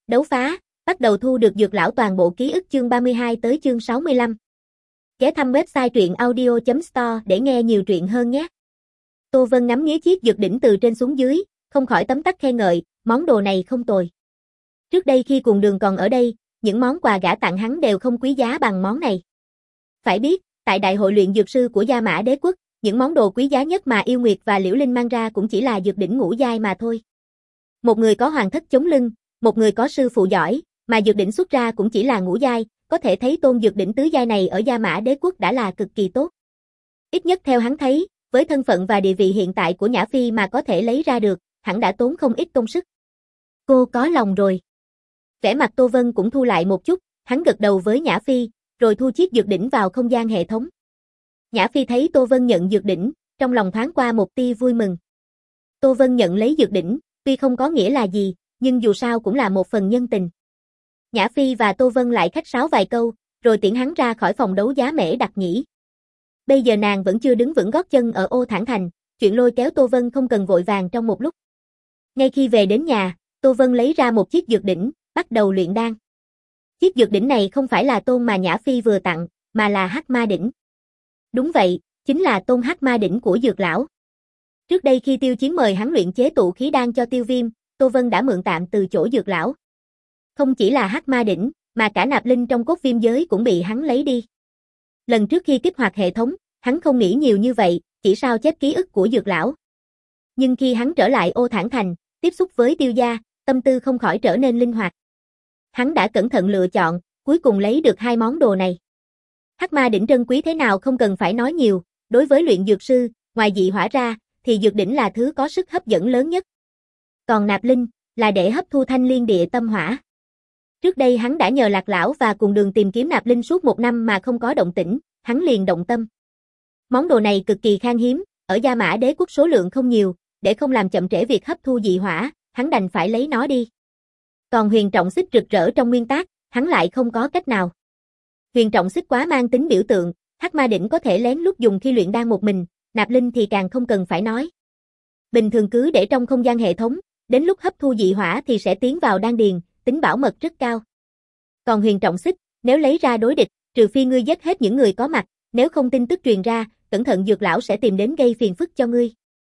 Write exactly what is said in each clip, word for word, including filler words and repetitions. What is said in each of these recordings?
Đấu phá, bắt đầu thu được dược lão toàn bộ ký ức chương ba mươi hai tới chương sáu mươi lăm. Ghé thăm website truyện audio chấm store để nghe nhiều truyện hơn nhé. Tô Vân ngắm nghía chiếc dược đỉnh từ trên xuống dưới, không khỏi tấm tắc khen ngợi, món đồ này không tồi. Trước đây khi cùng đường còn ở đây, những món quà gã tặng hắn đều không quý giá bằng món này. Phải biết, tại đại hội luyện dược sư của Gia Mã Đế quốc, những món đồ quý giá nhất mà Yêu Nguyệt và Liễu Linh mang ra cũng chỉ là dược đỉnh ngũ giai mà thôi. Một người có hoàng thất chống lưng, một người có sư phụ giỏi, mà dược đỉnh xuất ra cũng chỉ là ngũ giai, có thể thấy tôn dược đỉnh tứ giai này ở Gia Mã Đế quốc đã là cực kỳ tốt. Ít nhất theo hắn thấy, với thân phận và địa vị hiện tại của Nhã Phi mà có thể lấy ra được, hắn đã tốn không ít công sức. Cô có lòng rồi. Vẻ mặt Tô Vân cũng thu lại một chút, hắn gật đầu với Nhã Phi, rồi thu chiếc dược đỉnh vào không gian hệ thống. Nhã Phi thấy Tô Vân nhận dược đỉnh, trong lòng thoáng qua một tia vui mừng. Tô Vân nhận lấy dược đỉnh, tuy không có nghĩa là gì, nhưng dù sao cũng là một phần nhân tình. Nhã Phi và Tô Vân lại khách sáo vài câu, rồi tiễn hắn ra khỏi phòng đấu giá Mễ Đặc Nhĩ. Bây giờ nàng vẫn chưa đứng vững gót chân ở Ô Thản Thành, chuyện lôi kéo Tô Vân không cần vội vàng trong một lúc. Ngay khi về đến nhà, Tô Vân lấy ra một chiếc dược đỉnh, bắt đầu luyện đan. Chiếc dược đỉnh này không phải là tôn mà Nhã Phi vừa tặng, mà là Hắc Ma đỉnh. Đúng vậy, chính là tôn Hắc Ma đỉnh của dược lão. Trước đây khi Tiêu Chiến mời hắn luyện chế tụ khí đan cho Tiêu Viêm, Tô Vân đã mượn tạm từ chỗ dược lão. Không chỉ là Hắc Ma đỉnh, mà cả nạp linh trong cốt viêm giới cũng bị hắn lấy đi. Lần trước khi kích hoạt hệ thống, hắn không nghĩ nhiều như vậy, chỉ sao chép ký ức của dược lão. Nhưng khi hắn trở lại Ô Thản Thành, tiếp xúc với Tiêu gia, tâm tư không khỏi trở nên linh hoạt. Hắn đã cẩn thận lựa chọn, cuối cùng lấy được hai món đồ này. Hắc Ma đỉnh trân quý thế nào không cần phải nói nhiều, đối với luyện dược sư, ngoài dị hỏa ra, thì dược đỉnh là thứ có sức hấp dẫn lớn nhất. Còn nạp linh, là để hấp thu thanh liên địa tâm hỏa. Trước đây hắn đã nhờ Lạc lão và cùng đường tìm kiếm nạp linh suốt một năm mà không có động tĩnh, hắn liền động tâm. Món đồ này cực kỳ khan hiếm, ở Gia Mã Đế quốc số lượng không nhiều, để không làm chậm trễ việc hấp thu dị hỏa, hắn đành phải lấy nó đi. Còn huyền trọng xích rực rỡ trong nguyên tác, hắn lại không có cách nào. Huyền trọng xích quá mang tính biểu tượng, Hắc Ma đỉnh có thể lén lút dùng khi luyện đan một mình, nạp linh thì càng không cần phải nói. Bình thường cứ để trong không gian hệ thống, đến lúc hấp thu dị hỏa thì sẽ tiến vào đan điền, tính bảo mật rất cao. Còn huyền trọng xích, nếu lấy ra đối địch, trừ phi ngươi giết hết những người có mặt, nếu không tin tức truyền ra, cẩn thận dược lão sẽ tìm đến gây phiền phức cho ngươi.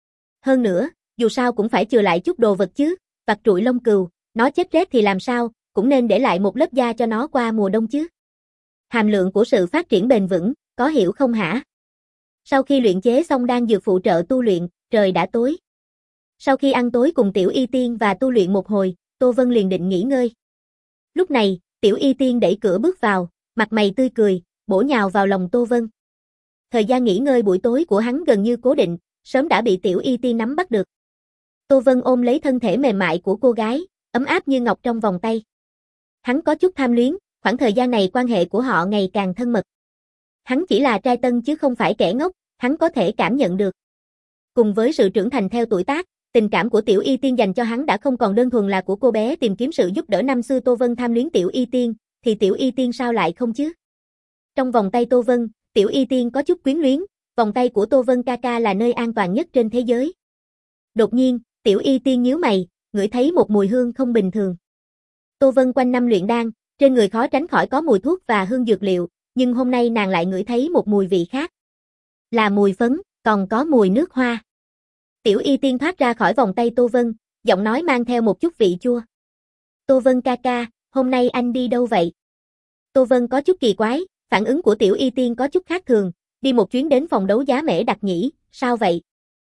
Hơn nữa, dù sao cũng phải chừa lại chút đồ vật chứ, vặt trụi lông cừu, nó chết rét thì làm sao, cũng nên để lại một lớp da cho nó qua mùa đông chứ. Hàm lượng của sự phát triển bền vững, có hiểu không hả? Sau khi luyện chế xong đan dược phụ trợ tu luyện, trời đã tối. Sau khi ăn tối cùng Tiểu Y Tiên và tu luyện một hồi, Tô Vân liền định nghỉ ngơi. Lúc này, Tiểu Y Tiên đẩy cửa bước vào, mặt mày tươi cười, bổ nhào vào lòng Tô Vân. Thời gian nghỉ ngơi buổi tối của hắn gần như cố định, sớm đã bị Tiểu Y Tiên nắm bắt được. Tô Vân ôm lấy thân thể mềm mại của cô gái, ấm áp như ngọc trong vòng tay. Hắn có chút tham luyến, khoảng thời gian này quan hệ của họ ngày càng thân mật. Hắn chỉ là trai tân chứ không phải kẻ ngốc, hắn có thể cảm nhận được. Cùng với sự trưởng thành theo tuổi tác, tình cảm của Tiểu Y Tiên dành cho hắn đã không còn đơn thuần là của cô bé tìm kiếm sự giúp đỡ năm xưa. Tô Vân tham luyến Tiểu Y Tiên, thì Tiểu Y Tiên sao lại không chứ? Trong vòng tay Tô Vân, Tiểu Y Tiên có chút quyến luyến, vòng tay của Tô Vân ca ca là nơi an toàn nhất trên thế giới. Đột nhiên, Tiểu Y Tiên nhíu mày, ngửi thấy một mùi hương không bình thường. Tô Vân quanh năm luyện đan, trên người khó tránh khỏi có mùi thuốc và hương dược liệu, nhưng hôm nay nàng lại ngửi thấy một mùi vị khác. Là mùi phấn, còn có mùi nước hoa. Tiểu Y Tiên thoát ra khỏi vòng tay Tô Vân, giọng nói mang theo một chút vị chua. Tô Vân ca ca, hôm nay anh đi đâu vậy? Tô Vân có chút kỳ quái, phản ứng của Tiểu Y Tiên có chút khác thường, đi một chuyến đến phòng đấu giá Mễ Đặc Nhĩ, sao vậy?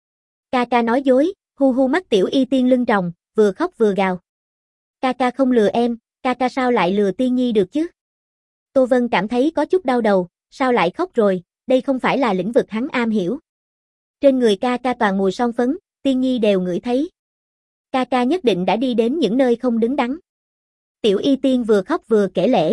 Ca ca nói dối, hu hu mắt Tiểu Y Tiên lưng tròng, vừa khóc vừa gào. Ca ca không lừa em, ca ca sao lại lừa Tiên Nhi được chứ? Tô Vân cảm thấy có chút đau đầu, sao lại khóc rồi, đây không phải là lĩnh vực hắn am hiểu. Trên người ca ca toàn mùi son phấn, Tiên Nhi đều ngửi thấy. Ca ca nhất định đã đi đến những nơi không đứng đắn. Tiểu Y Tiên vừa khóc vừa kể lể.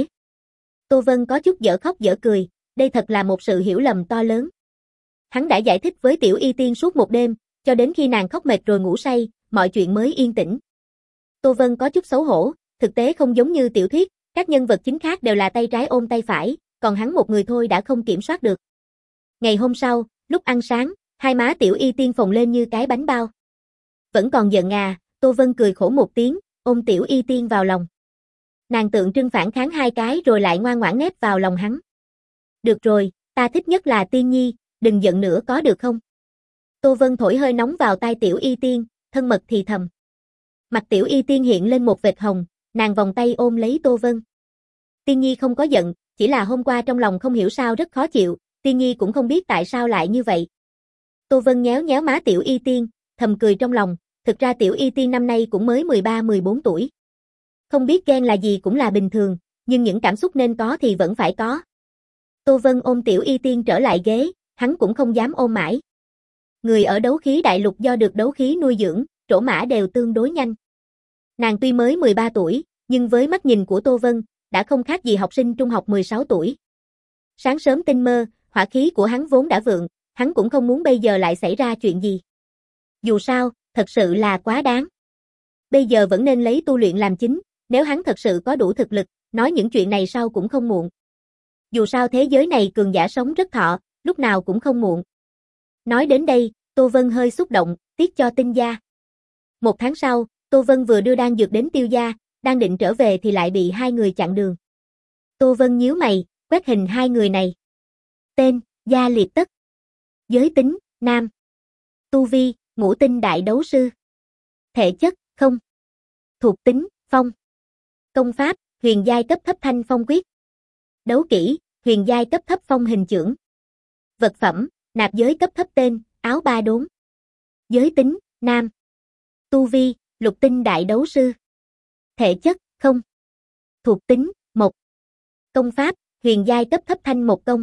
Tô Vân có chút dở khóc dở cười, đây thật là một sự hiểu lầm to lớn. Hắn đã giải thích với Tiểu Y Tiên suốt một đêm, cho đến khi nàng khóc mệt rồi ngủ say, mọi chuyện mới yên tĩnh. Tô Vân có chút xấu hổ, thực tế không giống như tiểu thuyết, các nhân vật chính khác đều là tay trái ôm tay phải, còn hắn một người thôi đã không kiểm soát được. Ngày hôm sau, lúc ăn sáng, hai má Tiểu Y Tiên phồng lên như cái bánh bao. Vẫn còn giận à, Tô Vân cười khổ một tiếng, ôm Tiểu Y Tiên vào lòng. Nàng tượng trưng phản kháng hai cái rồi lại ngoan ngoãn nép vào lòng hắn. Được rồi, ta thích nhất là Tiên Nhi, đừng giận nữa có được không? Tô Vân thổi hơi nóng vào tai Tiểu Y Tiên, thân mật thì thầm. Mặt Tiểu Y Tiên hiện lên một vệt hồng, nàng vòng tay ôm lấy Tô Vân. Tiên Nhi không có giận, chỉ là hôm qua trong lòng không hiểu sao rất khó chịu, Tiên Nhi cũng không biết tại sao lại như vậy. Tô Vân nhéo nhéo má Tiểu Y Tiên, thầm cười trong lòng, thực ra Tiểu Y Tiên năm nay cũng mới mười ba mười bốn tuổi. Không biết ghen là gì cũng là bình thường, nhưng những cảm xúc nên có thì vẫn phải có. Tô Vân ôm Tiểu Y Tiên trở lại ghế, hắn cũng không dám ôm mãi. Người ở đấu khí đại lục do được đấu khí nuôi dưỡng, trổ mã đều tương đối nhanh. Nàng tuy mới mười ba tuổi, nhưng với mắt nhìn của Tô Vân, đã không khác gì học sinh trung học mười sáu tuổi. Sáng sớm tinh mơ, hỏa khí của hắn vốn đã vượng, hắn cũng không muốn bây giờ lại xảy ra chuyện gì. Dù sao, thật sự là quá đáng. Bây giờ vẫn nên lấy tu luyện làm chính, nếu hắn thật sự có đủ thực lực, nói những chuyện này sau cũng không muộn. Dù sao thế giới này cường giả sống rất thọ, lúc nào cũng không muộn. Nói đến đây, Tô Vân hơi xúc động, tiếc cho Tinh gia. Một tháng sau, Tô Vân vừa đưa đan dược đến Tiêu gia, đang định trở về thì lại bị hai người chặn đường. Tô Vân nhíu mày, quét hình hai người này. Tên, Gia Liệt Tất. Giới tính, nam. Tu vi, ngũ tinh đại đấu sư. Thể chất, không. Thuộc tính, phong. Công pháp, huyền giai cấp thấp thanh phong quyết. Đấu kỹ, huyền giai cấp thấp phong hình chưởng. Vật phẩm, nạp giới cấp thấp tên, áo ba đốn. Giới tính, nam. Tu vi, lục tinh đại đấu sư. Thể chất, không. Thuộc tính, một. Công pháp, huyền giai cấp thấp thanh một công.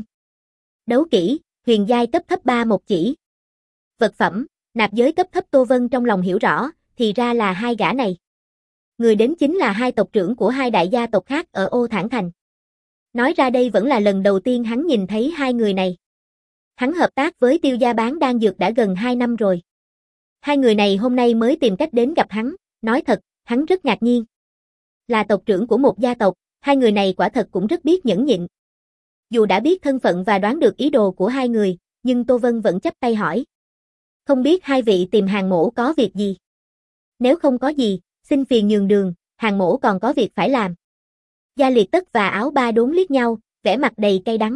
Đấu kỹ, huyền giai cấp thấp ba một chỉ. Vật phẩm, nạp giới cấp thấp. Tô Vân trong lòng hiểu rõ, thì ra là hai gã này. Người đến chính là hai tộc trưởng của hai đại gia tộc khác ở Ô Thản Thành. Nói ra đây vẫn là lần đầu tiên hắn nhìn thấy hai người này. Hắn hợp tác với Tiêu gia bán đan dược đã gần hai năm rồi. Hai người này hôm nay mới tìm cách đến gặp hắn, nói thật, hắn rất ngạc nhiên. Là tộc trưởng của một gia tộc, hai người này quả thật cũng rất biết nhẫn nhịn. Dù đã biết thân phận và đoán được ý đồ của hai người, nhưng Tô Vân vẫn chắp tay hỏi. Không biết hai vị tìm Hàng mỗ có việc gì? Nếu không có gì, xin phiền nhường đường, Hàng mỗ còn có việc phải làm. Gia Liệt Tất và áo ba đốn liếc nhau, vẻ mặt đầy cay đắng.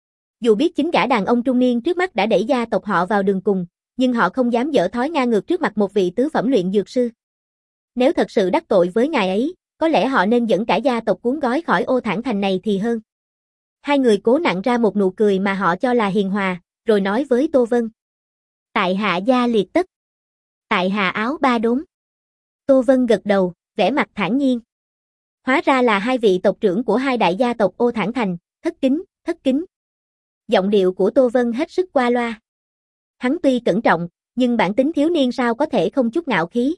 Dù biết chính gã đàn ông trung niên trước mắt đã đẩy gia tộc họ vào đường cùng, nhưng họ không dám dở thói ngang ngược trước mặt một vị tứ phẩm luyện dược sư. Nếu thật sự đắc tội với ngài ấy, có lẽ họ nên dẫn cả gia tộc cuốn gói khỏi Ô Thản Thành này thì hơn. Hai người cố nặn ra một nụ cười mà họ cho là hiền hòa, rồi nói với Tô Vân. Tại hạ Gia Liệt Tất. Tại hạ áo ba đốn. Tô Vân gật đầu, vẻ mặt thản nhiên. Hóa ra là hai vị tộc trưởng của hai đại gia tộc Ô Thản Thành, thất kính, thất kính. Giọng điệu của Tô Vân hết sức qua loa. Hắn tuy cẩn trọng, nhưng bản tính thiếu niên sao có thể không chút ngạo khí.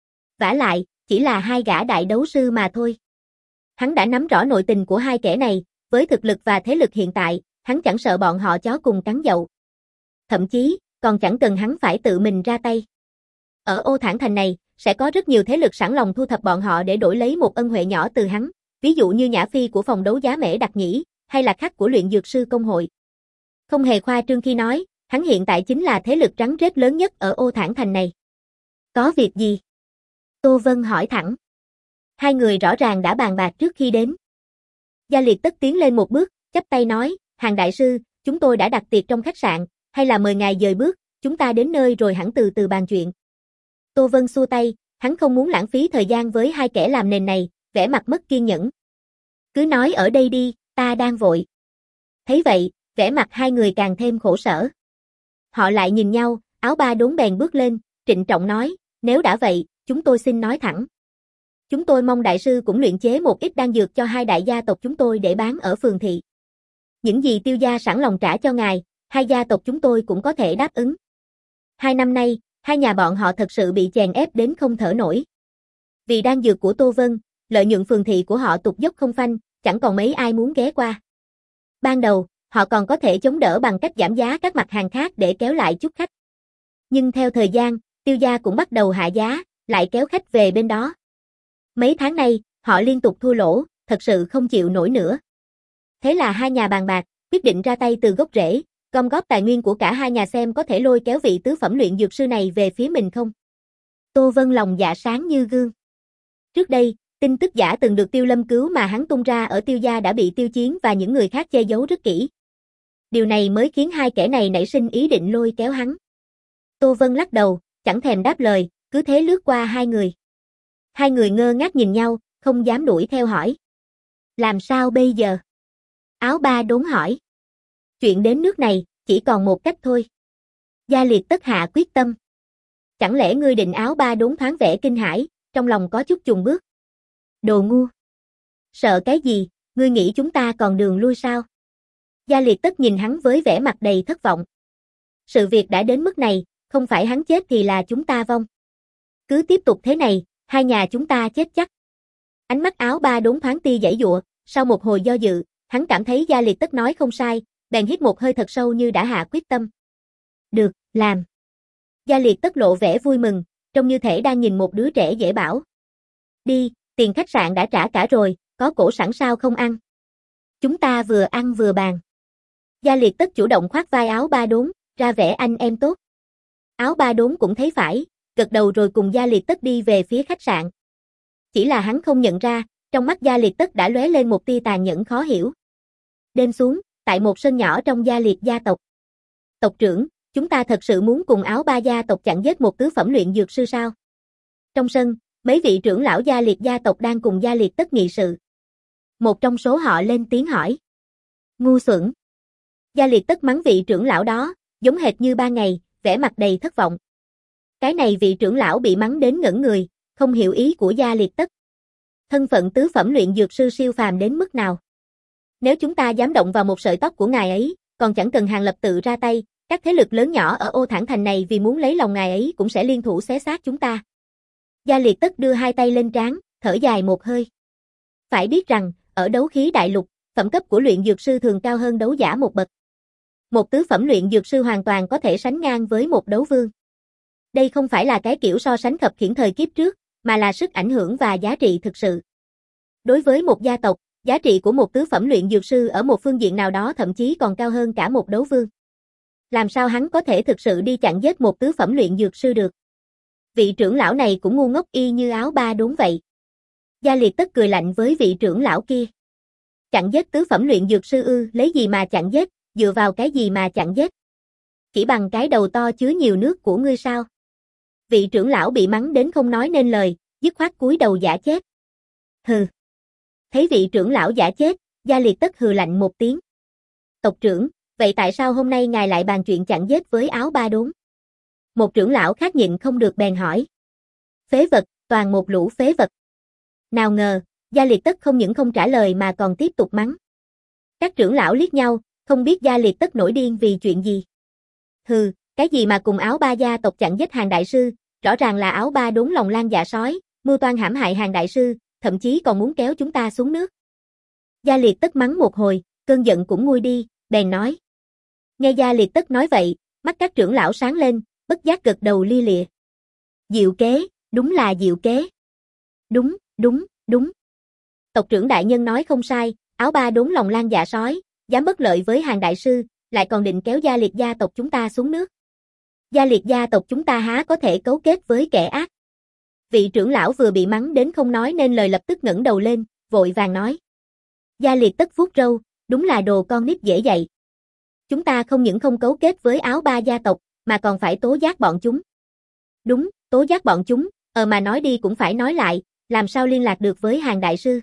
Vả lại, chỉ là hai gã đại đấu sư mà thôi. Hắn đã nắm rõ nội tình của hai kẻ này, với thực lực và thế lực hiện tại, hắn chẳng sợ bọn họ chó cùng cắn dậu. Thậm chí, còn chẳng cần hắn phải tự mình ra tay. Ở Ô Thản Thành này, sẽ có rất nhiều thế lực sẵn lòng thu thập bọn họ để đổi lấy một ân huệ nhỏ từ hắn, ví dụ như Nhã Phi của phòng đấu giá Mễ Đặc Nhĩ, hay là Khắc của luyện dược sư công hội. Không hề khoa trương khi nói, hắn hiện tại chính là thế lực trắng rết lớn nhất ở Ô Thản Thành này. Có việc gì? Tô Vân hỏi thẳng. Hai người rõ ràng đã bàn bạc trước khi đến. Gia Liệt Tất tiến lên một bước, chắp tay nói, Hàng đại sư, chúng tôi đã đặt tiệc trong khách sạn, hay là mời ngài dời bước, chúng ta đến nơi rồi hẳn từ từ bàn chuyện. Tô Vân xua tay, hắn không muốn lãng phí thời gian với hai kẻ làm nền này, vẻ mặt mất kiên nhẫn. Cứ nói ở đây đi, ta đang vội. Thấy vậy, vẻ mặt hai người càng thêm khổ sở. Họ lại nhìn nhau, áo ba đốn bèn bước lên, trịnh trọng nói, nếu đã vậy, chúng tôi xin nói thẳng. Chúng tôi mong đại sư cũng luyện chế một ít đan dược cho hai đại gia tộc chúng tôi để bán ở phường thị. Những gì Tiêu gia sẵn lòng trả cho ngài, hai gia tộc chúng tôi cũng có thể đáp ứng. Hai năm nay, hai nhà bọn họ thật sự bị chèn ép đến không thở nổi. Vì đan dược của Tô Vân, lợi nhuận phường thị của họ tụt dốc không phanh, chẳng còn mấy ai muốn ghé qua. Ban đầu, họ còn có thể chống đỡ bằng cách giảm giá các mặt hàng khác để kéo lại chút khách. Nhưng theo thời gian, Tiêu gia cũng bắt đầu hạ giá, lại kéo khách về bên đó. Mấy tháng nay, họ liên tục thua lỗ, thật sự không chịu nổi nữa. Thế là hai nhà bàn bạc, quyết định ra tay từ gốc rễ, gom góp tài nguyên của cả hai nhà xem có thể lôi kéo vị tứ phẩm luyện dược sư này về phía mình không. Tô Vân lòng dạ sáng như gương. Trước đây, Tin tức giả từng được Tiêu Lâm cứu mà hắn tung ra ở Tiêu gia đã bị Tiêu Chiến và những người khác che giấu rất kỹ. Điều này mới khiến hai kẻ này nảy sinh ý định lôi kéo hắn. Tô Vân lắc đầu, chẳng thèm đáp lời, cứ thế lướt qua hai người. Hai người ngơ ngác nhìn nhau, không dám đuổi theo hỏi. Làm sao bây giờ? Áo ba đốn hỏi. Chuyện đến nước này, chỉ còn một cách thôi. Gia Liệt tất hạ quyết tâm. Chẳng lẽ ngươi định? Áo ba đốn thoáng vẻ kinh hãi, trong lòng có chút chùng bước. Đồ ngu. Sợ cái gì, ngươi nghĩ chúng ta còn đường lui sao? Gia Liệt tất nhìn hắn với vẻ mặt đầy thất vọng. Sự việc đã đến mức này, không phải hắn chết thì là chúng ta vong. Cứ tiếp tục thế này, hai nhà chúng ta chết chắc. Ánh mắt áo ba đốn thoáng tia giãy giụa, sau một hồi do dự, hắn cảm thấy Gia Liệt tất nói không sai, bèn hít một hơi thật sâu như đã hạ quyết tâm. Được, làm. Gia Liệt tất lộ vẻ vui mừng, trông như thể đang nhìn một đứa trẻ dễ bảo. Đi, tiền khách sạn đã trả cả rồi, có cổ sẵn sao không ăn? Chúng ta vừa ăn vừa bàn. Gia Liệt tất chủ động khoác vai áo ba đốn, ra vẻ anh em tốt. Áo ba đốn cũng thấy phải, gật đầu rồi cùng Gia Liệt tất đi về phía khách sạn. Chỉ là hắn không nhận ra, trong mắt Gia Liệt tất đã lóe lên một tia tàn nhẫn khó hiểu. Đêm xuống, tại một sân nhỏ trong Gia Liệt gia tộc. Tộc trưởng, chúng ta thật sự muốn cùng áo ba gia tộc chặn giết một tứ phẩm luyện dược sư sao? Trong sân, mấy vị trưởng lão Gia Liệt gia tộc đang cùng Gia Liệt tất nghị sự. Một trong số họ lên tiếng hỏi. Ngu xuẩn. Gia Liệt tất mắng vị trưởng lão đó, giống hệt như ba ngày, vẻ mặt đầy thất vọng. Cái này vị trưởng lão bị mắng đến ngẩn người, không hiểu ý của Gia Liệt tất. Thân phận tứ phẩm luyện dược sư siêu phàm đến mức nào? Nếu chúng ta dám động vào một sợi tóc của ngài ấy, còn chẳng cần Hàng Lập tự ra tay, các thế lực lớn nhỏ ở Ô Thản Thành này vì muốn lấy lòng ngài ấy cũng sẽ liên thủ xé xác chúng ta. Gia Liệt tất đưa hai tay lên trán, thở dài một hơi. Phải biết rằng, ở đấu khí đại lục, phẩm cấp của luyện dược sư thường cao hơn đấu giả một bậc. Một tứ phẩm luyện dược sư hoàn toàn có thể sánh ngang với một đấu vương. Đây không phải là cái kiểu so sánh khập khiễng thời kiếp trước, mà là sức ảnh hưởng và giá trị thực sự. Đối với một gia tộc, giá trị của một tứ phẩm luyện dược sư ở một phương diện nào đó thậm chí còn cao hơn cả một đấu vương. Làm sao hắn có thể thực sự đi chặn giết một tứ phẩm luyện dược sư được? Vị trưởng lão này cũng ngu ngốc y như áo ba đốn vậy. Gia Liệt tất cười lạnh với vị trưởng lão kia. Chặn giết tứ phẩm luyện dược sư ư? Lấy gì mà chặn giết, dựa vào cái gì mà chặn giết? Chỉ bằng cái đầu to chứa nhiều nước của ngươi sao? Vị trưởng lão bị mắng đến không nói nên lời, dứt khoát cúi đầu giả chết. Hừ. Thấy vị trưởng lão giả chết, Gia Liệt tất hừ lạnh một tiếng. Tộc trưởng, vậy tại sao hôm nay ngài lại bàn chuyện chặn giết với áo ba đốn? Một trưởng lão khác nhịn không được bèn hỏi. Phế vật, toàn một lũ phế vật. Nào ngờ, Gia Liệt tất không những không trả lời mà còn tiếp tục mắng. Các trưởng lão liếc nhau, không biết Gia Liệt tất nổi điên vì chuyện gì. Hừ, cái gì mà cùng áo ba gia tộc chặn giết Hàng đại sư, rõ ràng là áo ba đốn lòng lan dạ sói, mưu toan hãm hại Hàng đại sư, thậm chí còn muốn kéo chúng ta xuống nước. Gia Liệt tất mắng một hồi, cơn giận cũng nguôi đi, bèn nói. Nghe Gia Liệt tất nói vậy, mắt các trưởng lão sáng lên, bất giác gật đầu lia lịa. Diệu kế, đúng là diệu kế. Đúng, đúng, đúng. Tộc trưởng đại nhân nói không sai, áo ba đốn lòng lan dạ sói, dám bất lợi với Hàng đại sư, lại còn định kéo Gia Liệt gia tộc chúng ta xuống nước. Gia Liệt gia tộc chúng ta há có thể cấu kết với kẻ ác. Vị trưởng lão vừa bị mắng đến không nói nên lời lập tức ngẩng đầu lên, vội vàng nói. Gia Liệt tất vuốt râu, đúng là đồ con nít dễ dạy. Chúng ta không những không cấu kết với áo ba gia tộc, mà còn phải tố giác bọn chúng. Đúng, tố giác bọn chúng, ờ mà nói đi cũng phải nói lại, làm sao liên lạc được với Hàng đại sư?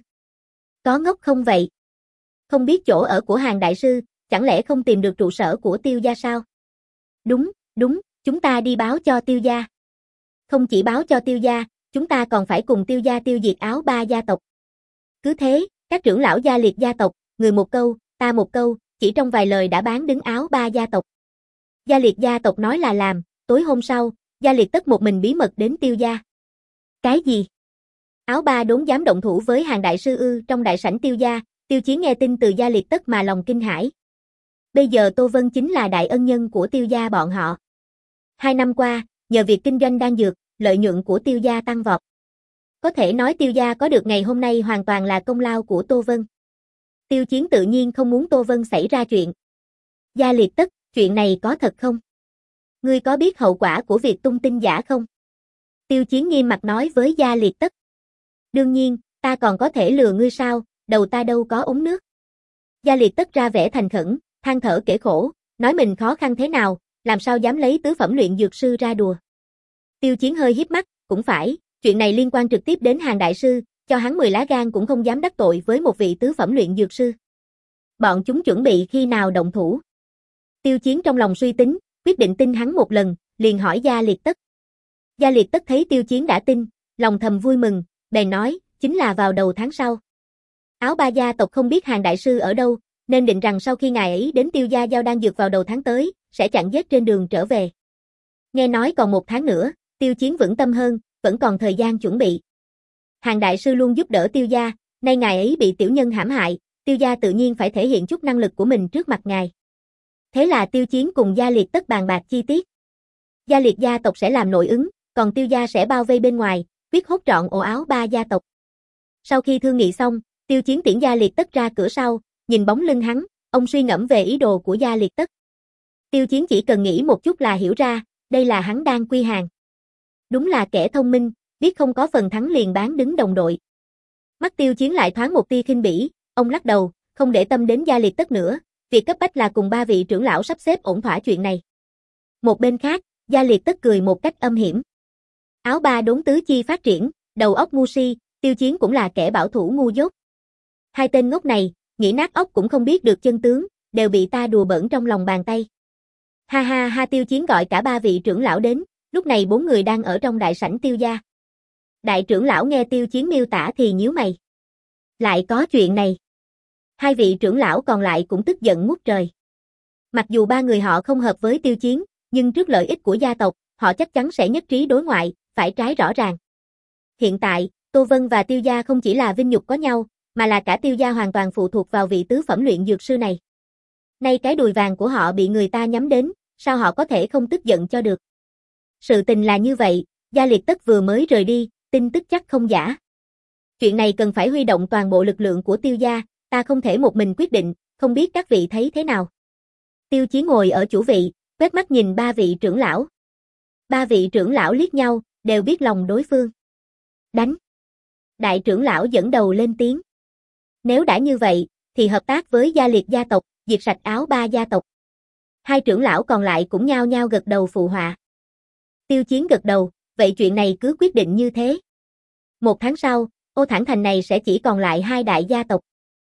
Có ngốc không vậy? Không biết chỗ ở của Hàng đại sư, chẳng lẽ không tìm được trụ sở của Tiêu gia sao? Đúng, đúng, chúng ta đi báo cho Tiêu gia. Không chỉ báo cho Tiêu gia, chúng ta còn phải cùng Tiêu gia tiêu diệt áo ba gia tộc. Cứ thế, các trưởng lão Gia Liệt gia tộc, người một câu, ta một câu, chỉ trong vài lời đã bán đứng áo ba gia tộc. Gia Liệt gia tộc nói là làm, tối hôm sau, Gia Liệt tất một mình bí mật đến Tiêu gia. Cái gì? Áo ba đốn dám động thủ với Hàng đại sư ư? Trong đại sảnh Tiêu gia, Tiêu Chiến nghe tin từ Gia Liệt tất mà lòng kinh hãi. Bây giờ Tô Vân chính là đại ân nhân của Tiêu gia bọn họ. Hai năm qua, nhờ việc kinh doanh đan dược, lợi nhuận của Tiêu gia tăng vọt. Có thể nói Tiêu gia có được ngày hôm nay hoàn toàn là công lao của Tô Vân. Tiêu Chiến tự nhiên không muốn Tô Vân xảy ra chuyện. Gia Liệt tất, chuyện này có thật không? Ngươi có biết hậu quả của việc tung tin giả không? Tiêu Chiến nghiêm mặt nói với Gia Liệt tất. Đương nhiên, Ta còn có thể lừa ngươi sao, đầu ta đâu có uống nước. Gia Liệt Tất ra vẻ thành khẩn, than thở kể khổ, nói mình khó khăn thế nào, làm sao dám lấy tứ phẩm luyện dược sư ra đùa. Tiêu Chiến hơi híp mắt, cũng phải, chuyện này liên quan trực tiếp đến Hàn đại sư, cho hắn mười lá gan cũng không dám đắc tội với một vị tứ phẩm luyện dược sư. Bọn chúng chuẩn bị khi nào động thủ. Tiêu Chiến trong lòng suy tính, quyết định tin hắn một lần, liền hỏi Gia Liệt Tất. Gia Liệt Tất thấy Tiêu Chiến đã tin, lòng thầm vui mừng, bèn nói, chính là vào đầu tháng sau. Áo Ba gia tộc không biết Hàn đại sư ở đâu, nên định rằng sau khi ngài ấy đến Tiêu gia giao đan dược vào đầu tháng tới, sẽ chặn giết trên đường trở về. Nghe nói còn một tháng nữa, Tiêu Chiến vững tâm hơn, vẫn còn thời gian chuẩn bị. Hàn đại sư luôn giúp đỡ Tiêu gia, nay ngài ấy bị tiểu nhân hãm hại, Tiêu gia tự nhiên phải thể hiện chút năng lực của mình trước mặt ngài. Thế là Tiêu Chiến cùng Gia Liệt Tất bàn bạc chi tiết. Gia Liệt gia tộc sẽ làm nội ứng, còn Tiêu gia sẽ bao vây bên ngoài, quyết hốt trọn ổ Áo Ba gia tộc. Sau khi thương nghị xong, Tiêu Chiến tiễn Gia Liệt Tất ra cửa sau, nhìn bóng lưng hắn, ông suy ngẫm về ý đồ của Gia Liệt Tất. Tiêu Chiến chỉ cần nghĩ một chút là hiểu ra, đây là hắn đang quy hàng. Đúng là kẻ thông minh, biết không có phần thắng liền bán đứng đồng đội. Mắt Tiêu Chiến lại thoáng một tia khinh bỉ, ông lắc đầu, không để tâm đến Gia Liệt Tất nữa, việc cấp bách là cùng ba vị trưởng lão sắp xếp ổn thỏa chuyện này. Một bên khác, Gia Liệt Tất cười một cách âm hiểm. Áo Ba đốn tứ chi phát triển, đầu óc ngu si, Tiêu Chiến cũng là kẻ bảo thủ ngu dốt. Hai tên ngốc này, nghĩ nát óc cũng không biết được chân tướng, đều bị ta đùa bỡn trong lòng bàn tay. Ha ha ha. Tiêu Chiến gọi cả ba vị trưởng lão đến, lúc này bốn người đang ở trong đại sảnh Tiêu gia. Đại trưởng lão nghe Tiêu Chiến miêu tả thì nhíu mày. Lại có chuyện này. Hai vị trưởng lão còn lại cũng tức giận ngút trời. Mặc dù ba người họ không hợp với Tiêu Chiến, nhưng trước lợi ích của gia tộc, họ chắc chắn sẽ nhất trí đối ngoại, phải trái rõ ràng. Hiện tại, Tô Vân và Tiêu gia không chỉ là vinh nhục có nhau, mà là cả Tiêu gia hoàn toàn phụ thuộc vào vị tứ phẩm luyện dược sư này. Nay cái đùi vàng của họ bị người ta nhắm đến, sao họ có thể không tức giận cho được. Sự tình là như vậy, Gia Liệt Tất vừa mới rời đi, tin tức chắc không giả. Chuyện này cần phải huy động toàn bộ lực lượng của Tiêu gia, ta không thể một mình quyết định, không biết các vị thấy thế nào. Tiêu Chiến ngồi ở chủ vị, quét mắt nhìn ba vị trưởng lão. Ba vị trưởng lão liếc nhau, đều biết lòng đối phương. Đánh. Đại trưởng lão dẫn đầu lên tiếng. Nếu đã như vậy, thì hợp tác với Gia Liệt gia tộc, diệt sạch Áo Ba gia tộc. Hai trưởng lão còn lại cũng nhao nhao gật đầu phụ họa. Tiêu Chiến gật đầu, vậy chuyện này cứ quyết định như thế. Một tháng sau, Ô Thản Thành này sẽ chỉ còn lại hai đại gia tộc.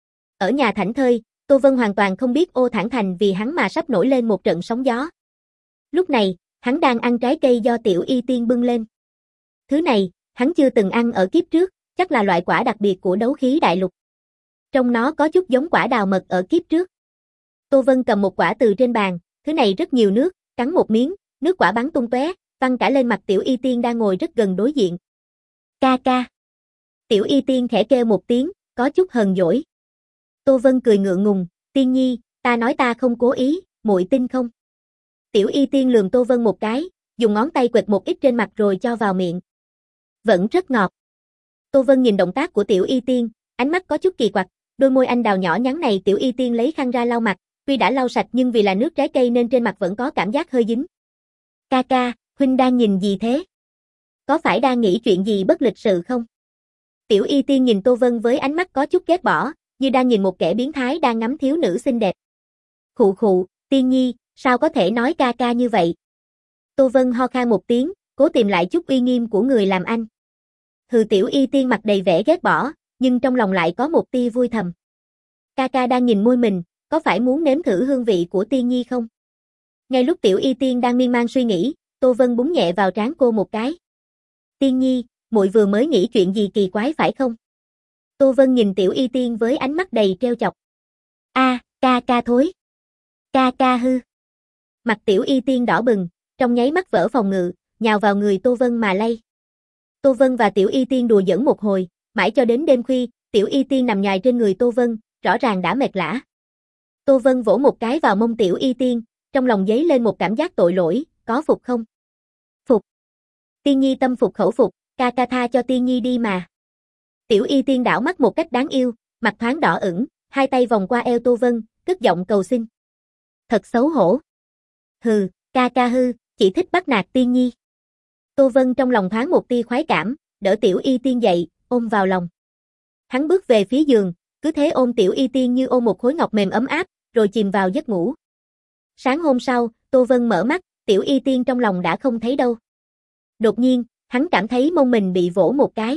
Ở nhà thảnh thơi, Tô Vân hoàn toàn không biết Ô Thản Thành vì hắn mà sắp nổi lên một trận sóng gió. Lúc này, hắn đang ăn trái cây do Tiểu Y Tiên bưng lên. Thứ này, hắn chưa từng ăn ở kiếp trước, chắc là loại quả đặc biệt của đấu khí đại lục. Trong nó có chút giống quả đào mật ở kiếp trước. Tô Vân cầm một quả từ trên bàn, thứ này rất nhiều nước, cắn một miếng, nước quả bắn tung tóe, văng cả lên mặt Tiểu Y Tiên đang ngồi rất gần đối diện. Ca ca. Tiểu Y Tiên khẽ kêu một tiếng, có chút hờn dỗi. Tô Vân cười ngượng ngùng, Tiên nhi, ta nói ta không cố ý, muội tin không? Tiểu Y Tiên lườm Tô Vân một cái, dùng ngón tay quệt một ít trên mặt rồi cho vào miệng. Vẫn rất ngọt. Tô Vân nhìn động tác của Tiểu Y Tiên, ánh mắt có chút kỳ quặc, đôi môi anh đào nhỏ nhắn này Tiểu Y Tiên lấy khăn ra lau mặt, tuy đã lau sạch nhưng vì là nước trái cây nên trên mặt vẫn có cảm giác hơi dính. Ca ca, huynh đang nhìn gì thế? Có phải đang nghĩ chuyện gì bất lịch sự không? Tiểu Y Tiên nhìn Tô Vân với ánh mắt có chút ghét bỏ, như đang nhìn một kẻ biến thái đang ngắm thiếu nữ xinh đẹp. Khụ khụ, Tiên nhi, sao có thể nói ca ca như vậy? Tô Vân ho khan một tiếng, cố tìm lại chút uy nghiêm của người làm anh. Hừ. Tiểu Y Tiên mặt đầy vẻ ghét bỏ, nhưng trong lòng lại có một tia vui thầm. Ca ca đang nhìn môi mình, có phải muốn nếm thử hương vị của Tiên nhi không? Ngay lúc Tiểu Y Tiên đang miên man suy nghĩ, Tô Vân búng nhẹ vào trán cô một cái. Tiên nhi, muội vừa mới nghĩ chuyện gì kỳ quái phải không? Tô Vân nhìn Tiểu Y Tiên với ánh mắt đầy trêu chọc. A, à, ca ca thối. Ca ca hư. Mặt Tiểu Y Tiên đỏ bừng, trong nháy mắt vỡ phòng ngự, nhào vào người Tô Vân mà lay. Tô Vân và Tiểu Y Tiên đùa giỡn một hồi, mãi cho đến đêm khuya, Tiểu Y Tiên nằm nhòi trên người Tô Vân, rõ ràng đã mệt lả. Tô Vân vỗ một cái vào mông Tiểu Y Tiên, trong lòng dấy lên một cảm giác tội lỗi, có phục không? Phục. Tiên nhi tâm phục khẩu phục, ca ca tha cho Tiên nhi đi mà. Tiểu Y Tiên đảo mắt một cách đáng yêu, mặt thoáng đỏ ửng, hai tay vòng qua eo Tô Vân, cất giọng cầu xin. Thật xấu hổ. Hừ, ca ca hư, chỉ thích bắt nạt Tiên nhi. Tô Vân trong lòng thoáng một tia khoái cảm, đỡ Tiểu Y Tiên dậy, ôm vào lòng. Hắn bước về phía giường, cứ thế ôm Tiểu Y Tiên như ôm một khối ngọc mềm ấm áp, rồi chìm vào giấc ngủ. Sáng hôm sau, Tô Vân mở mắt, Tiểu Y Tiên trong lòng đã không thấy đâu. Đột nhiên, hắn cảm thấy mông mình bị vỗ một cái.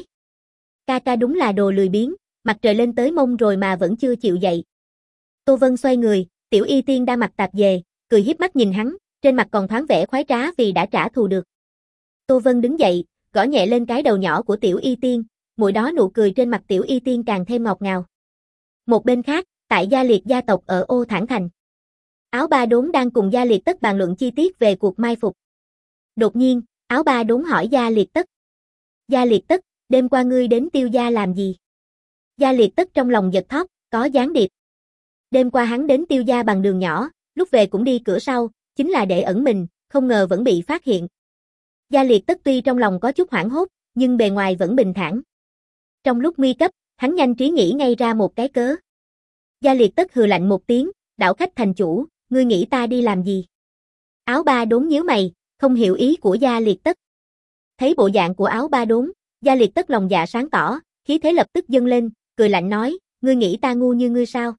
Ca ca đúng là đồ lười biếng, mặt trời lên tới mông rồi mà vẫn chưa chịu dậy. Tô Vân xoay người, Tiểu Y Tiên đang mặc tạp dề, cười híp mắt nhìn hắn, trên mặt còn thoáng vẻ khoái trá vì đã trả thù được. Tô Vân đứng dậy, gõ nhẹ lên cái đầu nhỏ của Tiểu Y Tiên, mỗi đó nụ cười trên mặt Tiểu Y Tiên càng thêm ngọt ngào. Một bên khác, tại Gia Liệt gia tộc ở Ô Thản Thành, Áo Ba Đốn đang cùng Gia Liệt Tất bàn luận chi tiết về cuộc mai phục. Đột nhiên, Áo Ba Đốn hỏi Gia Liệt Tất. Gia Liệt Tất, đêm qua ngươi đến Tiêu gia làm gì? Gia Liệt Tất trong lòng giật thót, có gián điệp. Đêm qua hắn đến Tiêu gia bằng đường nhỏ, lúc về cũng đi cửa sau, chính là để ẩn mình, không ngờ vẫn bị phát hiện. Gia Liệt Tất tuy trong lòng có chút hoảng hốt, nhưng bề ngoài vẫn bình thản. Trong lúc nguy cấp, hắn nhanh trí nghĩ ngay ra một cái cớ. Gia Liệt Tất hừ lạnh một tiếng, đảo khách thành chủ, ngươi nghĩ ta đi làm gì? Áo Ba Đốn nhíu mày, không hiểu ý của Gia Liệt Tất. Thấy bộ dạng của Áo Ba Đốn, Gia Liệt Tất lòng dạ sáng tỏ, khí thế lập tức dâng lên, cười lạnh nói, ngươi nghĩ ta ngu như ngươi sao?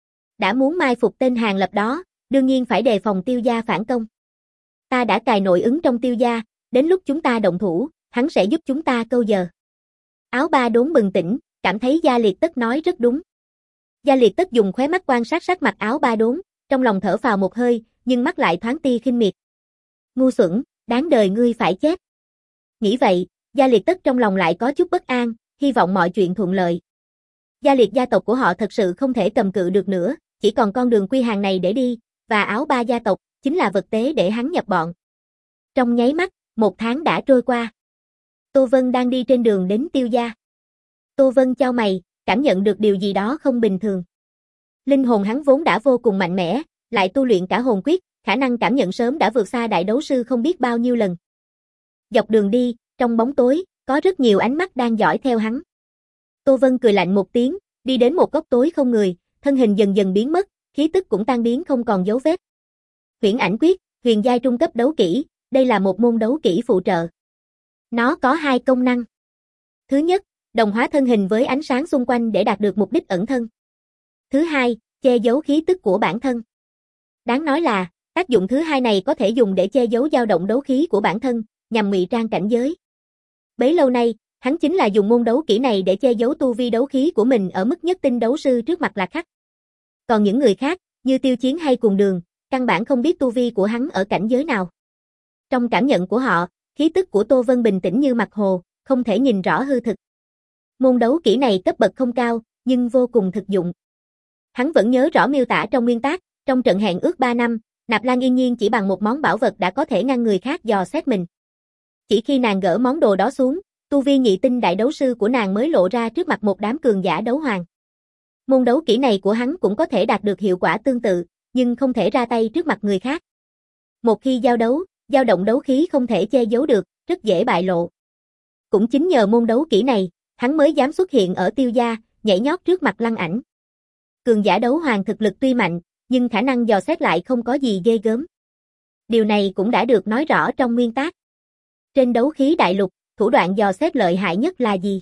Đã muốn mai phục tên Hàng Lập đó, đương nhiên phải đề phòng Tiêu gia phản công. Ta đã cài nội ứng trong Tiêu gia, đến lúc chúng ta động thủ, hắn sẽ giúp chúng ta câu giờ. Áo Ba Đốn bừng tỉnh, cảm thấy Gia Liệt Tất nói rất đúng. Gia Liệt Tất dùng khóe mắt quan sát sắc mặt Áo Ba Đốn, trong lòng thở phào một hơi, nhưng mắt lại thoáng tia khinh miệt. Ngu xuẩn, đáng đời ngươi phải chết. Nghĩ vậy, Gia Liệt Tất trong lòng lại có chút bất an, hy vọng mọi chuyện thuận lợi. Gia Liệt gia tộc của họ thật sự không thể cầm cự được nữa, chỉ còn con đường quy hàng này để đi, và Áo Ba gia tộc chính là vật tế để hắn nhập bọn. Trong nháy mắt, một tháng đã trôi qua. Tô Vân đang đi trên đường đến Tiêu gia. Tô Vân chau mày, cảm nhận được điều gì đó không bình thường. Linh hồn hắn vốn đã vô cùng mạnh mẽ, lại tu luyện cả hồn quyết, khả năng cảm nhận sớm đã vượt xa đại đấu sư không biết bao nhiêu lần. Dọc đường đi, trong bóng tối, có rất nhiều ánh mắt đang dõi theo hắn. Tô Vân cười lạnh một tiếng, đi đến một góc tối không người, thân hình dần dần biến mất, khí tức cũng tan biến không còn dấu vết. Huyễn Ảnh Quyết, huyền giai trung cấp đấu kỹ, đây là một môn đấu kỹ phụ trợ. Nó có hai công năng. Thứ nhất, đồng hóa thân hình với ánh sáng xung quanh để đạt được mục đích ẩn thân. Thứ hai, che giấu khí tức của bản thân. Đáng nói là, tác dụng thứ hai này có thể dùng để che giấu dao động đấu khí của bản thân, nhằm ngụy trang cảnh giới. Bấy lâu nay, hắn chính là dùng môn đấu kỹ này để che giấu tu vi đấu khí của mình ở mức nhất tinh đấu sư trước mặt Lạc Khắc. Còn những người khác, như Tiêu Chiến hay Cùng Đường, căn bản không biết tu vi của hắn ở cảnh giới nào. Trong cảm nhận của họ, khí tức của Tô Vân bình tĩnh như mặt hồ, không thể nhìn rõ hư thực. Môn đấu kỹ này cấp bậc không cao, nhưng vô cùng thực dụng. Hắn vẫn nhớ rõ miêu tả trong nguyên tác, trong trận hẹn ước ba năm, Nạp Lan Yên Nhiên chỉ bằng một món bảo vật đã có thể ngăn người khác dò xét mình. Chỉ khi nàng gỡ món đồ đó xuống, tu vi nhị tinh đại đấu sư của nàng mới lộ ra trước mặt một đám cường giả đấu hoàng. Môn đấu kỹ này của hắn cũng có thể đạt được hiệu quả tương tự, nhưng không thể ra tay trước mặt người khác. Một khi giao đấu, dao động đấu khí không thể che giấu được, rất dễ bại lộ. Cũng chính nhờ môn đấu kỹ này, hắn mới dám xuất hiện ở Tiêu gia, nhảy nhót trước mặt Lăng Ảnh. Cường giả đấu hoàng thực lực tuy mạnh, nhưng khả năng dò xét lại không có gì ghê gớm. Điều này cũng đã được nói rõ trong nguyên tác. Trên đấu khí đại lục, thủ đoạn dò xét lợi hại nhất là gì?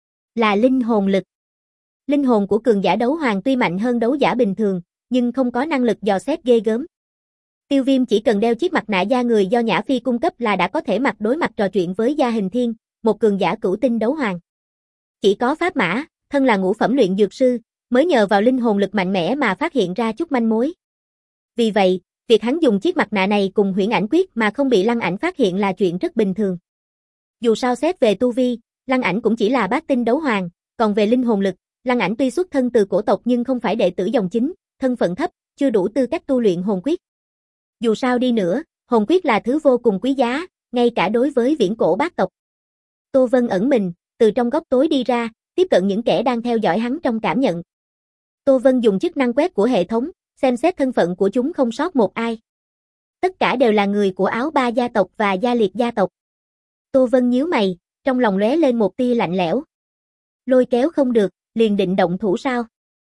Là linh hồn lực. Linh hồn của cường giả đấu hoàng tuy mạnh hơn đấu giả bình thường, nhưng không có năng lực dò xét ghê gớm. Tiêu Viêm chỉ cần đeo chiếc mặt nạ da người do Nhã Phi cung cấp là đã có thể mặt đối mặt trò chuyện với Gia Hình Thiên, một cường giả cửu tinh đấu hoàng. Chỉ có Pháp Mã, thân là ngũ phẩm luyện dược sư, mới nhờ vào linh hồn lực mạnh mẽ mà phát hiện ra chút manh mối. Vì vậy, việc hắn dùng chiếc mặt nạ này cùng Huyễn Ảnh Quyết mà không bị Lăng Ảnh phát hiện là chuyện rất bình thường. Dù sao xét về tu vi, Lăng Ảnh cũng chỉ là bát tinh đấu hoàng, còn về linh hồn lực, Lăng Ảnh tuy xuất thân từ cổ tộc nhưng không phải đệ tử dòng chính, thân phận thấp, chưa đủ tư cách tu luyện hồn quyết. Dù sao đi nữa, hồn quyết là thứ vô cùng quý giá, ngay cả đối với viễn cổ bát tộc. Tô Vân ẩn mình, từ trong góc tối đi ra, tiếp cận những kẻ đang theo dõi hắn trong cảm nhận. Tô Vân dùng chức năng quét của hệ thống, xem xét thân phận của chúng không sót một ai. Tất cả đều là người của Áo Ba gia tộc và Gia Liệt gia tộc. Tô Vân nhíu mày, trong lòng lóe lên một tia lạnh lẽo. Lôi kéo không được, liền định động thủ sao?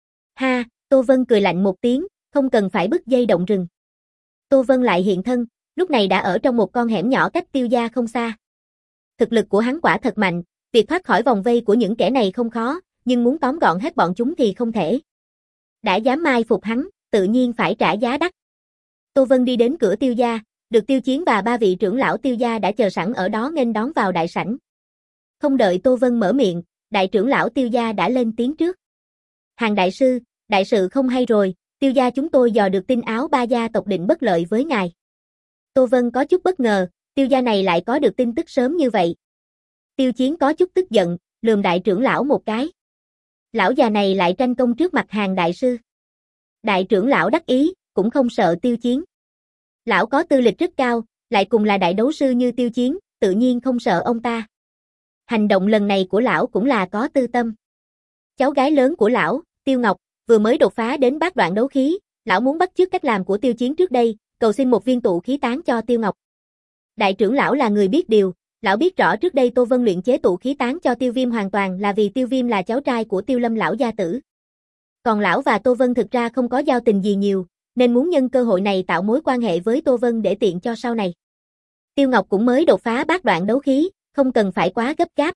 Ha, Tô Vân cười lạnh một tiếng, không cần phải bứt dây động rừng. Tô Vân lại hiện thân, lúc này đã ở trong một con hẻm nhỏ cách Tiêu gia không xa. Thực lực của hắn quả thật mạnh, việc thoát khỏi vòng vây của những kẻ này không khó, nhưng muốn tóm gọn hết bọn chúng thì không thể. Đã dám mai phục hắn, tự nhiên phải trả giá đắt. Tô Vân đi đến cửa Tiêu gia, được Tiêu Chiến và ba vị trưởng lão Tiêu gia đã chờ sẵn ở đó nghênh đón vào đại sảnh. Không đợi Tô Vân mở miệng, đại trưởng lão Tiêu gia đã lên tiếng trước. Hàng đại sư, đại sự không hay rồi, Tiêu gia chúng tôi dò được tin Áo Ba gia tộc định bất lợi với ngài. Tô Vân có chút bất ngờ, Tiêu gia này lại có được tin tức sớm như vậy. Tiêu Chiến có chút tức giận, lườm đại trưởng lão một cái. Lão già này lại tranh công trước mặt Hàng đại sư. Đại trưởng lão đắc ý, cũng không sợ Tiêu Chiến. Lão có tư lịch rất cao, lại cùng là đại đấu sư như Tiêu Chiến, tự nhiên không sợ ông ta. Hành động lần này của lão cũng là có tư tâm. Cháu gái lớn của lão, Tiêu Ngọc, vừa mới đột phá đến bát đoạn đấu khí, lão muốn bắt chước cách làm của Tiêu Chiến trước đây, cầu xin một viên tụ khí tán cho Tiêu Ngọc. Đại trưởng lão là người biết điều, lão biết rõ trước đây Tô Vân luyện chế tụ khí tán cho Tiêu Viêm hoàn toàn là vì Tiêu Viêm là cháu trai của Tiêu Lâm lão gia tử. Còn lão và Tô Vân thực ra không có giao tình gì nhiều, nên muốn nhân cơ hội này tạo mối quan hệ với Tô Vân để tiện cho sau này. Tiêu Ngọc cũng mới đột phá bát đoạn đấu khí, không cần phải quá gấp gáp.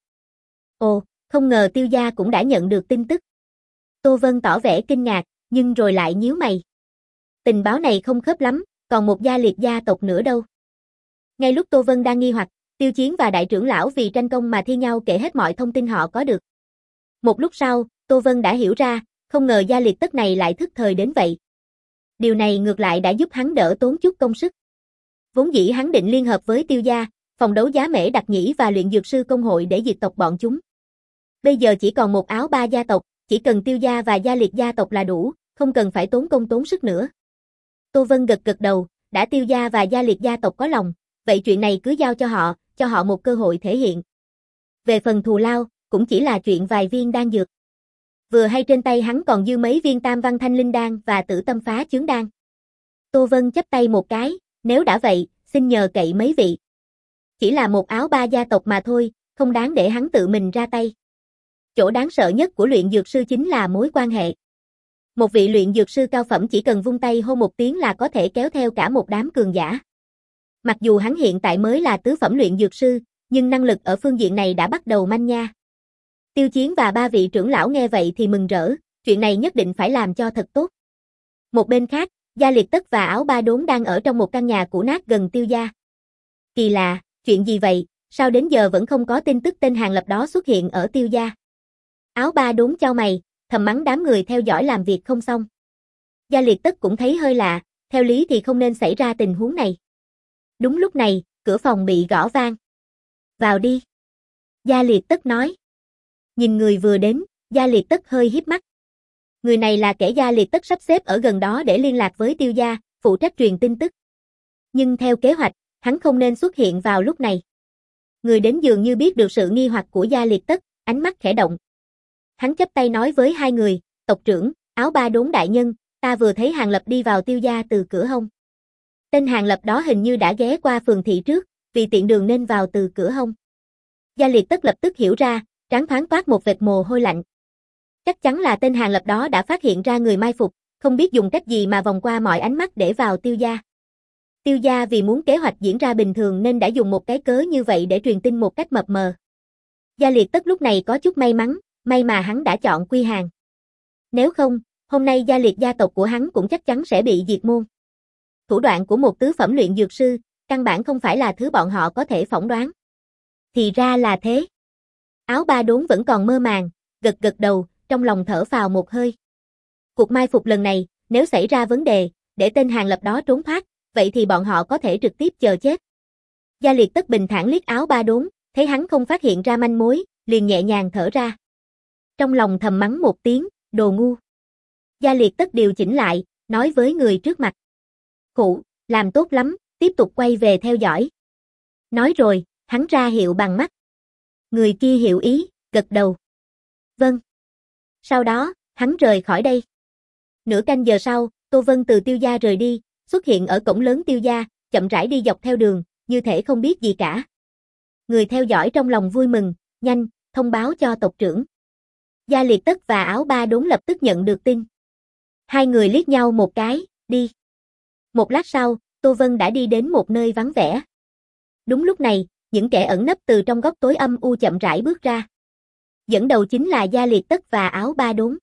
Ồ, không ngờ Tiêu gia cũng đã nhận được tin tức. Tô Vân tỏ vẻ kinh ngạc, nhưng rồi lại nhíu mày. Tình báo này không khớp lắm, còn một gia liệt gia tộc nữa đâu. Ngay lúc Tô Vân đang nghi hoặc, Tiêu Chiến và đại trưởng lão vì tranh công mà thi nhau kể hết mọi thông tin họ có được. Một lúc sau, Tô Vân đã hiểu ra, không ngờ gia liệt tất này lại thức thời đến vậy. Điều này ngược lại đã giúp hắn đỡ tốn chút công sức. Vốn dĩ hắn định liên hợp với Tiêu gia, phòng đấu giá Mễ Đặc Nhĩ và luyện dược sư công hội để diệt tộc bọn chúng. Bây giờ chỉ còn một Áo Ba gia tộc, chỉ cần Tiêu gia và gia liệt gia tộc là đủ, không cần phải tốn công tốn sức nữa. Tô Vân gật gật đầu, đã Tiêu gia và gia liệt gia tộc có lòng, vậy chuyện này cứ giao cho họ, cho họ một cơ hội thể hiện. Về phần thù lao, cũng chỉ là chuyện vài viên đan dược. Vừa hay trên tay hắn còn dư mấy viên Tam Văn Thanh Linh đan và Tử Tâm Phá Chướng đan. Tô Vân chắp tay một cái, nếu đã vậy, xin nhờ cậy mấy vị. Chỉ là một Áo Ba gia tộc mà thôi, không đáng để hắn tự mình ra tay. Chỗ đáng sợ nhất của luyện dược sư chính là mối quan hệ. Một vị luyện dược sư cao phẩm chỉ cần vung tay hô một tiếng là có thể kéo theo cả một đám cường giả. Mặc dù hắn hiện tại mới là tứ phẩm luyện dược sư, nhưng năng lực ở phương diện này đã bắt đầu manh nha. Tiêu Chiến và ba vị trưởng lão nghe vậy thì mừng rỡ, chuyện này nhất định phải làm cho thật tốt. Một bên khác, Gia Liệt Tất và Áo Ba Đốn đang ở trong một căn nhà cũ nát gần Tiêu gia. Kỳ lạ, chuyện gì vậy, sao đến giờ vẫn không có tin tức tên Hàng Lập đó xuất hiện ở Tiêu gia? Áo Ba Đốn chau mày, thầm mắng đám người theo dõi làm việc không xong. Gia Liệt Tất cũng thấy hơi lạ, theo lý thì không nên xảy ra tình huống này. Đúng lúc này, cửa phòng bị gõ vang. Vào đi. Gia Liệt Tất nói. Nhìn người vừa đến, Gia Liệt Tất hơi híp mắt. Người này là kẻ Gia Liệt Tất sắp xếp ở gần đó để liên lạc với Tiêu gia, phụ trách truyền tin tức. Nhưng theo kế hoạch, hắn không nên xuất hiện vào lúc này. Người đến dường như biết được sự nghi hoặc của Gia Liệt Tất, ánh mắt khẽ động. Hắn chắp tay nói với hai người, tộc trưởng, Áo Ba Đốn đại nhân, ta vừa thấy Hàng Lập đi vào Tiêu gia từ cửa hông. Tên Hàng Lập đó hình như đã ghé qua phường thị trước, vì tiện đường nên vào từ cửa hông. Gia Liệt Tất lập tức hiểu ra, trán thoáng toát một vệt mồ hôi lạnh. Chắc chắn là tên Hàng Lập đó đã phát hiện ra người mai phục, không biết dùng cách gì mà vòng qua mọi ánh mắt để vào Tiêu gia. Tiêu gia vì muốn kế hoạch diễn ra bình thường nên đã dùng một cái cớ như vậy để truyền tin một cách mập mờ. Gia Liệt Tất lúc này có chút may mắn, may mà hắn đã chọn quy hàng. Nếu không, hôm nay gia liệt gia tộc của hắn cũng chắc chắn sẽ bị diệt môn. Thủ đoạn của một tứ phẩm luyện dược sư, căn bản không phải là thứ bọn họ có thể phỏng đoán. Thì ra là thế. Áo Ba Đốn vẫn còn mơ màng, gật gật đầu, trong lòng thở phào một hơi. Cuộc mai phục lần này, nếu xảy ra vấn đề, để tên Hàng Lập đó trốn thoát, vậy thì bọn họ có thể trực tiếp chờ chết. Gia Liệt Tất bình thản liếc Áo Ba Đốn, thấy hắn không phát hiện ra manh mối, liền nhẹ nhàng thở ra. Trong lòng thầm mắng một tiếng, đồ ngu. Gia Liệt Tất điều chỉnh lại, nói với người trước mặt. Khụ, làm tốt lắm, tiếp tục quay về theo dõi. Nói rồi, hắn ra hiệu bằng mắt. Người kia hiểu ý, gật đầu. Vâng. Sau đó, hắn rời khỏi đây. Nửa canh giờ sau, Tô Vân từ Tiêu gia rời đi, xuất hiện ở cổng lớn Tiêu gia, chậm rãi đi dọc theo đường, như thể không biết gì cả. Người theo dõi trong lòng vui mừng, nhanh, thông báo cho tộc trưởng. Gia Liệt Tất và Áo Ba Đốn lập tức nhận được tin. Hai người liếc nhau một cái, đi. Một lát sau, Tô Vân đã đi đến một nơi vắng vẻ. Đúng lúc này, những kẻ ẩn nấp từ trong góc tối âm u chậm rãi bước ra. Dẫn đầu chính là Gia Liệt Tất và Áo Ba Đốn.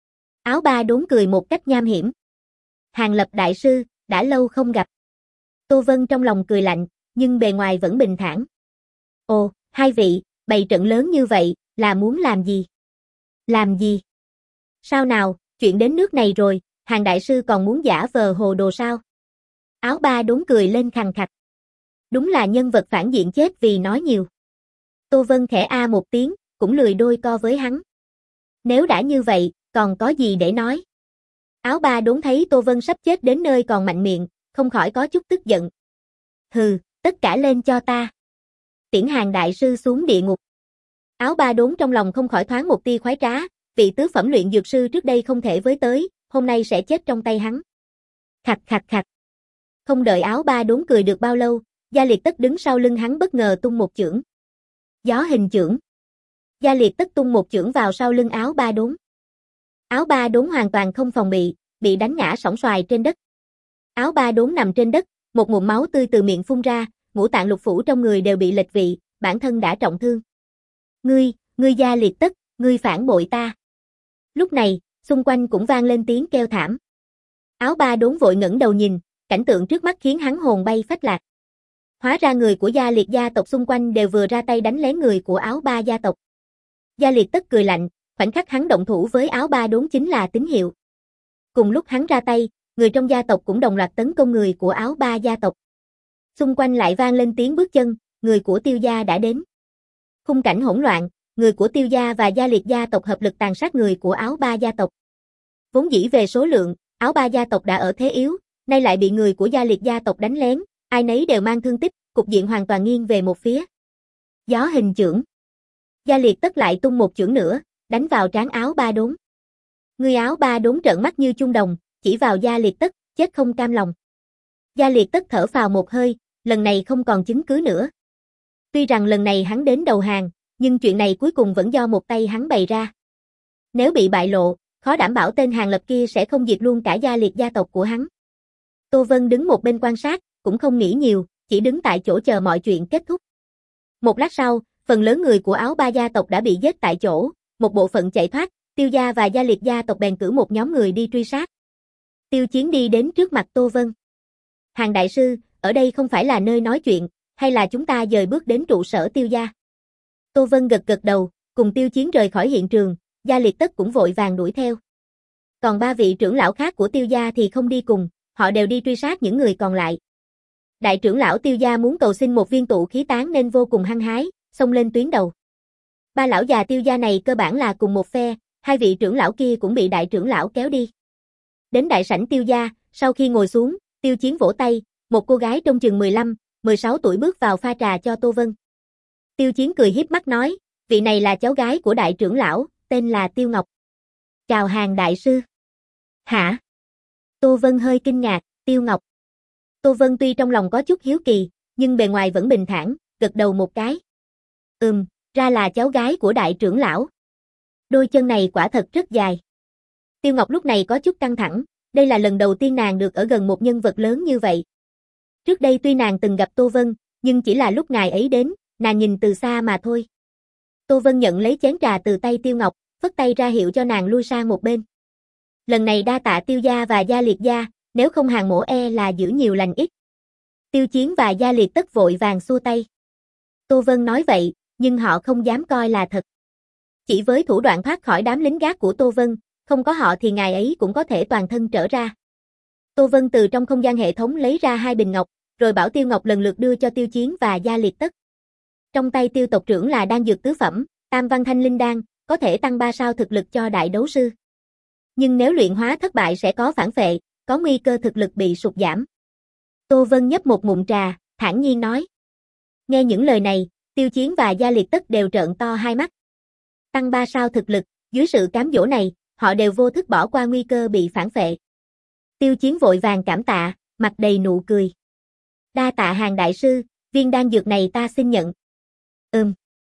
Áo Ba Đốn cười một cách nham hiểm. Hàng Lập đại sư, đã lâu không gặp. Tô Vân trong lòng cười lạnh, nhưng bề ngoài vẫn bình thản. Ồ, hai vị, bày trận lớn như vậy, là muốn làm gì? Làm gì? Sao nào, chuyện đến nước này rồi, Hàng đại sư còn muốn giả vờ hồ đồ sao? Áo Ba Đốn cười lên khằng khặc. Đúng là nhân vật phản diện chết vì nói nhiều. Tô Vân khẽ a một tiếng, cũng lười đôi co với hắn. Nếu đã như vậy, còn có gì để nói? Áo Ba Đốn thấy Tô Vân sắp chết đến nơi còn mạnh miệng, không khỏi có chút tức giận. Hừ, tất cả lên cho ta. Tiễn Hàng đại sư xuống địa ngục. Áo Ba Đốn trong lòng không khỏi thoáng một tia khoái trá, vị tứ phẩm luyện dược sư trước đây không thể với tới, hôm nay sẽ chết trong tay hắn. Khặt khặt khặt. Không đợi Áo Ba Đốn cười được bao lâu, Gia Liệt Tất đứng sau lưng hắn bất ngờ tung một chưởng. Gió hình chưởng. Gia Liệt Tất tung một chưởng vào sau lưng Áo Ba Đốn. Áo Ba Đốn hoàn toàn không phòng bị, bị đánh ngã sóng xoài trên đất. Áo Ba Đốn nằm trên đất, một ngụm máu tươi từ miệng phun ra, ngũ tạng lục phủ trong người đều bị lệch vị, bản thân đã trọng thương. Ngươi, ngươi Gia Liệt Tất, ngươi phản bội ta. Lúc này, xung quanh cũng vang lên tiếng kêu thảm. Áo Ba Đốn vội ngẩng đầu nhìn, cảnh tượng trước mắt khiến hắn hồn bay phách lạc. Hóa ra người của Gia Liệt gia tộc xung quanh đều vừa ra tay đánh lén người của Áo Ba gia tộc. Gia Liệt Tất cười lạnh, khoảnh khắc hắn động thủ với Áo Ba Đốn chính là tín hiệu. Cùng lúc hắn ra tay, người trong gia tộc cũng đồng loạt tấn công người của Áo Ba gia tộc. Xung quanh lại vang lên tiếng bước chân, người của Tiêu gia đã đến. Khung cảnh hỗn loạn, người của Tiêu gia và Gia Liệt gia tộc hợp lực tàn sát người của Áo Ba gia tộc. Vốn dĩ về số lượng, Áo Ba gia tộc đã ở thế yếu, nay lại bị người của Gia Liệt gia tộc đánh lén, ai nấy đều mang thương tích, cục diện hoàn toàn nghiêng về một phía. Gió hình chưởng. Gia Liệt Tất lại tung một chưởng nữa, đánh vào trán Áo Ba Đốn. Người Áo Ba Đốn trợn mắt như chung đồng, chỉ vào Gia Liệt Tất, chết không cam lòng. Gia Liệt Tất thở phào một hơi, lần này không còn chứng cứ nữa. Tuy rằng lần này hắn đến đầu hàng, nhưng chuyện này cuối cùng vẫn do một tay hắn bày ra. Nếu bị bại lộ, khó đảm bảo tên Hàng Lập kia sẽ không diệt luôn cả Gia Liệt gia tộc của hắn. Tô Vân đứng một bên quan sát, cũng không nghĩ nhiều, chỉ đứng tại chỗ chờ mọi chuyện kết thúc. Một lát sau, phần lớn người của Áo Ba gia tộc đã bị giết tại chỗ, một bộ phận chạy thoát, Tiêu gia và Gia Liệt gia tộc bèn cử một nhóm người đi truy sát. Tiêu Chiến đi đến trước mặt Tô Vân. Hàng đại sư, ở đây không phải là nơi nói chuyện, hay là chúng ta dời bước đến trụ sở Tiêu gia? Tô Vân gật gật đầu, cùng Tiêu Chiến rời khỏi hiện trường, Gia Liệt Tất cũng vội vàng đuổi theo. Còn ba vị trưởng lão khác của Tiêu gia thì không đi cùng, họ đều đi truy sát những người còn lại. Đại trưởng lão Tiêu gia muốn cầu xin một viên tụ khí tán nên vô cùng hăng hái, xông lên tuyến đầu. Ba lão già Tiêu gia này cơ bản là cùng một phe, hai vị trưởng lão kia cũng bị đại trưởng lão kéo đi. Đến đại sảnh Tiêu gia, sau khi ngồi xuống, Tiêu Chiến vỗ tay, một cô gái trong chừng mười lăm, mười sáu tuổi bước vào pha trà cho Tô Vân. Tiêu Chiến cười hiếp mắt nói, vị này là cháu gái của đại trưởng lão, tên là Tiêu Ngọc. Chào Hàng đại sư. Hả? Tô Vân hơi kinh ngạc, Tiêu Ngọc. Tô Vân tuy trong lòng có chút hiếu kỳ, nhưng bề ngoài vẫn bình thản, gật đầu một cái. Ừm, ra là cháu gái của đại trưởng lão. Đôi chân này quả thật rất dài. Tiêu Ngọc lúc này có chút căng thẳng, đây là lần đầu tiên nàng được ở gần một nhân vật lớn như vậy. Trước đây tuy nàng từng gặp Tô Vân, nhưng chỉ là lúc ngài ấy đến, nàng nhìn từ xa mà thôi. Tô Vân nhận lấy chén trà từ tay Tiêu Ngọc, phất tay ra hiệu cho nàng lui sang một bên. Lần này đa tạ Tiêu gia và Gia Liệt gia, nếu không Hàng mỗ e là giữ nhiều lành ít. Tiêu Chiến và Gia Liệt Tất vội vàng xua tay. Tô Vân nói vậy, nhưng họ không dám coi là thật. Chỉ với thủ đoạn thoát khỏi đám lính gác của Tô Vân, không có họ thì ngài ấy cũng có thể toàn thân trở ra. Tô Vân từ trong không gian hệ thống lấy ra hai bình ngọc, rồi bảo Tiêu Ngọc lần lượt đưa cho Tiêu Chiến và Gia Liệt Tất. Trong tay Tiêu tộc trưởng là đan dược tứ phẩm, Tam Văn Thanh Linh Đan, có thể tăng ba sao thực lực cho đại đấu sư. Nhưng nếu luyện hóa thất bại sẽ có phản phệ, có nguy cơ thực lực bị sụt giảm. Tô Vân nhấp một ngụm trà, thản nhiên nói. Nghe những lời này, Tiêu Chiến và Gia Liệt Tất đều trợn to hai mắt. Tăng ba sao thực lực, dưới sự cám dỗ này, họ đều vô thức bỏ qua nguy cơ bị phản phệ. Tiêu Chiến vội vàng cảm tạ, mặt đầy nụ cười. Đa tạ Hàng đại sư, viên đan dược này ta xin nhận. Ừm.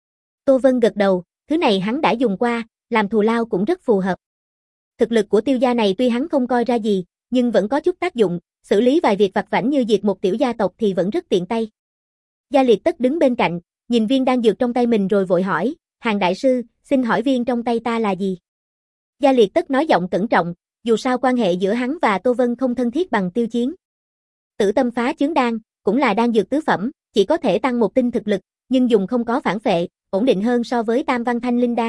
Tô Vân gật đầu, thứ này hắn đã dùng qua, làm thù lao cũng rất phù hợp. Thực lực của Tiêu gia này tuy hắn không coi ra gì, nhưng vẫn có chút tác dụng, xử lý vài việc vặt vãnh như diệt một tiểu gia tộc thì vẫn rất tiện tay. Gia Liệt Tất đứng bên cạnh, nhìn viên đan dược trong tay mình rồi vội hỏi, Hàng đại sư, xin hỏi viên trong tay ta là gì? Gia Liệt Tất nói giọng cẩn trọng, dù sao quan hệ giữa hắn và Tô Vân không thân thiết bằng Tiêu Chiến. Tử tâm phá chướng đan, cũng là đan dược tứ phẩm, chỉ có thể tăng một tinh thực lực, nhưng dùng không có phản phệ, ổn định hơn so với tam văn thanh linh đan.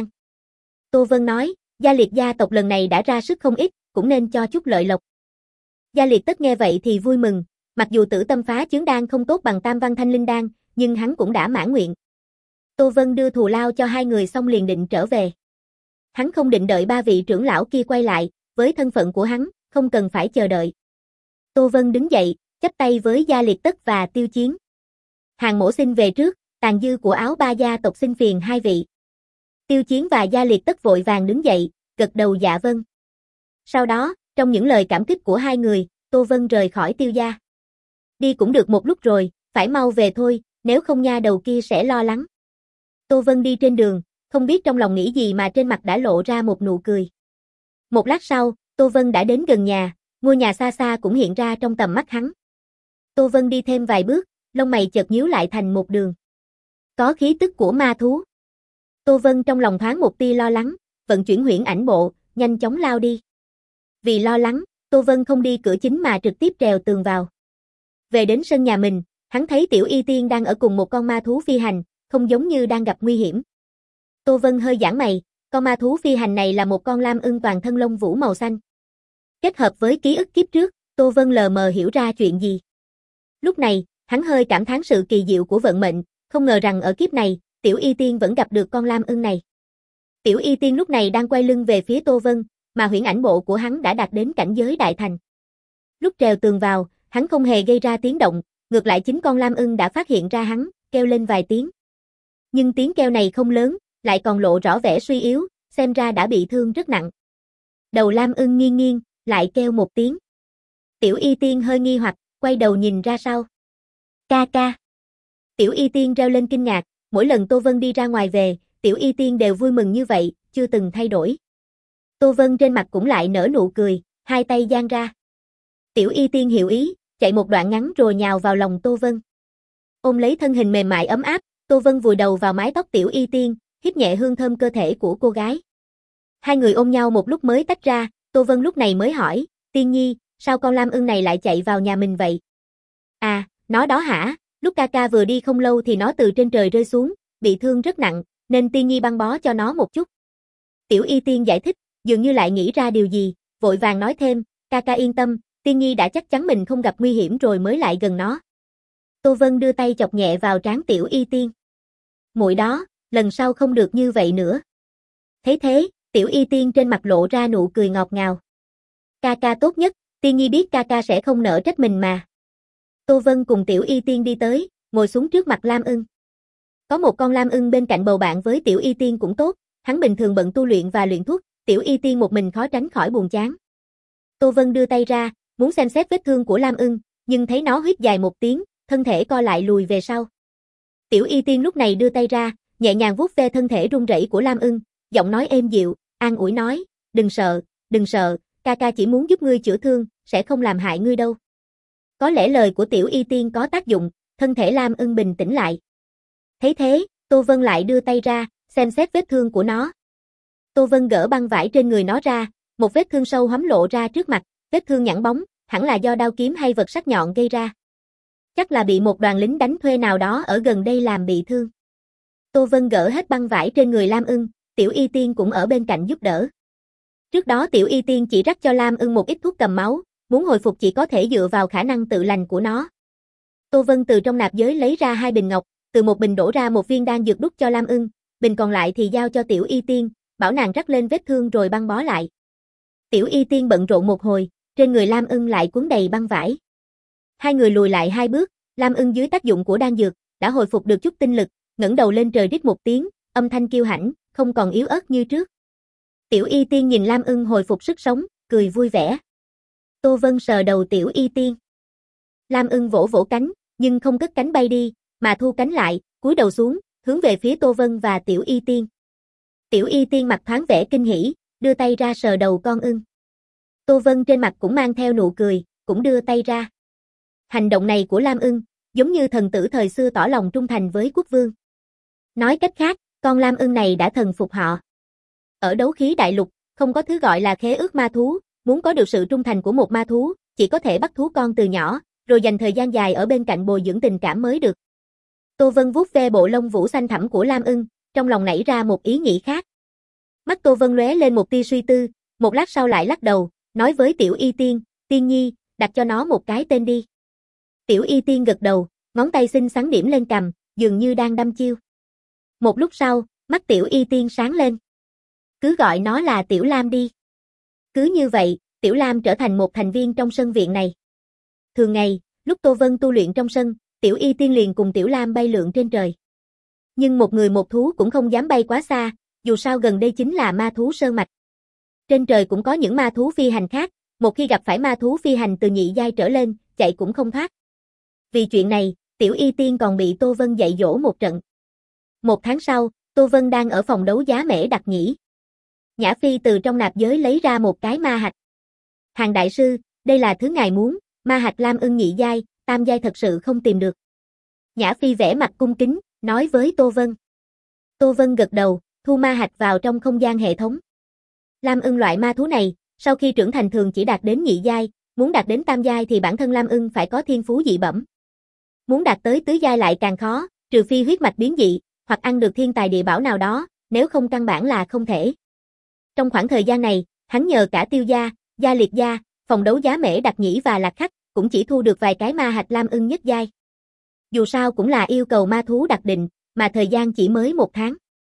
Tô Vân nói, Gia Liệt gia tộc lần này đã ra sức không ít, cũng nên cho chút lợi lộc. Gia Liệt Tất nghe vậy thì vui mừng, mặc dù tử tâm phá chướng đan không tốt bằng tam văn thanh linh đan, nhưng hắn cũng đã mãn nguyện. Tô Vân đưa thù lao cho hai người xong liền định trở về. Hắn không định đợi ba vị trưởng lão kia quay lại, với thân phận của hắn, không cần phải chờ đợi. Tô Vân đứng dậy, chắp tay với Gia Liệt Tất và Tiêu Chiến. Hàng Mỗ xin về trước, tàn dư của áo ba gia tộc xin phiền hai vị. Tiêu Chiến và Gia Liệt Tất vội vàng đứng dậy, gật đầu dạ vâng. Sau đó, trong những lời cảm kích của hai người, Tô Vân rời khỏi Tiêu gia. Đi cũng được một lúc rồi, phải mau về thôi, nếu không nha đầu kia sẽ lo lắng. Tô Vân đi trên đường, không biết trong lòng nghĩ gì mà trên mặt đã lộ ra một nụ cười. Một lát sau, Tô Vân đã đến gần nhà, ngôi nhà xa xa cũng hiện ra trong tầm mắt hắn. Tô Vân đi thêm vài bước, lông mày chợt nhíu lại thành một đường. Có khí tức của ma thú. Tô Vân trong lòng thoáng một tia lo lắng, vận chuyển huyễn ảnh bộ, nhanh chóng lao đi. Vì lo lắng, Tô Vân không đi cửa chính mà trực tiếp trèo tường vào. Về đến sân nhà mình, hắn thấy Tiểu Y Tiên đang ở cùng một con ma thú phi hành, không giống như đang gặp nguy hiểm. Tô Vân hơi giãn mày, con ma thú phi hành này là một con lam ưng toàn thân lông vũ màu xanh. Kết hợp với ký ức kiếp trước, Tô Vân lờ mờ hiểu ra chuyện gì. Lúc này, hắn hơi cảm thán sự kỳ diệu của vận mệnh, không ngờ rằng ở kiếp này, Tiểu Y Tiên vẫn gặp được con lam ưng này. Tiểu Y Tiên lúc này đang quay lưng về phía Tô Vân, mà huyễn ảnh bộ của hắn đã đạt đến cảnh giới đại thành. Lúc trèo tường vào, hắn không hề gây ra tiếng động, ngược lại chính con lam ưng đã phát hiện ra hắn, kêu lên vài tiếng. Nhưng tiếng kêu này không lớn, lại còn lộ rõ vẻ suy yếu, xem ra đã bị thương rất nặng. Đầu lam ưng nghiêng nghiêng, lại kêu một tiếng. Tiểu Y Tiên hơi nghi hoặc, quay đầu nhìn ra sau. Ca ca. Tiểu Y Tiên reo lên kinh ngạc, mỗi lần Tô Vân đi ra ngoài về, Tiểu Y Tiên đều vui mừng như vậy, chưa từng thay đổi. Tô Vân trên mặt cũng lại nở nụ cười, hai tay giang ra. Tiểu Y Tiên hiểu ý, chạy một đoạn ngắn rồi nhào vào lòng Tô Vân. Ôm lấy thân hình mềm mại ấm áp, Tô Vân vùi đầu vào mái tóc Tiểu Y Tiên, hít nhẹ hương thơm cơ thể của cô gái. Hai người ôm nhau một lúc mới tách ra, Tô Vân lúc này mới hỏi, Tiên Nhi, sao con lam ưng này lại chạy vào nhà mình vậy? À, nó đó hả, lúc ca ca vừa đi không lâu thì nó từ trên trời rơi xuống, bị thương rất nặng, nên Tiên Nhi băng bó cho nó một chút. Tiểu Y Tiên giải thích, dường như lại nghĩ ra điều gì, vội vàng nói thêm, ca ca yên tâm, Tiên Nhi đã chắc chắn mình không gặp nguy hiểm rồi mới lại gần nó. Tô Vân đưa tay chọc nhẹ vào trán Tiểu Y Tiên. Muội đó, lần sau không được như vậy nữa. Thấy thế, Tiểu Y Tiên trên mặt lộ ra nụ cười ngọt ngào. Ca ca tốt nhất, Tiên Nhi biết ca ca sẽ không nỡ trách mình mà. Tô Vân cùng Tiểu Y Tiên đi tới, ngồi xuống trước mặt lam ưng. Có một con lam ưng bên cạnh bầu bạn với Tiểu Y Tiên cũng tốt, hắn bình thường bận tu luyện và luyện thuốc, Tiểu Y Tiên một mình khó tránh khỏi buồn chán. Tô Vân đưa tay ra, muốn xem xét vết thương của lam ưng, nhưng thấy nó hít dài một tiếng, thân thể co lại lùi về sau. Tiểu Y Tiên lúc này đưa tay ra, nhẹ nhàng vuốt ve thân thể run rẩy của lam ưng, giọng nói êm dịu, an ủi nói, đừng sợ, đừng sợ, ca ca chỉ muốn giúp ngươi chữa thương, sẽ không làm hại ngươi đâu. Có lẽ lời của Tiểu Y Tiên có tác dụng, thân thể lam ưng bình tĩnh lại. Thấy thế, Tô Vân lại đưa tay ra, xem xét vết thương của nó. Tô Vân gỡ băng vải trên người nó ra, một vết thương sâu hoắm lộ ra trước mặt, vết thương nhẵn bóng, hẳn là do đao kiếm hay vật sắc nhọn gây ra. Chắc là bị một đoàn lính đánh thuê nào đó ở gần đây làm bị thương. Tô Vân gỡ hết băng vải trên người lam ưng, Tiểu Y Tiên cũng ở bên cạnh giúp đỡ. Trước đó Tiểu Y Tiên chỉ rắc cho lam ưng một ít thuốc cầm máu, muốn hồi phục chỉ có thể dựa vào khả năng tự lành của nó. Tô Vân từ trong nạp giới lấy ra hai bình ngọc, từ một bình đổ ra một viên đan dược đút cho lam ưng, bình còn lại thì giao cho Tiểu Y Tiên, bảo nàng rắc lên vết thương rồi băng bó lại. Tiểu Y Tiên bận rộn một hồi, trên người lam ưng lại cuốn đầy băng vải. Hai người lùi lại hai bước, lam ưng dưới tác dụng của đan dược, đã hồi phục được chút tinh lực, ngẩng đầu lên trời rít một tiếng, âm thanh kiêu hãnh, không còn yếu ớt như trước. Tiểu Y Tiên nhìn lam ưng hồi phục sức sống, cười vui vẻ. Tô Vân sờ đầu Tiểu Y Tiên. Lam ưng vỗ vỗ cánh, nhưng không cất cánh bay đi, mà thu cánh lại, cúi đầu xuống, hướng về phía Tô Vân và Tiểu Y Tiên. Tiểu Y Tiên mặt thoáng vẻ kinh hỉ, đưa tay ra sờ đầu con ưng. Tô Vân trên mặt cũng mang theo nụ cười, cũng đưa tay ra. Hành động này của lam ưng, giống như thần tử thời xưa tỏ lòng trung thành với quốc vương. Nói cách khác, con lam ưng này đã thần phục họ. Ở đấu khí đại lục, không có thứ gọi là khế ước ma thú, muốn có được sự trung thành của một ma thú, chỉ có thể bắt thú con từ nhỏ, rồi dành thời gian dài ở bên cạnh bồi dưỡng tình cảm mới được. Tô Vân vuốt ve bộ lông vũ xanh thẳm của Lam Ưng, trong lòng nảy ra một ý nghĩ khác. Mắt Tô Vân lóe lên một tia suy tư, một lát sau lại lắc đầu, nói với Tiểu Y Tiên, Tiên Nhi, đặt cho nó một cái tên đi. Tiểu Y Tiên gật đầu, ngón tay xinh xắn điểm lên cằm, dường như đang đăm chiêu. Một lúc sau, mắt Tiểu Y Tiên sáng lên. Cứ gọi nó là Tiểu Lam đi. Cứ như vậy, Tiểu Lam trở thành một thành viên trong sân viện này. Thường ngày, lúc Tô Vân tu luyện trong sân, Tiểu Y Tiên liền cùng Tiểu Lam bay lượn trên trời. Nhưng một người một thú cũng không dám bay quá xa, dù sao gần đây chính là ma thú sơn mạch. Trên trời cũng có những ma thú phi hành khác, một khi gặp phải ma thú phi hành từ nhị giai trở lên, chạy cũng không thoát. Vì chuyện này, Tiểu Y Tiên còn bị Tô Vân dạy dỗ một trận. Một tháng sau, Tô Vân đang ở phòng đấu giá Mễ Đặc Nhĩ. Nhã Phi từ trong nạp giới lấy ra một cái ma hạch. Hàng đại sư, đây là thứ ngài muốn, ma hạch Lam Ưng nhị giai, tam giai thật sự không tìm được. Nhã Phi vẽ mặt cung kính, nói với Tô Vân. Tô Vân gật đầu, thu ma hạch vào trong không gian hệ thống. Lam Ưng loại ma thú này, sau khi trưởng thành thường chỉ đạt đến nhị giai, muốn đạt đến tam giai thì bản thân Lam Ưng phải có thiên phú dị bẩm. Muốn đạt tới tứ giai lại càng khó, trừ phi huyết mạch biến dị, hoặc ăn được thiên tài địa bảo nào đó, nếu không căn bản là không thể. Trong khoảng thời gian này, hắn nhờ cả Tiêu gia, Gia Liệt gia, phòng đấu giá Mễ Đặc Nhĩ và Lạc Khắc, cũng chỉ thu được vài cái ma hạch Lam Ưng nhất giai. Dù sao cũng là yêu cầu ma thú đặc định, mà thời gian chỉ mới một tháng.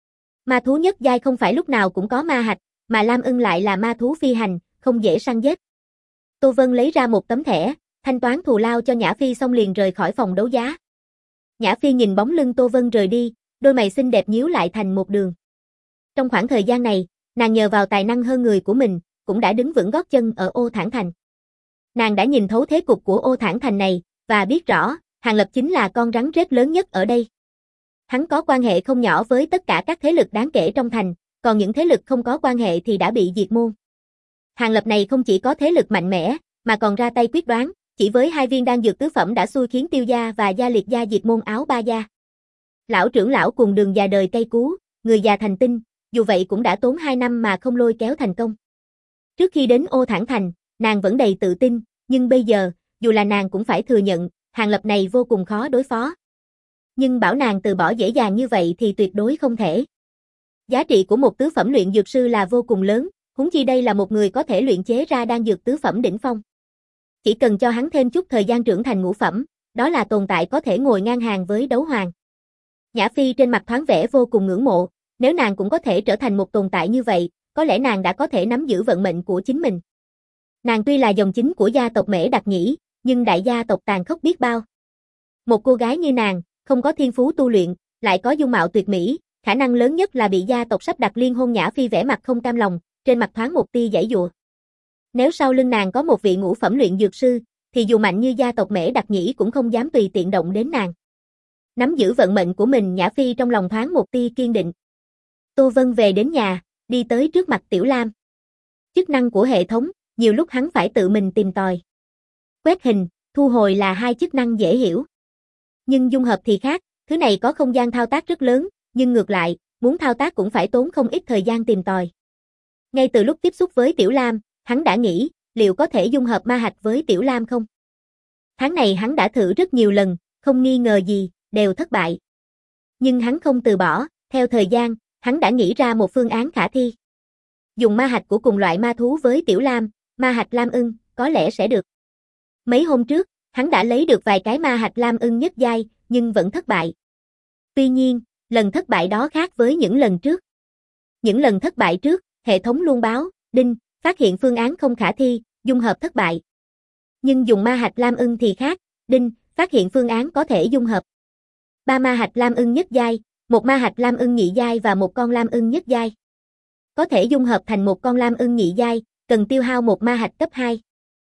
Ma thú nhất giai không phải lúc nào cũng có ma hạch, mà Lam Ưng lại là ma thú phi hành, không dễ săn giết. Tô Vân lấy ra một tấm thẻ, thanh toán thù lao cho Nhã Phi xong liền rời khỏi phòng đấu giá. Nhã Phi nhìn bóng lưng Tô Vân rời đi, đôi mày xinh đẹp nhíu lại thành một đường. Trong khoảng thời gian này, nàng nhờ vào tài năng hơn người của mình, cũng đã đứng vững gót chân ở Ô Thản Thành. Nàng đã nhìn thấu thế cục của Ô Thản Thành này, và biết rõ, Hàng Lập chính là con rắn rết lớn nhất ở đây. Hắn có quan hệ không nhỏ với tất cả các thế lực đáng kể trong thành, còn những thế lực không có quan hệ thì đã bị diệt môn. Hàng Lập này không chỉ có thế lực mạnh mẽ, mà còn ra tay quyết đoán, chỉ với hai viên đan dược tứ phẩm đã xui khiến Tiêu gia và Gia Liệt gia diệt môn Áo Ba gia. Lão trưởng lão cùng đường già đời cay cú, người già thành tinh, dù vậy cũng đã tốn hai năm mà không lôi kéo thành công. Trước khi đến Ô Thản Thành, nàng vẫn đầy tự tin, nhưng bây giờ, dù là nàng cũng phải thừa nhận, Hàng Lập này vô cùng khó đối phó. Nhưng bảo nàng từ bỏ dễ dàng như vậy thì tuyệt đối không thể. Giá trị của một tứ phẩm luyện dược sư là vô cùng lớn, huống chi đây là một người có thể luyện chế ra đan dược tứ phẩm đỉnh phong. Chỉ cần cho hắn thêm chút thời gian trưởng thành ngũ phẩm, đó là tồn tại có thể ngồi ngang hàng với đấu hoàng. Nhã Phi trên mặt thoáng vẻ vô cùng ngưỡng mộ, nếu nàng cũng có thể trở thành một tồn tại như vậy, có lẽ nàng đã có thể nắm giữ vận mệnh của chính mình. Nàng tuy là dòng chính của gia tộc Mễ Đặc Nhĩ, nhưng đại gia tộc tàn khốc biết bao. Một cô gái như nàng, không có thiên phú tu luyện, lại có dung mạo tuyệt mỹ, khả năng lớn nhất là bị gia tộc sắp đặt liên hôn. Nhã Phi vẻ mặt không cam lòng, trên mặt thoáng một tia giãy giụa. Nếu sau lưng nàng có một vị ngũ phẩm luyện dược sư, thì dù mạnh như gia tộc Mễ Đặc Nhĩ cũng không dám tùy tiện động đến nàng. Nắm giữ vận mệnh của mình, Nhã Phi trong lòng thoáng một tia kiên định. Tô Vân về đến nhà, đi tới trước mặt Tiểu Lam. Chức năng của hệ thống, nhiều lúc hắn phải tự mình tìm tòi. Quét hình, thu hồi là hai chức năng dễ hiểu. Nhưng dung hợp thì khác, thứ này có không gian thao tác rất lớn, nhưng ngược lại, muốn thao tác cũng phải tốn không ít thời gian tìm tòi. Ngay từ lúc tiếp xúc với Tiểu Lam, hắn đã nghĩ, liệu có thể dung hợp ma hạch với Tiểu Lam không? Tháng này hắn đã thử rất nhiều lần, không nghi ngờ gì, đều thất bại. Nhưng hắn không từ bỏ, theo thời gian, hắn đã nghĩ ra một phương án khả thi. Dùng ma hạch của cùng loại ma thú với Tiểu Lam, ma hạch Lam Ưng, có lẽ sẽ được. Mấy hôm trước, hắn đã lấy được vài cái ma hạch Lam Ưng nhất giai, nhưng vẫn thất bại. Tuy nhiên, lần thất bại đó khác với những lần trước. Những lần thất bại trước, hệ thống luôn báo, đinh, phát hiện phương án không khả thi, dung hợp thất bại. Nhưng dùng ma hạch Lam Ưng thì khác, đinh, phát hiện phương án có thể dung hợp. Ba ma hạch Lam Ưng nhất giai, một ma hạch Lam Ưng nhị giai và một con Lam Ưng nhất giai. Có thể dung hợp thành một con Lam Ưng nhị giai, cần tiêu hao một ma hạch cấp hai.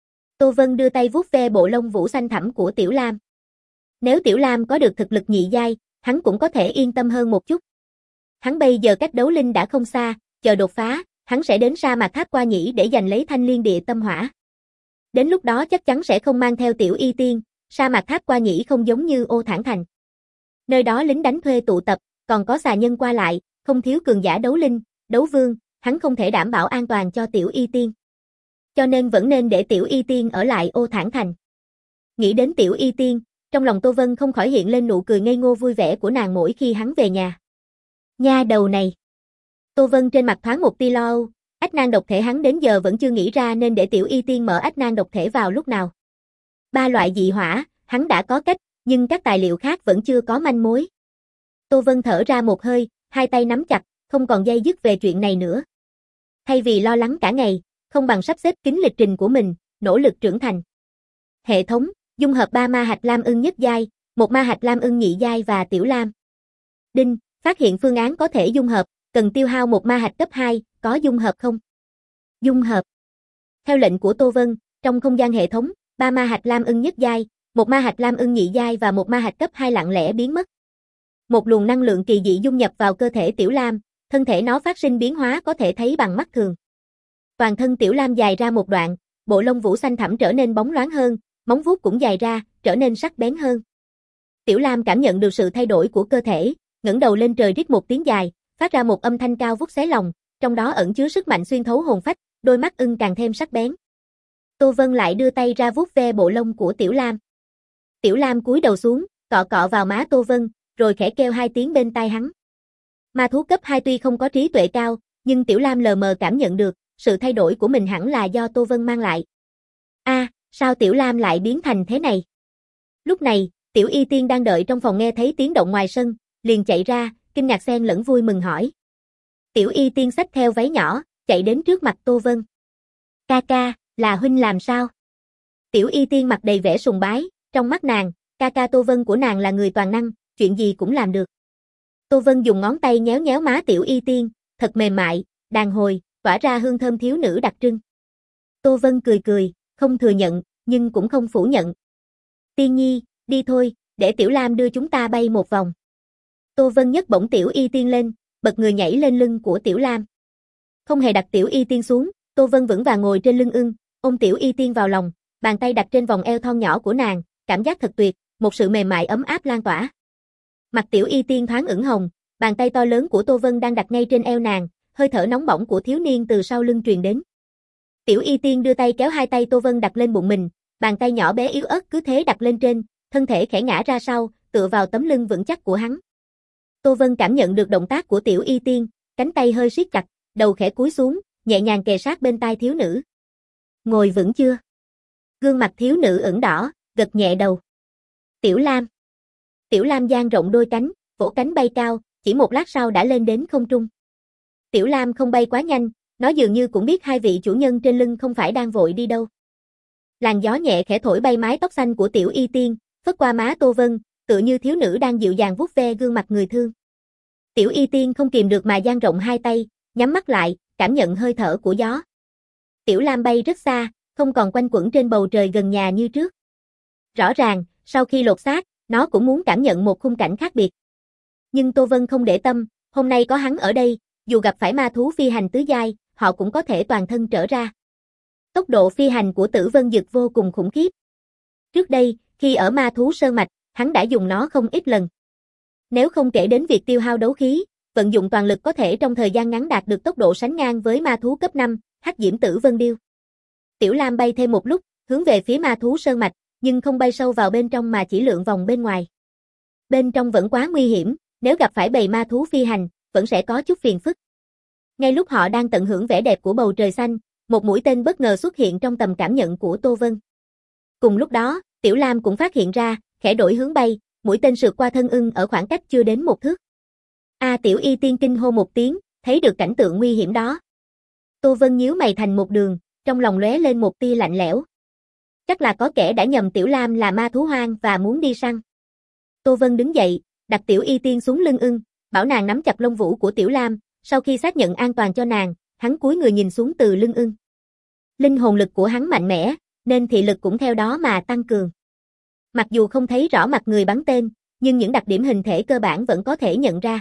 Tô Vân đưa tay vuốt ve bộ lông vũ xanh thẳm của Tiểu Lam. Nếu Tiểu Lam có được thực lực nhị giai, hắn cũng có thể yên tâm hơn một chút. Hắn bây giờ cách đấu linh đã không xa, chờ đột phá, hắn sẽ đến sa mạc Tháp Qua Nhĩ để giành lấy thanh liên địa tâm hỏa. Đến lúc đó chắc chắn sẽ không mang theo Tiểu Y Tiên, sa mạc Tháp Qua Nhĩ không giống như Ô Thản Thành. Nơi đó lính đánh thuê tụ tập, còn có xà nhân qua lại, không thiếu cường giả đấu linh, đấu vương, hắn không thể đảm bảo an toàn cho Tiểu Y Tiên. Cho nên vẫn nên để Tiểu Y Tiên ở lại Ô Thản Thành. Nghĩ đến Tiểu Y Tiên, trong lòng Tô Vân không khỏi hiện lên nụ cười ngây ngô vui vẻ của nàng mỗi khi hắn về nhà. Nha đầu này. Tô Vân trên mặt thoáng một tia lo âu, ách nan độc thể hắn đến giờ vẫn chưa nghĩ ra nên để Tiểu Y Tiên mở ách nan độc thể vào lúc nào. Ba loại dị hỏa, hắn đã có cách, nhưng các tài liệu khác vẫn chưa có manh mối. Tô Vân thở ra một hơi, hai tay nắm chặt, không còn day dứt về chuyện này nữa. Thay vì lo lắng cả ngày, không bằng sắp xếp kín lịch trình của mình, nỗ lực trưởng thành. Hệ thống, dung hợp ba ma hạch lam ưng nhất giai, một ma hạch lam ưng nhị giai và tiểu lam. Đinh, phát hiện phương án có thể dung hợp, cần tiêu hao một ma hạch cấp hai, có dung hợp không? Dung hợp. Theo lệnh của Tô Vân, trong không gian hệ thống, ba ma hạch lam ưng nhất giai, một ma hạch lam ưng nhị giai và một ma hạch cấp hai lặng lẽ biến mất. Một luồng năng lượng kỳ dị dung nhập vào cơ thể Tiểu Lam, thân thể nó phát sinh biến hóa có thể thấy bằng mắt thường. Toàn thân Tiểu Lam dài ra một đoạn, bộ lông vũ xanh thẳm trở nên bóng loáng hơn, móng vuốt cũng dài ra, trở nên sắc bén hơn. Tiểu Lam cảm nhận được sự thay đổi của cơ thể, ngẩng đầu lên trời rít một tiếng dài, phát ra một âm thanh cao vút xé lòng, trong đó ẩn chứa sức mạnh xuyên thấu hồn phách, đôi mắt ưng càng thêm sắc bén. Tô Vân lại đưa tay ra vuốt ve bộ lông của Tiểu Lam. Tiểu Lam cúi đầu xuống, cọ cọ vào má Tô Vân, rồi khẽ kêu hai tiếng bên tai hắn. Ma thú cấp hai tuy không có trí tuệ cao, nhưng Tiểu Lam lờ mờ cảm nhận được, sự thay đổi của mình hẳn là do Tô Vân mang lại. A, à, sao Tiểu Lam lại biến thành thế này? Lúc này, Tiểu Y Tiên đang đợi trong phòng nghe thấy tiếng động ngoài sân, liền chạy ra, kinh ngạc xen lẫn vui mừng hỏi. Tiểu Y Tiên xách theo váy nhỏ, chạy đến trước mặt Tô Vân. Ca ca, là huynh làm sao? Tiểu Y Tiên mặt đầy vẻ sùng bái, trong mắt nàng, ca ca Tô Vân của nàng là người toàn năng, chuyện gì cũng làm được. Tô Vân dùng ngón tay nhéo nhéo má Tiểu Y Tiên, thật mềm mại, đàn hồi, tỏa ra hương thơm thiếu nữ đặc trưng. Tô Vân cười cười, không thừa nhận, nhưng cũng không phủ nhận. Tiên nhi, đi thôi, để Tiểu Lam đưa chúng ta bay một vòng. Tô Vân nhấc bổng Tiểu Y Tiên lên, bật người nhảy lên lưng của Tiểu Lam. Không hề đặt Tiểu Y Tiên xuống, Tô Vân vững vàng ngồi trên lưng ưng, ôm Tiểu Y Tiên vào lòng, bàn tay đặt trên vòng eo thon nhỏ của nàng, cảm giác thật tuyệt, một sự mềm mại ấm áp lan tỏa. Mặt Tiểu Y Tiên thoáng ửng hồng, bàn tay to lớn của Tô Vân đang đặt ngay trên eo nàng, hơi thở nóng bỏng của thiếu niên từ sau lưng truyền đến. Tiểu Y Tiên đưa tay kéo hai tay Tô Vân đặt lên bụng mình, bàn tay nhỏ bé yếu ớt cứ thế đặt lên trên, thân thể khẽ ngã ra sau, tựa vào tấm lưng vững chắc của hắn. Tô Vân cảm nhận được động tác của Tiểu Y Tiên, cánh tay hơi siết chặt, đầu khẽ cúi xuống, nhẹ nhàng kề sát bên tai thiếu nữ. Ngồi vững chưa? Gương mặt thiếu nữ ửng đỏ, gật nhẹ đầu. Tiểu Lam. Tiểu Lam dang rộng đôi cánh, vỗ cánh bay cao, chỉ một lát sau đã lên đến không trung. Tiểu Lam không bay quá nhanh, nó dường như cũng biết hai vị chủ nhân trên lưng không phải đang vội đi đâu. Làn gió nhẹ khẽ thổi bay mái tóc xanh của Tiểu Y Tiên, phất qua má Tô Vân, tựa như thiếu nữ đang dịu dàng vuốt ve gương mặt người thương. Tiểu Y Tiên không kìm được mà dang rộng hai tay, nhắm mắt lại, cảm nhận hơi thở của gió. Tiểu Lam bay rất xa, không còn quanh quẩn trên bầu trời gần nhà như trước. Rõ ràng, sau khi lột xác, nó cũng muốn cảm nhận một khung cảnh khác biệt. Nhưng Tô Vân không để tâm, hôm nay có hắn ở đây, dù gặp phải ma thú phi hành tứ giai, họ cũng có thể toàn thân trở ra. Tốc độ phi hành của Tử Vân Dực vô cùng khủng khiếp. Trước đây, khi ở ma thú sơn mạch, hắn đã dùng nó không ít lần. Nếu không kể đến việc tiêu hao đấu khí, vận dụng toàn lực có thể trong thời gian ngắn đạt được tốc độ sánh ngang với ma thú cấp năm, Hắc Diễm Tử Vân Điêu. Tiểu Lam bay thêm một lúc, hướng về phía ma thú sơn mạch, nhưng không bay sâu vào bên trong mà chỉ lượn vòng bên ngoài. Bên trong vẫn quá nguy hiểm, nếu gặp phải bầy ma thú phi hành, vẫn sẽ có chút phiền phức. Ngay lúc họ đang tận hưởng vẻ đẹp của bầu trời xanh, một mũi tên bất ngờ xuất hiện trong tầm cảm nhận của Tô Vân. Cùng lúc đó, Tiểu Lam cũng phát hiện ra, khẽ đổi hướng bay, mũi tên sượt qua thân ưng ở khoảng cách chưa đến một thước. A à, Tiểu Y Tiên kinh hô một tiếng, thấy được cảnh tượng nguy hiểm đó. Tô Vân nhíu mày thành một đường, trong lòng lóe lên một tia lạnh lẽo. Chắc là có kẻ đã nhầm Tiểu Lam là ma thú hoang và muốn đi săn. Tô Vân đứng dậy, đặt Tiểu Y Tiên xuống lưng ưng, bảo nàng nắm chặt lông vũ của Tiểu Lam, sau khi xác nhận an toàn cho nàng, hắn cúi người nhìn xuống từ lưng ưng. Linh hồn lực của hắn mạnh mẽ, nên thị lực cũng theo đó mà tăng cường. Mặc dù không thấy rõ mặt người bắn tên, nhưng những đặc điểm hình thể cơ bản vẫn có thể nhận ra.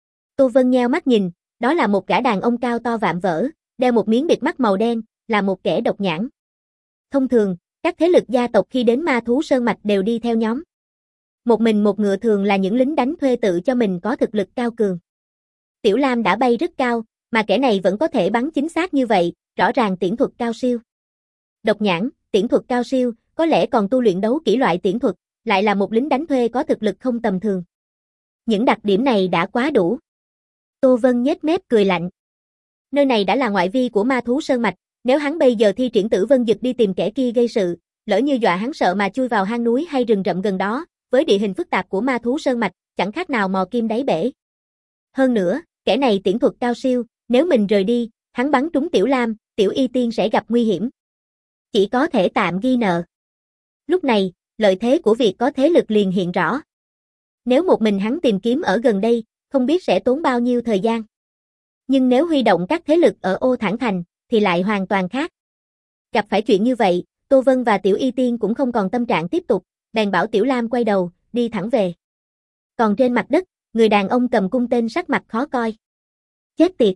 Tô Vân nheo mắt nhìn, đó là một gã đàn ông cao to vạm vỡ, đeo một miếng bịt mắt màu đen, là một kẻ độc nhãn. Thông thường, các thế lực gia tộc khi đến ma thú sơn mạch đều đi theo nhóm. Một mình một ngựa thường là những lính đánh thuê tự cho mình có thực lực cao cường. Tiểu Lam đã bay rất cao, mà kẻ này vẫn có thể bắn chính xác như vậy, rõ ràng tiễn thuật cao siêu. Độc nhãn, tiễn thuật cao siêu, có lẽ còn tu luyện đấu kỹ loại tiễn thuật, lại là một lính đánh thuê có thực lực không tầm thường. Những đặc điểm này đã quá đủ. Tô Vân nhếch mép cười lạnh. Nơi này đã là ngoại vi của ma thú sơn mạch, nếu hắn bây giờ thi triển Tử Vân Dực đi tìm kẻ kia gây sự, lỡ như dọa hắn sợ mà chui vào hang núi hay rừng rậm gần đó, với địa hình phức tạp của ma thú sơn mạch, chẳng khác nào mò kim đáy bể. Hơn nữa, kẻ này tiễn thuật cao siêu, nếu mình rời đi, hắn bắn trúng Tiểu Lam, Tiểu Y Tiên sẽ gặp nguy hiểm. Chỉ có thể tạm ghi nợ. Lúc này, lợi thế của việc có thế lực liền hiện rõ. Nếu một mình hắn tìm kiếm ở gần đây, không biết sẽ tốn bao nhiêu thời gian. Nhưng nếu huy động các thế lực ở Ô Thản Thành, thì lại hoàn toàn khác. Gặp phải chuyện như vậy, Tô Vân và Tiểu Y Tiên cũng không còn tâm trạng tiếp tục, bèn bảo Tiểu Lam quay đầu, đi thẳng về. Còn trên mặt đất, người đàn ông cầm cung tên sắc mặt khó coi. Chết tiệt!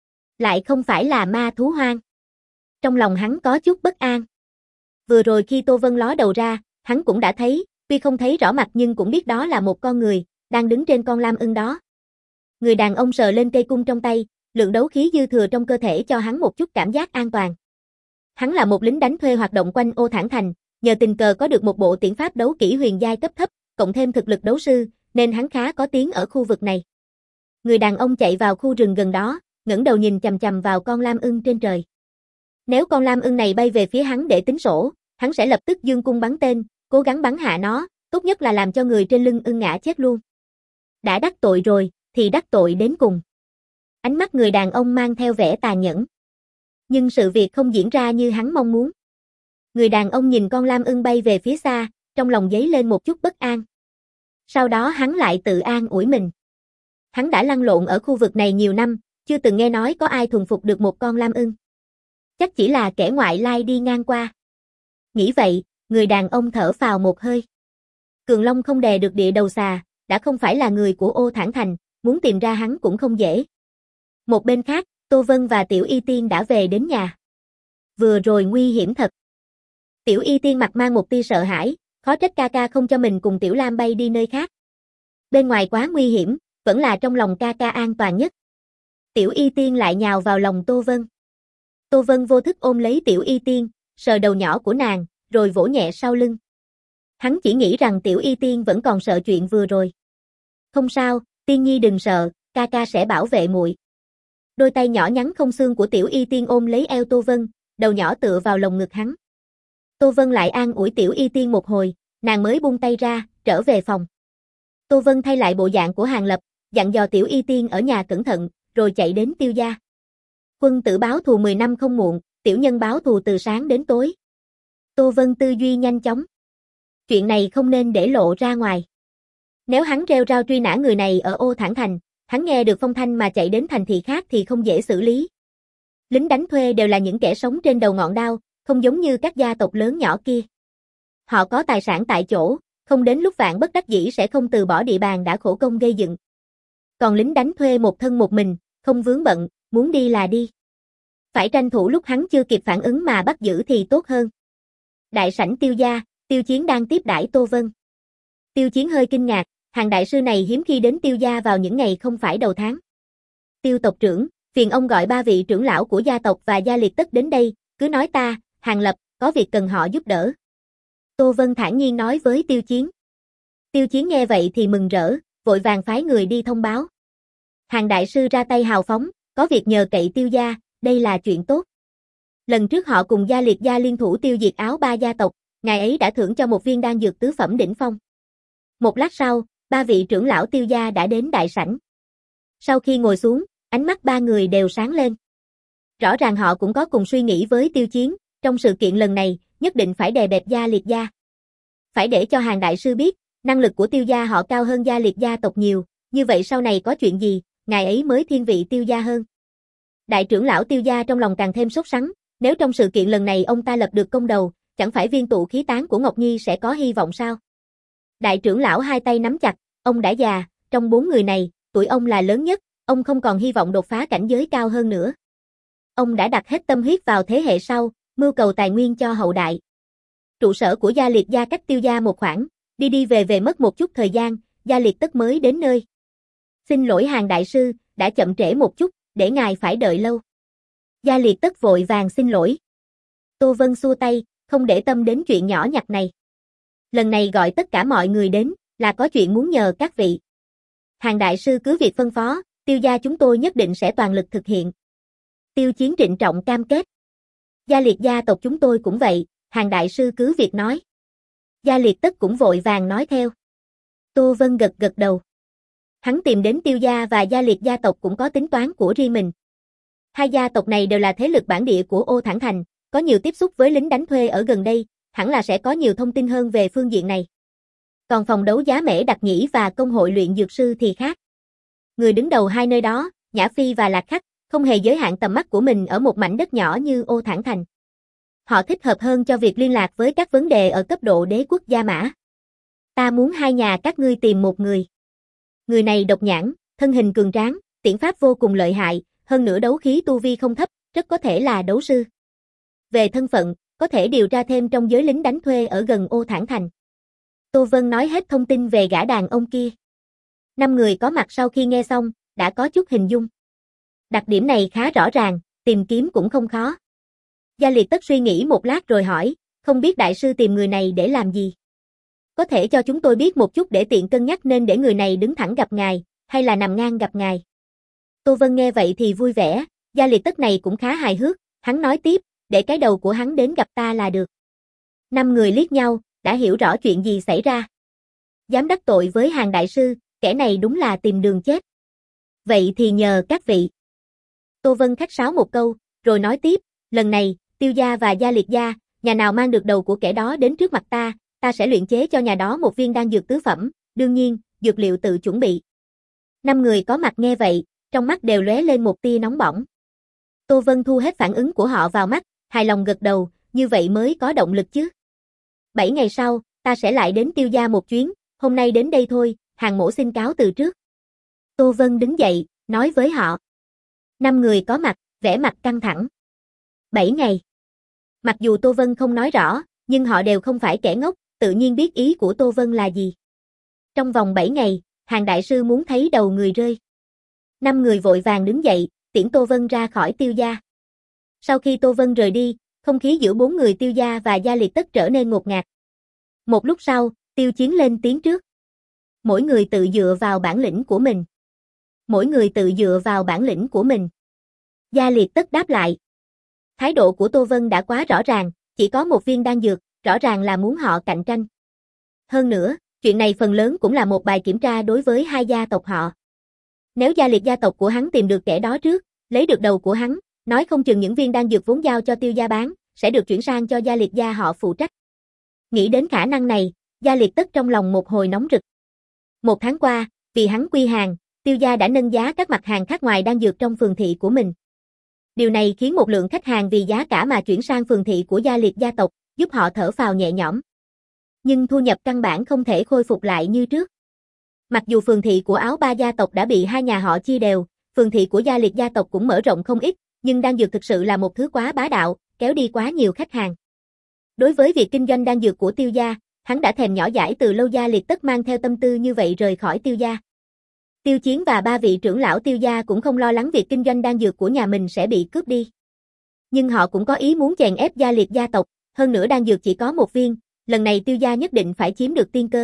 Lại không phải là ma thú hoang. Trong lòng hắn có chút bất an. Vừa rồi khi Tô Vân ló đầu ra, hắn cũng đã thấy, tuy không thấy rõ mặt nhưng cũng biết đó là một con người, đang đứng trên con lam ưng đó. Người đàn ông sờ lên cây cung trong tay, lượng đấu khí dư thừa trong cơ thể cho hắn một chút cảm giác an toàn. Hắn là một lính đánh thuê hoạt động quanh Ô Thản Thành, nhờ tình cờ có được một bộ tiễn pháp đấu kỹ huyền giai cấp thấp, cộng thêm thực lực đấu sư, nên hắn khá có tiếng ở khu vực này. Người đàn ông chạy vào khu rừng gần đó, ngẩng đầu nhìn chằm chằm vào con lam ưng trên trời. Nếu con lam ưng này bay về phía hắn để tính sổ, hắn sẽ lập tức giương cung bắn tên, cố gắng bắn hạ nó, tốt nhất là làm cho người trên lưng ưng ngã chết luôn. Đã đắc tội rồi, thì đắc tội đến cùng. Ánh mắt người đàn ông mang theo vẻ tàn nhẫn. Nhưng sự việc không diễn ra như hắn mong muốn. Người đàn ông nhìn con lam ưng bay về phía xa, trong lòng dấy lên một chút bất an. Sau đó hắn lại tự an ủi mình. Hắn đã lăn lộn ở khu vực này nhiều năm, chưa từng nghe nói có ai thuần phục được một con lam ưng. Chắc chỉ là kẻ ngoại lai đi ngang qua. Nghĩ vậy, người đàn ông thở phào một hơi. Cường Long không đè được địa đầu xà, đã không phải là người của Ô Thản Thành, muốn tìm ra hắn cũng không dễ. Một bên khác, Tô Vân và Tiểu Y Tiên đã về đến nhà. Vừa rồi nguy hiểm thật. Tiểu Y Tiên mặt mang một tia sợ hãi, khó trách ca ca không cho mình cùng Tiểu Lam bay đi nơi khác. Bên ngoài quá nguy hiểm, vẫn là trong lòng ca ca an toàn nhất. Tiểu Y Tiên lại nhào vào lòng Tô Vân. Tô Vân vô thức ôm lấy Tiểu Y Tiên, sờ đầu nhỏ của nàng, rồi vỗ nhẹ sau lưng. Hắn chỉ nghĩ rằng Tiểu Y Tiên vẫn còn sợ chuyện vừa rồi. Không sao, Tiên Nhi đừng sợ, ca ca sẽ bảo vệ muội. Đôi tay nhỏ nhắn không xương của Tiểu Y Tiên ôm lấy eo Tô Vân, đầu nhỏ tựa vào lồng ngực hắn. Tô Vân lại an ủi Tiểu Y Tiên một hồi, nàng mới buông tay ra, trở về phòng. Tô Vân thay lại bộ dạng của Hàng Lập, dặn dò Tiểu Y Tiên ở nhà cẩn thận, rồi chạy đến Tiêu gia. Quân tử báo thù mười năm không muộn, tiểu nhân báo thù từ sáng đến tối. Tô Vân tư duy nhanh chóng. Chuyện này không nên để lộ ra ngoài. Nếu hắn reo rao truy nã người này ở Ô Thản Thành, hắn nghe được phong thanh mà chạy đến thành thị khác thì không dễ xử lý. Lính đánh thuê đều là những kẻ sống trên đầu ngọn đao, không giống như các gia tộc lớn nhỏ kia. Họ có tài sản tại chỗ, không đến lúc vạn bất đắc dĩ sẽ không từ bỏ địa bàn đã khổ công gây dựng. Còn lính đánh thuê một thân một mình, không vướng bận, muốn đi là đi. Phải tranh thủ lúc hắn chưa kịp phản ứng mà bắt giữ thì tốt hơn. Đại sảnh Tiêu gia, Tiêu Chiến đang tiếp đãi Tô Vân. Tiêu Chiến hơi kinh ngạc, Hàng đại sư này hiếm khi đến Tiêu gia vào những ngày không phải đầu tháng. Tiêu tộc trưởng, phiền ông gọi ba vị trưởng lão của gia tộc và gia liệt tất đến đây, cứ nói ta, Hàng Lập, có việc cần họ giúp đỡ. Tô Vân thản nhiên nói với Tiêu Chiến. Tiêu Chiến nghe vậy thì mừng rỡ, vội vàng phái người đi thông báo. Hàng đại sư ra tay hào phóng, có việc nhờ cậy Tiêu gia, đây là chuyện tốt. Lần trước họ cùng gia liệt gia liên thủ tiêu diệt Áo Ba gia tộc, ngài ấy đã thưởng cho một viên đan dược tứ phẩm đỉnh phong. Một lát sau, ba vị trưởng lão Tiêu gia đã đến đại sảnh. Sau khi ngồi xuống, ánh mắt ba người đều sáng lên. Rõ ràng họ cũng có cùng suy nghĩ với Tiêu Chiến, trong sự kiện lần này, nhất định phải đè bẹp gia liệt gia. Phải để cho Hàng đại sư biết, năng lực của Tiêu gia họ cao hơn gia liệt gia tộc nhiều, như vậy sau này có chuyện gì, ngài ấy mới thiên vị Tiêu gia hơn. Đại trưởng lão Tiêu gia trong lòng càng thêm sốt sắng, nếu trong sự kiện lần này ông ta lập được công đầu, chẳng phải viên tụ khí tán của Ngọc Nhi sẽ có hy vọng sao? Đại trưởng lão hai tay nắm chặt, ông đã già, trong bốn người này, tuổi ông là lớn nhất, ông không còn hy vọng đột phá cảnh giới cao hơn nữa. Ông đã đặt hết tâm huyết vào thế hệ sau, mưu cầu tài nguyên cho hậu đại. Trụ sở của gia liệt gia cách Tiêu gia một khoảng, đi đi về về mất một chút thời gian, gia liệt tất mới đến nơi. Xin lỗi Hàng đại sư, đã chậm trễ một chút, để ngài phải đợi lâu. Gia Liệt Tất vội vàng xin lỗi. Tô Vân xua tay, không để tâm đến chuyện nhỏ nhặt này. Lần này gọi tất cả mọi người đến, là có chuyện muốn nhờ các vị. Hàng đại sư cứ việc phân phó, Tiêu gia chúng tôi nhất định sẽ toàn lực thực hiện. Tiêu Chiến trịnh trọng cam kết. Gia Liệt gia tộc chúng tôi cũng vậy, Hàng đại sư cứ việc nói. Gia Liệt Tất cũng vội vàng nói theo. Tô Vân gật gật đầu. Hắn tìm đến Tiêu gia và Gia Liệt gia tộc cũng có tính toán của riêng mình. Hai gia tộc này đều là thế lực bản địa của Ô Thản Thành, có nhiều tiếp xúc với lính đánh thuê ở gần đây, hẳn là sẽ có nhiều thông tin hơn về phương diện này. Còn phòng đấu giá Mễ Đặc Nhĩ và công hội luyện dược sư thì khác. Người đứng đầu hai nơi đó, Nhã Phi và Lạc Khắc, không hề giới hạn tầm mắt của mình ở một mảnh đất nhỏ như Ô Thản Thành. Họ thích hợp hơn cho việc liên lạc với các vấn đề ở cấp độ đế quốc Gia Mã. Ta muốn hai nhà các ngươi tìm một người. Người này độc nhãn, thân hình cường tráng, tiễn pháp vô cùng lợi hại, hơn nữa đấu khí tu vi không thấp, rất có thể là đấu sư. Về thân phận, có thể điều tra thêm trong giới lính đánh thuê ở gần Ô Thản Thành. Tô Vân nói hết thông tin về gã đàn ông kia. Năm người có mặt sau khi nghe xong, đã có chút hình dung. Đặc điểm này khá rõ ràng, tìm kiếm cũng không khó. Gia Liệt Tất suy nghĩ một lát rồi hỏi, không biết đại sư tìm người này để làm gì? Có thể cho chúng tôi biết một chút để tiện cân nhắc nên để người này đứng thẳng gặp ngài, hay là nằm ngang gặp ngài? Tô Vân nghe vậy thì vui vẻ, Gia Liệt Tất này cũng khá hài hước, hắn nói tiếp, để cái đầu của hắn đến gặp ta là được. Năm người liếc nhau, đã hiểu rõ chuyện gì xảy ra. Dám đắc tội với Hàng đại sư, kẻ này đúng là tìm đường chết. Vậy thì nhờ các vị. Tô Vân khách sáo một câu, rồi nói tiếp, lần này, Tiêu gia và Gia Liệt gia, nhà nào mang được đầu của kẻ đó đến trước mặt ta, ta sẽ luyện chế cho nhà đó một viên đan dược tứ phẩm, đương nhiên, dược liệu tự chuẩn bị. Năm người có mặt nghe vậy, trong mắt đều lóe lên một tia nóng bỏng. Tô Vân thu hết phản ứng của họ vào mắt, hài lòng gật đầu, như vậy mới có động lực chứ. Bảy ngày sau, ta sẽ lại đến Tiêu gia một chuyến, hôm nay đến đây thôi, Hàng mỗ xin cáo từ trước. Tô Vân đứng dậy, nói với họ. Năm người có mặt, vẻ mặt căng thẳng. Bảy ngày. Mặc dù Tô Vân không nói rõ, nhưng họ đều không phải kẻ ngốc, tự nhiên biết ý của Tô Vân là gì. Trong vòng bảy ngày, Hàng đại sư muốn thấy đầu người rơi. Năm người vội vàng đứng dậy, tiễn Tô Vân ra khỏi Tiêu gia. Sau khi Tô Vân rời đi, không khí giữa bốn người Tiêu gia và Gia Liệt Tất trở nên ngột ngạt. Một lúc sau, Tiêu Chiến lên tiếng trước. Mỗi người tự dựa vào bản lĩnh của mình. Mỗi người tự dựa vào bản lĩnh của mình. Gia Liệt Tất đáp lại. Thái độ của Tô Vân đã quá rõ ràng, chỉ có một viên đan dược, rõ ràng là muốn họ cạnh tranh. Hơn nữa, chuyện này phần lớn cũng là một bài kiểm tra đối với hai gia tộc họ. Nếu Gia Liệt gia tộc của hắn tìm được kẻ đó trước, lấy được đầu của hắn, nói không chừng những viên đan dược vốn giao cho Tiêu gia bán, sẽ được chuyển sang cho Gia Liệt gia họ phụ trách. Nghĩ đến khả năng này, Gia Liệt Tất trong lòng một hồi nóng rực. Một tháng qua, vì hắn quy hàng, Tiêu gia đã nâng giá các mặt hàng khác ngoài đan dược trong phường thị của mình. Điều này khiến một lượng khách hàng vì giá cả mà chuyển sang phường thị của Gia Liệt gia tộc, giúp họ thở phào nhẹ nhõm. Nhưng thu nhập căn bản không thể khôi phục lại như trước. Mặc dù phường thị của Áo Ba gia tộc đã bị hai nhà họ chia đều, phường thị của Gia Liệt gia tộc cũng mở rộng không ít, nhưng đan dược thực sự là một thứ quá bá đạo, kéo đi quá nhiều khách hàng. Đối với việc kinh doanh đan dược của Tiêu gia, hắn đã thèm nhỏ dãi từ lâu. Gia Liệt Tất mang theo tâm tư như vậy rời khỏi Tiêu gia. Tiêu Chiến và ba vị trưởng lão Tiêu gia cũng không lo lắng việc kinh doanh đan dược của nhà mình sẽ bị cướp đi. Nhưng họ cũng có ý muốn chèn ép Gia Liệt gia tộc, hơn nữa đan dược chỉ có một viên, lần này Tiêu gia nhất định phải chiếm được tiên cơ.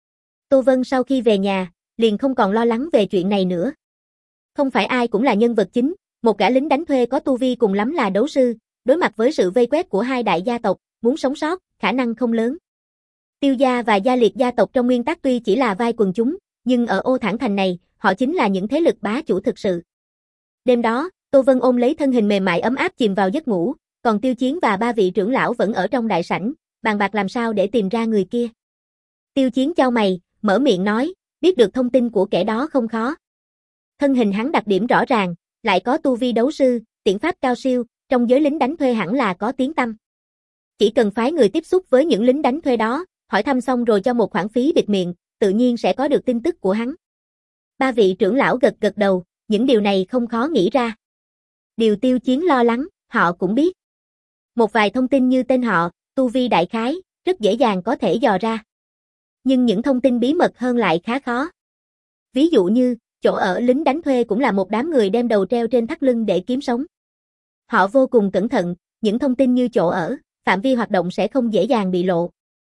Tô Vân sau khi về nhà, liền không còn lo lắng về chuyện này nữa. Không phải ai cũng là nhân vật chính, một gã lính đánh thuê có tu vi cùng lắm là đấu sư, đối mặt với sự vây quét của hai đại gia tộc, muốn sống sót, khả năng không lớn. Tiêu gia và Gia Liệt gia tộc trong nguyên tắc tuy chỉ là vai quần chúng, nhưng ở Ô Thản Thành này, họ chính là những thế lực bá chủ thực sự. Đêm đó, Tô Vân ôm lấy thân hình mềm mại ấm áp chìm vào giấc ngủ, còn Tiêu Chiến và ba vị trưởng lão vẫn ở trong đại sảnh, bàn bạc làm sao để tìm ra người kia. Tiêu Chiến chau mày, mở miệng nói, biết được thông tin của kẻ đó không khó. Thân hình hắn đặc điểm rõ ràng, lại có tu vi đấu sư, tiễn pháp cao siêu, trong giới lính đánh thuê hẳn là có tiếng tăm. Chỉ cần phái người tiếp xúc với những lính đánh thuê đó, hỏi thăm xong rồi cho một khoản phí bịt miệng, tự nhiên sẽ có được tin tức của hắn. Ba vị trưởng lão gật gật đầu, những điều này không khó nghĩ ra. Điều Tiêu Chiến lo lắng, họ cũng biết. Một vài thông tin như tên họ, tu vi đại khái, rất dễ dàng có thể dò ra. Nhưng những thông tin bí mật hơn lại khá khó. Ví dụ như, chỗ ở lính đánh thuê cũng là một đám người đem đầu treo trên thắt lưng để kiếm sống. Họ vô cùng cẩn thận, những thông tin như chỗ ở, phạm vi hoạt động sẽ không dễ dàng bị lộ.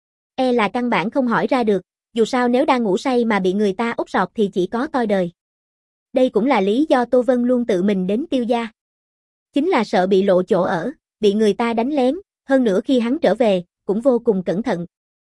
E là căn bản không hỏi ra được, dù sao nếu đang ngủ say mà bị người ta úp sọt thì chỉ có toi đời. Đây cũng là lý do Tô Vân luôn tự mình đến Tiêu gia. Chính là sợ bị lộ chỗ ở, bị người ta đánh lén, hơn nữa khi hắn trở về, cũng vô cùng cẩn thận.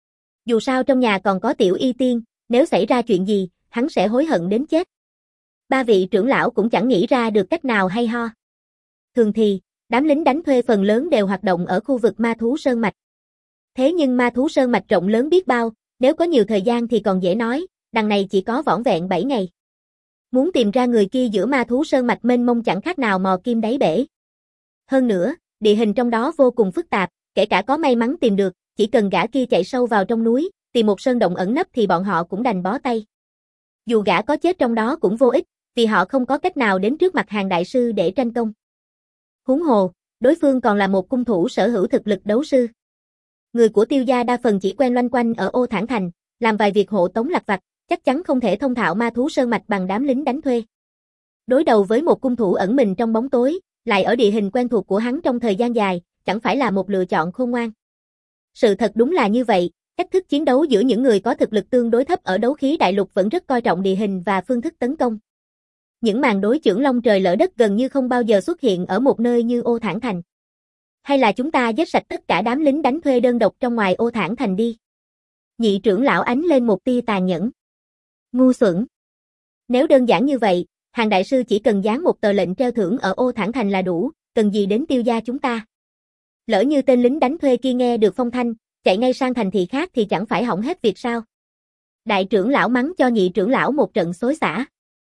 Dù sao trong nhà còn có Tiểu Y Tiên, nếu xảy ra chuyện gì, hắn sẽ hối hận đến chết. Ba vị trưởng lão cũng chẳng nghĩ ra được cách nào hay ho. Thường thì, đám lính đánh thuê phần lớn đều hoạt động ở khu vực ma thú sơn mạch. Thế nhưng ma thú sơn mạch rộng lớn biết bao, nếu có nhiều thời gian thì còn dễ nói, đằng này chỉ có vỏn vẹn bảy ngày. Muốn tìm ra người kia giữa ma thú sơn mạch mênh mông chẳng khác nào mò kim đáy bể. Hơn nữa, địa hình trong đó vô cùng phức tạp, kể cả có may mắn tìm được, chỉ cần gã kia chạy sâu vào trong núi, tìm một sơn động ẩn nấp thì bọn họ cũng đành bó tay. Dù gã có chết trong đó cũng vô ích, vì họ không có cách nào đến trước mặt Hàn đại sư để tranh công. Huống hồ, đối phương còn là một cung thủ sở hữu thực lực đấu sư. Người của Tiêu gia đa phần chỉ quen loanh quanh ở Ô Thản Thành, làm vài việc hộ tống lặt vặt, chắc chắn không thể thông thạo ma thú sơn mạch bằng đám lính đánh thuê. Đối đầu với một cung thủ ẩn mình trong bóng tối, lại ở địa hình quen thuộc của hắn trong thời gian dài, chẳng phải là một lựa chọn khôn ngoan. Sự thật đúng là như vậy, cách thức chiến đấu giữa những người có thực lực tương đối thấp ở đấu khí đại lục vẫn rất coi trọng địa hình và phương thức tấn công. Những màn đối chưởng long trời lỡ đất gần như không bao giờ xuất hiện ở một nơi như Ô Thản Thành. Hay là chúng ta giết sạch tất cả đám lính đánh thuê đơn độc trong ngoài Ô Thản Thành đi. Nhị trưởng lão ánh lên một tia tàn nhẫn. Ngu xuẩn. Nếu đơn giản như vậy, Hàn đại sư chỉ cần dán một tờ lệnh treo thưởng ở Ô Thản Thành là đủ, cần gì đến Tiêu gia chúng ta. Lỡ như tên lính đánh thuê kia nghe được phong thanh, chạy ngay sang thành thị khác thì chẳng phải hỏng hết việc sao. Đại trưởng lão mắng cho nhị trưởng lão một trận xối xả.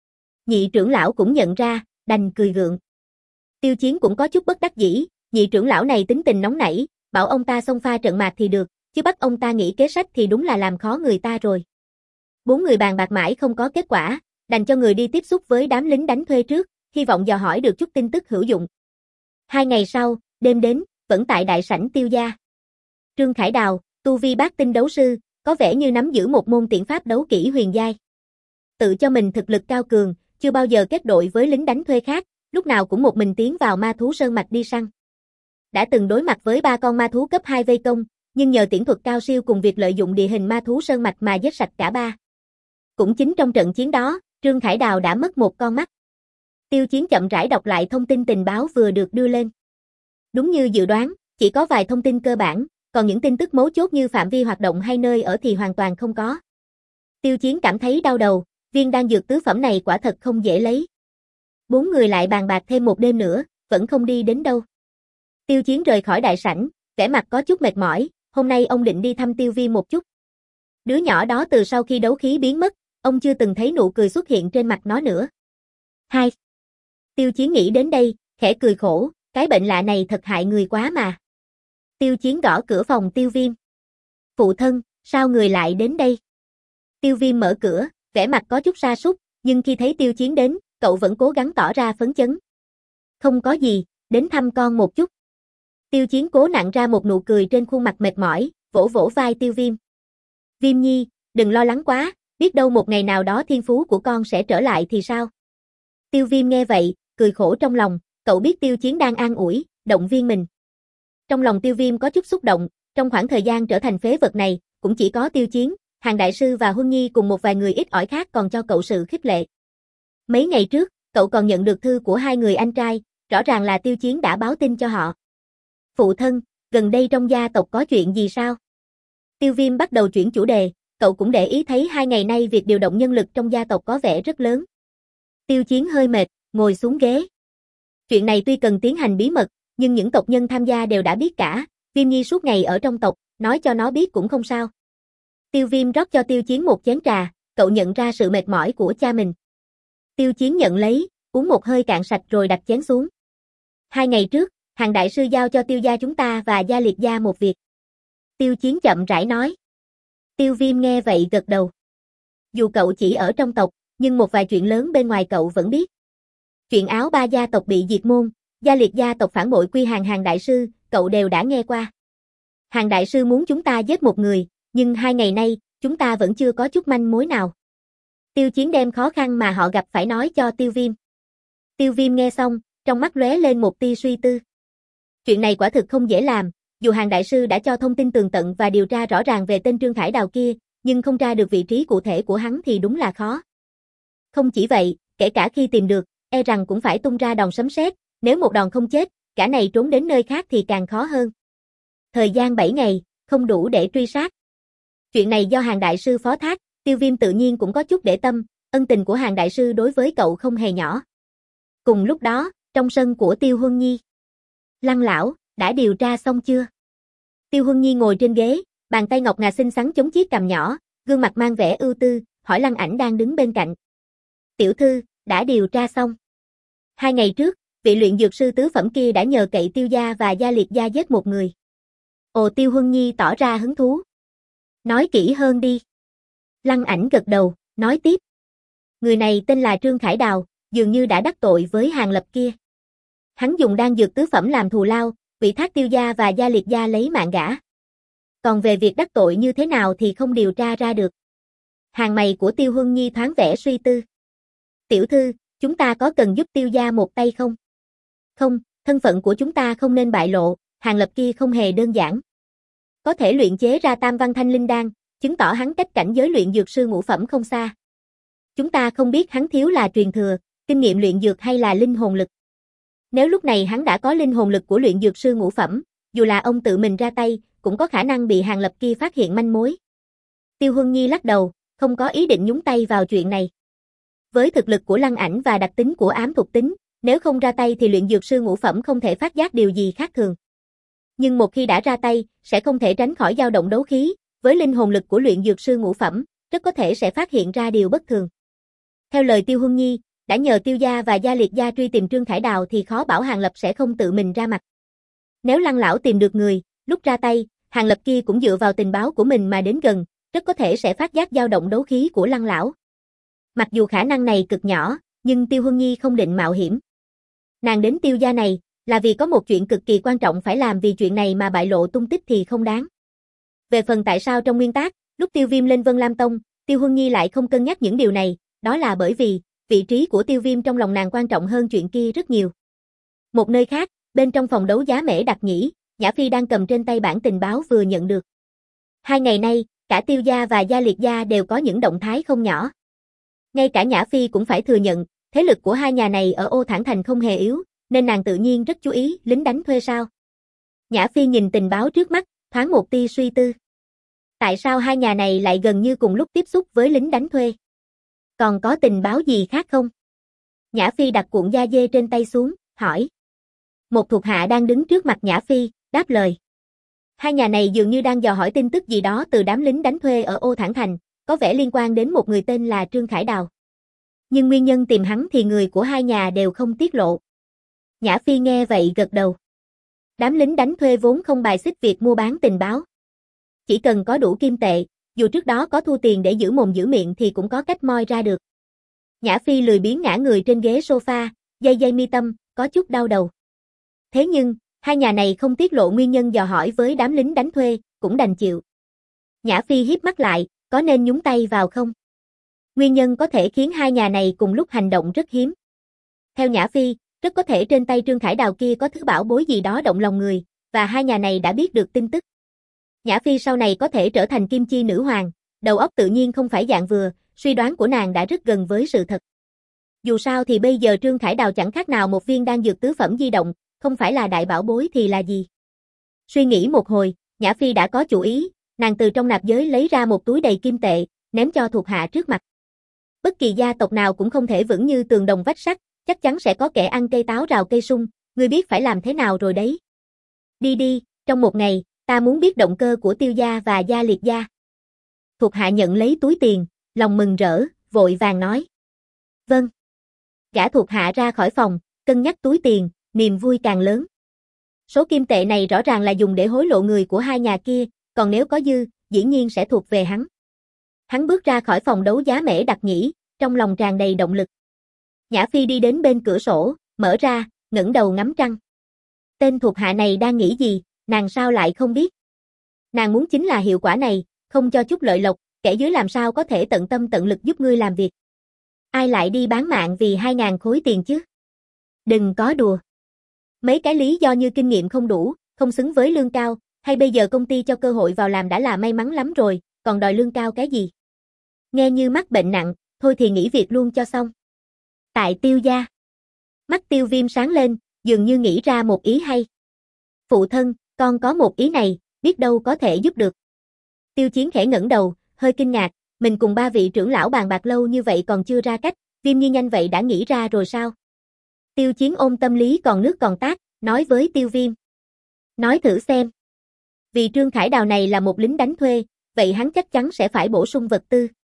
Nhị trưởng lão cũng nhận ra, đành cười gượng. Tiêu Chiến cũng có chút bất đắc dĩ, nhị trưởng lão này tính tình nóng nảy, bảo ông ta xông pha trận mạc thì được, chứ bắt ông ta nghĩ kế sách thì đúng là làm khó người ta rồi. Bốn người bàn bạc mãi không có kết quả, đành cho người đi tiếp xúc với đám lính đánh thuê trước, hy vọng dò hỏi được chút tin tức hữu dụng. Hai ngày sau, đêm đến, vẫn tại đại sảnh Tiêu gia. Trương Khải Đào, tu vi bát tinh đấu sư, có vẻ như nắm giữ một môn tiễn pháp đấu kỹ huyền giai. Tự cho mình thực lực cao cường, chưa bao giờ kết đội với lính đánh thuê khác, lúc nào cũng một mình tiến vào ma thú sơn mạch đi săn. Đã từng đối mặt với ba con ma thú cấp hai vây công, nhưng nhờ tiễn thuật cao siêu cùng việc lợi dụng địa hình ma thú sơn mạch mà giết sạch cả ba. Cũng chính trong trận chiến đó, Trương Khải Đào đã mất một con mắt. Tiêu Chiến chậm rãi đọc lại thông tin tình báo vừa được đưa lên. Đúng như dự đoán, chỉ có vài thông tin cơ bản, còn những tin tức mấu chốt như phạm vi hoạt động hay nơi ở thì hoàn toàn không có. Tiêu Chiến cảm thấy đau đầu, viên đan dược tứ phẩm này quả thật không dễ lấy. Bốn người lại bàn bạc thêm một đêm nữa, vẫn không đi đến đâu. Tiêu Chiến rời khỏi đại sảnh, vẻ mặt có chút mệt mỏi, hôm nay ông định đi thăm Tiêu Viêm một chút. Đứa nhỏ đó từ sau khi đấu khí biến mất, ông chưa từng thấy nụ cười xuất hiện trên mặt nó nữa. Hai. Tiêu Chiến nghĩ đến đây, khẽ cười khổ, cái bệnh lạ này thật hại người quá mà. Tiêu Chiến gõ cửa phòng Tiêu Viêm. Phụ thân, sao người lại đến đây? Tiêu Viêm mở cửa, vẻ mặt có chút sa sút, nhưng khi thấy Tiêu Chiến đến, cậu vẫn cố gắng tỏ ra phấn chấn. Không có gì, đến thăm con một chút. Tiêu Chiến cố nặn ra một nụ cười trên khuôn mặt mệt mỏi, vỗ vỗ vai Tiêu Viêm. Viêm nhi, đừng lo lắng quá, biết đâu một ngày nào đó thiên phú của con sẽ trở lại thì sao? Tiêu Viêm nghe vậy, cười khổ trong lòng, cậu biết Tiêu Chiến đang an ủi, động viên mình. Trong lòng Tiêu Viêm có chút xúc động, trong khoảng thời gian trở thành phế vật này, cũng chỉ có Tiêu Chiến, Hàn đại sư và Huân Nhi cùng một vài người ít ỏi khác còn cho cậu sự khích lệ. Mấy ngày trước, cậu còn nhận được thư của hai người anh trai, rõ ràng là Tiêu Chiến đã báo tin cho họ. Phụ thân, gần đây trong gia tộc có chuyện gì sao? Tiêu Viêm bắt đầu chuyển chủ đề, cậu cũng để ý thấy hai ngày nay việc điều động nhân lực trong gia tộc có vẻ rất lớn. Tiêu Chiến hơi mệt, ngồi xuống ghế. Chuyện này tuy cần tiến hành bí mật, nhưng những tộc nhân tham gia đều đã biết cả, Viêm Nhi suốt ngày ở trong tộc, nói cho nó biết cũng không sao. Tiêu Viêm rót cho Tiêu Chiến một chén trà, cậu nhận ra sự mệt mỏi của cha mình. Tiêu Chiến nhận lấy, uống một hơi cạn sạch rồi đặt chén xuống. Hai ngày trước, Hàn đại sư giao cho Tiêu gia chúng ta và Gia Liệt gia một việc. Tiêu Chiến chậm rãi nói. Tiêu Viêm nghe vậy gật đầu. Dù cậu chỉ ở trong tộc, nhưng một vài chuyện lớn bên ngoài cậu vẫn biết. Chuyện Áo Ba gia tộc bị diệt môn, Gia Liệt gia tộc phản bội quy hàng Hàn đại sư, cậu đều đã nghe qua. Hàn đại sư muốn chúng ta giết một người, nhưng hai ngày nay, chúng ta vẫn chưa có chút manh mối nào. Tiêu Chiến đem khó khăn mà họ gặp phải nói cho Tiêu Viêm. Tiêu Viêm nghe xong, trong mắt lóe lên một tia suy tư. Chuyện này quả thực không dễ làm, dù Hàn đại sư đã cho thông tin tường tận và điều tra rõ ràng về tên Trương Khải Đào kia, nhưng không tra được vị trí cụ thể của hắn thì đúng là khó. Không chỉ vậy, kể cả khi tìm được, e rằng cũng phải tung ra đòn sấm sét, nếu một đòn không chết, cả này trốn đến nơi khác thì càng khó hơn. Thời gian bảy ngày, không đủ để truy sát. Chuyện này do Hàn đại sư phó thác, Tiêu Viêm tự nhiên cũng có chút để tâm, ân tình của Hàn đại sư đối với cậu không hề nhỏ. Cùng lúc đó, trong sân của Tiêu Huân Nhi. Lăng lão, đã điều tra xong chưa? Tiêu Huân Nhi ngồi trên ghế, bàn tay ngọc ngà xinh xắn chống chiếc cằm nhỏ, gương mặt mang vẻ ưu tư, hỏi Lăng Ảnh đang đứng bên cạnh. Tiểu thư, đã điều tra xong. Hai ngày trước, vị luyện dược sư tứ phẩm kia đã nhờ cậy Tiêu gia và Gia Liệt gia giết một người. Ồ, Tiêu Huân Nhi tỏ ra hứng thú. Nói kỹ hơn đi. Lăng Ảnh gật đầu, nói tiếp. Người này tên là Trương Khải Đào, dường như đã đắc tội với Hàn Lập kia. Hắn dùng đan dược tứ phẩm làm thù lao, ủy thác Tiêu gia và Gia Liệt gia lấy mạng gã. Còn về việc đắc tội như thế nào thì không điều tra ra được. Hàng mày của Tiêu Huân Nhi thoáng vẻ suy tư. Tiểu thư, chúng ta có cần giúp Tiêu gia một tay không? Không, thân phận của chúng ta không nên bại lộ, Hàn Lập kia không hề đơn giản. Có thể luyện chế ra tam văn thanh linh đan, chứng tỏ hắn cách cảnh giới luyện dược sư ngũ phẩm không xa. Chúng ta không biết hắn thiếu là truyền thừa, kinh nghiệm luyện dược hay là linh hồn lực. Nếu lúc này hắn đã có linh hồn lực của luyện dược sư ngũ phẩm, dù là ông tự mình ra tay, cũng có khả năng bị Hàn Lập kia phát hiện manh mối. Tiêu Huân Nhi lắc đầu, không có ý định nhúng tay vào chuyện này. Với thực lực của Lăng Ảnh và đặc tính của ám thuộc tính, nếu không ra tay thì luyện dược sư ngũ phẩm không thể phát giác điều gì khác thường. Nhưng một khi đã ra tay, sẽ không thể tránh khỏi dao động đấu khí, với linh hồn lực của luyện dược sư ngũ phẩm, rất có thể sẽ phát hiện ra điều bất thường. Theo lời Tiêu Huân Nhi, đã nhờ Tiêu gia và Gia Liệt gia truy tìm Trương Khải Đào thì khó bảo Hàn Lập sẽ không tự mình ra mặt. Nếu Lăng lão tìm được người, lúc ra tay, Hàn Lập kia cũng dựa vào tình báo của mình mà đến gần, rất có thể sẽ phát giác dao động đấu khí của Lăng lão. Mặc dù khả năng này cực nhỏ, nhưng Tiêu Huân Nhi không định mạo hiểm. Nàng đến Tiêu gia này là vì có một chuyện cực kỳ quan trọng phải làm, vì chuyện này mà bại lộ tung tích thì không đáng. Về phần tại sao trong nguyên tác, lúc Tiêu Viêm lên Vân Lam Tông, Tiêu Huân Nhi lại không cân nhắc những điều này, đó là bởi vì vị trí của Tiêu Viêm trong lòng nàng quan trọng hơn chuyện kia rất nhiều. Một nơi khác, bên trong phòng đấu giá Mễ Đặc Nhĩ, Nhã Phi đang cầm trên tay bản tình báo vừa nhận được. Hai ngày nay, cả Tiêu gia và Gia Liệt gia đều có những động thái không nhỏ. Ngay cả Nhã Phi cũng phải thừa nhận, thế lực của hai nhà này ở Ô Thản Thành không hề yếu, nên nàng tự nhiên rất chú ý lính đánh thuê sao. Nhã Phi nhìn tình báo trước mắt, thoáng một tia suy tư. Tại sao hai nhà này lại gần như cùng lúc tiếp xúc với lính đánh thuê? Còn có tình báo gì khác không? Nhã Phi đặt cuộn da dê trên tay xuống, hỏi. Một thuộc hạ đang đứng trước mặt Nhã Phi, đáp lời. Hai nhà này dường như đang dò hỏi tin tức gì đó từ đám lính đánh thuê ở Ô Thản Thành, có vẻ liên quan đến một người tên là Trương Khải Đào. Nhưng nguyên nhân tìm hắn thì người của hai nhà đều không tiết lộ. Nhã Phi nghe vậy gật đầu. Đám lính đánh thuê vốn không bài xích việc mua bán tình báo. Chỉ cần có đủ kim tệ, dù trước đó có thu tiền để giữ mồm giữ miệng thì cũng có cách moi ra được. Nhã Phi lười biếng ngã người trên ghế sofa, dây dây mi tâm, có chút đau đầu. Thế nhưng, hai nhà này không tiết lộ nguyên nhân dò hỏi với đám lính đánh thuê, cũng đành chịu. Nhã Phi híp mắt lại, có nên nhúng tay vào không? Nguyên nhân có thể khiến hai nhà này cùng lúc hành động rất hiếm. Theo Nhã Phi, rất có thể trên tay Trương Khải Đào kia có thứ bảo bối gì đó động lòng người, và hai nhà này đã biết được tin tức. Nhã Phi sau này có thể trở thành Kim Chi nữ hoàng, đầu óc tự nhiên không phải dạng vừa, suy đoán của nàng đã rất gần với sự thật. Dù sao thì bây giờ Trương Khải Đào chẳng khác nào một viên đan dược tứ phẩm di động, không phải là đại bảo bối thì là gì. Suy nghĩ một hồi, Nhã Phi đã có chủ ý, nàng từ trong nạp giới lấy ra một túi đầy kim tệ, ném cho thuộc hạ trước mặt. Bất kỳ gia tộc nào cũng không thể vững như tường đồng vách sắt, chắc chắn sẽ có kẻ ăn cây táo rào cây sung, ngươi biết phải làm thế nào rồi đấy. Đi đi, trong một ngày, ta muốn biết động cơ của Tiêu gia và Gia Liệt gia. Thuộc hạ nhận lấy túi tiền, lòng mừng rỡ, vội vàng nói. Vâng. Gã thuộc hạ ra khỏi phòng, cân nhắc túi tiền, niềm vui càng lớn. Số kim tệ này rõ ràng là dùng để hối lộ người của hai nhà kia, còn nếu có dư, dĩ nhiên sẽ thuộc về hắn. Hắn bước ra khỏi phòng đấu giá Mễ Đặc Nhĩ, trong lòng tràn đầy động lực. Nhã Phi đi đến bên cửa sổ, mở ra, ngẩng đầu ngắm trăng. Tên thuộc hạ này đang nghĩ gì, nàng sao lại không biết. Nàng muốn chính là hiệu quả này, không cho chút lợi lộc, kẻ dưới làm sao có thể tận tâm tận lực giúp ngươi làm việc. Ai lại đi bán mạng vì hai ngàn khối tiền chứ? Đừng có đùa. Mấy cái lý do như kinh nghiệm không đủ, không xứng với lương cao, hay bây giờ công ty cho cơ hội vào làm đã là may mắn lắm rồi, còn đòi lương cao cái gì? Nghe như mắc bệnh nặng, thôi thì nghỉ việc luôn cho xong. Tại Tiêu gia. Mắt Tiêu Viêm sáng lên, dường như nghĩ ra một ý hay. Phụ thân, con có một ý này, biết đâu có thể giúp được. Tiêu Chiến khẽ ngẩng đầu, hơi kinh ngạc, mình cùng ba vị trưởng lão bàn bạc lâu như vậy còn chưa ra cách, Viêm Nhi nhanh vậy đã nghĩ ra rồi sao? Tiêu Chiến ôm tâm lý còn nước còn tát, nói với Tiêu Viêm. Nói thử xem. Vì Trương Khải Đào này là một lính đánh thuê, vậy hắn chắc chắn sẽ phải bổ sung vật tư.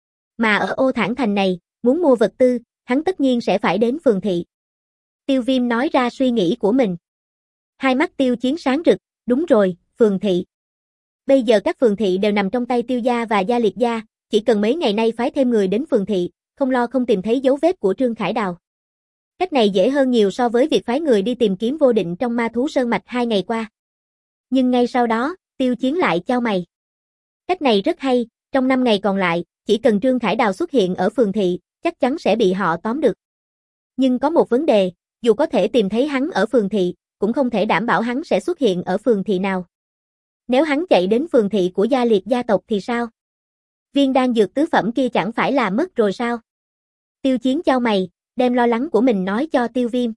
Mà ở Ô Thản Thành này, muốn mua vật tư, hắn tất nhiên sẽ phải đến phường thị. Tiêu Viêm nói ra suy nghĩ của mình. Hai mắt Tiêu Chiến sáng rực, đúng rồi, phường thị. Bây giờ các phường thị đều nằm trong tay Tiêu gia và Gia Liệt gia, chỉ cần mấy ngày nay phái thêm người đến phường thị, không lo không tìm thấy dấu vết của Trương Khải Đào. Cách này dễ hơn nhiều so với việc phái người đi tìm kiếm Vô Định trong Ma Thú Sơn Mạch hai ngày qua. Nhưng ngay sau đó, Tiêu Chiến lại chau mày. Cách này rất hay, trong năm ngày còn lại, chỉ cần Trương Khải Đào xuất hiện ở phường thị, chắc chắn sẽ bị họ tóm được. Nhưng có một vấn đề, dù có thể tìm thấy hắn ở phường thị, cũng không thể đảm bảo hắn sẽ xuất hiện ở phường thị nào. Nếu hắn chạy đến phường thị của Gia Liệt gia tộc thì sao? Viên đan dược tứ phẩm kia chẳng phải là mất rồi sao? Tiêu Chiến chau mày, đem lo lắng của mình nói cho Tiêu Viêm.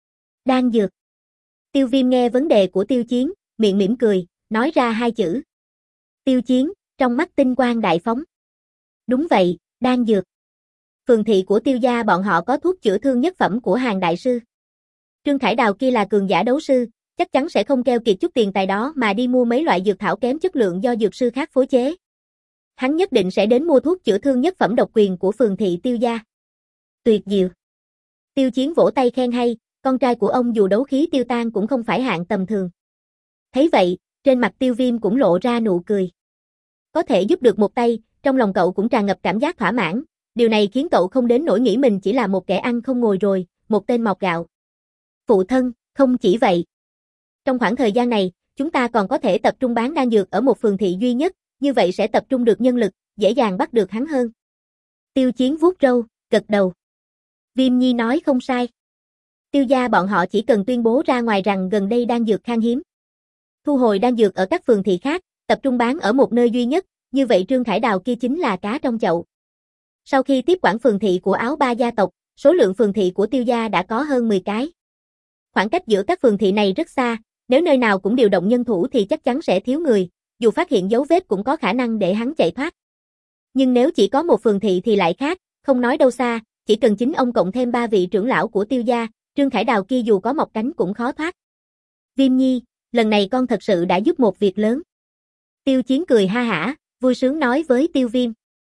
Đan dược. Tiêu Viêm nghe vấn đề của Tiêu Chiến, miệng mỉm cười, nói ra hai chữ. Tiêu Chiến, trong mắt tinh quang đại phóng. Đúng vậy, đan dược. Phường thị của Tiêu gia bọn họ có thuốc chữa thương nhất phẩm của hàng đại sư. Trương Khải Đào kia là cường giả đấu sư, chắc chắn sẽ không keo kiệt chút tiền tài đó mà đi mua mấy loại dược thảo kém chất lượng do dược sư khác phối chế. Hắn nhất định sẽ đến mua thuốc chữa thương nhất phẩm độc quyền của phường thị Tiêu gia. Tuyệt diệu. Tiêu Chiến vỗ tay khen hay, con trai của ông dù đấu khí tiêu tan cũng không phải hạng tầm thường. Thấy vậy, trên mặt Tiêu Viêm cũng lộ ra nụ cười. Có thể giúp được một tay, trong lòng cậu cũng tràn ngập cảm giác thỏa mãn, điều này khiến cậu không đến nỗi nghĩ mình chỉ là một kẻ ăn không ngồi rồi, một tên mọc gạo. Phụ thân, không chỉ vậy. Trong khoảng thời gian này, chúng ta còn có thể tập trung bán đan dược ở một phường thị duy nhất, như vậy sẽ tập trung được nhân lực, dễ dàng bắt được hắn hơn. Tiêu Chiến vuốt râu, gật đầu. Viêm Nhi nói không sai. Tiêu gia bọn họ chỉ cần tuyên bố ra ngoài rằng gần đây đan dược khan hiếm. Thu hồi đan dược ở các phường thị khác, tập trung bán ở một nơi duy nhất, như vậy Trương Khải Đào kia chính là cá trong chậu. Sau khi tiếp quản phường thị của Áo Ba gia tộc, số lượng phường thị của Tiêu gia đã có hơn mười cái. Khoảng cách giữa các phường thị này rất xa, nếu nơi nào cũng điều động nhân thủ thì chắc chắn sẽ thiếu người, dù phát hiện dấu vết cũng có khả năng để hắn chạy thoát. Nhưng nếu chỉ có một phường thị thì lại khác, không nói đâu xa, chỉ cần chính ông cộng thêm ba vị trưởng lão của Tiêu gia, Trương Khải Đào kia dù có mọc cánh cũng khó thoát. Viêm Nhi, lần này con thật sự đã giúp một việc lớn. Tiêu Chiến cười ha hả, vui sướng nói với Tiêu Viêm.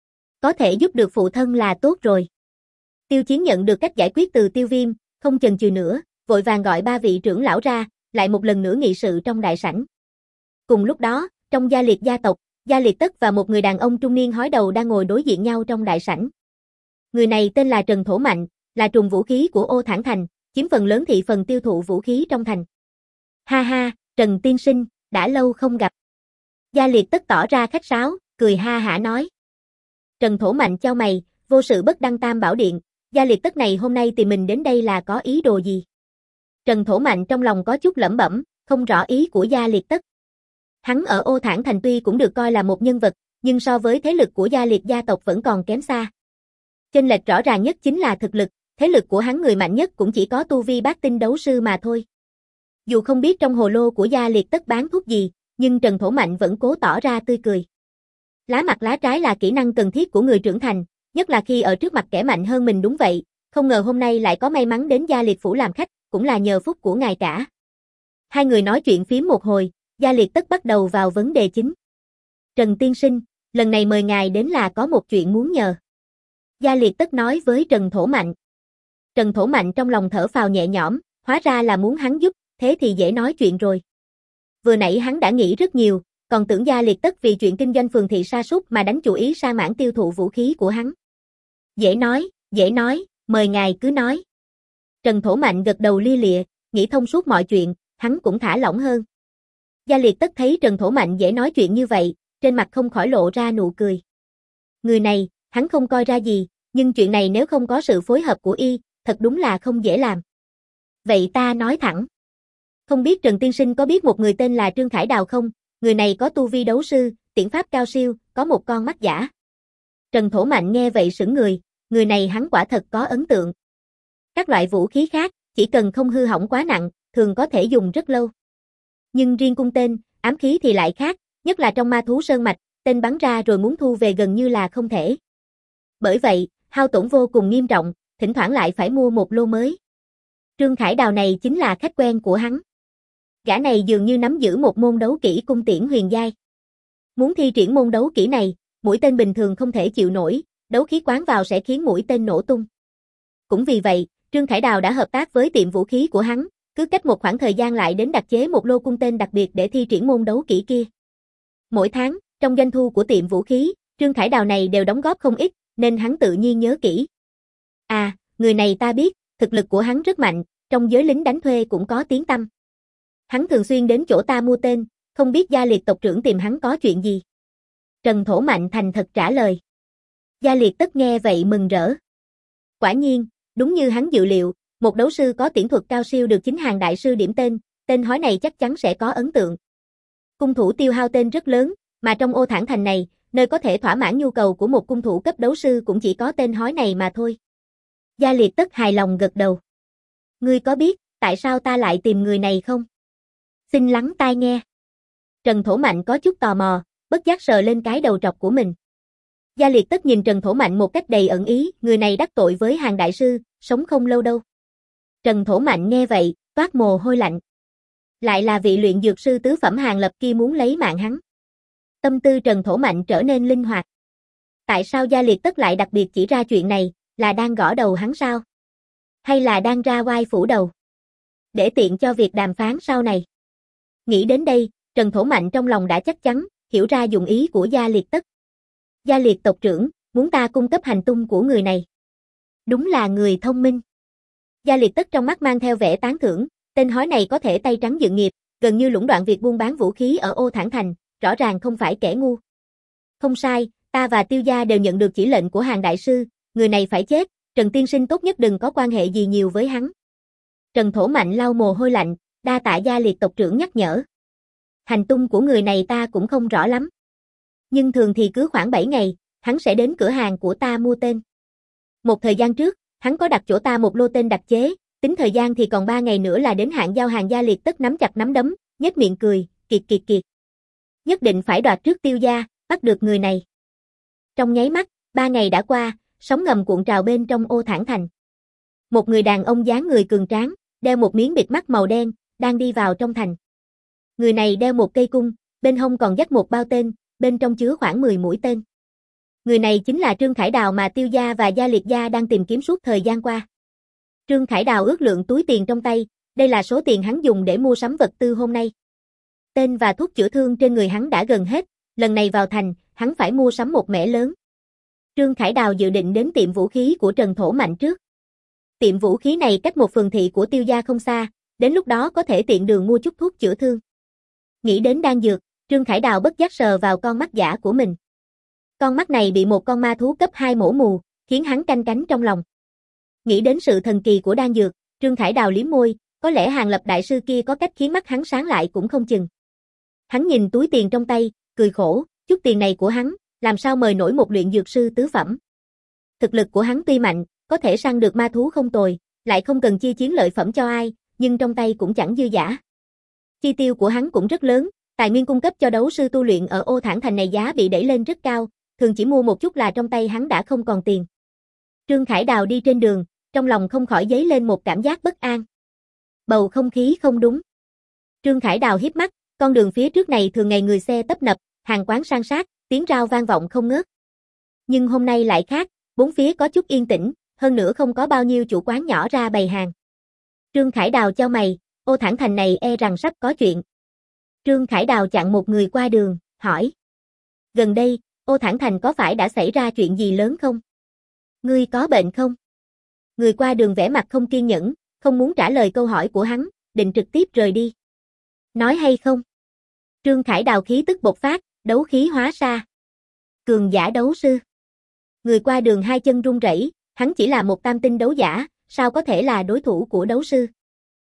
Có thể giúp được phụ thân là tốt rồi. Tiêu Chiến nhận được cách giải quyết từ Tiêu Viêm, không chần chừ nữa, vội vàng gọi ba vị trưởng lão ra, lại một lần nữa nghị sự trong đại sảnh. Cùng lúc đó, trong Gia Liệt gia tộc, Gia Liệt Tất và một người đàn ông trung niên hói đầu đang ngồi đối diện nhau trong đại sảnh. Người này tên là Trần Thổ Mạnh, là trùm vũ khí của Ô Thản Thành, chiếm phần lớn thị phần tiêu thụ vũ khí trong thành. Ha ha, Trần tiên sinh, đã lâu không gặp. Gia Liệt Tất tỏ ra khách sáo, cười ha hả nói. Trần Thổ Mạnh chau mày, vô sự bất đăng tam bảo điện, Gia Liệt Tất này hôm nay tìm mình đến đây là có ý đồ gì? Trần Thổ Mạnh trong lòng có chút lẩm bẩm, không rõ ý của Gia Liệt Tất. Hắn ở Ô Thản Thành tuy cũng được coi là một nhân vật, nhưng so với thế lực của Gia Liệt gia tộc vẫn còn kém xa. Chênh lệch rõ ràng nhất chính là thực lực, thế lực của hắn người mạnh nhất cũng chỉ có tu vi bát tinh đấu sư mà thôi. Dù không biết trong hồ lô của Gia Liệt Tất bán thuốc gì, nhưng Trần Thổ Mạnh vẫn cố tỏ ra tươi cười. Lá mặt lá trái là kỹ năng cần thiết của người trưởng thành, nhất là khi ở trước mặt kẻ mạnh hơn mình. Đúng vậy, không ngờ hôm nay lại có may mắn đến Gia Liệt phủ làm khách, cũng là nhờ phúc của ngài cả. Hai người nói chuyện phím một hồi, Gia Liệt Tất bắt đầu vào vấn đề chính. Trần tiên sinh, lần này mời ngài đến là có một chuyện muốn nhờ. Gia Liệt Tất nói với Trần Thổ Mạnh. Trần Thổ Mạnh trong lòng thở phào nhẹ nhõm, hóa ra là muốn hắn giúp, thế thì dễ nói chuyện rồi. Vừa nãy hắn đã nghĩ rất nhiều, còn tưởng Gia Liệt Tất vì chuyện kinh doanh phường thị sa sút mà đánh chủ ý sang mảng tiêu thụ vũ khí của hắn. Dễ nói, dễ nói, mời ngài cứ nói. Trần Thổ Mạnh gật đầu lia lịa, nghĩ thông suốt mọi chuyện, hắn cũng thả lỏng hơn. Gia Liệt Tất thấy Trần Thổ Mạnh dễ nói chuyện như vậy, trên mặt không khỏi lộ ra nụ cười. Người này, hắn không coi ra gì, Nhưng chuyện này nếu không có sự phối hợp của y, thật đúng là không dễ làm. Vậy ta nói thẳng. Không biết Trần Tiên Sinh có biết một người tên là Trương Khải Đào không? Người này có tu vi đấu sư, tiễn pháp cao siêu, có một con mắt giả. Trần Thổ Mạnh nghe vậy sững người, người này hắn quả thật có ấn tượng. Các loại vũ khí khác, chỉ cần không hư hỏng quá nặng, thường có thể dùng rất lâu. Nhưng riêng cung tên, ám khí thì lại khác, nhất là trong ma thú sơn mạch, tên bắn ra rồi muốn thu về gần như là không thể. Bởi vậy, hao tổn vô cùng nghiêm trọng, thỉnh thoảng lại phải mua một lô mới. Trương Khải Đào này chính là khách quen của hắn. Gã này dường như nắm giữ một môn đấu kỹ cung tiễn huyền giai. Muốn thi triển môn đấu kỹ này, mũi tên bình thường không thể chịu nổi, đấu khí quán vào sẽ khiến mũi tên nổ tung. Cũng vì vậy, Trương Khải Đào đã hợp tác với tiệm vũ khí của hắn, cứ cách một khoảng thời gian lại đến đặc chế một lô cung tên đặc biệt để thi triển môn đấu kỹ kia. Mỗi tháng, trong doanh thu của tiệm vũ khí, Trương Khải Đào này đều đóng góp không ít, nên hắn tự nhiên nhớ kỹ. À, người này ta biết, thực lực của hắn rất mạnh, trong giới lính đánh thuê cũng có tiếng tăm. Hắn thường xuyên đến chỗ ta mua tên, không biết Gia Liệt tộc trưởng tìm hắn có chuyện gì. Trần Thổ Mạnh thành thật trả lời. Gia Liệt Tất nghe vậy mừng rỡ. Quả nhiên, đúng như hắn dự liệu, một đấu sư có tiễn thuật cao siêu được chính hàng đại sư điểm tên, tên hói này chắc chắn sẽ có ấn tượng. Cung thủ tiêu hao tên rất lớn, mà trong Ô Thản Thành này, nơi có thể thỏa mãn nhu cầu của một cung thủ cấp đấu sư cũng chỉ có tên hói này mà thôi. Gia Liệt Tất hài lòng gật đầu. Ngươi có biết, tại sao ta lại tìm người này không? Xin lắng tai nghe. Trần Thổ Mạnh có chút tò mò, bất giác sờ lên cái đầu trọc của mình. Gia Liệt Tất nhìn Trần Thổ Mạnh một cách đầy ẩn ý, người này đắc tội với hàng đại sư, sống không lâu đâu. Trần Thổ Mạnh nghe vậy, toát mồ hôi lạnh. Lại là vị luyện dược sư tứ phẩm Hàng Lập kia muốn lấy mạng hắn. Tâm tư Trần Thổ Mạnh trở nên linh hoạt. Tại sao Gia Liệt Tất lại đặc biệt chỉ ra chuyện này, là đang gõ đầu hắn sao? Hay là đang ra oai phủ đầu? Để tiện cho việc đàm phán sau này. Nghĩ đến đây, Trần Thổ Mạnh trong lòng đã chắc chắn, hiểu ra dụng ý của Gia Liệt Tất. Gia Liệt tộc trưởng, muốn ta cung cấp hành tung của người này. Đúng là người thông minh. Gia Liệt Tất trong mắt mang theo vẻ tán thưởng, tên hói này có thể tay trắng dựng nghiệp, gần như lũng đoạn việc buôn bán vũ khí ở Ô Thản Thành, rõ ràng không phải kẻ ngu. Không sai, ta và Tiêu gia đều nhận được chỉ lệnh của hàng đại sư, người này phải chết, Trần Tiên Sinh tốt nhất đừng có quan hệ gì nhiều với hắn. Trần Thổ Mạnh lau mồ hôi lạnh, đa tạ Gia Liệt tộc trưởng nhắc nhở. Hành tung của người này ta cũng không rõ lắm. Nhưng thường thì cứ khoảng bảy ngày, hắn sẽ đến cửa hàng của ta mua tên. Một thời gian trước, hắn có đặt chỗ ta một lô tên đặc chế, tính thời gian thì còn ba ngày nữa là đến hạn giao hàng. Gia Liệt Tất nắm chặt nắm đấm, nhếch miệng cười, kiệt kiệt kiệt. Nhất định phải đoạt trước Tiêu gia, bắt được người này. Trong nháy mắt, ba ngày đã qua, sóng ngầm cuộn trào bên trong Ô Thản Thành. Một người đàn ông dáng người cường tráng, đeo một miếng bịt mắt màu đen, đang đi vào trong thành. Người này đeo một cây cung, bên hông còn dắt một bao tên, bên trong chứa khoảng mười mũi tên. Người này chính là Trương Khải Đào mà Tiêu gia và Gia Liệt gia đang tìm kiếm suốt thời gian qua. Trương Khải Đào ước lượng túi tiền trong tay, đây là số tiền hắn dùng để mua sắm vật tư hôm nay. Tên và thuốc chữa thương trên người hắn đã gần hết, lần này vào thành, hắn phải mua sắm một mẻ lớn. Trương Khải Đào dự định đến tiệm vũ khí của Trần Thổ Mạnh trước. Tiệm vũ khí này cách một phường thị của Tiêu gia không xa, đến lúc đó có thể tiện đường mua chút thuốc chữa thương. Nghĩ đến đan dược, Trương Khải Đào bất giác sờ vào con mắt giả của mình. Con mắt này bị một con ma thú cấp hai mổ mù, khiến hắn canh cánh trong lòng. Nghĩ đến sự thần kỳ của đan dược, Trương Khải Đào liếm môi, có lẽ Hàng Lập đại sư kia có cách khiến mắt hắn sáng lại cũng không chừng. Hắn nhìn túi tiền trong tay, cười khổ, chút tiền này của hắn, làm sao mời nổi một luyện dược sư tứ phẩm. Thực lực của hắn tuy mạnh, có thể săn được ma thú không tồi, lại không cần chia chiến lợi phẩm cho ai, nhưng trong tay cũng chẳng dư dả. Chi tiêu của hắn cũng rất lớn, tài nguyên cung cấp cho đấu sư tu luyện ở Ô Thản Thành này giá bị đẩy lên rất cao, thường chỉ mua một chút là trong tay hắn đã không còn tiền. Trương Khải Đào đi trên đường, trong lòng không khỏi dấy lên một cảm giác bất an. Bầu không khí không đúng. Trương Khải Đào híp mắt, con đường phía trước này thường ngày người xe tấp nập, hàng quán san sát, tiếng rao vang vọng không ngớt. Nhưng hôm nay lại khác, bốn phía có chút yên tĩnh, hơn nữa không có bao nhiêu chủ quán nhỏ ra bày hàng. Trương Khải Đào chau mày, Ô Thản Thành này e rằng sắp có chuyện. Trương Khải Đào chặn một người qua đường, hỏi. Gần đây, Ô Thản Thành có phải đã xảy ra chuyện gì lớn không? Ngươi có bệnh không? Người qua đường vẻ mặt không kiên nhẫn, không muốn trả lời câu hỏi của hắn, định trực tiếp rời đi. Nói hay không? Trương Khải Đào khí tức bộc phát, đấu khí hóa ra. Cường giả đấu sư. Người qua đường hai chân run rẩy, hắn chỉ là một tam tinh đấu giả, sao có thể là đối thủ của đấu sư?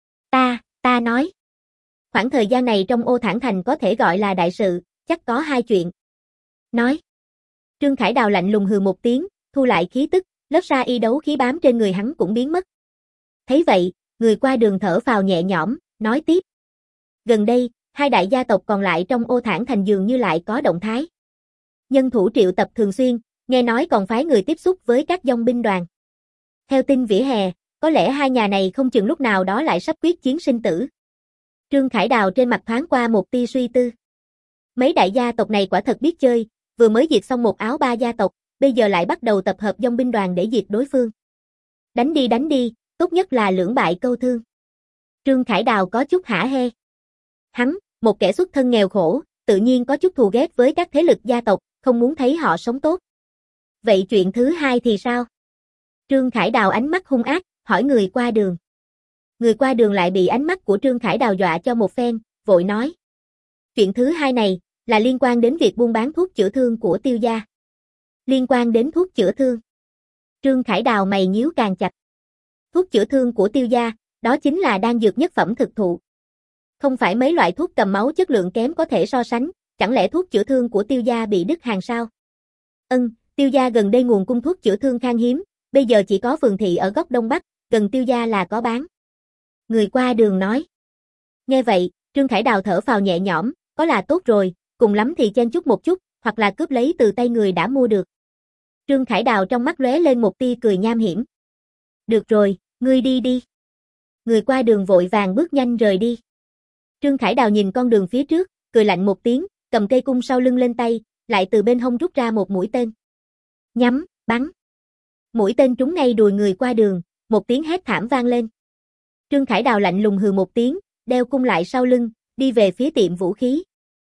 Ta, ta nói. Khoảng thời gian này trong Ô Thản Thành có thể gọi là đại sự, chắc có hai chuyện. Nói. Trương Khải Đào lạnh lùng hừ một tiếng, thu lại khí tức, lớp sa y đấu khí bám trên người hắn cũng biến mất. Thấy vậy, người qua đường thở phào nhẹ nhõm, nói tiếp. Gần đây, hai đại gia tộc còn lại trong Ô Thản Thành dường như lại có động thái. Nhân thủ triệu tập thường xuyên, nghe nói còn phái người tiếp xúc với các dòng binh đoàn. Theo tin vỉa hè, có lẽ hai nhà này không chừng lúc nào đó lại sắp quyết chiến sinh tử. Trương Khải Đào trên mặt thoáng qua một tia suy tư. Mấy đại gia tộc này quả thật biết chơi, vừa mới diệt xong một áo ba gia tộc, bây giờ lại bắt đầu tập hợp dòng binh đoàn để diệt đối phương. Đánh đi đánh đi, tốt nhất là lưỡng bại câu thương. Trương Khải Đào có chút hả hê. Hắn, một kẻ xuất thân nghèo khổ, tự nhiên có chút thù ghét với các thế lực gia tộc, không muốn thấy họ sống tốt. Vậy chuyện thứ hai thì sao? Trương Khải Đào ánh mắt hung ác, hỏi người qua đường. Người qua đường lại bị ánh mắt của Trương Khải Đào dọa cho một phen, vội nói. Chuyện thứ hai này, là liên quan đến việc buôn bán thuốc chữa thương của Tiêu gia. Liên quan đến thuốc chữa thương. Trương Khải Đào mày nhíu càng chặt. Thuốc chữa thương của Tiêu gia, đó chính là đan dược nhất phẩm thực thụ. Không phải mấy loại thuốc cầm máu chất lượng kém có thể so sánh, chẳng lẽ thuốc chữa thương của Tiêu gia bị đứt hàng sao? Ừm, Tiêu gia gần đây nguồn cung thuốc chữa thương khan hiếm, bây giờ chỉ có phường thị ở góc Đông Bắc, gần Tiêu gia là có bán. Người qua đường nói. Nghe vậy, Trương Khải Đào thở phào nhẹ nhõm, có là tốt rồi, cùng lắm thì chen chút một chút, hoặc là cướp lấy từ tay người đã mua được. Trương Khải Đào trong mắt lóe lên một tia cười nham hiểm. Được rồi, ngươi đi đi. Người qua đường vội vàng bước nhanh rời đi. Trương Khải Đào nhìn con đường phía trước, cười lạnh một tiếng, cầm cây cung sau lưng lên tay, lại từ bên hông rút ra một mũi tên. Nhắm, bắn. Mũi tên trúng ngay đùi người qua đường, một tiếng hét thảm vang lên. Trương Khải Đào lạnh lùng hừ một tiếng, đeo cung lại sau lưng, đi về phía tiệm vũ khí.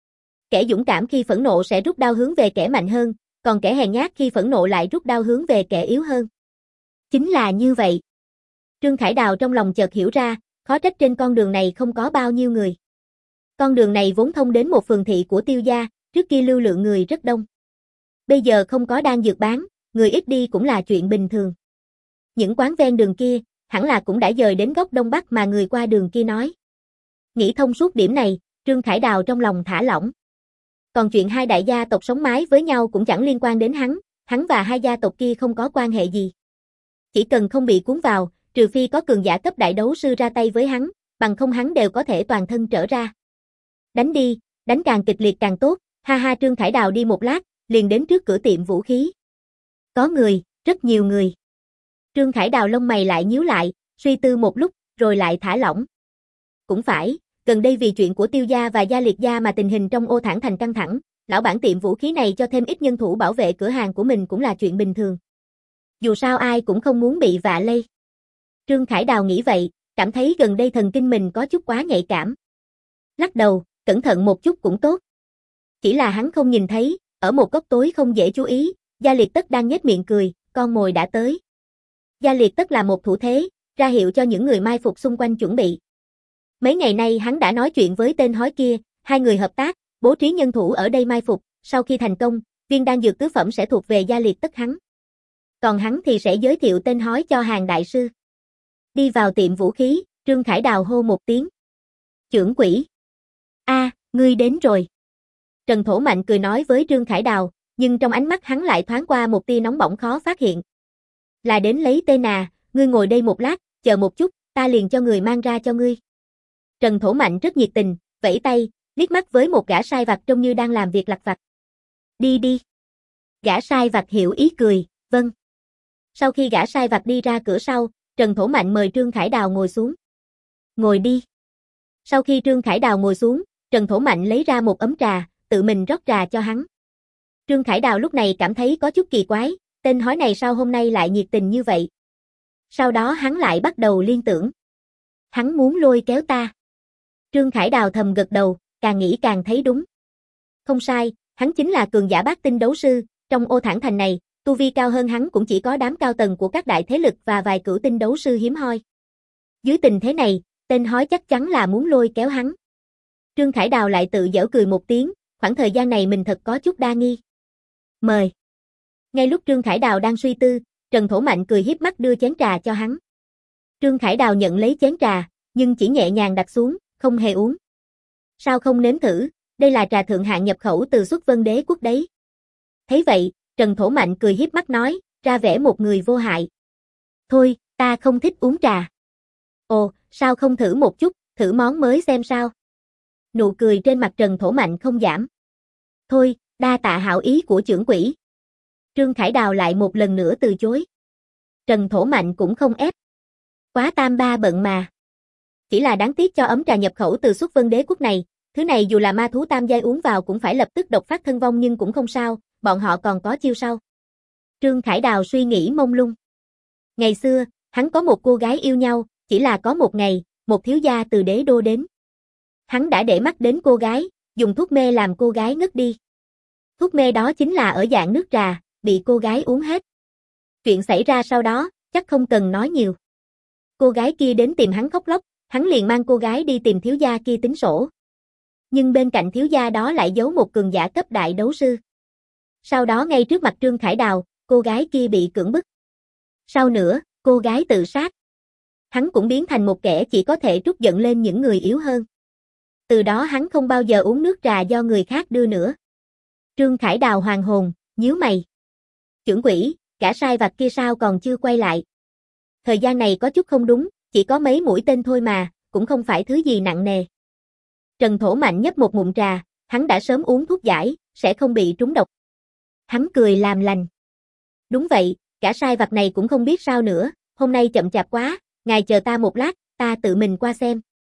Kẻ dũng cảm khi phẫn nộ sẽ rút đao hướng về kẻ mạnh hơn, còn kẻ hèn nhát khi phẫn nộ lại rút đao hướng về kẻ yếu hơn. Chính là như vậy. Trương Khải Đào trong lòng chợt hiểu ra, khó trách trên con đường này không có bao nhiêu người. Con đường này vốn thông đến một phường thị của Tiêu gia, trước kia lưu lượng người rất đông. Bây giờ không có đan dược bán, người ít đi cũng là chuyện bình thường. Những quán ven đường kia, hẳn là cũng đã dời đến góc Đông Bắc mà người qua đường kia nói. Nghĩ thông suốt điểm này, Trương Khải Đào trong lòng thả lỏng. Còn chuyện hai đại gia tộc sống mái với nhau cũng chẳng liên quan đến hắn, hắn và hai gia tộc kia không có quan hệ gì. Chỉ cần không bị cuốn vào, trừ phi có cường giả cấp đại đấu sư ra tay với hắn, bằng không hắn đều có thể toàn thân trở ra. Đánh đi, đánh càng kịch liệt càng tốt, ha ha. Trương Khải Đào đi một lát, liền đến trước cửa tiệm vũ khí. Có người, rất nhiều người. Trương Khải Đào lông mày lại nhíu lại, suy tư một lúc, rồi lại thả lỏng. Cũng phải, gần đây vì chuyện của Tiêu gia và Gia Liệt gia mà tình hình trong Ô Thản Thành căng thẳng, lão bản tiệm vũ khí này cho thêm ít nhân thủ bảo vệ cửa hàng của mình cũng là chuyện bình thường. Dù sao ai cũng không muốn bị vạ lây. Trương Khải Đào nghĩ vậy, cảm thấy gần đây thần kinh mình có chút quá nhạy cảm. Lắc đầu, cẩn thận một chút cũng tốt. Chỉ là hắn không nhìn thấy, ở một góc tối không dễ chú ý, Gia Liệt Tất đang nhếch miệng cười, con mồi đã tới. Gia Liệt Tất là một thủ thế, ra hiệu cho những người mai phục xung quanh chuẩn bị. Mấy ngày nay hắn đã nói chuyện với tên hói kia, hai người hợp tác, bố trí nhân thủ ở đây mai phục, sau khi thành công, viên đan dược tứ phẩm sẽ thuộc về Gia Liệt Tất hắn. Còn hắn thì sẽ giới thiệu tên hói cho hàng đại sư. Đi vào tiệm vũ khí, Trương Khải Đào hô một tiếng. Chưởng quỷ. A, ngươi đến rồi. Trần Thổ Mạnh cười nói với Trương Khải Đào, nhưng trong ánh mắt hắn lại thoáng qua một tia nóng bỏng khó phát hiện. Là đến lấy tên à, ngươi ngồi đây một lát, chờ một chút, ta liền cho người mang ra cho ngươi. Trần Thổ Mạnh rất nhiệt tình, vẫy tay, liếc mắt với một gã sai vặt trông như đang làm việc lặt vặt. Đi đi. Gã sai vặt hiểu ý cười, vâng. Sau khi gã sai vặt đi ra cửa sau, Trần Thổ Mạnh mời Trương Khải Đào ngồi xuống. Ngồi đi. Sau khi Trương Khải Đào ngồi xuống, Trần Thổ Mạnh lấy ra một ấm trà, tự mình rót trà cho hắn. Trương Khải Đào lúc này cảm thấy có chút kỳ quái, tên hói này sao hôm nay lại nhiệt tình như vậy. Sau đó hắn lại bắt đầu liên tưởng. Hắn muốn lôi kéo ta. Trương Khải Đào thầm gật đầu, càng nghĩ càng thấy đúng. Không sai, hắn chính là cường giả bát tinh đấu sư, trong Ô Thản Thành này, tu vi cao hơn hắn cũng chỉ có đám cao tầng của các đại thế lực và vài cửu tinh đấu sư hiếm hoi. Dưới tình thế này, tên hói chắc chắn là muốn lôi kéo hắn. Trương Khải Đào lại tự giễu cười một tiếng, khoảng thời gian này mình thật có chút đa nghi. Mời. Ngay lúc Trương Khải Đào đang suy tư, Trần Thổ Mạnh cười hiếp mắt đưa chén trà cho hắn. Trương Khải Đào nhận lấy chén trà, nhưng chỉ nhẹ nhàng đặt xuống, không hề uống. Sao không nếm thử, đây là trà thượng hạng nhập khẩu từ Xuất Vân Đế quốc đấy. Thấy vậy, Trần Thổ Mạnh cười hiếp mắt nói, ra vẻ một người vô hại. Thôi, ta không thích uống trà. Ồ, sao không thử một chút, thử món mới xem sao. Nụ cười trên mặt Trần Thổ Mạnh không giảm. Thôi, đa tạ hảo ý của trưởng quỹ. Trương Khải Đào lại một lần nữa từ chối. Trần Thổ Mạnh cũng không ép. Quá tam ba bận mà. Chỉ là đáng tiếc cho ấm trà nhập khẩu từ Xuất Vân Đế quốc này, thứ này dù là ma thú tam giai uống vào cũng phải lập tức độc phát thân vong nhưng cũng không sao, bọn họ còn có chiêu sau. Trương Khải Đào suy nghĩ mông lung. Ngày xưa, hắn có một cô gái yêu nhau, chỉ là có một ngày, một thiếu gia từ đế đô đến. Hắn đã để mắt đến cô gái, dùng thuốc mê làm cô gái ngất đi. Thuốc mê đó chính là ở dạng nước trà, bị cô gái uống hết. Chuyện xảy ra sau đó, chắc không cần nói nhiều. Cô gái kia đến tìm hắn khóc lóc, hắn liền mang cô gái đi tìm thiếu gia kia tính sổ. Nhưng bên cạnh thiếu gia đó lại giấu một cường giả cấp đại đấu sư. Sau đó ngay trước mặt Trương Khải Đào, cô gái kia bị cưỡng bức. Sau nữa, cô gái tự sát. Hắn cũng biến thành một kẻ chỉ có thể trút giận lên những người yếu hơn. Từ đó hắn không bao giờ uống nước trà do người khác đưa nữa. Trương Khải Đào hoàn hồn, nhíu mày. Trưởng quỹ, cả sai vặt kia sao còn chưa quay lại? Thời gian này có chút không đúng, chỉ có mấy mũi tên thôi mà, cũng không phải thứ gì nặng nề. Trần Thổ Mạnh nhấp một ngụm trà, hắn đã sớm uống thuốc giải, sẽ không bị trúng độc. Hắn cười làm lành. Đúng vậy, cả sai vặt này cũng không biết sao nữa, hôm nay chậm chạp quá, ngài chờ ta một lát, ta tự mình qua xem.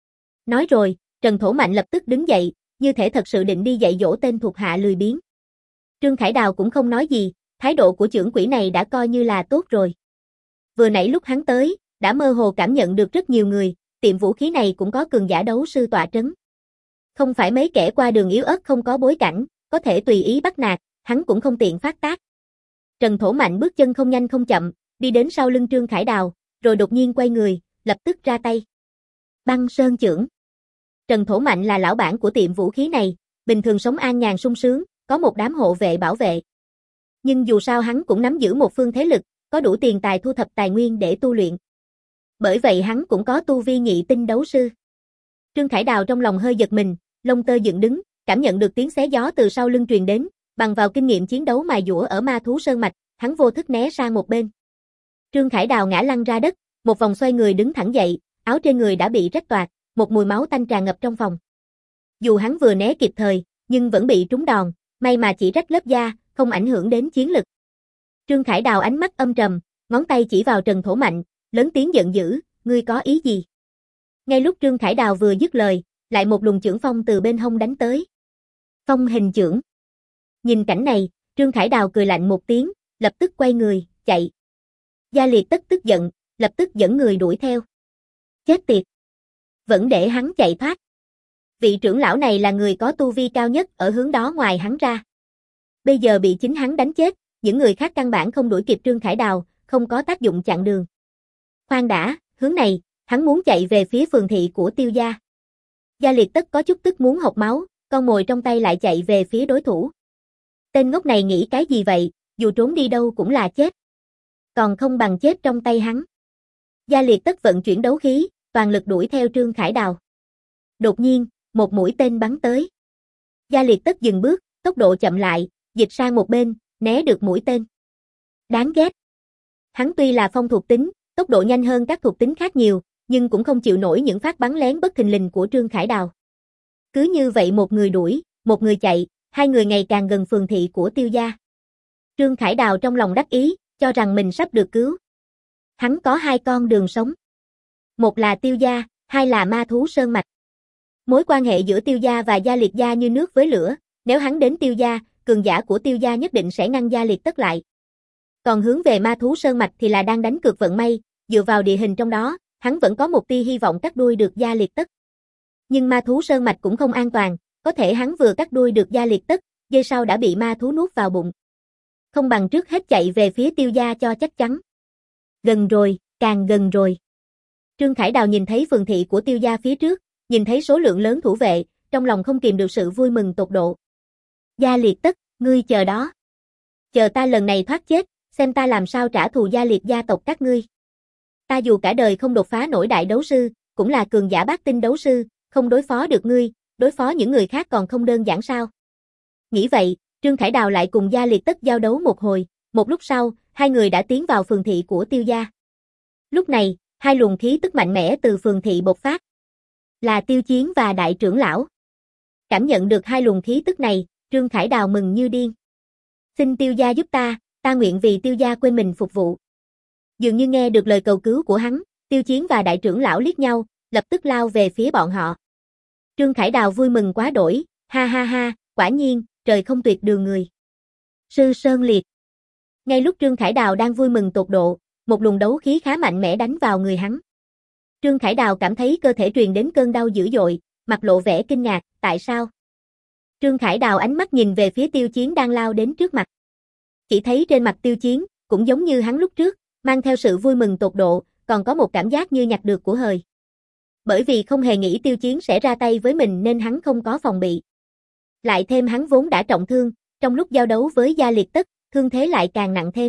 Nói rồi, Trần Thổ Mạnh lập tức đứng dậy, như thể thật sự định đi dạy dỗ tên thuộc hạ lười biếng. Trương Khải Đào cũng không nói gì, thái độ của trưởng quỹ này đã coi như là tốt rồi. Vừa nãy lúc hắn tới, đã mơ hồ cảm nhận được rất nhiều người, tiệm vũ khí này cũng có cường giả đấu sư tọa trấn. Không phải mấy kẻ qua đường yếu ớt không có bối cảnh, có thể tùy ý bắt nạt, hắn cũng không tiện phát tác. Trần Thổ Mạnh bước chân không nhanh không chậm, đi đến sau lưng Trương Khải Đào, rồi đột nhiên quay người, lập tức ra tay. Băng Sơn Chưởng. Trần Thổ Mạnh là lão bản của tiệm vũ khí này, bình thường sống an nhàn sung sướng, có một đám hộ vệ bảo vệ. Nhưng dù sao hắn cũng nắm giữ một phương thế lực, có đủ tiền tài thu thập tài nguyên để tu luyện. Bởi vậy hắn cũng có tu vi nhị tinh đấu sư. Trương Khải Đào trong lòng hơi giật mình, lông tơ dựng đứng, cảm nhận được tiếng xé gió từ sau lưng truyền đến, bằng vào kinh nghiệm chiến đấu mài dũa ở ma thú sơn mạch, hắn vô thức né sang một bên. Trương Khải Đào ngã lăn ra đất, một vòng xoay người đứng thẳng dậy, áo trên người đã bị rách toạc, một mùi máu tanh tràn ngập trong phòng. Dù hắn vừa né kịp thời, nhưng vẫn bị trúng đòn, may mà chỉ rách lớp da, không ảnh hưởng đến chiến lực. Trương Khải Đào ánh mắt âm trầm, ngón tay chỉ vào Trần Thổ Mạnh, lớn tiếng giận dữ, ngươi có ý gì? Ngay lúc Trương Khải Đào vừa dứt lời, lại một luồng chưởng phong từ bên hông đánh tới. Phong hình chưởng. Nhìn cảnh này, Trương Khải Đào cười lạnh một tiếng, lập tức quay người, chạy. Gia Liệt Tất tức giận, lập tức dẫn người đuổi theo. Chết tiệt! Vẫn để hắn chạy thoát. Vị trưởng lão này là người có tu vi cao nhất ở hướng đó ngoài hắn ra. Bây giờ bị chính hắn đánh chết, những người khác căn bản không đuổi kịp Trương Khải Đào, không có tác dụng chặn đường. Khoan đã, hướng này, hắn muốn chạy về phía phường thị của Tiêu gia. Gia Liệt Tất có chút tức muốn hộc máu, con mồi trong tay lại chạy về phía đối thủ. Tên ngốc này nghĩ cái gì vậy, dù trốn đi đâu cũng là chết. Còn không bằng chết trong tay hắn. Gia Liệt Tất vận chuyển đấu khí, toàn lực đuổi theo Trương Khải Đào. Đột nhiên, một mũi tên bắn tới. Gia Liệt Tất dừng bước, tốc độ chậm lại, dịch sang một bên, né được mũi tên. Đáng ghét. Hắn tuy là phong thuộc tính, tốc độ nhanh hơn các thuộc tính khác nhiều, nhưng cũng không chịu nổi những phát bắn lén bất thình lình của Trương Khải Đào. Cứ như vậy một người đuổi, một người chạy, hai người ngày càng gần phường thị của Tiêu gia. Trương Khải Đào trong lòng đắc ý, cho rằng mình sắp được cứu. Hắn có hai con đường sống. Một là Tiêu gia, hai là ma thú sơn mạch. Mối quan hệ giữa Tiêu gia và Gia Liệt gia như nước với lửa, nếu hắn đến Tiêu gia, cường giả của Tiêu gia nhất định sẽ ngăn Gia Liệt Tất lại. Còn hướng về ma thú sơn mạch thì là đang đánh cược vận may, dựa vào địa hình trong đó, hắn vẫn có một tia hy vọng cắt đuôi được Gia Liệt Tất. Nhưng ma thú sơn mạch cũng không an toàn, có thể hắn vừa cắt đuôi được Gia Liệt Tất, giây sau đã bị ma thú nuốt vào bụng. Không bằng trước hết chạy về phía Tiêu gia cho chắc chắn. Gần rồi, càng gần rồi. Trương Khải Đào nhìn thấy phường thị của Tiêu gia phía trước, nhìn thấy số lượng lớn thủ vệ, trong lòng không kìm được sự vui mừng tột độ. Gia Liệt Tất, ngươi chờ đó. chờ ta lần này thoát chết, xem ta làm sao trả thù gia liệt gia tộc các ngươi. Ta dù cả đời không đột phá nổi đại đấu sư, cũng là cường giả bát tinh đấu sư, không đối phó được ngươi, đối phó những người khác còn không đơn giản sao. Nghĩ vậy, Trương Khải Đào lại cùng Gia Liệt Tất giao đấu một hồi, một lúc sau, hai người đã tiến vào phường thị của Tiêu gia. Lúc này, hai luồng khí tức mạnh mẽ từ phường thị bộc phát. Là Tiêu Chiến và đại trưởng lão. Cảm nhận được hai luồng khí tức này, Trương Khải Đào mừng như điên. Xin Tiêu gia giúp ta, ta nguyện vì Tiêu gia quên mình phục vụ. Dường như nghe được lời cầu cứu của hắn, Tiêu Chiến và đại trưởng lão liếc nhau, lập tức lao về phía bọn họ. Trương Khải Đào vui mừng quá đổi, ha ha ha, quả nhiên, trời không tuyệt đường người. Sư Sơn Liệt. Ngay lúc Trương Khải Đào đang vui mừng tột độ, một luồng đấu khí khá mạnh mẽ đánh vào người hắn. Trương Khải Đào cảm thấy cơ thể truyền đến cơn đau dữ dội, mặt lộ vẻ kinh ngạc, tại sao? Trương Khải Đào ánh mắt nhìn về phía Tiêu Chiến đang lao đến trước mặt. Chỉ thấy trên mặt Tiêu Chiến, cũng giống như hắn lúc trước, mang theo sự vui mừng tột độ, còn có một cảm giác như nhặt được của hời. Bởi vì không hề nghĩ Tiêu Chiến sẽ ra tay với mình nên hắn không có phòng bị. Lại thêm hắn vốn đã trọng thương, trong lúc giao đấu với Gia Liệt Tất, thương thế lại càng nặng thêm.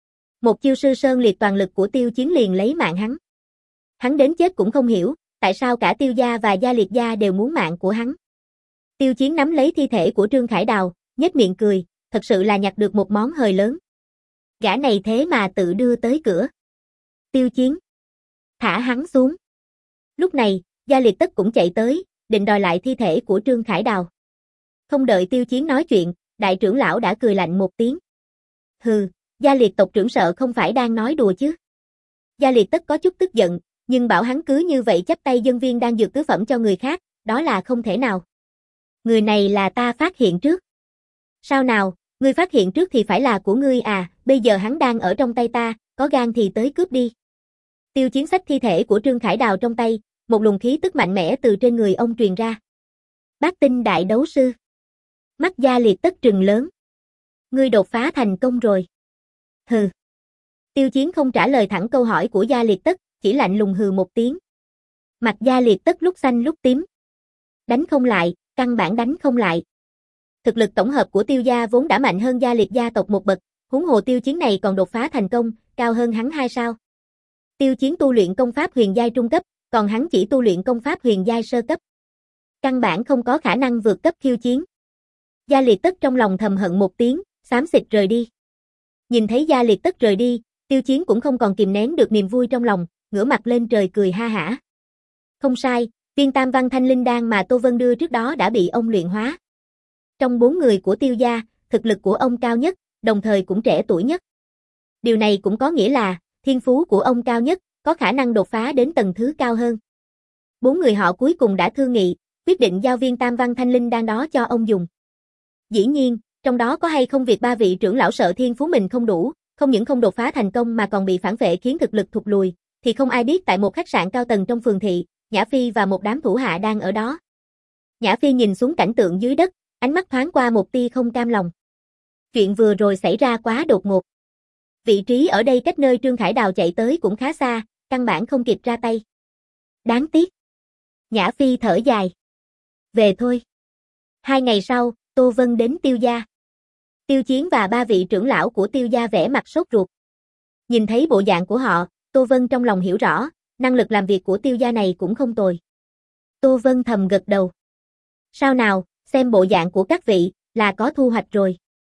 Một chiêu sư sơn liệt toàn lực của Tiêu Chiến liền lấy mạng hắn. Hắn đến chết cũng không hiểu, tại sao cả Tiêu gia và Gia Liệt gia đều muốn mạng của hắn. Tiêu Chiến nắm lấy thi thể của Trương Khải Đào, nhếch miệng cười, thật sự là nhặt được một món hời lớn. Gã này thế mà tự đưa tới cửa. Tiêu Chiến, thả hắn xuống. Lúc này, Gia Liệt Tất cũng chạy tới, định đòi lại thi thể của Trương Khải Đào. Không đợi Tiêu Chiến nói chuyện, đại trưởng lão đã cười lạnh một tiếng. Hừ, Gia Liệt tộc trưởng sợ không phải đang nói đùa chứ. Gia Liệt Tất có chút tức giận, nhưng bảo hắn cứ như vậy chấp tay dân viên đang dược tứ phẩm cho người khác, đó là không thể nào. Người này là ta phát hiện trước. Sao nào, ngươi phát hiện trước thì phải là của ngươi à, bây giờ hắn đang ở trong tay ta, có gan thì tới cướp đi. Tiêu Chiến xách thi thể của Trương Khải Đào trong tay, một luồng khí tức mạnh mẽ từ trên người ông truyền ra. Bát tinh đại đấu sư. Mắt Gia Liệt Tất trừng lớn. Ngươi đột phá thành công rồi. Hừ. Tiêu Chiến không trả lời thẳng câu hỏi của Gia Liệt Tất, chỉ lạnh lùng hừ một tiếng. Mặt Gia Liệt Tất lúc xanh lúc tím. Đánh không lại, căn bản đánh không lại. Thực lực tổng hợp của Tiêu gia vốn đã mạnh hơn Gia Liệt gia tộc một bậc, huống hồ Tiêu Chiến này còn đột phá thành công, cao hơn hắn hai sao. Tiêu Chiến tu luyện công pháp huyền giai trung cấp, còn hắn chỉ tu luyện công pháp huyền giai sơ cấp. Căn bản không có khả năng vượt cấp khiêu chiến. Gia Liệt Tất trong lòng thầm hận một tiếng, xám xịt rời đi. Nhìn thấy Gia Liệt Tất rời đi, Tiêu Chiến cũng không còn kìm nén được niềm vui trong lòng, ngửa mặt lên trời cười ha hả. Không sai, viên tam văn thanh linh đan mà Tô Vân đưa trước đó đã bị ông luyện hóa. Trong bốn người của Tiêu gia, thực lực của ông cao nhất, đồng thời cũng trẻ tuổi nhất. Điều này cũng có nghĩa là, thiên phú của ông cao nhất, có khả năng đột phá đến tầng thứ cao hơn. Bốn người họ cuối cùng đã thương nghị, quyết định giao viên tam văn thanh linh đan đó cho ông dùng. Dĩ nhiên, trong đó có hay không việc ba vị trưởng lão sợ thiên phú mình không đủ, không những không đột phá thành công mà còn bị phản vệ khiến thực lực thụt lùi, thì không ai biết. Tại một khách sạn cao tầng trong phường thị, Nhã Phi và một đám thủ hạ đang ở đó. Nhã Phi nhìn xuống cảnh tượng dưới đất, ánh mắt thoáng qua một tia không cam lòng. Chuyện vừa rồi xảy ra quá đột ngột. Vị trí ở đây cách nơi Trương Khải Đào chạy tới cũng khá xa, căn bản không kịp ra tay. Đáng tiếc. Nhã Phi thở dài. Về thôi. Hai ngày sau, Tô Vân đến Tiêu gia. Tiêu Chiến và ba vị trưởng lão của Tiêu gia vẻ mặt sốt ruột. Nhìn thấy bộ dạng của họ, Tô Vân trong lòng hiểu rõ, năng lực làm việc của Tiêu gia này cũng không tồi. Tô Vân thầm gật đầu. Sao nào, xem bộ dạng của các vị, là có thu hoạch rồi.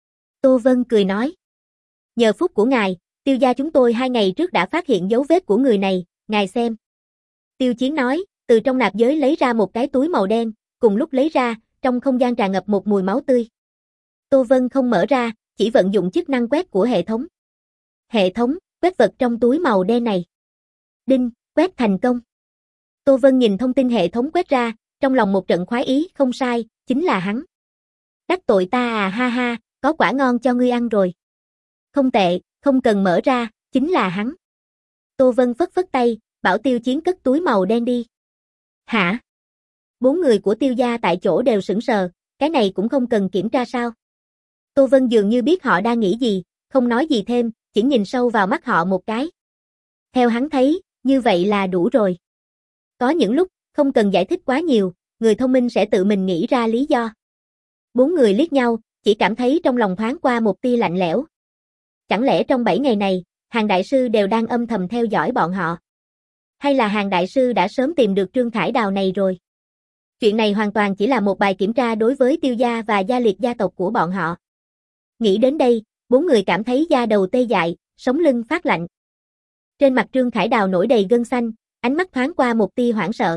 Tô Vân cười nói. Nhờ phúc của ngài, Tiêu gia chúng tôi hai ngày trước đã phát hiện dấu vết của người này, ngài xem. Tiêu Chiến nói, từ trong nạp giới lấy ra một cái túi màu đen, cùng lúc lấy ra, trong không gian tràn ngập một mùi máu tươi. Tô Vân không mở ra, chỉ vận dụng chức năng quét của hệ thống. Hệ thống, quét vật trong túi màu đen này. Đinh, quét thành công. Tô Vân nhìn thông tin hệ thống quét ra, trong lòng một trận khoái ý, không sai, chính là hắn. Đắc tội ta à, ha ha, có quả ngon cho ngươi ăn rồi. Không tệ, không cần mở ra, chính là hắn. Tô Vân phất phất tay, bảo Tiêu Chiến cất túi màu đen đi. Hả? Bốn người của Tiêu gia tại chỗ đều sững sờ, cái này cũng không cần kiểm tra sao? Tô Vân dường như biết họ đang nghĩ gì, không nói gì thêm, chỉ nhìn sâu vào mắt họ một cái. Theo hắn thấy, như vậy là đủ rồi. Có những lúc, không cần giải thích quá nhiều, người thông minh sẽ tự mình nghĩ ra lý do. Bốn người liếc nhau, chỉ cảm thấy trong lòng thoáng qua một tia lạnh lẽo, chẳng lẽ trong bảy ngày này, Hàn đại sư đều đang âm thầm theo dõi bọn họ? Hay là Hàn đại sư đã sớm tìm được Trương Khải Đào này rồi? Chuyện này hoàn toàn chỉ là một bài kiểm tra đối với Tiêu gia và Gia Liệt gia tộc của bọn họ. Nghĩ đến đây, bốn người cảm thấy da đầu tê dại, sống lưng phát lạnh. Trên mặt Trương Khải Đào nổi đầy gân xanh, ánh mắt thoáng qua một tia hoảng sợ.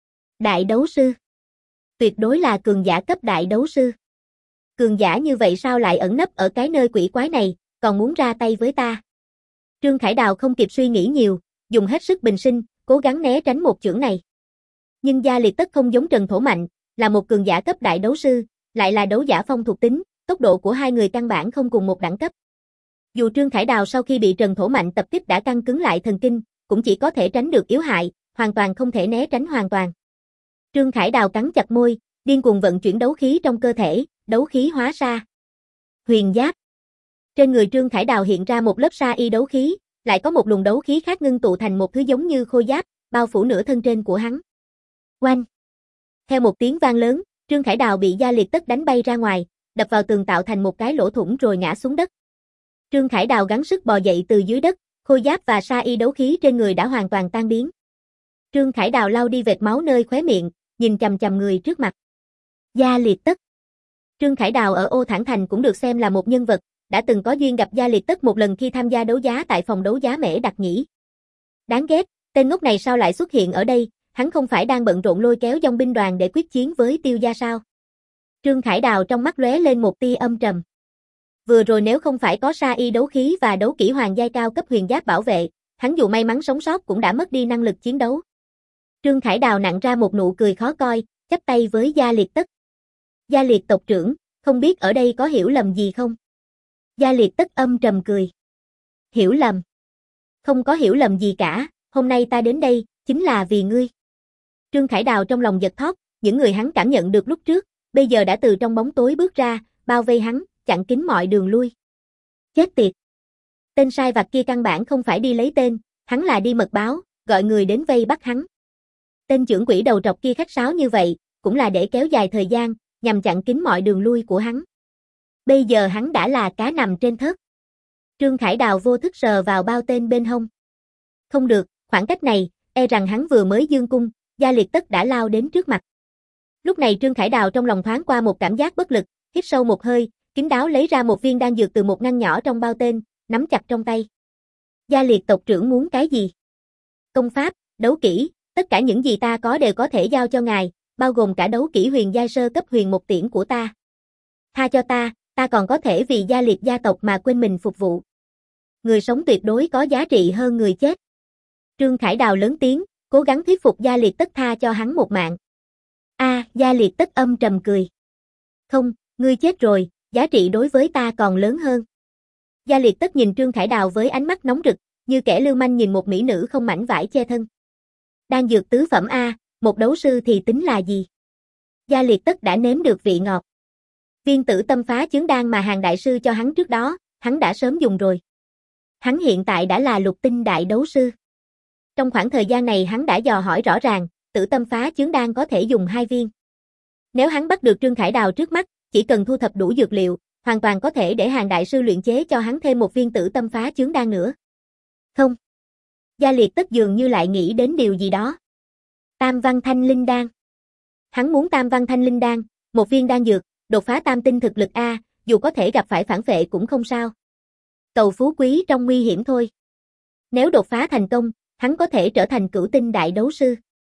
Đại đấu sư. Tuyệt đối là cường giả cấp đại đấu sư. Cường giả như vậy sao lại ẩn nấp ở cái nơi quỷ quái này, còn muốn ra tay với ta? Trương Khải Đào không kịp suy nghĩ nhiều, dùng hết sức bình sinh, cố gắng né tránh một chưởng này. Nhưng Gia Liệt Tất không giống Trần Thổ Mạnh, là một cường giả cấp đại đấu sư, lại là đấu giả phong thuộc tính, tốc độ của hai người căn bản không cùng một đẳng cấp. Dù Trương Khải Đào sau khi bị Trần Thổ Mạnh tập kích đã căng cứng lại thần kinh, cũng chỉ có thể tránh được yếu hại, hoàn toàn không thể né tránh hoàn toàn. Trương Khải Đào cắn chặt môi, điên cuồng vận chuyển đấu khí trong cơ thể, đấu khí hóa sa. Huyền giáp. Trên người Trương Khải Đào hiện ra một lớp sa y đấu khí, lại có một luồng đấu khí khác ngưng tụ thành một thứ giống như khôi giáp, bao phủ nửa thân trên của hắn. Oanh! Theo một tiếng vang lớn, Trương Khải Đào bị Gia Liệt Tất đánh bay ra ngoài, đập vào tường tạo thành một cái lỗ thủng rồi ngã xuống đất. Trương Khải Đào gắng sức bò dậy từ dưới đất, khôi giáp và sa y đấu khí trên người đã hoàn toàn tan biến. Trương Khải Đào lau đi vệt máu nơi khóe miệng, nhìn chằm chằm người trước mặt. Gia Liệt Tất. Trương Khải Đào ở Ô Thản Thành cũng được xem là một nhân vật, đã từng có duyên gặp Gia Liệt Tất một lần khi tham gia đấu giá tại phòng đấu giá Mễ Đặc Nhĩ. Đáng ghét, tên ngốc này sao lại xuất hiện ở đây, hắn không phải đang bận rộn lôi kéo dòng binh đoàn để quyết chiến với Tiêu gia sao? Trương Khải Đào trong mắt lóe lên một tia âm trầm. Vừa rồi nếu không phải có sa y đấu khí và đấu kỹ hoàng giai cao cấp huyền giáp bảo vệ, hắn dù may mắn sống sót cũng đã mất đi năng lực chiến đấu. Trương Khải Đào nặn ra một nụ cười khó coi, chắp tay với Gia Liệt Tất. Gia Liệt tộc trưởng, không biết ở đây có hiểu lầm gì không? Gia Liệt Tất âm trầm cười. Hiểu lầm? Không có hiểu lầm gì cả, hôm nay ta đến đây, chính là vì ngươi. Trương Khải Đào trong lòng giật thót, những người hắn cảm nhận được lúc trước, bây giờ đã từ trong bóng tối bước ra, bao vây hắn, chặn kín mọi đường lui. Chết tiệt! Tên sai vặt kia căn bản không phải đi lấy tên, hắn là đi mật báo, gọi người đến vây bắt hắn. Tên trưởng quỷ đầu trọc kia khách sáo như vậy, cũng là để kéo dài thời gian, nhằm chặn kín mọi đường lui của hắn. Bây giờ hắn đã là cá nằm trên thớt. Trương Khải Đào vô thức sờ vào bao tên bên hông. Không được, khoảng cách này, e rằng hắn vừa mới dương cung, Gia Liệt Tất đã lao đến trước mặt. Lúc này Trương Khải Đào trong lòng thoáng qua một cảm giác bất lực, hít sâu một hơi, kín đáo lấy ra một viên đan dược từ một ngăn nhỏ trong bao tên, nắm chặt trong tay. Gia Liệt tộc trưởng muốn cái gì? Công pháp, đấu kỹ, tất cả những gì ta có đều có thể giao cho ngài, bao gồm cả đấu kỹ huyền giai sơ cấp huyền một tiễn của ta. Tha cho ta, ta còn có thể vì Gia Liệt gia tộc mà quên mình phục vụ. Người sống tuyệt đối có giá trị hơn người chết. Trương Khải Đào lớn tiếng, cố gắng thuyết phục Gia Liệt Tất tha cho hắn một mạng. A, à, Gia Liệt Tất âm trầm cười. Không, ngươi chết rồi, giá trị đối với ta còn lớn hơn. Gia Liệt Tất nhìn Trương Khải Đào với ánh mắt nóng rực, như kẻ lưu manh nhìn một mỹ nữ không mảnh vải che thân. Đan dược tứ phẩm A, một đấu sư thì tính là gì? Gia Liệt Tất đã nếm được vị ngọt. Viên tử tâm phá chướng đan mà Hàn đại sư cho hắn trước đó, hắn đã sớm dùng rồi. Hắn hiện tại đã là lục tinh đại đấu sư. Trong khoảng thời gian này hắn đã dò hỏi rõ ràng, tử tâm phá chướng đan có thể dùng hai viên. Nếu hắn bắt được Trương Khải Đào trước mắt, chỉ cần thu thập đủ dược liệu, hoàn toàn có thể để Hàn đại sư luyện chế cho hắn thêm một viên tử tâm phá chướng đan nữa. Không. Gia Liệt Tất dường như lại nghĩ đến điều gì đó. Tam văn thanh linh đan. Hắn muốn tam văn thanh linh đan, một viên đan dược, đột phá tam tinh thực lực A, dù có thể gặp phải phản phệ cũng không sao. Cầu phú quý trong nguy hiểm thôi. Nếu đột phá thành công, hắn có thể trở thành cửu tinh đại đấu sư.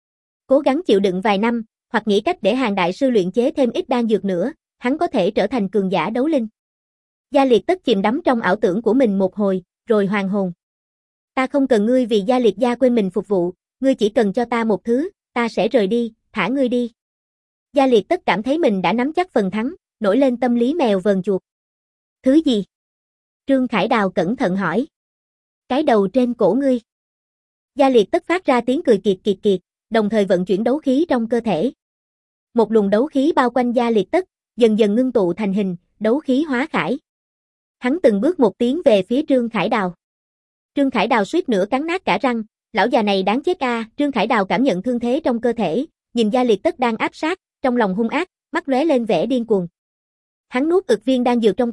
Cố gắng chịu đựng vài năm, hoặc nghĩ cách để Hàn đại sư luyện chế thêm ít đan dược nữa, hắn có thể trở thành cường giả đấu linh. Gia Liệt Tất chìm đắm trong ảo tưởng của mình một hồi, rồi hoàn hồn. Ta không cần ngươi vì Gia Liệt gia quên mình phục vụ, ngươi chỉ cần cho ta một thứ, ta sẽ rời đi, thả ngươi đi. Gia Liệt Tất cảm thấy mình đã nắm chắc phần thắng, nổi lên tâm lý mèo vờn chuột. Thứ gì? Trương Khải Đào cẩn thận hỏi. Cái đầu trên cổ ngươi. Gia Liệt Tất phát ra tiếng cười kiệt kiệt kiệt, đồng thời vận chuyển đấu khí trong cơ thể. Một luồng đấu khí bao quanh Gia Liệt Tất, dần dần ngưng tụ thành hình, đấu khí hóa khải. Hắn từng bước một tiến về phía Trương Khải Đào. Trương Khải Đào suýt nữa cắn nát cả răng, lão già này đáng chết a. À. Trương Khải Đào cảm nhận thương thế trong cơ thể, nhìn Gia Liệt Tất đang áp sát, trong lòng hung ác, mắt lóe lên vẻ điên cuồng. Hắn nuốt ực viên đan dược trong tay,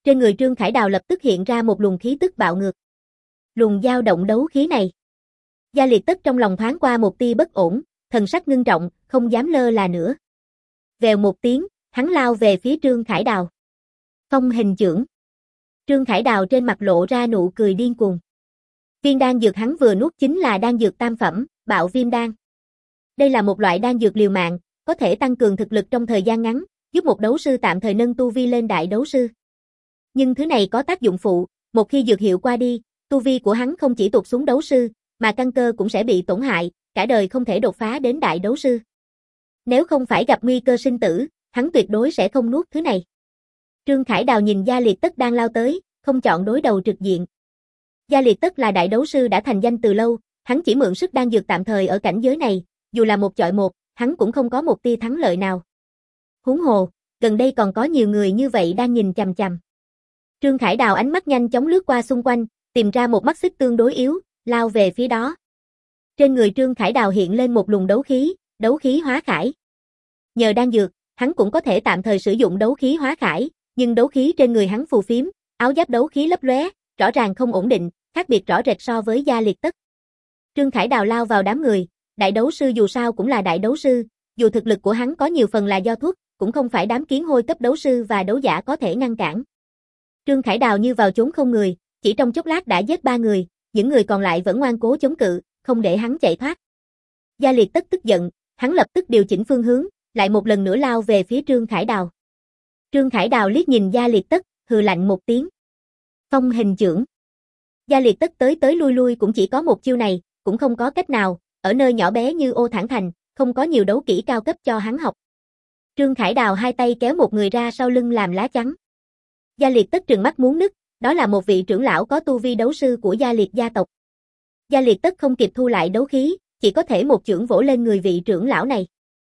Trên người Trương Khải Đào lập tức hiện ra một luồng khí tức bạo ngược. Luồng dao động đấu khí này. Gia Liệt Tất trong lòng thoáng qua một tia bất ổn, thần sắc ngưng trọng, không dám lơ là nữa. Vèo một tiếng, hắn lao về phía Trương Khải Đào. Phong hình chưởng. Trương Khải Đào trên mặt lộ ra nụ cười điên cuồng. Viên đan dược hắn vừa nuốt chính là đan dược tam phẩm, Bạo Viêm đan. Đây là một loại đan dược liều mạng, có thể tăng cường thực lực trong thời gian ngắn, giúp một đấu sư tạm thời nâng tu vi lên đại đấu sư. Nhưng thứ này có tác dụng phụ, một khi dược hiệu qua đi, tu vi của hắn không chỉ tụt xuống đấu sư, mà căn cơ cũng sẽ bị tổn hại, cả đời không thể đột phá đến đại đấu sư. Nếu không phải gặp nguy cơ sinh tử, hắn tuyệt đối sẽ không nuốt thứ này. Trương Khải Đào nhìn Gia Liệt Tất đang lao tới, không chọn đối đầu trực diện. Gia Liệt Tất là đại đấu sư đã thành danh từ lâu, hắn chỉ mượn sức đan dược tạm thời ở cảnh giới này, dù là một chọi một, hắn cũng không có một tia thắng lợi nào. Huống hồ, gần đây còn có nhiều người như vậy đang nhìn chằm chằm. Trương Khải Đào ánh mắt nhanh chóng lướt qua xung quanh, tìm ra một mắt xích tương đối yếu, lao về phía đó. Trên người Trương Khải Đào hiện lên một luồng đấu khí, đấu khí hóa khải. Nhờ đan dược, hắn cũng có thể tạm thời sử dụng đấu khí hóa khải, nhưng đấu khí trên người hắn phù phiếm, áo giáp đấu khí lấp lóe, rõ ràng không ổn định, khác biệt rõ rệt so với Gia Liệt Tất. Trương Khải Đào lao vào đám người, đại đấu sư dù sao cũng là đại đấu sư, dù thực lực của hắn có nhiều phần là do thuốc, cũng không phải đám kiến hôi cấp đấu sư và đấu giả có thể ngăn cản. Trương Khải Đào như vào chốn không người, chỉ trong chốc lát đã giết ba người, những người còn lại vẫn ngoan cố chống cự, không để hắn chạy thoát. Gia Liệt Tất tức giận, hắn lập tức điều chỉnh phương hướng, lại một lần nữa lao về phía Trương Khải Đào. Trương Khải Đào liếc nhìn Gia Liệt Tất, hừ lạnh một tiếng. Phong hình chưởng. Gia Liệt Tất tới tới lui lui cũng chỉ có một chiêu này, cũng không có cách nào, ở nơi nhỏ bé như Ô Thản Thành, không có nhiều đấu kỹ cao cấp cho hắn học. Trương Khải Đào hai tay kéo một người ra sau lưng làm lá chắn. Gia Liệt Tất trừng mắt muốn nứt, đó là một vị trưởng lão có tu vi đấu sư của Gia Liệt gia tộc. Gia Liệt Tất không kịp thu lại đấu khí, chỉ có thể một chưởng vỗ lên người vị trưởng lão này.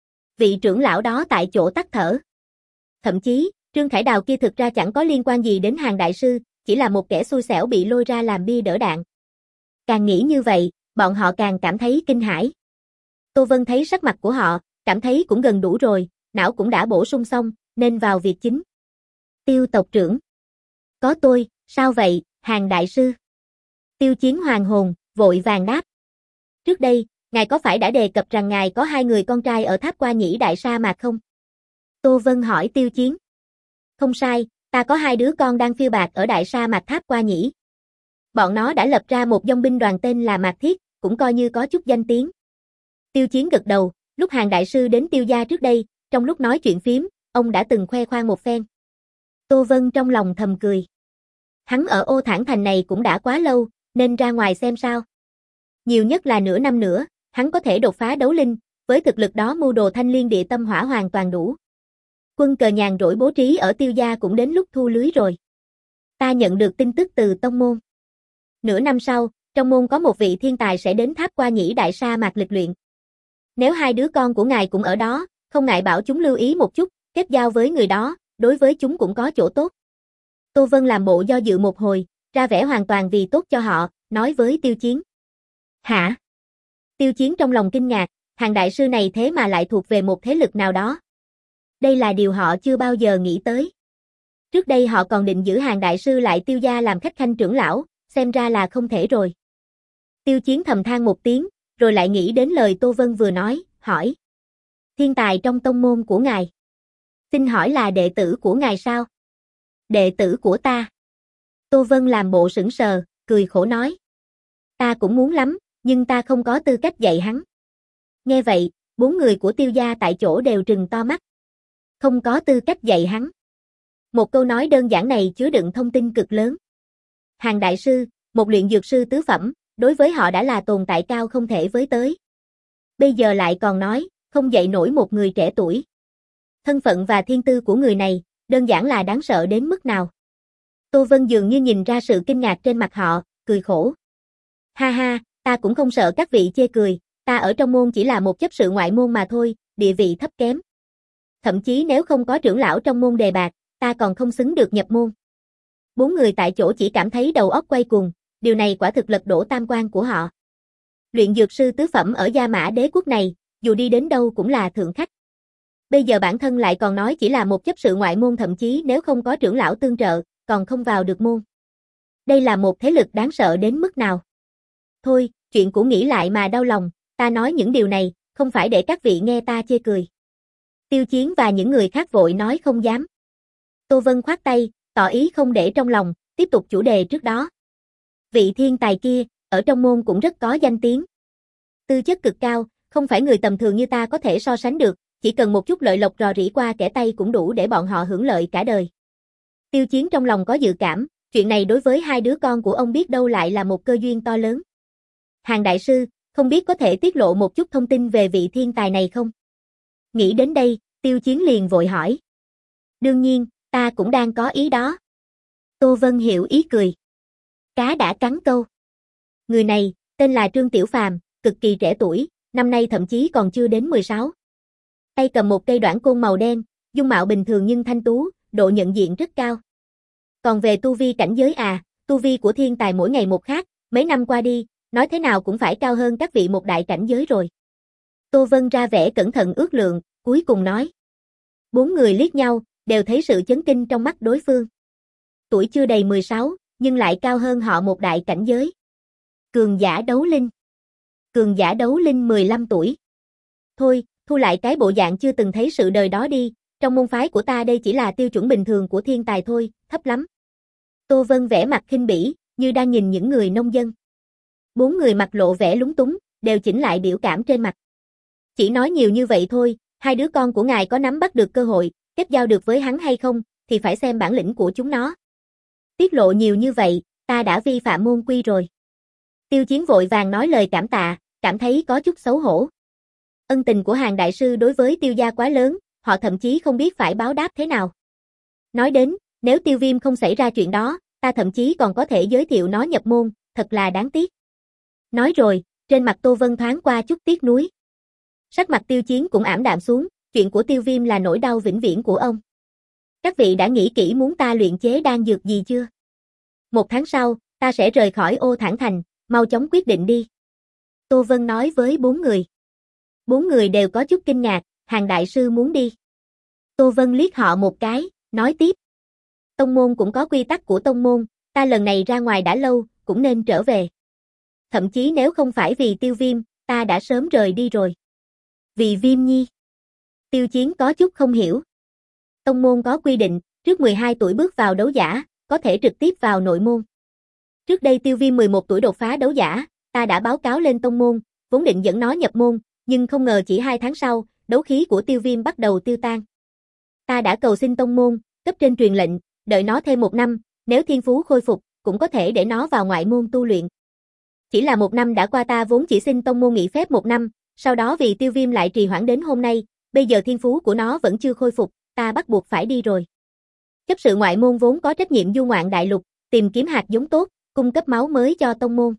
Vị trưởng lão đó tại chỗ tắt thở. Thậm chí, Trương Khải Đào kia thực ra chẳng có liên quan gì đến Hàng đại sư, chỉ là một kẻ xui xẻo bị lôi ra làm bia đỡ đạn. Càng nghĩ như vậy, bọn họ càng cảm thấy kinh hãi. Tô Vân thấy sắc mặt của họ, cảm thấy cũng gần đủ rồi, não cũng đã bổ sung xong, nên vào việc chính. Tiêu tộc trưởng. Có tôi, sao vậy, Hàng đại sư? Tiêu Chiến hoàng hồn, vội vàng đáp. Trước đây, ngài có phải đã đề cập rằng ngài có hai người con trai ở Tháp Qua Nhĩ Đại Sa Mạc không? Tô Vân hỏi Tiêu Chiến. Không sai, ta có hai đứa con đang phiêu bạt ở Đại Sa Mạc Tháp Qua Nhĩ. Bọn nó đã lập ra một dòng binh đoàn tên là Mạc Thiết, cũng coi như có chút danh tiếng. Tiêu Chiến gật đầu, lúc Hàng đại sư đến Tiêu gia trước đây, trong lúc nói chuyện phím, ông đã từng khoe khoang một phen. Tô Vân trong lòng thầm cười. Hắn ở Ô Thản Thành này cũng đã quá lâu, nên ra ngoài xem sao. Nhiều nhất là nửa năm nữa, hắn có thể đột phá đấu linh, với thực lực đó mưu đồ thanh liên địa tâm hỏa hoàn toàn đủ. Quân cờ nhàn rỗi bố trí ở Tiêu gia cũng đến lúc thu lưới rồi. Ta nhận được tin tức từ tông môn. Nửa năm sau, trong môn có một vị thiên tài sẽ đến Tháp Qua Nhĩ Đại Sa Mạc lịch luyện. Nếu hai đứa con của ngài cũng ở đó, không ngại bảo chúng lưu ý một chút, kết giao với người đó, đối với chúng cũng có chỗ tốt. Tô Vân làm bộ do dự một hồi, ra vẻ hoàn toàn vì tốt cho họ, nói với Tiêu Chiến. Hả? Tiêu Chiến trong lòng kinh ngạc, Hàng đại sư này thế mà lại thuộc về một thế lực nào đó. Đây là điều họ chưa bao giờ nghĩ tới. Trước đây họ còn định giữ Hàng đại sư lại Tiêu gia làm khách khanh trưởng lão, xem ra là không thể rồi. Tiêu Chiến thầm than một tiếng, rồi lại nghĩ đến lời Tô Vân vừa nói, hỏi. Thiên tài trong tông môn của ngài. Xin hỏi là đệ tử của ngài sao? Đệ tử của ta. Tô Vân làm bộ sững sờ, cười khổ nói. Ta cũng muốn lắm, nhưng ta không có tư cách dạy hắn. Nghe vậy, bốn người của Tiêu gia tại chỗ đều trừng to mắt. Không có tư cách dạy hắn. Một câu nói đơn giản này chứa đựng thông tin cực lớn. Hàng đại sư, một luyện dược sư tứ phẩm, đối với họ đã là tồn tại cao không thể với tới. Bây giờ lại còn nói, không dạy nổi một người trẻ tuổi. Thân phận và thiên tư của người này, đơn giản là đáng sợ đến mức nào. Tô Vân dường như nhìn ra sự kinh ngạc trên mặt họ, cười khổ. Ha ha, ta cũng không sợ các vị chê cười, ta ở trong môn chỉ là một chấp sự ngoại môn mà thôi, địa vị thấp kém. Thậm chí nếu không có trưởng lão trong môn đề bạt, ta còn không xứng được nhập môn. Bốn người tại chỗ chỉ cảm thấy đầu óc quay cuồng, điều này quả thực lật đổ tam quan của họ. Luyện dược sư tứ phẩm ở Gia Mã Đế quốc này, dù đi đến đâu cũng là thượng khách. Bây giờ bản thân lại còn nói chỉ là một chấp sự ngoại môn, thậm chí nếu không có trưởng lão tương trợ, còn không vào được môn. Đây là một thế lực đáng sợ đến mức nào. Thôi, chuyện cũ nghĩ lại mà đau lòng, ta nói những điều này, không phải để các vị nghe ta chê cười. Tiêu Chiến và những người khác vội nói không dám. Tô Vân khoát tay, tỏ ý không để trong lòng, tiếp tục chủ đề trước đó. Vị thiên tài kia, ở trong môn cũng rất có danh tiếng. Tư chất cực cao, không phải người tầm thường như ta có thể so sánh được, chỉ cần một chút lợi lộc rò rỉ qua kẻ tay cũng đủ để bọn họ hưởng lợi cả đời. Tiêu Chiến trong lòng có dự cảm, chuyện này đối với hai đứa con của ông biết đâu lại là một cơ duyên to lớn. Hàn đại sư, không biết có thể tiết lộ một chút thông tin về vị thiên tài này không? Nghĩ đến đây, Tiêu Chiến liền vội hỏi. Đương nhiên, ta cũng đang có ý đó. Tô Vân hiểu ý cười. Cá đã cắn câu. Người này, tên là Trương Tiểu Phàm, cực kỳ trẻ tuổi, năm nay thậm chí còn chưa đến mười sáu. Tay cầm một cây đoản côn màu đen, dung mạo bình thường nhưng thanh tú, độ nhận diện rất cao. Còn về tu vi cảnh giới à, tu vi của thiên tài mỗi ngày một khác, mấy năm qua đi, nói thế nào cũng phải cao hơn các vị một đại cảnh giới rồi. Tô Vân ra vẻ cẩn thận ước lượng, cuối cùng nói. Bốn người liếc nhau, đều thấy sự chấn kinh trong mắt đối phương. Tuổi chưa đầy mười sáu, nhưng lại cao hơn họ một đại cảnh giới. Cường giả đấu linh. Cường giả đấu linh mười lăm tuổi. Thôi, thu lại cái bộ dạng chưa từng thấy sự đời đó đi, trong môn phái của ta đây chỉ là tiêu chuẩn bình thường của thiên tài thôi, thấp lắm. Tô Vân vẽ mặt khinh bỉ, như đang nhìn những người nông dân. Bốn người mặt lộ vẻ lúng túng, đều chỉnh lại biểu cảm trên mặt. Chỉ nói nhiều như vậy thôi, hai đứa con của ngài có nắm bắt được cơ hội, kết giao được với hắn hay không, thì phải xem bản lĩnh của chúng nó. Tiết lộ nhiều như vậy, ta đã vi phạm môn quy rồi. Tiêu Chiến vội vàng nói lời cảm tạ, cảm thấy có chút xấu hổ. Ân tình của Hàn đại sư đối với Tiêu gia quá lớn, họ thậm chí không biết phải báo đáp thế nào. Nói đến, nếu Tiêu Viêm không xảy ra chuyện đó, ta thậm chí còn có thể giới thiệu nó nhập môn, thật là đáng tiếc. Nói rồi, trên mặt Tô Vân thoáng qua chút tiếc nuối. Sắc mặt Tiêu Chiến cũng ảm đạm xuống, chuyện của Tiêu Viêm là nỗi đau vĩnh viễn của ông. Các vị đã nghĩ kỹ muốn ta luyện chế đan dược gì chưa? Một tháng sau, ta sẽ rời khỏi Ô Thản Thành, mau chóng quyết định đi. Tô Vân nói với bốn người. Bốn người đều có chút kinh ngạc, Hàn đại sư muốn đi. Tô Vân liếc họ một cái, nói tiếp. Tông môn cũng có quy tắc của tông môn, ta lần này ra ngoài đã lâu, cũng nên trở về. Thậm chí nếu không phải vì Tiêu Viêm, ta đã sớm rời đi rồi. Vì Viêm Nhi. Tiêu Chiến có chút không hiểu. Tông môn có quy định, trước mười hai tuổi bước vào đấu giả, có thể trực tiếp vào nội môn. Trước đây Tiêu Viêm mười một tuổi đột phá đấu giả, ta đã báo cáo lên tông môn, vốn định dẫn nó nhập môn, nhưng không ngờ chỉ hai tháng sau, đấu khí của Tiêu Viêm bắt đầu tiêu tan. Ta đã cầu xin tông môn, cấp trên truyền lệnh, đợi nó thêm một năm, nếu thiên phú khôi phục, cũng có thể để nó vào ngoại môn tu luyện. Chỉ là một năm đã qua, ta vốn chỉ xin tông môn nghỉ phép một năm, sau đó vì Tiêu Viêm lại trì hoãn đến hôm nay, bây giờ thiên phú của nó vẫn chưa khôi phục, ta bắt buộc phải đi rồi. Chấp sự ngoại môn vốn có trách nhiệm du ngoạn đại lục, tìm kiếm hạt giống tốt, cung cấp máu mới cho tông môn.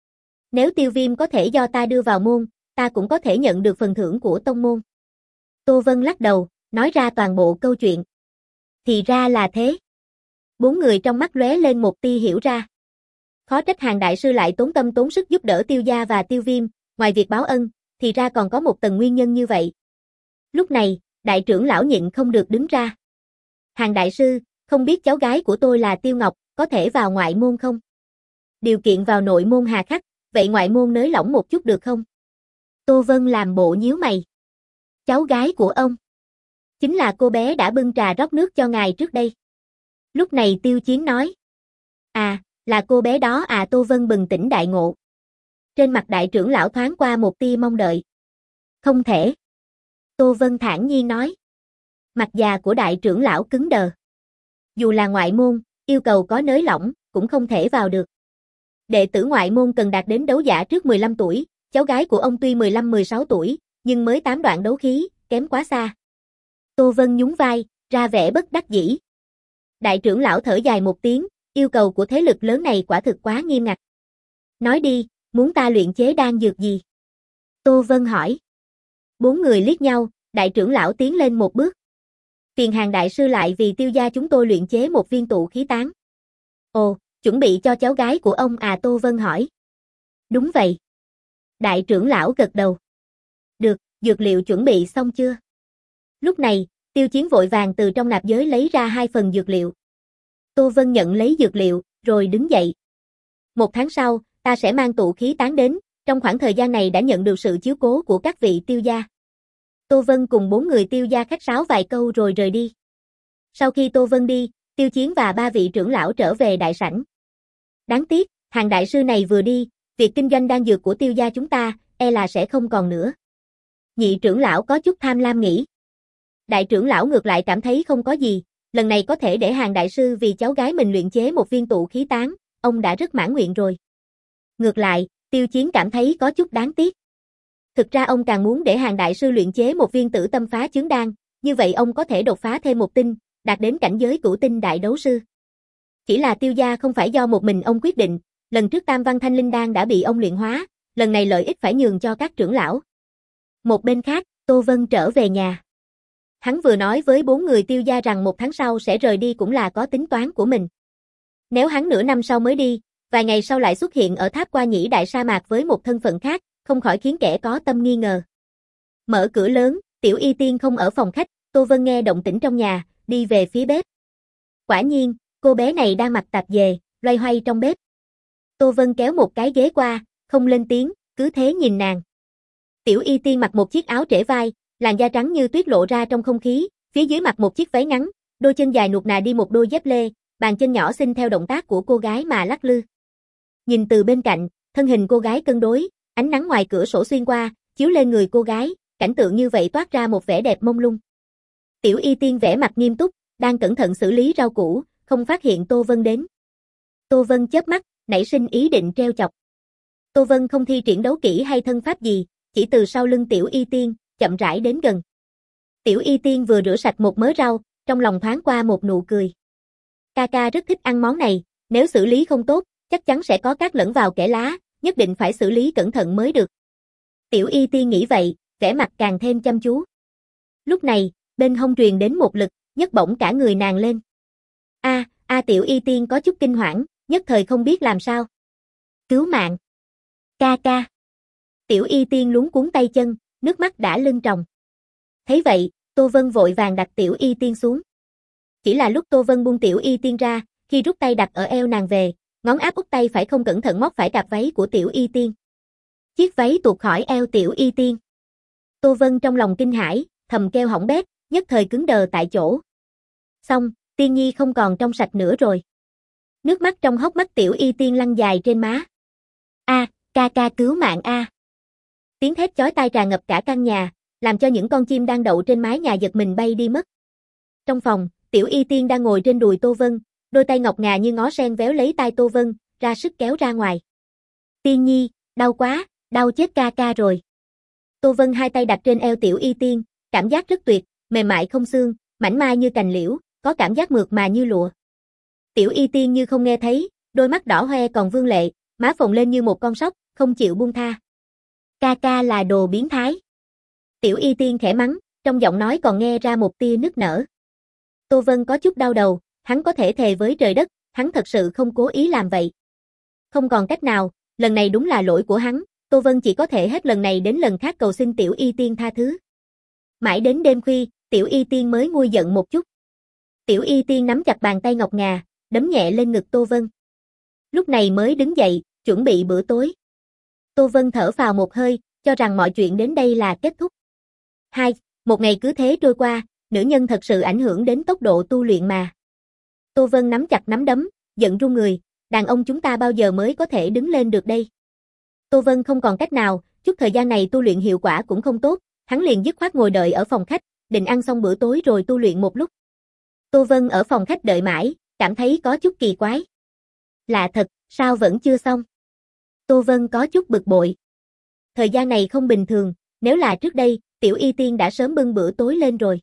Nếu Tiêu Viêm có thể do ta đưa vào môn, ta cũng có thể nhận được phần thưởng của tông môn. Tô Vân lắc đầu, nói ra toàn bộ câu chuyện. Thì ra là thế. Bốn người trong mắt lóe lên một tia hiểu ra. Khó trách Hàn đại sư lại tốn tâm tốn sức giúp đỡ Tiêu gia và Tiêu Viêm, ngoài việc báo ân, thì ra còn có một tầng nguyên nhân như vậy. Lúc này, đại trưởng lão nhịn không được đứng ra. Hàn đại sư, không biết cháu gái của tôi là Tiêu Ngọc, có thể vào ngoại môn không? Điều kiện vào nội môn hà khắc, vậy ngoại môn nới lỏng một chút được không? Tô Vân làm bộ nhíu mày. Cháu gái của ông? Chính là cô bé đã bưng trà rót nước cho ngài trước đây. Lúc này Tiêu Chiến nói. À, là cô bé đó à. Tô Vân bừng tỉnh đại ngộ. Trên mặt đại trưởng lão thoáng qua một tia mong đợi. Không thể. Tô Vân thản nhiên nói. Mặt già của đại trưởng lão cứng đờ. Dù là ngoại môn, yêu cầu có nới lỏng, cũng không thể vào được. Đệ tử ngoại môn cần đạt đến đấu giả trước mười lăm tuổi, cháu gái của ông tuy mười lăm mười sáu tuổi, nhưng mới tám đoạn đấu khí, kém quá xa. Tô Vân nhún vai, ra vẻ bất đắc dĩ. Đại trưởng lão thở dài một tiếng, yêu cầu của thế lực lớn này quả thực quá nghiêm ngặt. Nói đi, muốn ta luyện chế đan dược gì? Tô Vân hỏi. Bốn người liếc nhau, đại trưởng lão tiến lên một bước. Phiền Hàn đại sư lại vì Tiêu gia chúng tôi luyện chế một viên tụ khí tán. Ồ, chuẩn bị cho cháu gái của ông à? Tô Vân hỏi. Đúng vậy. Đại trưởng lão gật đầu. Được, dược liệu chuẩn bị xong chưa? Lúc này, Tiêu Chiến vội vàng từ trong nạp giới lấy ra hai phần dược liệu. Tô Vân nhận lấy dược liệu, rồi đứng dậy. Một tháng sau, ta sẽ mang tụ khí tán đến, trong khoảng thời gian này đã nhận được sự chiếu cố của các vị Tiêu gia. Tô Vân cùng bốn người Tiêu gia khách sáo vài câu rồi rời đi. Sau khi Tô Vân đi, Tiêu Chiến và ba vị trưởng lão trở về đại sảnh. Đáng tiếc, Hàng đại sư này vừa đi, việc kinh doanh đan dược của Tiêu gia chúng ta, e là sẽ không còn nữa. Nhị trưởng lão có chút tham lam nghĩ. Đại trưởng lão ngược lại cảm thấy không có gì, lần này có thể để Hàng đại sư vì cháu gái mình luyện chế một viên tụ khí tán, ông đã rất mãn nguyện rồi. Ngược lại, Tiêu Chiến cảm thấy có chút đáng tiếc. Thực ra ông càng muốn để Hàng đại sư luyện chế một viên tử tâm phá chướng đan, như vậy ông có thể đột phá thêm một tinh, đạt đến cảnh giới cửu tinh đại đấu sư. Chỉ là Tiêu gia không phải do một mình ông quyết định, lần trước Tam Văn Thanh Linh đan đã bị ông luyện hóa, lần này lợi ích phải nhường cho các trưởng lão. Một bên khác, Tô Vân trở về nhà. Hắn vừa nói với bốn người Tiêu gia rằng một tháng sau sẽ rời đi cũng là có tính toán của mình. Nếu hắn nửa năm sau mới đi, vài ngày sau lại xuất hiện ở tháp qua nhĩ đại sa mạc với một thân phận khác, không khỏi khiến kẻ có tâm nghi ngờ. Mở cửa lớn, Tiểu Y Tiên không ở phòng khách, Tô Vân nghe động tĩnh trong nhà, đi về phía bếp. Quả nhiên, cô bé này đang mặc tạp dề, loay hoay trong bếp. Tô Vân kéo một cái ghế qua, không lên tiếng, cứ thế nhìn nàng. Tiểu Y Tiên mặc một chiếc áo trễ vai, làn da trắng như tuyết lộ ra trong không khí, phía dưới mặc một chiếc váy ngắn, đôi chân dài nuột nà đi một đôi dép lê, bàn chân nhỏ xinh theo động tác của cô gái mà lắc lư. Nhìn từ bên cạnh, thân hình cô gái cân đối, ánh nắng ngoài cửa sổ xuyên qua, chiếu lên người cô gái, cảnh tượng như vậy toát ra một vẻ đẹp mông lung. Tiểu Y Tiên vẻ mặt nghiêm túc, đang cẩn thận xử lý rau củ, không phát hiện Tô Vân đến. Tô Vân chớp mắt, nảy sinh ý định treo chọc. Tô Vân không thi triển đấu kỹ hay thân pháp gì, chỉ từ sau lưng Tiểu Y Tiên, chậm rãi đến gần. Tiểu Y Tiên vừa rửa sạch một mớ rau, trong lòng thoáng qua một nụ cười. Ca ca rất thích ăn món này, nếu xử lý không tốt, chắc chắn sẽ có cát lẫn vào kẽ lá, nhất định phải xử lý cẩn thận mới được. Tiểu Y Tiên nghĩ vậy, vẻ mặt càng thêm chăm chú. Lúc này, bên hông truyền đến một lực, nhấc bổng cả người nàng lên. A, a Tiểu Y Tiên có chút kinh hoảng, nhất thời không biết làm sao. Cứu mạng. Ca ca. Tiểu Y Tiên luống cuống tay chân, nước mắt đã lưng tròng. Thấy vậy, Tô Vân vội vàng đặt Tiểu Y Tiên xuống. Chỉ là lúc Tô Vân buông Tiểu Y Tiên ra, khi rút tay đặt ở eo nàng về, ngón áp út tay phải không cẩn thận móc phải cạp váy của Tiểu Y Tiên. Chiếc váy tuột khỏi eo Tiểu Y Tiên. Tô Vân trong lòng kinh hãi, thầm kêu hỏng bét, nhất thời cứng đờ tại chỗ. Xong, Tiên Nhi không còn trong sạch nữa rồi. Nước mắt trong hốc mắt Tiểu Y Tiên lăn dài trên má. A, ca ca cứu mạng a. Tiếng thét chói tai tràn ngập cả căn nhà, làm cho những con chim đang đậu trên mái nhà giật mình bay đi mất. Trong phòng, Tiểu Y Tiên đang ngồi trên đùi Tô Vân, đôi tay ngọc ngà như ngó sen véo lấy tay Tô Vân, ra sức kéo ra ngoài. Tiên Nhi, đau quá, đau chết ca ca rồi. Tô Vân hai tay đặt trên eo Tiểu Y Tiên, cảm giác rất tuyệt, mềm mại không xương, mảnh mai như cành liễu, có cảm giác mượt mà như lụa. Tiểu Y Tiên như không nghe thấy, đôi mắt đỏ hoe còn vương lệ, má phồng lên như một con sóc, không chịu buông tha. Ca ca là đồ biến thái. Tiểu Y Tiên khẽ mắng, trong giọng nói còn nghe ra một tia nức nở. Tô Vân có chút đau đầu, hắn có thể thề với trời đất, hắn thật sự không cố ý làm vậy. Không còn cách nào, lần này đúng là lỗi của hắn, Tô Vân chỉ có thể hết lần này đến lần khác cầu xin Tiểu Y Tiên tha thứ. Mãi đến đêm khuya, Tiểu Y Tiên mới nguôi giận một chút. Tiểu Y Tiên nắm chặt bàn tay ngọc ngà, đấm nhẹ lên ngực Tô Vân. Lúc này mới đứng dậy, chuẩn bị bữa tối. Tô Vân thở phào một hơi, cho rằng mọi chuyện đến đây là kết thúc. Hai, một ngày cứ thế trôi qua, nữ nhân thật sự ảnh hưởng đến tốc độ tu luyện mà. Tô Vân nắm chặt nắm đấm, giận run người, đàn ông chúng ta bao giờ mới có thể đứng lên được đây. Tô Vân không còn cách nào, chút thời gian này tu luyện hiệu quả cũng không tốt, hắn liền dứt khoát ngồi đợi ở phòng khách, định ăn xong bữa tối rồi tu luyện một lúc. Tô Vân ở phòng khách đợi mãi, cảm thấy có chút kỳ quái. Lạ thật, sao vẫn chưa xong? Tô Vân có chút bực bội. Thời gian này không bình thường, nếu là trước đây, Tiểu Y Tiên đã sớm bưng bữa tối lên rồi.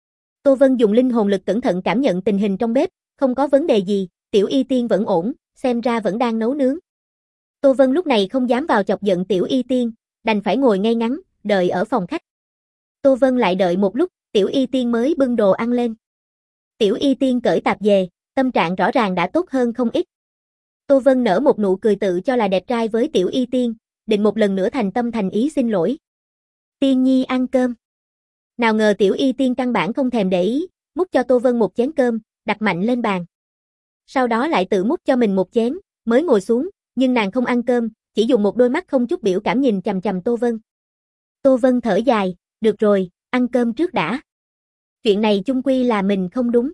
Tô Vân dùng linh hồn lực cẩn thận cảm nhận tình hình trong bếp, không có vấn đề gì, Tiểu Y Tiên vẫn ổn, xem ra vẫn đang nấu nướng. Tô Vân lúc này không dám vào chọc giận Tiểu Y Tiên, đành phải ngồi ngay ngắn, đợi ở phòng khách. Tô Vân lại đợi một lúc, Tiểu Y Tiên mới bưng đồ ăn lên. Tiểu Y Tiên cởi tạp dề, tâm trạng rõ ràng đã tốt hơn không ít. Tô Vân nở một nụ cười tự cho là đẹp trai với Tiểu Y Tiên, định một lần nữa thành tâm thành ý xin lỗi. Tiên Nhi ăn cơm. Nào ngờ Tiểu Y Tiên căn bản không thèm để ý, múc cho Tô Vân một chén cơm, đặt mạnh lên bàn. sau đó lại tự múc cho mình một chén, mới ngồi xuống, nhưng nàng không ăn cơm, chỉ dùng một đôi mắt không chút biểu cảm nhìn chằm chằm Tô Vân. Tô Vân thở dài, được rồi, ăn cơm trước đã. Chuyện này chung quy là mình không đúng.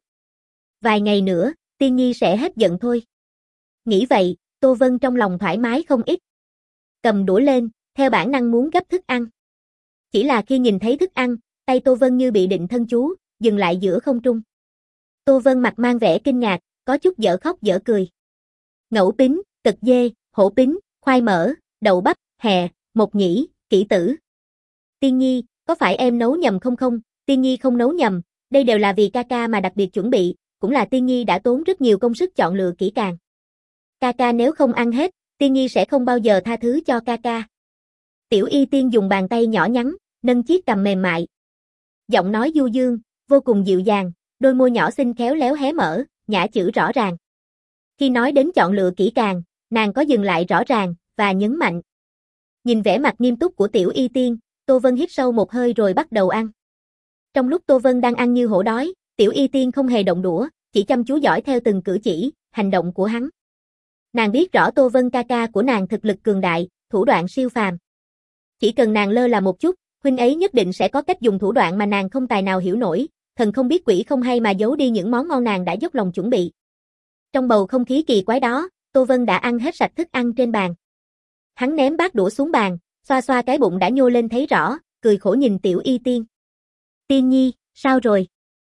Vài ngày nữa, Tiên Nhi sẽ hết giận thôi. Nghĩ vậy, Tô Vân trong lòng thoải mái không ít. Cầm đũa lên, theo bản năng muốn gấp thức ăn. Chỉ là khi nhìn thấy thức ăn, tay Tô Vân như bị định thân chú, dừng lại giữa không trung. Tô Vân mặt mang vẻ kinh ngạc, có chút dở khóc dở cười. Ngẫu pính, tật dê, hổ pính, khoai mỡ, đậu bắp, hè, mộc nhĩ, kỷ tử. Tiên Nhi, có phải em nấu nhầm không không? Tiên Nhi không nấu nhầm, đây đều là vì ca ca mà đặc biệt chuẩn bị, cũng là Tiên Nhi đã tốn rất nhiều công sức chọn lựa kỹ càng. Ca ca nếu không ăn hết, Tiên Nhi sẽ không bao giờ tha thứ cho ca ca. Tiểu Y Tiên dùng bàn tay nhỏ nhắn, nâng chiếc cằm mềm mại. Giọng nói du dương, vô cùng dịu dàng, đôi môi nhỏ xinh khéo léo hé mở, nhã chữ rõ ràng. Khi nói đến chọn lựa kỹ càng, nàng có dừng lại rõ ràng, và nhấn mạnh. Nhìn vẻ mặt nghiêm túc của Tiểu Y Tiên, Tô Vân hít sâu một hơi rồi bắt đầu ăn. Trong lúc Tô Vân đang ăn như hổ đói, Tiểu Y Tiên không hề động đũa, chỉ chăm chú dõi theo từng cử chỉ, hành động của hắn. Nàng biết rõ Tô Vân ca ca của nàng thực lực cường đại, thủ đoạn siêu phàm. Chỉ cần nàng lơ là một chút, huynh ấy nhất định sẽ có cách dùng thủ đoạn mà nàng không tài nào hiểu nổi, thần không biết quỷ không hay mà giấu đi những món ngon nàng đã dốc lòng chuẩn bị. Trong bầu không khí kỳ quái đó, Tô Vân đã ăn hết sạch thức ăn trên bàn. Hắn ném bát đũa xuống bàn, xoa xoa cái bụng đã nhô lên thấy rõ, cười khổ nhìn Tiểu Y Tiên. Tiên Nhi, sao rồi?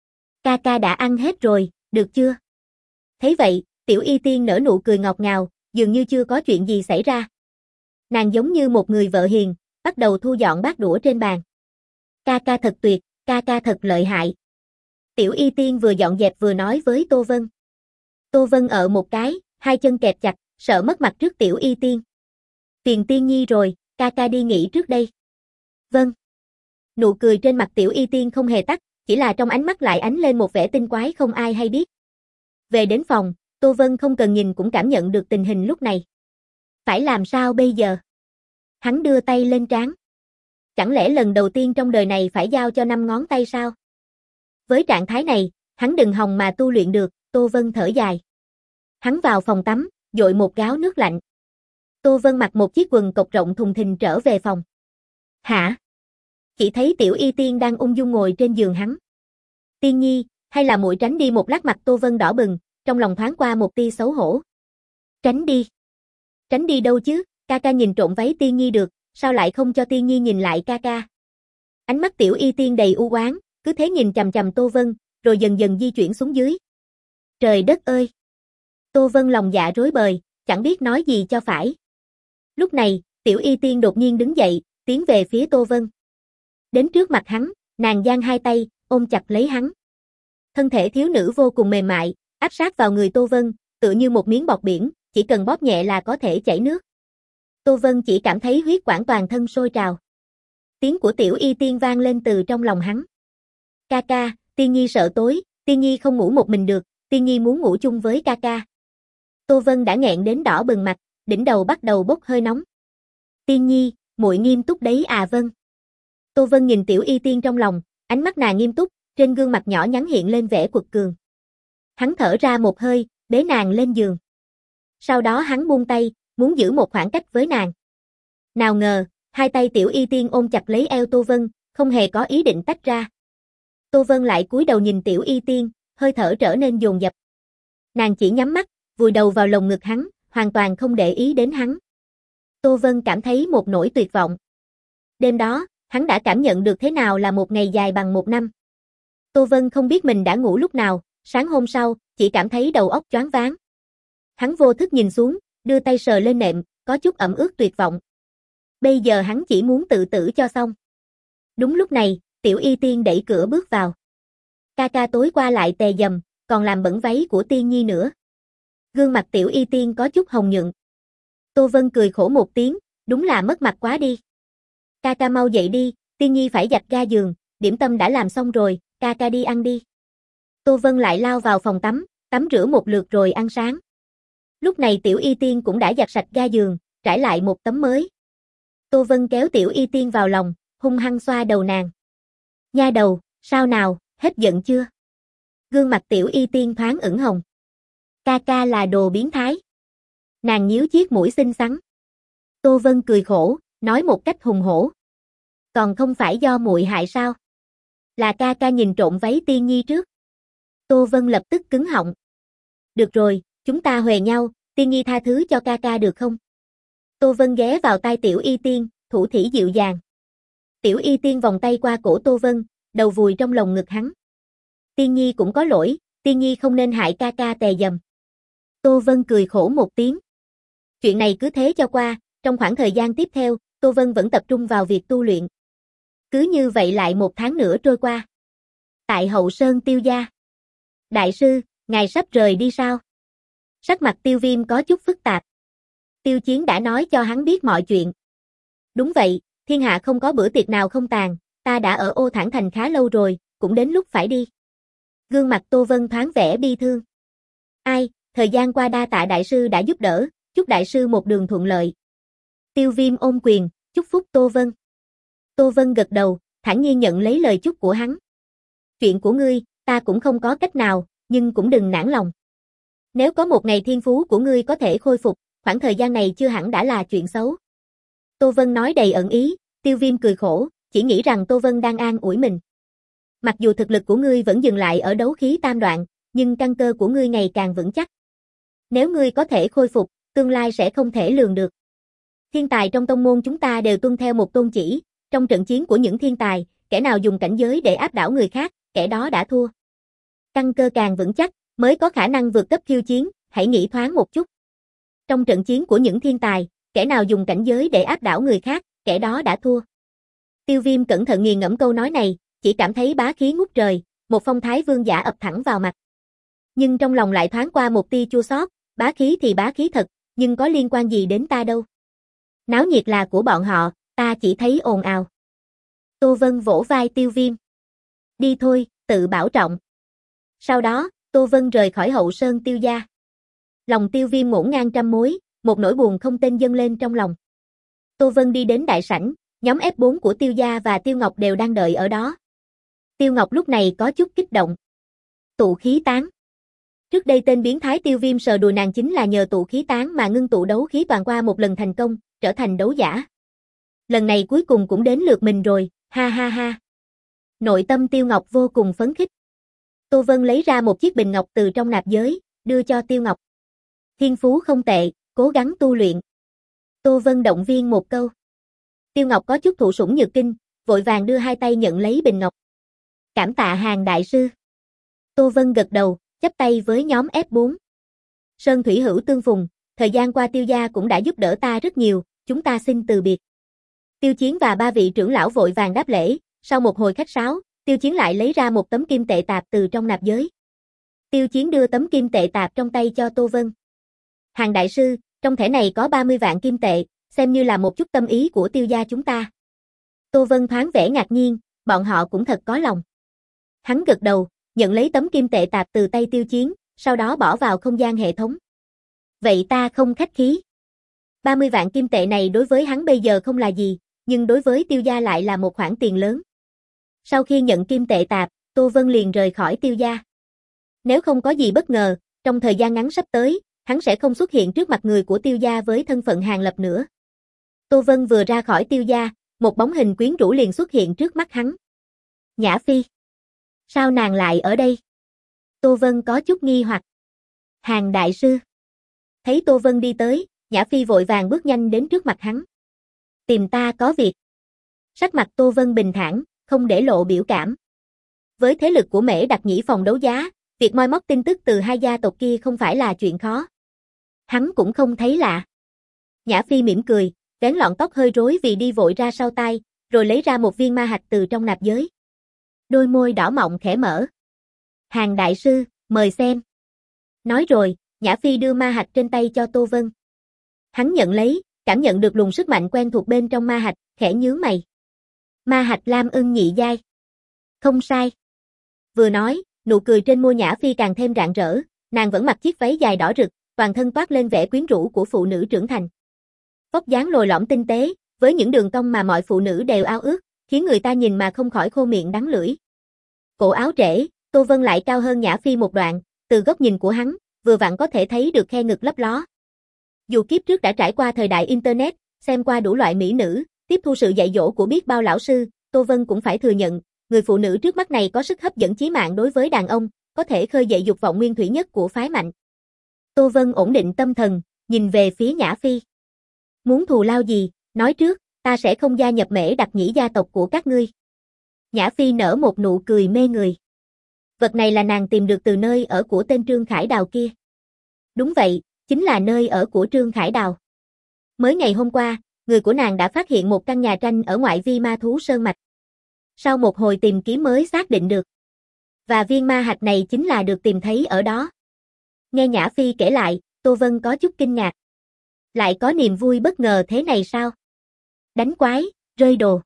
Ca ca đã ăn hết rồi, được chưa? Thấy vậy, Tiểu Y Tiên nở nụ cười ngọt ngào, dường như chưa có chuyện gì xảy ra. Nàng giống như một người vợ hiền, bắt đầu thu dọn bát đũa trên bàn. Ca ca thật tuyệt, ca ca thật lợi hại. Tiểu Y Tiên vừa dọn dẹp vừa nói với Tô Vân. Tô Vân ở một cái, hai chân kẹp chặt, sợ mất mặt trước Tiểu Y Tiên. Phiền Tiên Nhi rồi, ca ca đi nghỉ trước đây. Vâng. Nụ cười trên mặt Tiểu Y Tiên không hề tắt, chỉ là trong ánh mắt lại ánh lên một vẻ tinh quái không ai hay biết. Về đến phòng, Tô Vân không cần nhìn cũng cảm nhận được tình hình lúc này. Phải làm sao bây giờ? Hắn đưa tay lên trán. Chẳng lẽ lần đầu tiên trong đời này phải giao cho năm ngón tay sao? Với trạng thái này, hắn đừng hòng mà tu luyện được, Tô Vân thở dài. Hắn vào phòng tắm, dội một gáo nước lạnh. Tô Vân mặc một chiếc quần cộc rộng thùng thình trở về phòng. Hả? Chỉ thấy Tiểu Y Tiên đang ung dung ngồi trên giường hắn. Tiên Nhi, hay là muội tránh đi một lát? Mặt Tô Vân đỏ bừng, trong lòng thoáng qua một tia xấu hổ. Tránh đi? Tránh đi đâu chứ, ca ca nhìn trộm váy Tiên Nhi được, sao lại không cho Tiên Nhi nhìn lại ca ca? Ánh mắt Tiểu Y Tiên đầy u oán, cứ thế nhìn chằm chằm Tô Vân, rồi dần dần di chuyển xuống dưới. Trời đất ơi! Tô Vân lòng dạ rối bời, chẳng biết nói gì cho phải. Lúc này, Tiểu Y Tiên đột nhiên đứng dậy, tiến về phía Tô Vân. Đến trước mặt hắn, nàng giang hai tay, ôm chặt lấy hắn. Thân thể thiếu nữ vô cùng mềm mại, áp sát vào người Tô Vân, tựa như một miếng bọt biển, chỉ cần bóp nhẹ là có thể chảy nước. Tô Vân chỉ cảm thấy huyết quản toàn thân sôi trào. Tiếng của Tiểu Y Tiên vang lên từ trong lòng hắn. Ca ca, Tiên Nhi sợ tối, Tiên Nhi không ngủ một mình được, Tiên Nhi muốn ngủ chung với ca ca. Tô Vân đã nghẹn đến đỏ bừng mặt, đỉnh đầu bắt đầu bốc hơi nóng. Tiên Nhi, muội nghiêm túc đấy à? Vâng. Tô Vân nhìn Tiểu Y Tiên trong lòng, ánh mắt nàng nghiêm túc, trên gương mặt nhỏ nhắn hiện lên vẻ quật cường. Hắn thở ra một hơi, bế nàng lên giường. Sau đó hắn buông tay, muốn giữ một khoảng cách với nàng. Nào ngờ, hai tay Tiểu Y Tiên ôm chặt lấy eo Tô Vân, không hề có ý định tách ra. Tô Vân lại cúi đầu nhìn Tiểu Y Tiên, hơi thở trở nên dồn dập. Nàng chỉ nhắm mắt, vùi đầu vào lồng ngực hắn, hoàn toàn không để ý đến hắn. Tô Vân cảm thấy một nỗi tuyệt vọng. Đêm đó, hắn đã cảm nhận được thế nào là một ngày dài bằng một năm. Tô Vân không biết mình đã ngủ lúc nào, sáng hôm sau, chỉ cảm thấy đầu óc choáng váng. Hắn vô thức nhìn xuống, đưa tay sờ lên nệm, có chút ẩm ướt tuyệt vọng. Bây giờ hắn chỉ muốn tự tử cho xong. Đúng lúc này, Tiểu Y Tiên đẩy cửa bước vào. Ca ca tối qua lại tè dầm, còn làm bẩn váy của Tiên Nhi nữa. Gương mặt Tiểu Y Tiên có chút hồng nhuận. Tô Vân cười khổ một tiếng, đúng là mất mặt quá đi. Ca ca mau dậy đi, Tiên Nhi phải giặt ga giường, điểm tâm đã làm xong rồi, ca ca đi ăn đi. Tô Vân lại lao vào phòng tắm, tắm rửa một lượt rồi ăn sáng. Lúc này Tiểu Y Tiên cũng đã giặt sạch ga giường, trải lại một tấm mới. Tô Vân kéo Tiểu Y Tiên vào lòng, hung hăng xoa đầu nàng. Nha đầu, sao nào, hết giận chưa? Gương mặt Tiểu Y Tiên thoáng ửng hồng. Ca ca là đồ biến thái. Nàng nhíu chiếc mũi xinh xắn. Tô Vân cười khổ, nói một cách hùng hổ. Còn không phải do muội hại sao? Là ca ca nhìn trộm váy Tiên Nhi trước. Tô Vân lập tức cứng họng. Được rồi, chúng ta huề nhau, Tiên Nhi tha thứ cho ca ca được không? Tô Vân ghé vào tai Tiểu Y Tiên, thủ thỉ dịu dàng. Tiểu Y Tiên vòng tay qua cổ Tô Vân, đầu vùi trong lồng ngực hắn. Tiên Nhi cũng có lỗi, Tiên Nhi không nên hại ca ca tè dầm. Tô Vân cười khổ một tiếng. Chuyện này cứ thế cho qua, trong khoảng thời gian tiếp theo, Tô Vân vẫn tập trung vào việc tu luyện. Cứ như vậy lại một tháng nữa trôi qua. Tại Hậu Sơn Tiêu gia. Đại sư, ngài sắp rời đi sao? Sắc mặt Tiêu Viêm có chút phức tạp. Tiêu Chiến đã nói cho hắn biết mọi chuyện. Đúng vậy, thiên hạ không có bữa tiệc nào không tàn, ta đã ở Ô Thản Thành khá lâu rồi, cũng đến lúc phải đi. Gương mặt Tô Vân thoáng vẻ bi thương. Ai, thời gian qua đa tạ đại sư đã giúp đỡ, chúc đại sư một đường thuận lợi. Tiêu Viêm ôm quyền, chúc phúc Tô Vân. Tô Vân gật đầu, thản nhiên nhận lấy lời chúc của hắn. Chuyện của ngươi, ta cũng không có cách nào, nhưng cũng đừng nản lòng. Nếu có một ngày thiên phú của ngươi có thể khôi phục, khoảng thời gian này chưa hẳn đã là chuyện xấu. Tô Vân nói đầy ẩn ý, Tiêu Viêm cười khổ, chỉ nghĩ rằng Tô Vân đang an ủi mình. Mặc dù thực lực của ngươi vẫn dừng lại ở đấu khí tam đoạn, nhưng căn cơ của ngươi ngày càng vững chắc. Nếu ngươi có thể khôi phục, tương lai sẽ không thể lường được. Thiên tài trong tông môn chúng ta đều tuân theo một tôn chỉ, trong trận chiến của những thiên tài, kẻ nào dùng cảnh giới để áp đảo người khác, kẻ đó đã thua. Căn cơ càng vững chắc, mới có khả năng vượt cấp khiêu chiến, hãy nghĩ thoáng một chút. Trong trận chiến của những thiên tài, kẻ nào dùng cảnh giới để áp đảo người khác, kẻ đó đã thua. Tiêu Viêm cẩn thận nghiền ngẫm câu nói này, chỉ cảm thấy bá khí ngút trời, một phong thái vương giả ập thẳng vào mặt. Nhưng trong lòng lại thoáng qua một tia chua xót, bá khí thì bá khí thật, nhưng có liên quan gì đến ta đâu. Náo nhiệt là của bọn họ, ta chỉ thấy ồn ào. Tô Vân vỗ vai Tiêu Viêm. Đi thôi, tự bảo trọng. Sau đó, Tô Vân rời khỏi Hậu Sơn Tiêu gia. Lòng Tiêu Viêm ngổn ngang trăm mối, một nỗi buồn không tên dâng lên trong lòng. Tô Vân đi đến đại sảnh, nhóm ép bốn của Tiêu gia và Tiêu Ngọc đều đang đợi ở đó. Tiêu Ngọc lúc này có chút kích động. Tụ khí tán. Trước đây tên biến thái Tiêu Viêm sờ đùi nàng chính là nhờ tụ khí tán mà ngưng tụ đấu khí toàn qua một lần thành công, trở thành đấu giả. Lần này cuối cùng cũng đến lượt mình rồi, ha ha ha. Nội tâm Tiêu Ngọc vô cùng phấn khích. Tô Vân lấy ra một chiếc bình ngọc từ trong nạp giới, đưa cho Tiêu Ngọc. Thiên phú không tệ, cố gắng tu luyện. Tô Vân động viên một câu. Tiêu Ngọc có chút thụ sủng nhược kinh, vội vàng đưa hai tay nhận lấy bình ngọc. Cảm tạ Hàng đại sư. Tô Vân gật đầu, chắp tay với nhóm ép bốn. Sơn thủy hữu tương phùng, thời gian qua Tiêu gia cũng đã giúp đỡ ta rất nhiều, chúng ta xin từ biệt. Tiêu Chiến và ba vị trưởng lão vội vàng đáp lễ, sau một hồi khách sáo, Tiêu Chiến lại lấy ra một tấm kim tệ tạp từ trong nạp giới. Tiêu Chiến đưa tấm kim tệ tạp trong tay cho Tô Vân. Hàng đại sư, trong thẻ này có ba mươi vạn kim tệ, xem như là một chút tâm ý của Tiêu gia chúng ta. Tô Vân thoáng vẻ ngạc nhiên, bọn họ cũng thật có lòng. Hắn gật đầu, nhận lấy tấm kim tệ tạp từ tay Tiêu Chiến, sau đó bỏ vào không gian hệ thống. Vậy ta không khách khí. ba mươi vạn kim tệ này đối với hắn bây giờ không là gì, nhưng đối với Tiêu gia lại là một khoản tiền lớn. Sau khi nhận kim tệ tạp, Tô Vân liền rời khỏi Tiêu gia. Nếu không có gì bất ngờ, trong thời gian ngắn sắp tới, hắn sẽ không xuất hiện trước mặt người của Tiêu gia với thân phận Hàng Lập nữa. Tô Vân vừa ra khỏi Tiêu gia, một bóng hình quyến rũ liền xuất hiện trước mắt hắn. Nhã Phi. Sao nàng lại ở đây? Tô Vân có chút nghi hoặc. Hàng đại sư. Thấy Tô Vân đi tới, Nhã Phi vội vàng bước nhanh đến trước mặt hắn. Tìm ta có việc. Sắc mặt Tô Vân bình thản, không để lộ biểu cảm. Với thế lực của Mễ Đặc Nhĩ phòng đấu giá, việc moi móc tin tức từ hai gia tộc kia không phải là chuyện khó. Hắn cũng không thấy lạ. Nhã Phi mỉm cười, vén lọn tóc hơi rối vì đi vội ra sau tai, rồi lấy ra một viên ma hạch từ trong nạp giới. Đôi môi đỏ mọng khẽ mở. Hàng đại sư, mời xem. Nói rồi, Nhã Phi đưa ma hạch trên tay cho Tô Vân. Hắn nhận lấy, cảm nhận được luồng sức mạnh quen thuộc bên trong ma hạch, khẽ nhướng mày. Ma hạch lam ưng nhị giai. Không sai. Vừa nói, nụ cười trên môi Nhã Phi càng thêm rạng rỡ, nàng vẫn mặc chiếc váy dài đỏ rực, toàn thân toát lên vẻ quyến rũ của phụ nữ trưởng thành. Vóc dáng lồi lõm tinh tế, với những đường cong mà mọi phụ nữ đều ao ước, khiến người ta nhìn mà không khỏi khô miệng đắng lưỡi. Cổ áo trễ, Tô Vân lại cao hơn Nhã Phi một đoạn, từ góc nhìn của hắn, vừa vặn có thể thấy được khe ngực lấp ló. Dù kiếp trước đã trải qua thời đại Internet, xem qua đủ loại mỹ nữ, tiếp thu sự dạy dỗ của biết bao lão sư, Tô Vân cũng phải thừa nhận, người phụ nữ trước mắt này có sức hấp dẫn chí mạng đối với đàn ông, có thể khơi dậy dục vọng nguyên thủy nhất của phái mạnh. Tô Vân ổn định tâm thần, nhìn về phía Nhã Phi. Muốn thù lao gì, nói trước, ta sẽ không gia nhập mễ đặc nhĩ gia tộc của các ngươi. Nhã Phi nở một nụ cười mê người. Vật này là nàng tìm được từ nơi ở của tên Trương Khải Đào kia. Đúng vậy, chính là nơi ở của Trương Khải Đào. Mới ngày hôm qua, người của nàng đã phát hiện một căn nhà tranh ở ngoại vi ma thú Sơn Mạch. Sau một hồi tìm kiếm mới xác định được. Và viên ma hạch này chính là được tìm thấy ở đó. Nghe Nhã Phi kể lại, Tô Vân có chút kinh ngạc. Lại có niềm vui bất ngờ thế này sao? Đánh quái, rơi đồ.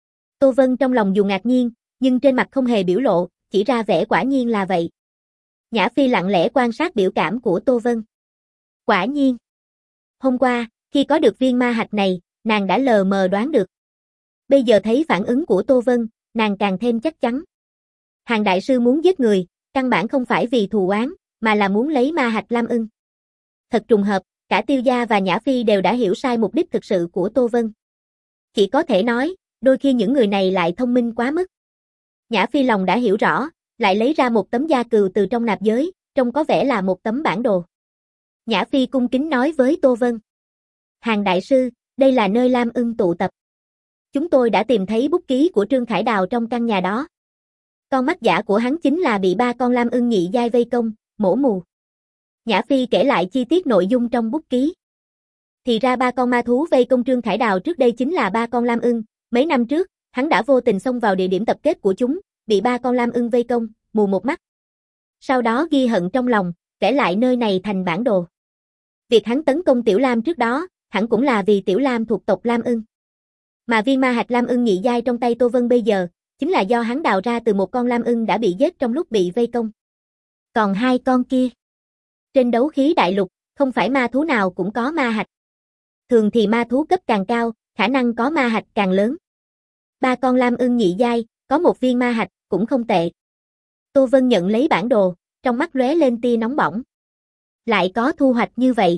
Tô Vân trong lòng dù ngạc nhiên, nhưng trên mặt không hề biểu lộ, chỉ ra vẻ quả nhiên là vậy. Nhã Phi lặng lẽ quan sát biểu cảm của Tô Vân. Quả nhiên. Hôm qua, khi có được viên ma hạch này, nàng đã lờ mờ đoán được. Bây giờ thấy phản ứng của Tô Vân, nàng càng thêm chắc chắn. Hàng đại sư muốn giết người, căn bản không phải vì thù oán, mà là muốn lấy ma hạch Lam Ưng. Thật trùng hợp, cả Tiêu gia và Nhã Phi đều đã hiểu sai mục đích thực sự của Tô Vân. Chỉ có thể nói, đôi khi những người này lại thông minh quá mức. Nhã Phi lòng đã hiểu rõ, lại lấy ra một tấm da cừu từ trong nạp giới, trông có vẻ là một tấm bản đồ. Nhã Phi cung kính nói với Tô Vân. Hàng đại sư, đây là nơi Lam Ưng tụ tập. Chúng tôi đã tìm thấy bút ký của Trương Khải Đào trong căn nhà đó. Con mắt giả của hắn chính là bị ba con Lam Ưng nhị giai vây công, mổ mù. Nhã Phi kể lại chi tiết nội dung trong bút ký. Thì ra ba con ma thú vây công Trương Khải Đào trước đây chính là ba con Lam Ưng, mấy năm trước, hắn đã vô tình xông vào địa điểm tập kết của chúng, bị ba con Lam Ưng vây công, mù một mắt. Sau đó ghi hận trong lòng, kể lại nơi này thành bản đồ. Việc hắn tấn công Tiểu Lam trước đó, hẳn cũng là vì Tiểu Lam thuộc tộc Lam Ưng. Mà viên ma hạch Lam Ưng nhị giai trong tay Tô Vân bây giờ, chính là do hắn đào ra từ một con Lam Ưng đã bị giết trong lúc bị vây công. Còn hai con kia. Trên đấu khí đại lục, không phải ma thú nào cũng có ma hạch. Thường thì ma thú cấp càng cao, khả năng có ma hạch càng lớn. Ba con Lam Ưng nhị giai, có một viên ma hạch, cũng không tệ. Tô Vân nhận lấy bản đồ, trong mắt lóe lên tia nóng bỏng. Lại có thu hoạch như vậy.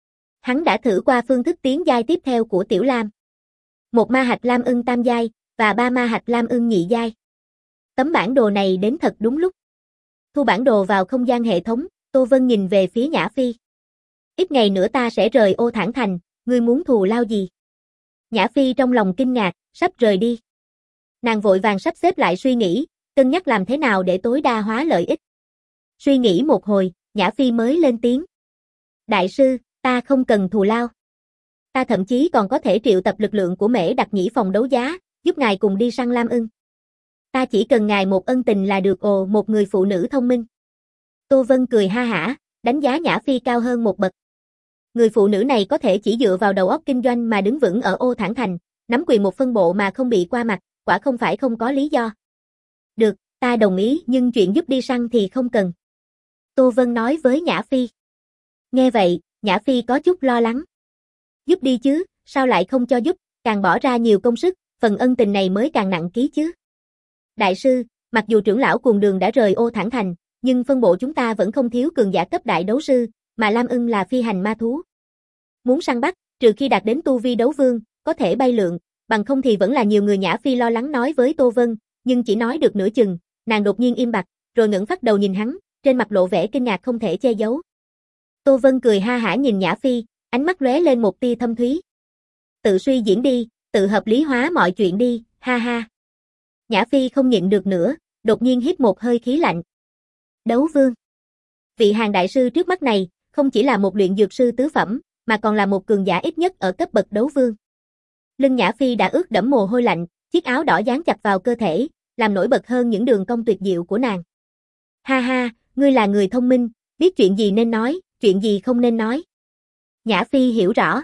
Hắn đã thử qua phương thức tiến giai tiếp theo của Tiểu Lam. Một ma hạch Lam Ưng tam giai, và ba ma hạch Lam Ưng nhị giai. Tấm bản đồ này đến thật đúng lúc. Thu bản đồ vào không gian hệ thống, Tô Vân nhìn về phía Nhã Phi. Ít ngày nữa ta sẽ rời Ô Thản Thành, ngươi muốn thù lao gì? Nhã Phi trong lòng kinh ngạc, sắp rời đi. Nàng vội vàng sắp xếp lại suy nghĩ, cân nhắc làm thế nào để tối đa hóa lợi ích. Suy nghĩ một hồi, Nhã Phi mới lên tiếng. Đại sư, ta không cần thù lao. Ta thậm chí còn có thể triệu tập lực lượng của mễ đặc nhĩ phòng đấu giá, giúp ngài cùng đi săn Lam Ưng. Ta chỉ cần ngài một ân tình là được. Ồ, một người phụ nữ thông minh. Tô Vân cười ha hả, đánh giá Nhã Phi cao hơn một bậc. Người phụ nữ này có thể chỉ dựa vào đầu óc kinh doanh mà đứng vững ở Ô Thản Thành, nắm quyền một phân bộ mà không bị qua mặt, quả không phải không có lý do. Được, ta đồng ý, nhưng chuyện giúp đi săn thì không cần. Tô Vân nói với Nhã Phi. Nghe vậy, Nhã Phi có chút lo lắng. Giúp đi chứ, sao lại không cho giúp, càng bỏ ra nhiều công sức, phần ân tình này mới càng nặng ký chứ. Đại sư, mặc dù trưởng lão Cuồng Đường đã rời Ô Thản Thành, nhưng phân bộ chúng ta vẫn không thiếu cường giả cấp đại đấu sư, mà Lam Ưng là phi hành ma thú. Muốn săn bắt, trừ khi đạt đến tu vi đấu vương, có thể bay lượn, bằng không thì vẫn là nhiều người. Nhã Phi lo lắng nói với Tô Vân, nhưng chỉ nói được nửa chừng, nàng đột nhiên im bặt, rồi ngẩng phát đầu nhìn hắn, trên mặt lộ vẻ kinh ngạc không thể che giấu. Tô Vân cười ha hả nhìn Nhã Phi, ánh mắt lóe lên một tia thâm thúy. Tự suy diễn đi, tự hợp lý hóa mọi chuyện đi, ha ha. Nhã Phi không nhịn được nữa, đột nhiên hít một hơi khí lạnh. Đấu vương. Vị Hàng đại sư trước mắt này, không chỉ là một luyện dược sư tứ phẩm, mà còn là một cường giả ít nhất ở cấp bậc đấu vương. Lưng Nhã Phi đã ướt đẫm mồ hôi lạnh, chiếc áo đỏ dán chặt vào cơ thể, làm nổi bật hơn những đường cong tuyệt diệu của nàng. Ha ha, ngươi là người thông minh, biết chuyện gì nên nói, chuyện gì không nên nói. Nhã Phi hiểu rõ.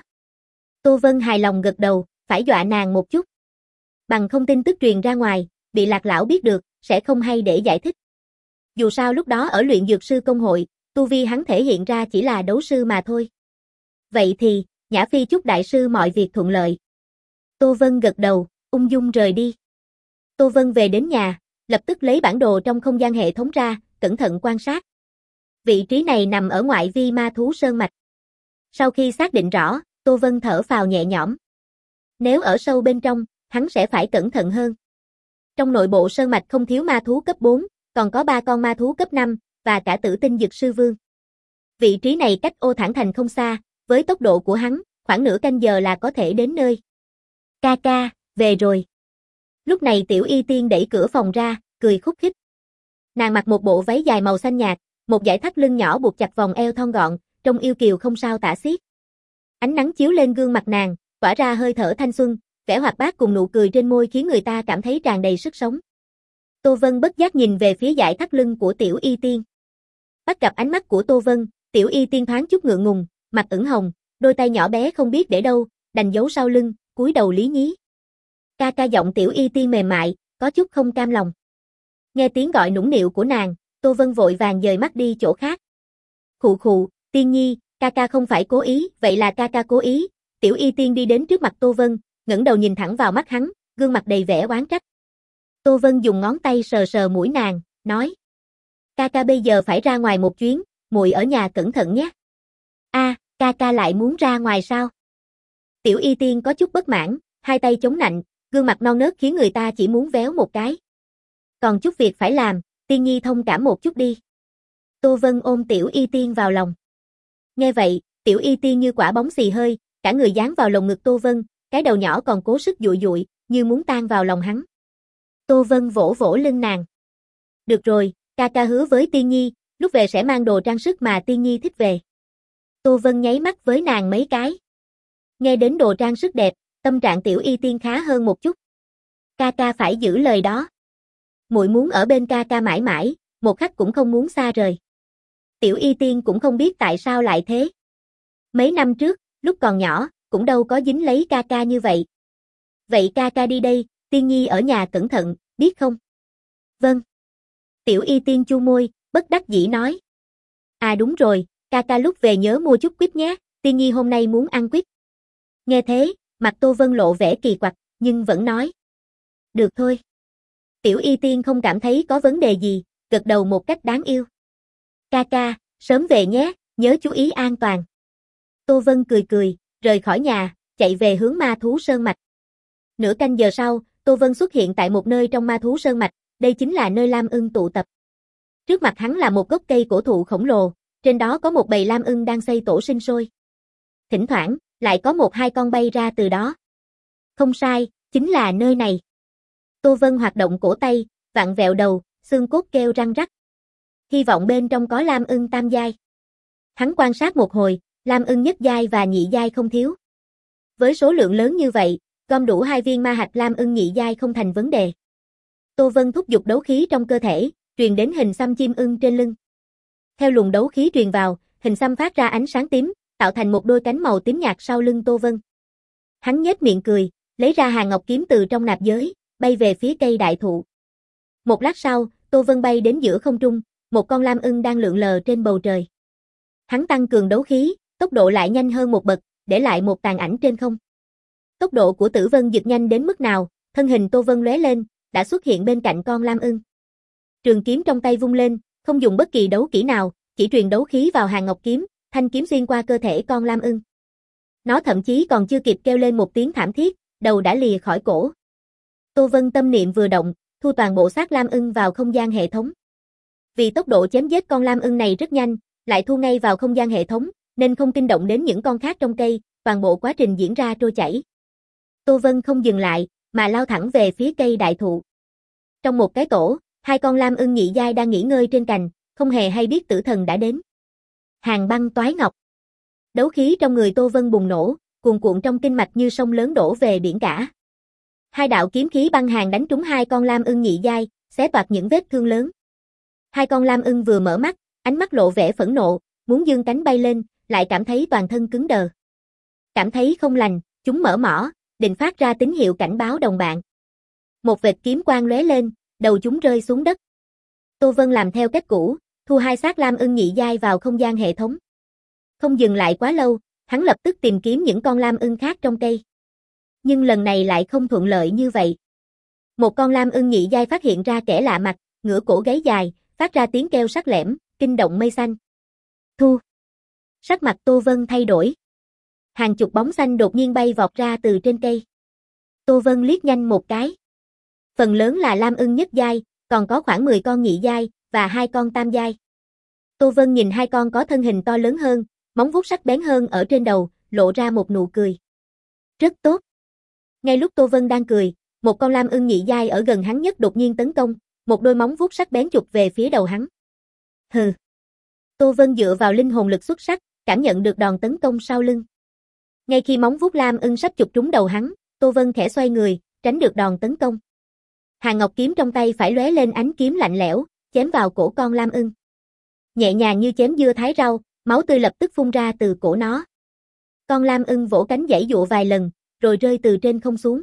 Tô Vân hài lòng gật đầu, phải dọa nàng một chút. Bằng không tin tức truyền ra ngoài, bị Lạc lão biết được, sẽ không hay để giải thích. Dù sao lúc đó ở luyện dược sư công hội, tu vi hắn thể hiện ra chỉ là đấu sư mà thôi. Vậy thì, Nhã Phi chúc đại sư mọi việc thuận lợi. Tô Vân gật đầu, ung dung rời đi. Tô Vân về đến nhà, lập tức lấy bản đồ trong không gian hệ thống ra, cẩn thận quan sát. Vị trí này nằm ở ngoại vi ma thú sơn mạch. Sau khi xác định rõ, Tô Vân thở phào nhẹ nhõm. Nếu ở sâu bên trong, hắn sẽ phải cẩn thận hơn. Trong nội bộ sơn mạch không thiếu ma thú cấp bốn, còn có ba con ma thú cấp năm, và cả tử tinh dực sư vương. Vị trí này cách Ô Thản Thành không xa, với tốc độ của hắn, khoảng nửa canh giờ là có thể đến nơi. Ca ca, về rồi. Lúc này Tiểu Y Tiên đẩy cửa phòng ra, cười khúc khích. Nàng mặc một bộ váy dài màu xanh nhạt, một dải thắt lưng nhỏ buộc chặt vòng eo thon gọn, trông yêu kiều không sao tả xiết. Ánh nắng chiếu lên gương mặt nàng, tỏa ra hơi thở thanh xuân, vẻ hoạt bát cùng nụ cười trên môi khiến người ta cảm thấy tràn đầy sức sống. Tô Vân bất giác nhìn về phía dải thắt lưng của Tiểu Y Tiên. Bắt gặp ánh mắt của Tô Vân, Tiểu Y Tiên thoáng chút ngượng ngùng, mặt ửng hồng, đôi tay nhỏ bé không biết để đâu, đành giấu sau lưng, cúi đầu lý nhí. Ca ca giọng Tiểu Y Tiên mềm mại, có chút không cam lòng. Nghe tiếng gọi nũng nịu của nàng, Tô Vân vội vàng dời mắt đi chỗ khác. Khụ khụ, Tiên Nhi, ca ca không phải cố ý, vậy là ca ca cố ý. Tiểu Y Tiên đi đến trước mặt Tô Vân, ngẩng đầu nhìn thẳng vào mắt hắn, gương mặt đầy vẻ oán trách. Tô Vân dùng ngón tay sờ sờ mũi nàng, nói: "Ca ca bây giờ phải ra ngoài một chuyến, muội ở nhà cẩn thận nhé." "A, à, ca ca lại muốn ra ngoài sao?" Tiểu Y Tiên có chút bất mãn, hai tay chống nạnh, gương mặt non nớt khiến người ta chỉ muốn véo một cái. "Còn chút việc phải làm, Tiên Nhi thông cảm một chút đi." Tô Vân ôm Tiểu Y Tiên vào lòng. Nghe vậy, Tiểu Y Tiên như quả bóng xì hơi, cả người dán vào lồng ngực Tô Vân, cái đầu nhỏ còn cố sức dụi dụi, như muốn tan vào lòng hắn. Tô Vân vỗ vỗ lưng nàng. "Được rồi, ca ca hứa với Tiên Nhi, lúc về sẽ mang đồ trang sức mà Tiên Nhi thích về." Tô Vân nháy mắt với nàng mấy cái. Nghe đến đồ trang sức đẹp, tâm trạng Tiểu Y Tiên khá hơn một chút. "Ca ca phải giữ lời đó. Muội muốn ở bên ca ca mãi mãi, một khắc cũng không muốn xa rời." Tiểu Y Tiên cũng không biết tại sao lại thế. Mấy năm trước, lúc còn nhỏ, cũng đâu có dính lấy ca ca như vậy. "Vậy ca ca đi đây, Tiên Nhi ở nhà cẩn thận, biết không?" "Vâng." Tiểu Y Tiên chu môi, bất đắc dĩ nói. "À đúng rồi, ca ca lúc về nhớ mua chút quýt nhé, Tiên Nhi hôm nay muốn ăn quýt." Nghe thế, mặt Tô Vân lộ vẻ kỳ quặc, nhưng vẫn nói. "Được thôi." Tiểu Y Tiên không cảm thấy có vấn đề gì, gật đầu một cách đáng yêu. "Ca ca, sớm về nhé, nhớ chú ý an toàn." Tô Vân cười cười, rời khỏi nhà, chạy về hướng ma thú sơn mạch. Nửa canh giờ sau, Tô Vân xuất hiện tại một nơi trong ma thú sơn mạch, đây chính là nơi lam ưng tụ tập. Trước mặt hắn là một gốc cây cổ thụ khổng lồ, trên đó có một bầy lam ưng đang xây tổ sinh sôi. Thỉnh thoảng, lại có một hai con bay ra từ đó. Không sai, chính là nơi này. Tô Vân hoạt động cổ tay, vặn vẹo đầu, xương cốt kêu răng rắc. Hy vọng bên trong có lam ưng tam giai. Hắn quan sát một hồi, lam ưng nhất giai và nhị giai không thiếu. Với số lượng lớn như vậy, gom đủ hai viên ma hạch lam ưng nhị giai không thành vấn đề. Tô Vân thúc giục đấu khí trong cơ thể, truyền đến hình xăm chim ưng trên lưng. Theo luồng đấu khí truyền vào, hình xăm phát ra ánh sáng tím, tạo thành một đôi cánh màu tím nhạt sau lưng Tô Vân. Hắn nhếch miệng cười, lấy ra hàng ngọc kiếm từ trong nạp giới, bay về phía cây đại thụ. Một lát sau, Tô Vân bay đến giữa không trung, một con lam ưng đang lượn lờ trên bầu trời. Hắn tăng cường đấu khí, tốc độ lại nhanh hơn một bậc, để lại một tàn ảnh trên không. Tốc độ của Tử Vân Dực nhanh đến mức nào, thân hình Tô Vân lóe lên, đã xuất hiện bên cạnh con lam ưng. Trường kiếm trong tay vung lên, không dùng bất kỳ đấu kỹ nào, chỉ truyền đấu khí vào hàng ngọc kiếm, thanh kiếm xuyên qua cơ thể con lam ưng. Nó thậm chí còn chưa kịp kêu lên một tiếng thảm thiết, đầu đã lìa khỏi cổ. Tô Vân tâm niệm vừa động, thu toàn bộ xác lam ưng vào không gian hệ thống. Vì tốc độ chém giết con lam ưng này rất nhanh, lại thu ngay vào không gian hệ thống, nên không kinh động đến những con khác trong cây, toàn bộ quá trình diễn ra trôi chảy. Tô Vân không dừng lại, mà lao thẳng về phía cây đại thụ. Trong một cái tổ, hai con lam ưng nhị giai đang nghỉ ngơi trên cành, không hề hay biết tử thần đã đến. Hàng băng toái ngọc. Đấu khí trong người Tô Vân bùng nổ, cuồn cuộn trong kinh mạch như sông lớn đổ về biển cả. Hai đạo kiếm khí băng hàn đánh trúng hai con lam ưng nhị giai, xé toạc những vết thương lớn. Hai con lam ưng vừa mở mắt, ánh mắt lộ vẻ phẫn nộ, muốn giương cánh bay lên, lại cảm thấy toàn thân cứng đờ. Cảm thấy không lành, chúng mở mỏ, định phát ra tín hiệu cảnh báo đồng bạn. Một vệt kiếm quang lóe lên, đầu chúng rơi xuống đất. Tô Vân làm theo cách cũ, thu hai xác lam ưng nhị giai vào không gian hệ thống. Không dừng lại quá lâu, hắn lập tức tìm kiếm những con lam ưng khác trong cây. Nhưng lần này lại không thuận lợi như vậy. Một con lam ưng nhị giai phát hiện ra kẻ lạ mặt, ngửa cổ gáy dài, phát ra tiếng kêu sắc lẻm, kinh động mây xanh. Thu. Sắc mặt Tô Vân thay đổi. Hàng chục bóng xanh đột nhiên bay vọt ra từ trên cây. Tô Vân liếc nhanh một cái. Phần lớn là lam ưng nhất giai, còn có khoảng mười con nhị giai, và hai con tam giai. Tô Vân nhìn hai con có thân hình to lớn hơn, móng vuốt sắc bén hơn ở trên đầu, lộ ra một nụ cười. Rất tốt. Ngay lúc Tô Vân đang cười, một con lam ưng nhị giai ở gần hắn nhất đột nhiên tấn công, một đôi móng vuốt sắc bén chụp về phía đầu hắn. Hừ. Tô Vân dựa vào linh hồn lực xuất sắc, cảm nhận được đòn tấn công sau lưng. Ngay khi móng vuốt lam ưng sắp chụp trúng đầu hắn, Tô Vân khẽ xoay người, tránh được đòn tấn công. Hàng ngọc kiếm trong tay phải lóe lên ánh kiếm lạnh lẽo, chém vào cổ con lam ưng. Nhẹ nhàng như chém dưa thái rau, máu tươi lập tức phun ra từ cổ nó. Con lam ưng vỗ cánh giãy giụa vài lần, rồi rơi từ trên không xuống.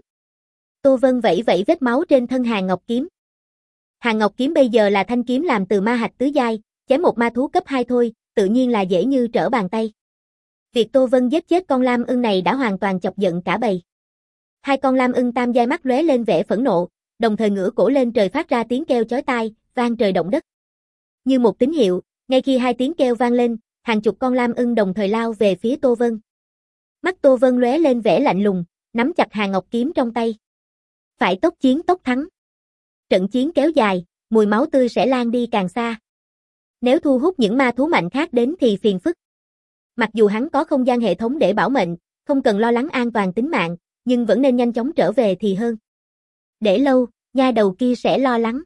Tô Vân vẫy vẫy vết máu trên thân Hàng Ngọc kiếm. Hàng Ngọc kiếm bây giờ là thanh kiếm làm từ ma hạch tứ giai, chém một ma thú cấp hai thôi, tự nhiên là dễ như trở bàn tay. Việc Tô Vân giết chết con lam ưng này đã hoàn toàn chọc giận cả bầy. Hai con lam ưng tam giai mắt lóe lên vẻ phẫn nộ, đồng thời ngửa cổ lên trời phát ra tiếng kêu chói tai, vang trời động đất. Như một tín hiệu, ngay khi hai tiếng kêu vang lên, hàng chục con lam ưng đồng thời lao về phía Tô Vân. Mắt Tô Vân lóe lên vẻ lạnh lùng, nắm chặt Hàng Ngọc kiếm trong tay. Phải tốc chiến tốc thắng. Trận chiến kéo dài, mùi máu tươi sẽ lan đi càng xa. Nếu thu hút những ma thú mạnh khác đến thì phiền phức. Mặc dù hắn có không gian hệ thống để bảo mệnh, không cần lo lắng an toàn tính mạng, nhưng vẫn nên nhanh chóng trở về thì hơn. Để lâu, nha đầu kia sẽ lo lắng.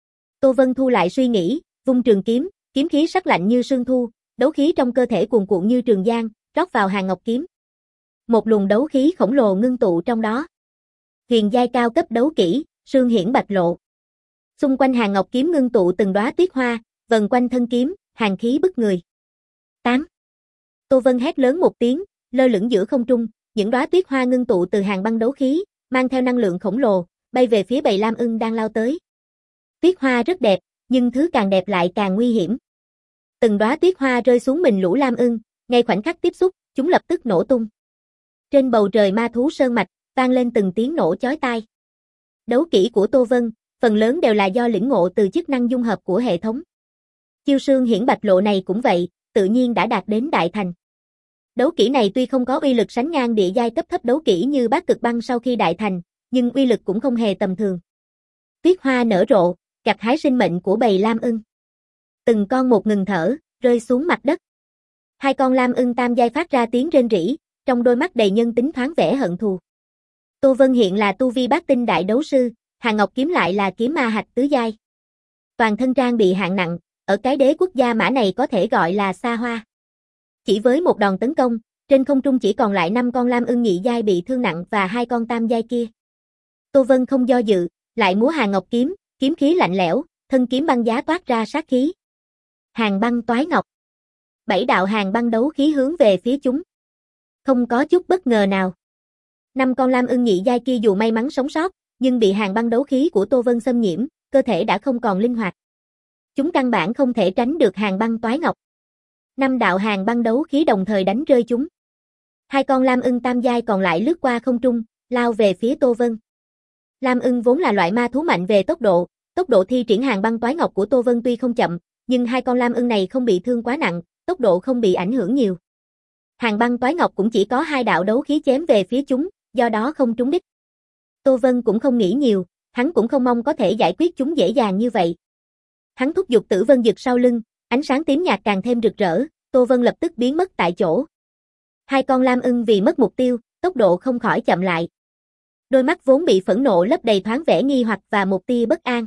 Tô Vân thu lại suy nghĩ, vung trường kiếm, kiếm khí sắc lạnh như sương thu, đấu khí trong cơ thể cuồn cuộn như trường giang, rót vào Hàng Ngọc kiếm. Một luồng đấu khí khổng lồ ngưng tụ trong đó. Huyền giai cao cấp đấu kỹ, sương hiển bạch lộ. Xung quanh Hàng Ngọc kiếm ngưng tụ từng đóa tuyết hoa, vần quanh thân kiếm, hàn khí bức người. Tám. Tô Vân hét lớn một tiếng, lơ lửng giữa không trung, những đóa tuyết hoa ngưng tụ từ hàng băng đấu khí, mang theo năng lượng khổng lồ, bay về phía bầy lam ưng đang lao tới. Tuyết hoa rất đẹp, nhưng thứ càng đẹp lại càng nguy hiểm. Từng đóa tuyết hoa rơi xuống mình lũ lam ưng, ngay khoảnh khắc tiếp xúc, chúng lập tức nổ tung. Trên bầu trời ma thú sơn mạch, vang lên từng tiếng nổ chói tai. Đấu kỹ của Tô Vân, phần lớn đều là do lĩnh ngộ từ chức năng dung hợp của hệ thống. Chiêu sương hiển bạch lộ này cũng vậy, tự nhiên đã đạt đến đại thành. Đấu kỹ này tuy không có uy lực sánh ngang địa giai cấp thấp đấu kỹ như Bát Cực Băng sau khi đại thành, nhưng uy lực cũng không hề tầm thường. Tuyết hoa nở rộ, gặt hái sinh mệnh của bầy lam ưng. Từng con một ngừng thở, rơi xuống mặt đất. Hai con lam ưng tam giai phát ra tiếng rên rỉ, trong đôi mắt đầy nhân tính thoáng vẻ hận thù. Tô Vân hiện là tu vi bát tinh đại đấu sư, Hàng Ngọc kiếm lại là kiếm ma hạch tứ giai. Toàn thân trang bị hạng nặng, ở cái đế quốc gia mã này có thể gọi là xa hoa. Chỉ với một đòn tấn công, trên không trung chỉ còn lại năm con lam ưng nhị giai bị thương nặng và hai con tam giai kia. Tô Vân không do dự, lại múa Hàng Ngọc kiếm, kiếm khí lạnh lẽo, thân kiếm băng giá toát ra sát khí. Hàng băng toái ngọc. Bảy đạo hàng băng đấu khí hướng về phía chúng. Không có chút bất ngờ nào. Năm con lam ưng nhị giai kia dù may mắn sống sót, nhưng bị hàng băng đấu khí của Tô Vân xâm nhiễm, cơ thể đã không còn linh hoạt. Chúng căn bản không thể tránh được hàng băng toái ngọc. Năm đạo hàng băng đấu khí đồng thời đánh rơi chúng. Hai con lam ưng tam giai còn lại lướt qua không trung, lao về phía Tô Vân. Lam ưng vốn là loại ma thú mạnh về tốc độ, tốc độ thi triển hàng băng toái ngọc của Tô Vân tuy không chậm, nhưng hai con lam ưng này không bị thương quá nặng, tốc độ không bị ảnh hưởng nhiều. Hàng băng toái ngọc cũng chỉ có hai đạo đấu khí chém về phía chúng, do đó không trúng đích. Tô Vân cũng không nghĩ nhiều, hắn cũng không mong có thể giải quyết chúng dễ dàng như vậy. Hắn thúc giục Tử Vân Dực sau lưng, ánh sáng tím nhạt càng thêm rực rỡ, Tô Vân lập tức biến mất tại chỗ. Hai con lam ưng vì mất mục tiêu, tốc độ không khỏi chậm lại. Đôi mắt vốn bị phẫn nộ lấp đầy thoáng vẻ nghi hoặc và một tia bất an.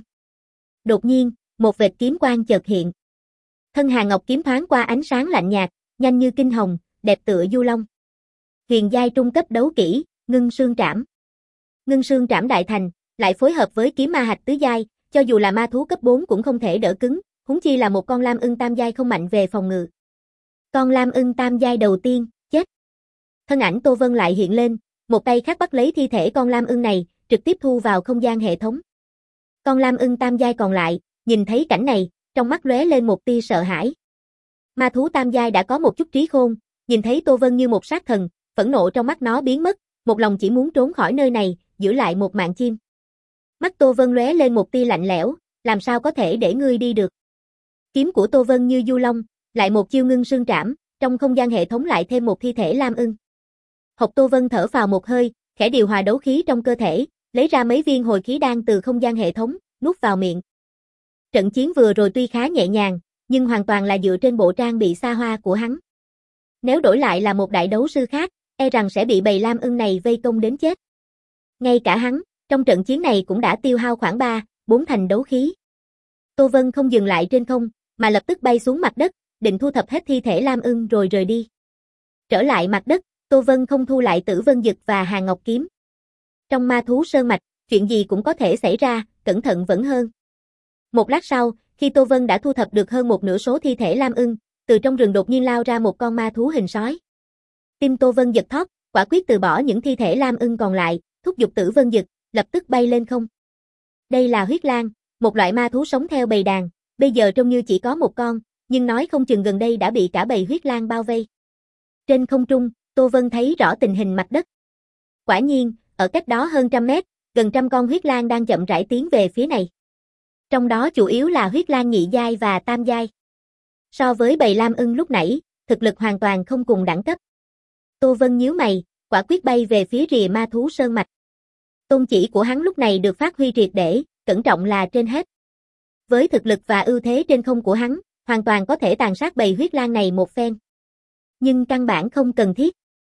Đột nhiên, một vệt kiếm quang chợt hiện. Thân Hàng Ngọc kiếm thoáng qua ánh sáng lạnh nhạt, nhanh như kinh hồng, đẹp tựa du long. Huyền giai trung cấp đấu kỹ, Ngưng Sương Trảm. Ngưng Sương Trảm đại thành, lại phối hợp với kiếm ma hạch tứ giai, cho dù là ma thú cấp bốn cũng không thể đỡ cứng, huống chi là một con lam ưng tam giai không mạnh về phòng ngự. Con lam ưng tam giai đầu tiên, chết. Thân ảnh Tô Vân lại hiện lên, một tay khác bắt lấy thi thể con lam ưng này, trực tiếp thu vào không gian hệ thống. Con lam ưng tam giai còn lại, nhìn thấy cảnh này, trong mắt lóe lên một tia sợ hãi. Ma thú tam giai đã có một chút trí khôn, nhìn thấy Tô Vân như một sát thần, phẫn nộ trong mắt nó biến mất, một lòng chỉ muốn trốn khỏi nơi này, giữ lại một mạng chim. Mắt Tô Vân lóe lên một tia lạnh lẽo, làm sao có thể để ngươi đi được. Kiếm của Tô Vân như du long, Lại một chiêu ngưng sương trảm, trong không gian hệ thống lại thêm một thi thể lam ưng. Hộc Tô Vân thở phào một hơi, khẽ điều hòa đấu khí trong cơ thể, lấy ra mấy viên hồi khí đan từ không gian hệ thống, nuốt vào miệng. Trận chiến vừa rồi tuy khá nhẹ nhàng, nhưng hoàn toàn là dựa trên bộ trang bị xa hoa của hắn. Nếu đổi lại là một đại đấu sư khác, e rằng sẽ bị bầy lam ưng này vây công đến chết. Ngay cả hắn, trong trận chiến này cũng đã tiêu hao khoảng ba, bốn thành đấu khí. Tô Vân không dừng lại trên không, mà lập tức bay xuống mặt đất, định thu thập hết thi thể lam ưng rồi rời đi. Trở lại mặt đất, Tô Vân không thu lại Tử Vân Dực và Hàn Ngọc Kiếm. Trong ma thú sơn mạch, chuyện gì cũng có thể xảy ra, cẩn thận vẫn hơn. Một lát sau, khi Tô Vân đã thu thập được hơn một nửa số thi thể lam ưng, từ trong rừng đột nhiên lao ra một con ma thú hình sói. Tim Tô Vân giật thót, quả quyết từ bỏ những thi thể lam ưng còn lại, thúc giục Tử Vân Dực, lập tức bay lên không. Đây là huyết lang, một loại ma thú sống theo bầy đàn, bây giờ trông như chỉ có một con, nhưng nói không chừng gần đây đã bị cả bầy huyết lang bao vây. Trên không trung, Tô Vân thấy rõ tình hình mặt đất. Quả nhiên, ở cách đó hơn trăm mét, gần trăm con huyết lang đang chậm rãi tiến về phía này. Trong đó chủ yếu là huyết lang nhị giai và tam giai. So với bầy lam ưng lúc nãy, thực lực hoàn toàn không cùng đẳng cấp. Tô Vân nhíu mày, quả quyết bay về phía rìa ma thú sơn mạch. Tôn chỉ của hắn lúc này được phát huy triệt để, cẩn trọng là trên hết. Với thực lực và ưu thế trên không của hắn, hoàn toàn có thể tàn sát bầy huyết lang này một phen. Nhưng căn bản không cần thiết.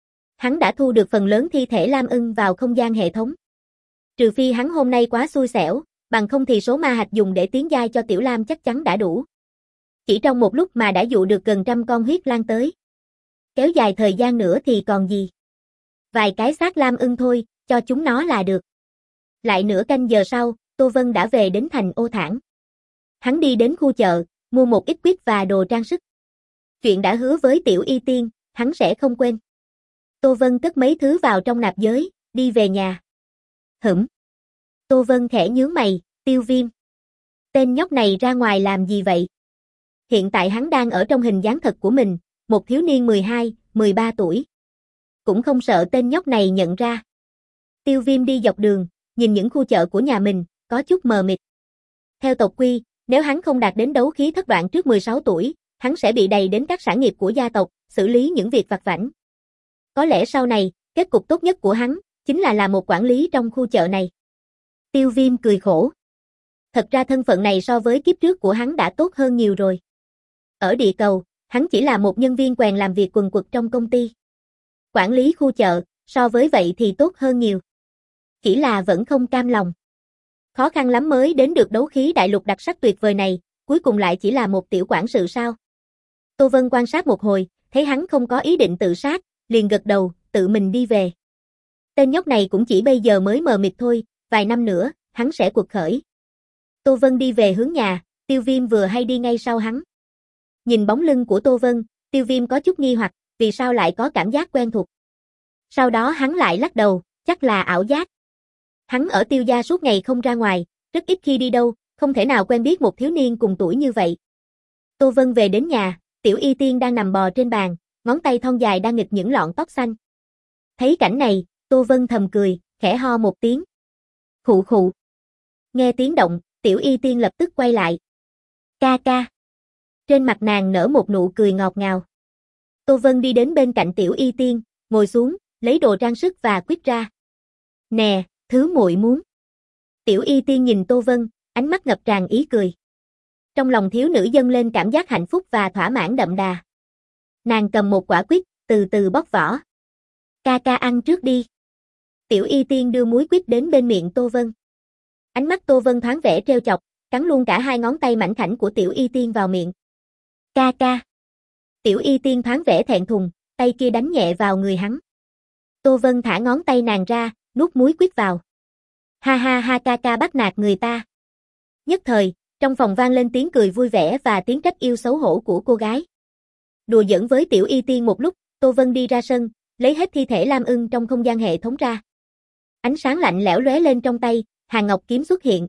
Hắn đã thu được phần lớn thi thể lam ưng vào không gian hệ thống. Trừ phi hắn hôm nay quá xui xẻo, bằng không thì số ma hạch dùng để tiến giai cho Tiểu Lam chắc chắn đã đủ. Chỉ trong một lúc mà đã dụ được gần trăm con huyết lang tới. Kéo dài thời gian nữa thì còn gì. Vài cái xác lam ưng thôi, cho chúng nó là được. Lại nửa canh giờ sau, Tô Vân đã về đến thành Ô Thản. Hắn đi đến khu chợ, mua một ít quýt và đồ trang sức. Chuyện đã hứa với Tiểu Y Tiên, hắn sẽ không quên. Tô Vân cất mấy thứ vào trong nạp giới, đi về nhà. Hửm. Tô Vân khẽ nhướng mày, Tiêu Viêm. Tên nhóc này ra ngoài làm gì vậy? Hiện tại hắn đang ở trong hình dáng thật của mình, một thiếu niên mười hai, mười ba tuổi. Cũng không sợ tên nhóc này nhận ra. Tiêu Viêm đi dọc đường, nhìn những khu chợ của nhà mình, có chút mờ mịt. Theo tộc quy, nếu hắn không đạt đến đấu khí thất đoạn trước mười sáu tuổi, hắn sẽ bị đày đến các sản nghiệp của gia tộc, xử lý những việc vặt vãnh. Có lẽ sau này, kết cục tốt nhất của hắn, chính là làm một quản lý trong khu chợ này. Tiêu Viêm cười khổ. Thật ra thân phận này so với kiếp trước của hắn đã tốt hơn nhiều rồi. Ở địa cầu, hắn chỉ là một nhân viên quèn làm việc quần quật trong công ty. Quản lý khu chợ, so với vậy thì tốt hơn nhiều. Chỉ là vẫn không cam lòng. Khó khăn lắm mới đến được đấu khí đại lục đặc sắc tuyệt vời này, cuối cùng lại chỉ là một tiểu quản sự sao. Tô Vân quan sát một hồi, thấy hắn không có ý định tự sát, liền gật đầu, tự mình đi về. Tên nhóc này cũng chỉ bây giờ mới mờ mịt thôi, vài năm nữa, hắn sẽ quật khởi. Tô Vân đi về hướng nhà, Tiêu Viêm vừa hay đi ngay sau hắn. Nhìn bóng lưng của Tô Vân, Tiêu Viêm có chút nghi hoặc, vì sao lại có cảm giác quen thuộc. Sau đó hắn lại lắc đầu, chắc là ảo giác. Hắn ở Tiêu gia suốt ngày không ra ngoài, rất ít khi đi đâu, không thể nào quen biết một thiếu niên cùng tuổi như vậy. Tô Vân về đến nhà, Tiểu Y Tiên đang nằm bò trên bàn, ngón tay thon dài đang nghịch những lọn tóc xanh. Thấy cảnh này, Tô Vân thầm cười, khẽ ho một tiếng. Khụ khụ. Nghe tiếng động, Tiểu Y Tiên lập tức quay lại. Ca ca. Trên mặt nàng nở một nụ cười ngọt ngào. Tô Vân đi đến bên cạnh Tiểu Y Tiên, ngồi xuống, lấy đồ trang sức và quýt ra. Nè, thứ muội muốn. Tiểu Y Tiên nhìn Tô Vân, ánh mắt ngập tràn ý cười. Trong lòng thiếu nữ dâng lên cảm giác hạnh phúc và thỏa mãn đậm đà. Nàng cầm một quả quýt, từ từ bóc vỏ. Ca ca ăn trước đi. Tiểu Y Tiên đưa muối quýt đến bên miệng Tô Vân. Ánh mắt Tô Vân thoáng vẻ trêu chọc, cắn luôn cả hai ngón tay mảnh khảnh của Tiểu Y Tiên vào miệng. Ca ca. Tiểu Y Tiên thoáng vẻ thẹn thùng, tay kia đánh nhẹ vào người hắn. Tô Vân thả ngón tay nàng ra, nuốt muối quýt vào. Ha ha ha, ca ca bắt nạt người ta. Nhất thời, trong phòng vang lên tiếng cười vui vẻ và tiếng trách yêu xấu hổ của cô gái. Đùa giỡn với Tiểu Y Tiên một lúc, Tô Vân đi ra sân, lấy hết thi thể lam ưng trong không gian hệ thống ra. Ánh sáng lạnh lẽo lóe lên trong tay, Hàn Ngọc kiếm xuất hiện.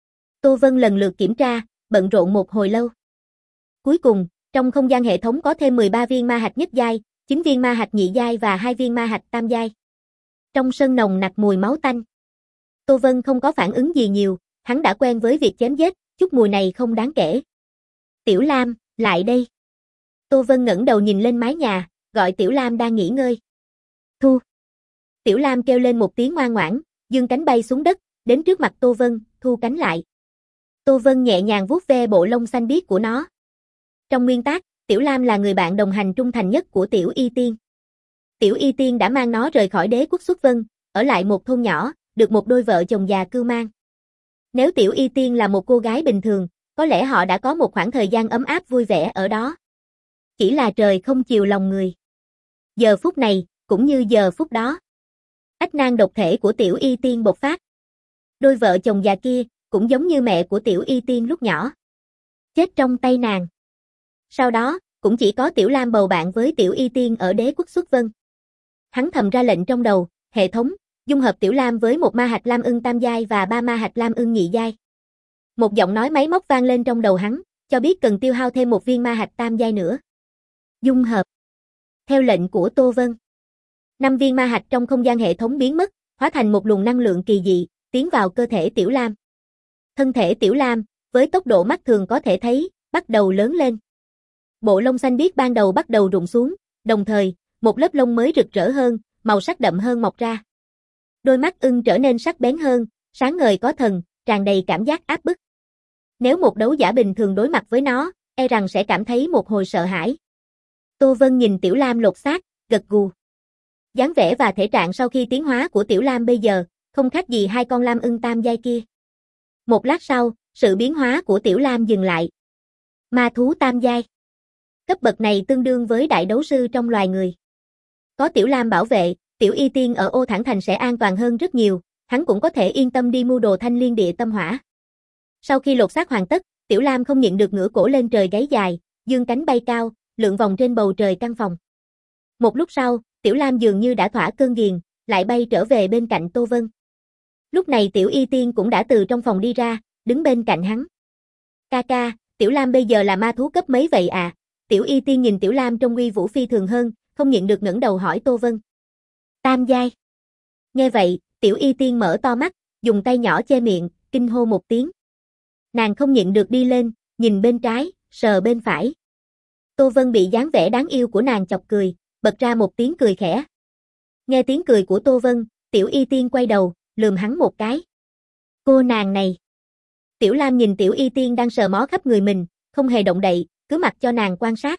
Tô Vân lần lượt kiểm tra, bận rộn một hồi lâu. Cuối cùng, trong không gian hệ thống có thêm mười ba viên ma hạch nhất giai, chín viên ma hạch nhị giai và hai viên ma hạch tam giai. Trong sân nồng nặc mùi máu tanh. Tô Vân không có phản ứng gì nhiều, hắn đã quen với việc chém giết, chút mùi này không đáng kể. Tiểu Lam, lại đây. Tô Vân ngẩng đầu nhìn lên mái nhà, gọi Tiểu Lam đang nghỉ ngơi. Thu. Tiểu Lam kêu lên một tiếng ngoan ngoãn, dương cánh bay xuống đất, đến trước mặt Tô Vân, thu cánh lại. Tô Vân nhẹ nhàng vuốt ve bộ lông xanh biếc của nó. Trong nguyên tắc, Tiểu Lam là người bạn đồng hành trung thành nhất của Tiểu Y Tiên. Tiểu Y Tiên đã mang nó rời khỏi đế quốc Xuất Vân, ở lại một thôn nhỏ, được một đôi vợ chồng già cưu mang. Nếu Tiểu Y Tiên là một cô gái bình thường, có lẽ họ đã có một khoảng thời gian ấm áp vui vẻ ở đó. Chỉ là trời không chiều lòng người. Giờ phút này, cũng như giờ phút đó, ách nan độc thể của Tiểu Y Tiên bộc phát. Đôi vợ chồng già kia, cũng giống như mẹ của Tiểu Y Tiên lúc nhỏ, chết trong tay nàng. Sau đó, cũng chỉ có Tiểu Lam bầu bạn với Tiểu Y Tiên ở đế quốc Xuất Vân. Hắn thầm ra lệnh trong đầu, hệ thống, dung hợp Tiểu Lam với một ma hạch lam ưng tam giai và ba ma hạch lam ưng nhị giai. Một giọng nói máy móc vang lên trong đầu hắn, cho biết cần tiêu hao thêm một viên ma hạch tam giai nữa. Dung hợp. Theo lệnh của Tô Vân, năm viên ma hạch trong không gian hệ thống biến mất, hóa thành một luồng năng lượng kỳ dị, tiến vào cơ thể Tiểu Lam. Thân thể Tiểu Lam, với tốc độ mắt thường có thể thấy, bắt đầu lớn lên. Bộ lông xanh biếc ban đầu bắt đầu rụng xuống, đồng thời, một lớp lông mới rực rỡ hơn, màu sắc đậm hơn mọc ra. Đôi mắt ưng trở nên sắc bén hơn, sáng ngời có thần, tràn đầy cảm giác áp bức. Nếu một đấu giả bình thường đối mặt với nó, e rằng sẽ cảm thấy một hồi sợ hãi. Tô Vân nhìn Tiểu Lam lột xác, gật gù. Dáng vẻ và thể trạng sau khi tiến hóa của Tiểu Lam bây giờ, không khác gì hai con lam ưng tam giai kia. Một lát sau, sự biến hóa của Tiểu Lam dừng lại. Ma thú tam giai. Cấp bậc này tương đương với đại đấu sư trong loài người. Có Tiểu Lam bảo vệ, Tiểu Y Tiên ở Ô Thản Thành sẽ an toàn hơn rất nhiều, hắn cũng có thể yên tâm đi mua đồ thanh liên địa tâm hỏa. Sau khi lột xác hoàn tất, Tiểu Lam không nhịn được ngửa cổ lên trời gáy dài, dương cánh bay cao, lượn vòng trên bầu trời căn phòng. Một lúc sau, Tiểu Lam dường như đã thỏa cơn ghiền, lại bay trở về bên cạnh Tô Vân. Lúc này Tiểu Y Tiên cũng đã từ trong phòng đi ra, đứng bên cạnh hắn. Ca ca, Tiểu Lam bây giờ là ma thú cấp mấy vậy à? Tiểu Y Tiên nhìn Tiểu Lam trong uy vũ phi thường hơn, không nhịn được ngẩng đầu hỏi Tô Vân. Tam giai. Nghe vậy, Tiểu Y Tiên mở to mắt, dùng tay nhỏ che miệng, kinh hô một tiếng. Nàng không nhịn được đi lên, nhìn bên trái, sờ bên phải. Tô Vân bị dáng vẻ đáng yêu của nàng chọc cười, bật ra một tiếng cười khẽ. Nghe tiếng cười của Tô Vân, Tiểu Y Tiên quay đầu, lườm hắn một cái. Cô nàng này. Tiểu Lam nhìn Tiểu Y Tiên đang sờ mó khắp người mình, không hề động đậy, cứ mặc cho nàng quan sát.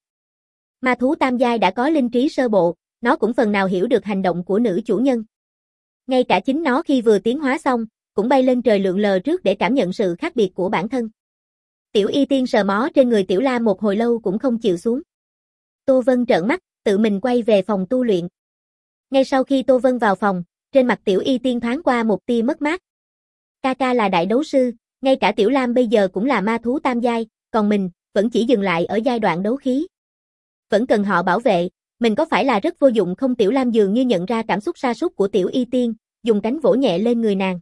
Ma thú tam giai đã có linh trí sơ bộ, nó cũng phần nào hiểu được hành động của nữ chủ nhân. Ngay cả chính nó khi vừa tiến hóa xong, cũng bay lên trời lượn lờ trước để cảm nhận sự khác biệt của bản thân. Tiểu Y Tiên sờ mó trên người Tiểu Lam một hồi lâu cũng không chịu xuống. Tô Vân trợn mắt, tự mình quay về phòng tu luyện. Ngay sau khi Tô Vân vào phòng, trên mặt Tiểu Y Tiên thoáng qua một tia mất mát. Ca ca là đại đấu sư, ngay cả Tiểu Lam bây giờ cũng là ma thú tam giai, còn mình, vẫn chỉ dừng lại ở giai đoạn đấu khí. Vẫn cần họ bảo vệ, mình có phải là rất vô dụng không? Tiểu Lam dường như nhận ra cảm xúc sa sút của Tiểu Y Tiên, dùng cánh vỗ nhẹ lên người nàng.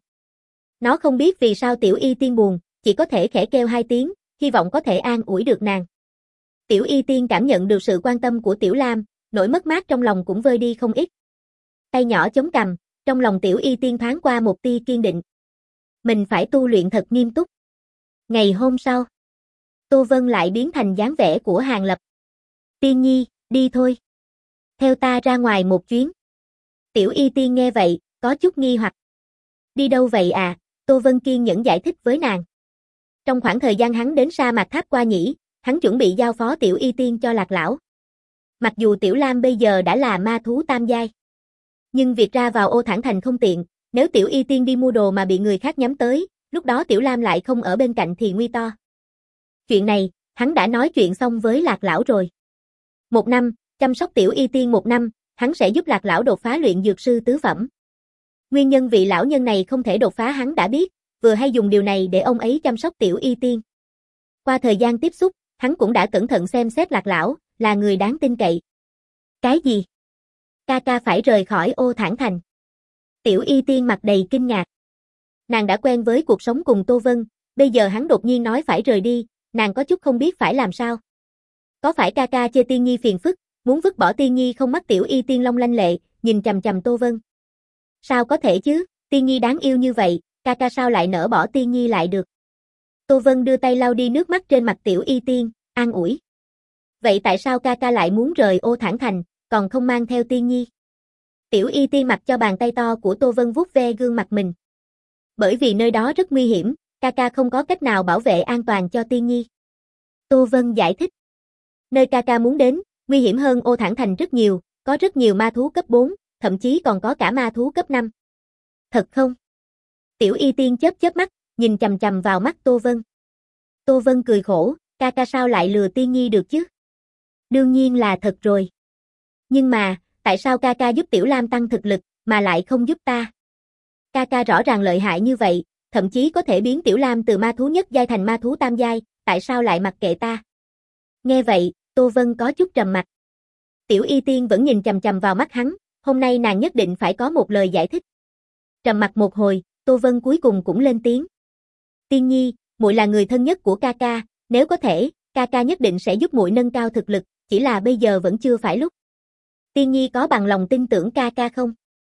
Nó không biết vì sao Tiểu Y Tiên buồn, chỉ có thể khẽ kêu hai tiếng, hy vọng có thể an ủi được nàng. Tiểu Y Tiên cảm nhận được sự quan tâm của Tiểu Lam, nỗi mất mát trong lòng cũng vơi đi không ít. Tay nhỏ chống cằm, trong lòng Tiểu Y Tiên thoáng qua một tia kiên định. Mình phải tu luyện thật nghiêm túc. Ngày hôm sau, Tô Vân lại biến thành dáng vẻ của Hàng Lập. Tiên nhi, đi thôi. Theo ta ra ngoài một chuyến. Tiểu Y Tiên nghe vậy, có chút nghi hoặc. Đi đâu vậy à? Tô Vân kiên nhẫn giải thích với nàng. Trong khoảng thời gian hắn đến sa mạc Tháp Qua Nhĩ, hắn chuẩn bị giao phó Tiểu Y Tiên cho Lạc Lão. Mặc dù Tiểu Lam bây giờ đã là ma thú tam giai, nhưng việc ra vào Ô Thản Thành không tiện, nếu Tiểu Y Tiên đi mua đồ mà bị người khác nhắm tới, lúc đó Tiểu Lam lại không ở bên cạnh thì nguy to. Chuyện này, hắn đã nói chuyện xong với Lạc Lão rồi. Một năm, chăm sóc Tiểu Y Tiên một năm, hắn sẽ giúp Lạc Lão đột phá luyện dược sư tứ phẩm. Nguyên nhân vị lão nhân này không thể đột phá hắn đã biết, vừa hay dùng điều này để ông ấy chăm sóc Tiểu Y Tiên. Qua thời gian tiếp xúc, hắn cũng đã cẩn thận xem xét Lạc Lão, là người đáng tin cậy. Cái gì? Ca ca phải rời khỏi Ô Thản Thành. Tiểu Y Tiên mặt đầy kinh ngạc. Nàng đã quen với cuộc sống cùng Tô Vân, bây giờ hắn đột nhiên nói phải rời đi, nàng có chút không biết phải làm sao. Có phải ca ca chê Tiên Nhi phiền phức, muốn vứt bỏ Tiên Nhi không? Mắt Tiểu Y Tiên long lanh lệ, nhìn chằm chằm Tô Vân. Sao có thể chứ, Tiên Nhi đáng yêu như vậy, ca ca sao lại nỡ bỏ Tiên Nhi lại được. Tô Vân đưa tay lau đi nước mắt trên mặt Tiểu Y Tiên, an ủi. Vậy tại sao ca ca lại muốn rời Ô Thản Thành, còn không mang theo Tiên Nhi? Tiểu Y Tiên mặc cho bàn tay to của Tô Vân vuốt ve gương mặt mình. Bởi vì nơi đó rất nguy hiểm, ca ca không có cách nào bảo vệ an toàn cho Tiên Nhi. Tô Vân giải thích. Nơi ca ca muốn đến, nguy hiểm hơn Ô Thản Thành rất nhiều, có rất nhiều ma thú cấp bốn, thậm chí còn có cả ma thú cấp năm. Thật không? Tiểu Y Tiên chớp chớp mắt, nhìn chằm chằm vào mắt Tô Vân. Tô Vân cười khổ, ca ca sao lại lừa Tiên Nhi được chứ? Đương nhiên là thật rồi. Nhưng mà, tại sao ca ca giúp Tiểu Lam tăng thực lực, mà lại không giúp ta? Ca ca rõ ràng lợi hại như vậy, thậm chí có thể biến Tiểu Lam từ ma thú nhất giai thành ma thú tam giai, tại sao lại mặc kệ ta? Nghe vậy, Tô Vân có chút trầm mặt. Tiểu Y Tiên vẫn nhìn chằm chằm vào mắt hắn, hôm nay nàng nhất định phải có một lời giải thích. Trầm mặt một hồi, Tô Vân cuối cùng cũng lên tiếng. Tiên Nhi, muội là người thân nhất của ca ca, nếu có thể, ca ca nhất định sẽ giúp muội nâng cao thực lực, chỉ là bây giờ vẫn chưa phải lúc. Tiên Nhi có bằng lòng tin tưởng ca ca không?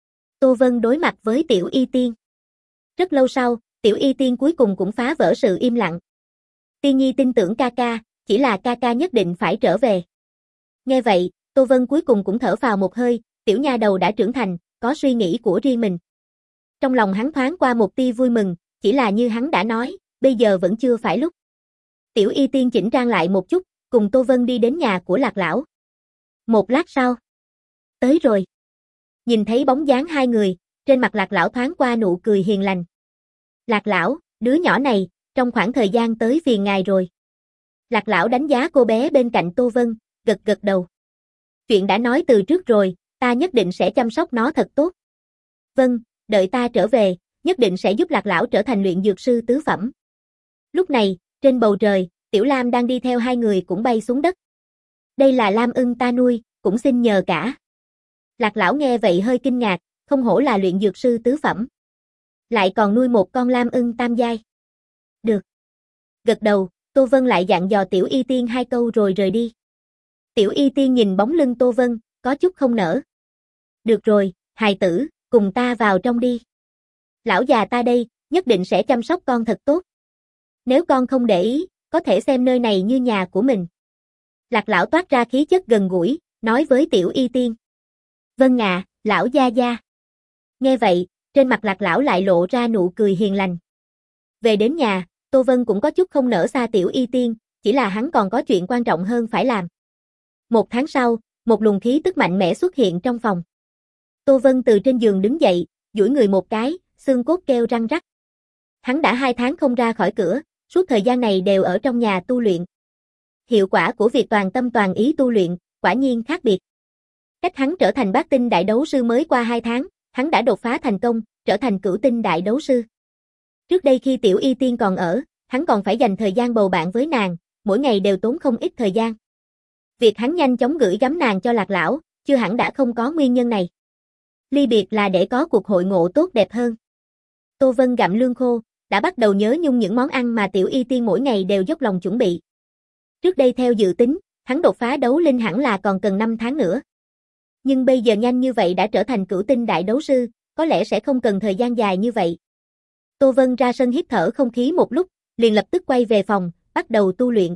Tô Vân đối mặt với Tiểu Y Tiên. Rất lâu sau, Tiểu Y Tiên cuối cùng cũng phá vỡ sự im lặng. Tiên Nhi tin tưởng ca ca, chỉ là ca ca nhất định phải trở về. Nghe vậy, Tô Vân cuối cùng cũng thở phào một hơi, tiểu nha đầu đã trưởng thành, có suy nghĩ của riêng mình. Trong lòng hắn thoáng qua một tia vui mừng, chỉ là như hắn đã nói, bây giờ vẫn chưa phải lúc. Tiểu Y Tiên chỉnh trang lại một chút, cùng Tô Vân đi đến nhà của Lạc Lão. Một lát sau, tới rồi. Nhìn thấy bóng dáng hai người, trên mặt Lạc Lão thoáng qua nụ cười hiền lành. Lạc Lão, đứa nhỏ này, trong khoảng thời gian tới phiền ngài rồi. Lạc Lão đánh giá cô bé bên cạnh Tô Vân, gật gật đầu. Chuyện đã nói từ trước rồi, ta nhất định sẽ chăm sóc nó thật tốt. Vâng, đợi ta trở về, nhất định sẽ giúp Lạc Lão trở thành luyện dược sư tứ phẩm. Lúc này, trên bầu trời, Tiểu Lam đang đi theo hai người cũng bay xuống đất. Đây là Lam ưng ta nuôi, cũng xin nhờ cả. Lạc Lão nghe vậy hơi kinh ngạc, không hổ là luyện dược sư tứ phẩm. Lại còn nuôi một con Lam ưng tam giai. Được. Gật đầu, Tô Vân lại dặn dò Tiểu Y Tiên hai câu rồi rời đi. Tiểu Y Tiên nhìn bóng lưng Tô Vân, có chút không nỡ. Được rồi, hài tử, cùng ta vào trong đi. Lão già ta đây, nhất định sẽ chăm sóc con thật tốt. Nếu con không để ý, có thể xem nơi này như nhà của mình. Lạc Lão toát ra khí chất gần gũi, nói với Tiểu Y Tiên. Vâng ạ, lão gia gia. Nghe vậy, trên mặt Lạc Lão lại lộ ra nụ cười hiền lành. Về đến nhà, Tô Vân cũng có chút không nỡ xa Tiểu Y Tiên, chỉ là hắn còn có chuyện quan trọng hơn phải làm. Một tháng sau, một luồng khí tức mạnh mẽ xuất hiện trong phòng. Tô Vân từ trên giường đứng dậy, duỗi người một cái, xương cốt kêu răng rắc. Hắn đã hai tháng không ra khỏi cửa, suốt thời gian này đều ở trong nhà tu luyện. Hiệu quả của việc toàn tâm toàn ý tu luyện, quả nhiên khác biệt. Cách hắn trở thành bát tinh đại đấu sư mới qua hai tháng, hắn đã đột phá thành công, trở thành cửu tinh đại đấu sư. Trước đây khi Tiểu Y Tiên còn ở, hắn còn phải dành thời gian bầu bạn với nàng, mỗi ngày đều tốn không ít thời gian. Việc hắn nhanh chóng gửi gắm nàng cho Lạc Lão, chưa hẳn đã không có nguyên nhân này. Ly biệt là để có cuộc hội ngộ tốt đẹp hơn. Tô Vân gặm lương khô, đã bắt đầu nhớ nhung những món ăn mà Tiểu Y Tiên mỗi ngày đều dốc lòng chuẩn bị. Trước đây theo dự tính, hắn đột phá đấu linh hẳn là còn cần năm tháng nữa. Nhưng bây giờ nhanh như vậy đã trở thành cửu tinh đại đấu sư, có lẽ sẽ không cần thời gian dài như vậy. Tô Vân ra sân hít thở không khí một lúc, liền lập tức quay về phòng, bắt đầu tu luyện.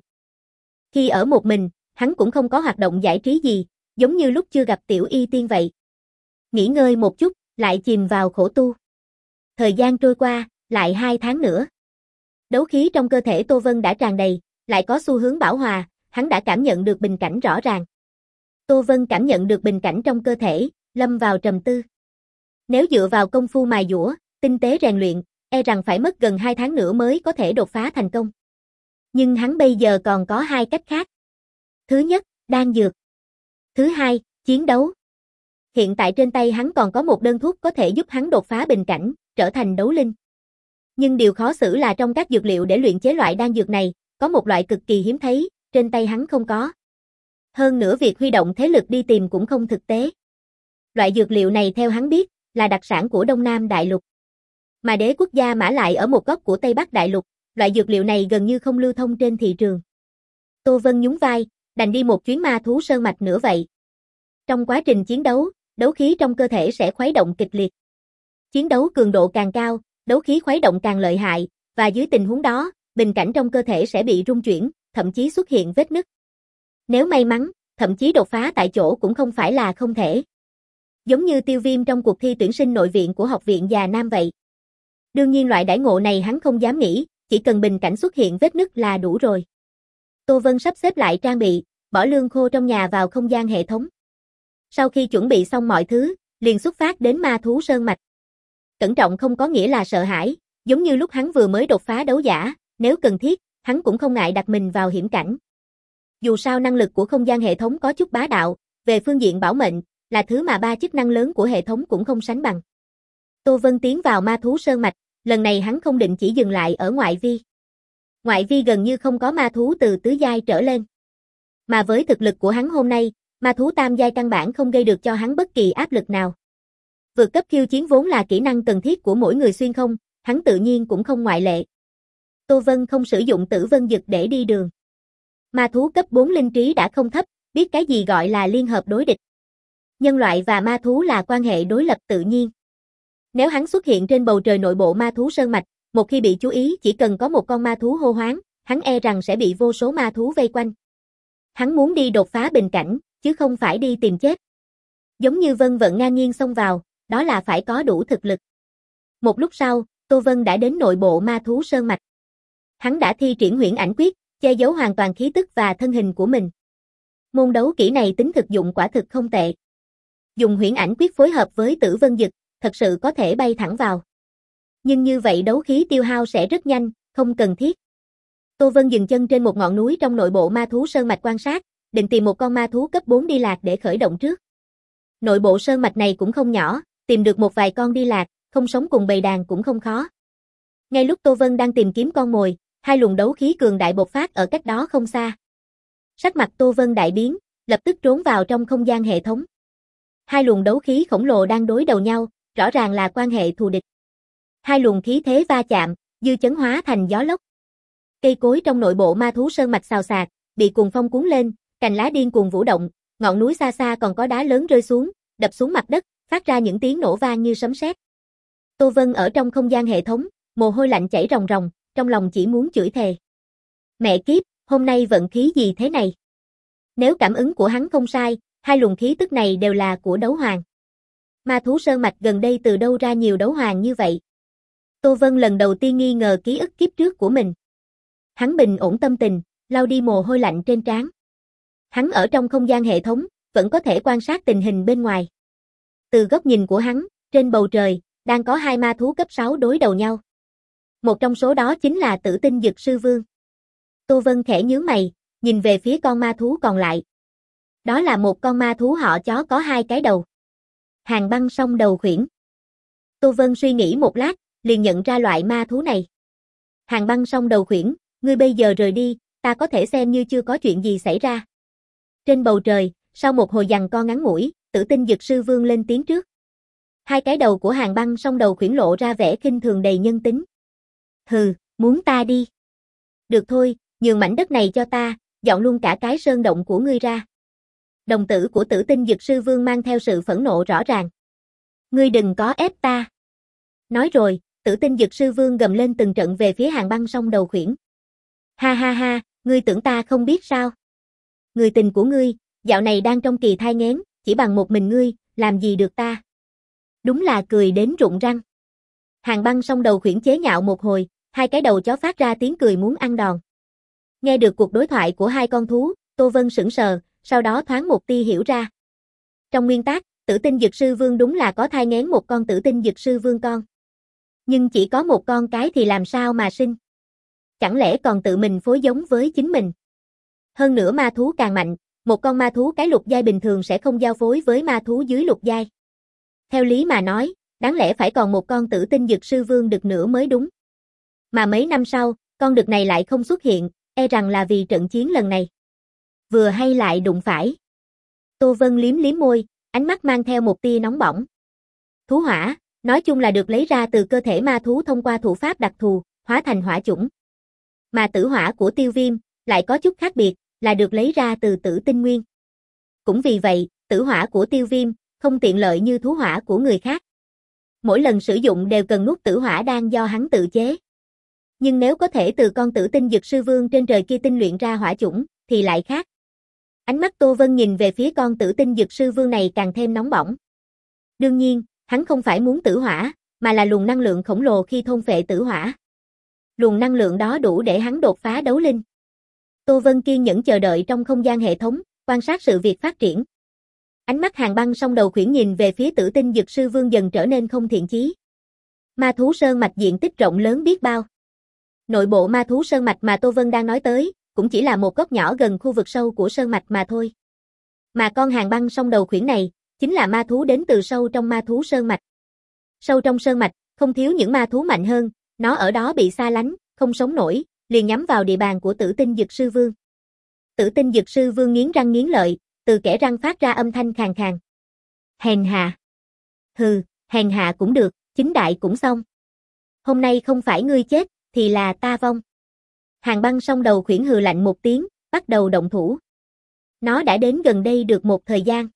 Khi ở một mình, hắn cũng không có hoạt động giải trí gì, giống như lúc chưa gặp Tiểu Y Tiên vậy. Nghỉ ngơi một chút, lại chìm vào khổ tu. Thời gian trôi qua, lại hai tháng nữa. Đấu khí trong cơ thể Tô Vân đã tràn đầy, lại có xu hướng bão hòa, hắn đã cảm nhận được bình cảnh rõ ràng. Tô Vân cảm nhận được bình cảnh trong cơ thể, lâm vào trầm tư. Nếu dựa vào công phu mài dũa, tinh tế rèn luyện, e rằng phải mất gần hai tháng nữa mới có thể đột phá thành công. Nhưng hắn bây giờ còn có hai cách khác. Thứ nhất, đan dược. Thứ hai, chiến đấu. Hiện tại trên tay hắn còn có một đơn thuốc có thể giúp hắn đột phá bình cảnh, trở thành đấu linh. Nhưng điều khó xử là trong các dược liệu để luyện chế loại đan dược này, có một loại cực kỳ hiếm thấy, trên tay hắn không có. Hơn nữa việc huy động thế lực đi tìm cũng không thực tế. Loại dược liệu này theo hắn biết, là đặc sản của Đông Nam Đại Lục. Mà đế quốc gia Mã lại ở một góc của Tây Bắc Đại Lục, loại dược liệu này gần như không lưu thông trên thị trường. Tô Vân nhún vai, đành đi một chuyến ma thú sơn mạch nữa vậy. Trong quá trình chiến đấu, đấu khí trong cơ thể sẽ khuấy động kịch liệt. Chiến đấu cường độ càng cao, đấu khí khuấy động càng lợi hại, và dưới tình huống đó, bình cảnh trong cơ thể sẽ bị rung chuyển, thậm chí xuất hiện vết nứt. Nếu may mắn, thậm chí đột phá tại chỗ cũng không phải là không thể. Giống như Tiêu Viêm trong cuộc thi tuyển sinh nội viện của học viện Già Nam vậy. Đương nhiên loại đãi ngộ này hắn không dám nghĩ, chỉ cần bình cảnh xuất hiện vết nứt là đủ rồi. Tô Vân sắp xếp lại trang bị, bỏ lương khô trong nhà vào không gian hệ thống. Sau khi chuẩn bị xong mọi thứ, liền xuất phát đến ma thú sơn mạch. Cẩn trọng không có nghĩa là sợ hãi, giống như lúc hắn vừa mới đột phá đấu giả, nếu cần thiết, hắn cũng không ngại đặt mình vào hiểm cảnh. Dù sao năng lực của không gian hệ thống có chút bá đạo, về phương diện bảo mệnh, là thứ mà ba chức năng lớn của hệ thống cũng không sánh bằng. Tô Vân tiến vào ma thú sơn mạch, lần này hắn không định chỉ dừng lại ở ngoại vi. Ngoại vi gần như không có ma thú từ tứ giai trở lên. Mà với thực lực của hắn hôm nay, ma thú tam giai căn bản không gây được cho hắn bất kỳ áp lực nào. Vượt cấp khiêu chiến vốn là kỹ năng cần thiết của mỗi người xuyên không, hắn tự nhiên cũng không ngoại lệ. Tô Vân không sử dụng tử vân dực để đi đường. Ma thú cấp bốn linh trí đã không thấp, biết cái gì gọi là liên hợp đối địch. Nhân loại và ma thú là quan hệ đối lập tự nhiên. Nếu hắn xuất hiện trên bầu trời nội bộ ma thú sơn mạch, một khi bị chú ý chỉ cần có một con ma thú hô hoáng, hắn e rằng sẽ bị vô số ma thú vây quanh. Hắn muốn đi đột phá bình cảnh, chứ không phải đi tìm chết. Giống như Vân Vận ngang nhiên xông vào, đó là phải có đủ thực lực. Một lúc sau, Tô Vân đã đến nội bộ ma thú sơn mạch. Hắn đã thi triển huyễn ảnh quyết, che giấu hoàn toàn khí tức và thân hình của mình. Môn đấu kỹ này tính thực dụng quả thực không tệ. Dùng huyễn ảnh quyết phối hợp với tử vân dực, thật sự có thể bay thẳng vào. Nhưng như vậy đấu khí tiêu hao sẽ rất nhanh, không cần thiết. Tô Vân dừng chân trên một ngọn núi trong nội bộ ma thú sơn mạch quan sát, định tìm một con ma thú cấp bốn đi lạc để khởi động trước. Nội bộ sơn mạch này cũng không nhỏ, tìm được một vài con đi lạc, không sống cùng bầy đàn cũng không khó. Ngay lúc Tô Vân đang tìm kiếm con mồi, hai luồng đấu khí cường đại bộc phát ở cách đó không xa. Sắc mặt Tô Vân đại biến, lập tức trốn vào trong không gian hệ thống. Hai luồng đấu khí khổng lồ đang đối đầu nhau, rõ ràng là quan hệ thù địch. Hai luồng khí thế va chạm, dư chấn hóa thành gió lốc. Cây cối trong nội bộ ma thú sơn mạch xào xạc, bị cuồng phong cuốn lên, cành lá điên cuồng vũ động, ngọn núi xa xa còn có đá lớn rơi xuống, đập xuống mặt đất, phát ra những tiếng nổ vang như sấm sét. Tô Vân ở trong không gian hệ thống, mồ hôi lạnh chảy ròng ròng, trong lòng chỉ muốn chửi thề. Mẹ kiếp, hôm nay vận khí gì thế này? Nếu cảm ứng của hắn không sai, hai luồng khí tức này đều là của đấu hoàng. Ma thú sơn mạch gần đây từ đâu ra nhiều đấu hoàng như vậy? Tô Vân lần đầu tiên nghi ngờ ký ức kiếp trước của mình. Hắn bình ổn tâm tình, lau đi mồ hôi lạnh trên trán. Hắn ở trong không gian hệ thống, vẫn có thể quan sát tình hình bên ngoài. Từ góc nhìn của hắn, trên bầu trời, đang có hai ma thú cấp sáu đối đầu nhau. Một trong số đó chính là Tử Tinh Dực Sư Vương. Tô Vân khẽ nhướng mày, nhìn về phía con ma thú còn lại. Đó là một con ma thú họ chó có hai cái đầu. Hàn Băng Song Đầu Khuyển. Tô Vân suy nghĩ một lát, liền nhận ra loại ma thú này. Hàn Băng Song Đầu Khuyển, ngươi bây giờ rời đi, ta có thể xem như chưa có chuyện gì xảy ra. Trên bầu trời, sau một hồi giằng co ngắn ngủi, Tử Tinh Dực Sư Vương lên tiếng trước. Hai cái đầu của Hàn Băng Song Đầu Khuyển lộ ra vẻ khinh thường đầy nhân tính. Hừ, muốn ta đi. Được thôi, nhường mảnh đất này cho ta, dọn luôn cả cái sơn động của ngươi ra. Đồng tử của Tử Tinh Dực Sư Vương mang theo sự phẫn nộ rõ ràng. Ngươi đừng có ép ta. Nói rồi, Tử Tinh Dực Sư Vương gầm lên từng trận về phía Hàn Băng Song Đầu Khuyển. Ha ha ha, ngươi tưởng ta không biết sao? Người tình của ngươi, dạo này đang trong kỳ thai nghén, chỉ bằng một mình ngươi, làm gì được ta? Đúng là cười đến rụng răng. Hàn Băng Song Đầu Khuyển chế nhạo một hồi, hai cái đầu chó phát ra tiếng cười muốn ăn đòn. Nghe được cuộc đối thoại của hai con thú, Tô Vân sững sờ, sau đó thoáng một tia hiểu ra. Trong nguyên tắc, Tử Tinh Dực Sư Vương đúng là có thai nghén một con Tử Tinh Dực Sư Vương con. Nhưng chỉ có một con cái thì làm sao mà sinh? Chẳng lẽ còn tự mình phối giống với chính mình? Hơn nữa ma thú càng mạnh, một con ma thú cái lục giai bình thường sẽ không giao phối với ma thú dưới lục giai. Theo lý mà nói, đáng lẽ phải còn một con Tử Tinh Dực Sư Vương đực nữa mới đúng. Mà mấy năm sau, con đực này lại không xuất hiện, e rằng là vì trận chiến lần này. Vừa hay lại đụng phải. Tô Vân liếm liếm môi, ánh mắt mang theo một tia nóng bỏng. Thú hỏa, nói chung là được lấy ra từ cơ thể ma thú thông qua thủ pháp đặc thù, hóa thành hỏa chủng. Mà tử hỏa của Tiêu Viêm, lại có chút khác biệt, là được lấy ra từ tử tinh nguyên. Cũng vì vậy, tử hỏa của Tiêu Viêm, không tiện lợi như thú hỏa của người khác. Mỗi lần sử dụng đều cần nuốt tử hỏa đan do hắn tự chế. Nhưng nếu có thể từ con Tử Tinh Dực Sư Vương trên trời kia tinh luyện ra hỏa chủng, thì lại khác. Ánh mắt Tô Vân nhìn về phía con tử tinh dược sư vương này càng thêm nóng bỏng. Đương nhiên, hắn không phải muốn tử hỏa, mà là luồng năng lượng khổng lồ khi thôn phệ tử hỏa. Luồng năng lượng đó đủ để hắn đột phá đấu linh. Tô Vân kiên nhẫn chờ đợi trong không gian hệ thống, quan sát sự việc phát triển. Ánh mắt Hàn Băng song đầu khuyển nhìn về phía tử tinh dược sư vương dần trở nên không thiện chí. Ma thú sơn mạch diện tích rộng lớn biết bao. Nội bộ ma thú sơn mạch mà Tô Vân đang nói tới, cũng chỉ là một góc nhỏ gần khu vực sâu của sơn mạch mà thôi. Mà con Hàn Băng song đầu khuyển này, chính là ma thú đến từ sâu trong ma thú sơn mạch. Sâu trong sơn mạch, không thiếu những ma thú mạnh hơn, nó ở đó bị xa lánh, không sống nổi, liền nhắm vào địa bàn của tử tinh dược sư vương. Tử tinh dược sư vương nghiến răng nghiến lợi, từ kẽ răng phát ra âm thanh khàn khàn. Hèn hạ. Hừ, hèn hạ cũng được, chính đại cũng xong. Hôm nay không phải ngươi chết, thì là ta vong. Hàn Băng song đầu khuyển hừ lạnh một tiếng, bắt đầu động thủ. Nó đã đến gần đây được một thời gian.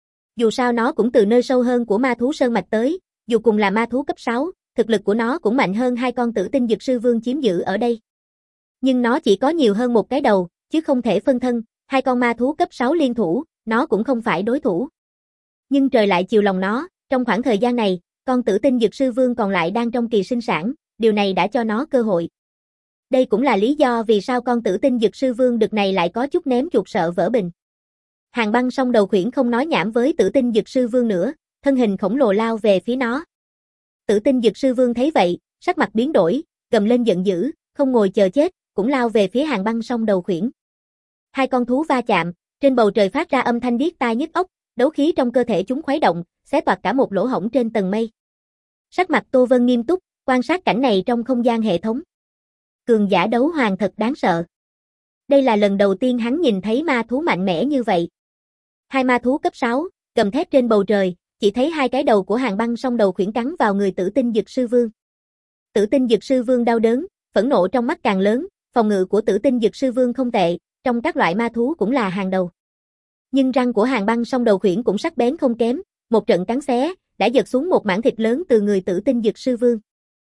Dù sao nó cũng từ nơi sâu hơn của ma thú sơn mạch tới, dù cùng là ma thú cấp sáu, thực lực của nó cũng mạnh hơn hai con tử tinh dược sư vương chiếm giữ ở đây. Nhưng nó chỉ có nhiều hơn một cái đầu, chứ không thể phân thân, hai con ma thú cấp sáu liên thủ, nó cũng không phải đối thủ. Nhưng trời lại chiều lòng nó, trong khoảng thời gian này, con tử tinh dược sư vương còn lại đang trong kỳ sinh sản, điều này đã cho nó cơ hội. Đây cũng là lý do vì sao con tử tinh dược sư vương đực này lại có chút ném chuột sợ vỡ bình. Hàn Băng song đầu khuyển không nói nhảm với tử tinh dược sư vương nữa, thân hình khổng lồ lao về phía nó. Tử tinh dược sư vương thấy vậy, sắc mặt biến đổi, gầm lên giận dữ, không ngồi chờ chết, cũng lao về phía Hàn Băng song đầu khuyển. Hai con thú va chạm, trên bầu trời phát ra âm thanh điếc tai nhức óc, đấu khí trong cơ thể chúng khuấy động, xé toạc cả một lỗ hổng trên tầng mây. Sắc mặt Tô Vân nghiêm túc, quan sát cảnh này trong không gian hệ thống. Cường giả đấu hoàng thật đáng sợ. Đây là lần đầu tiên hắn nhìn thấy ma thú mạnh mẽ như vậy. Hai ma thú cấp sáu, gầm thét trên bầu trời, chỉ thấy hai cái đầu của Hàn Băng song đầu khuyển cắn vào người tử tinh dược sư vương. Tử tinh dược sư vương đau đớn, phẫn nộ trong mắt càng lớn, phòng ngự của tử tinh dược sư vương không tệ, trong các loại ma thú cũng là hàng đầu. Nhưng răng của Hàn Băng song đầu khuyển cũng sắc bén không kém, một trận cắn xé, đã giật xuống một mảng thịt lớn từ người tử tinh dược sư vương.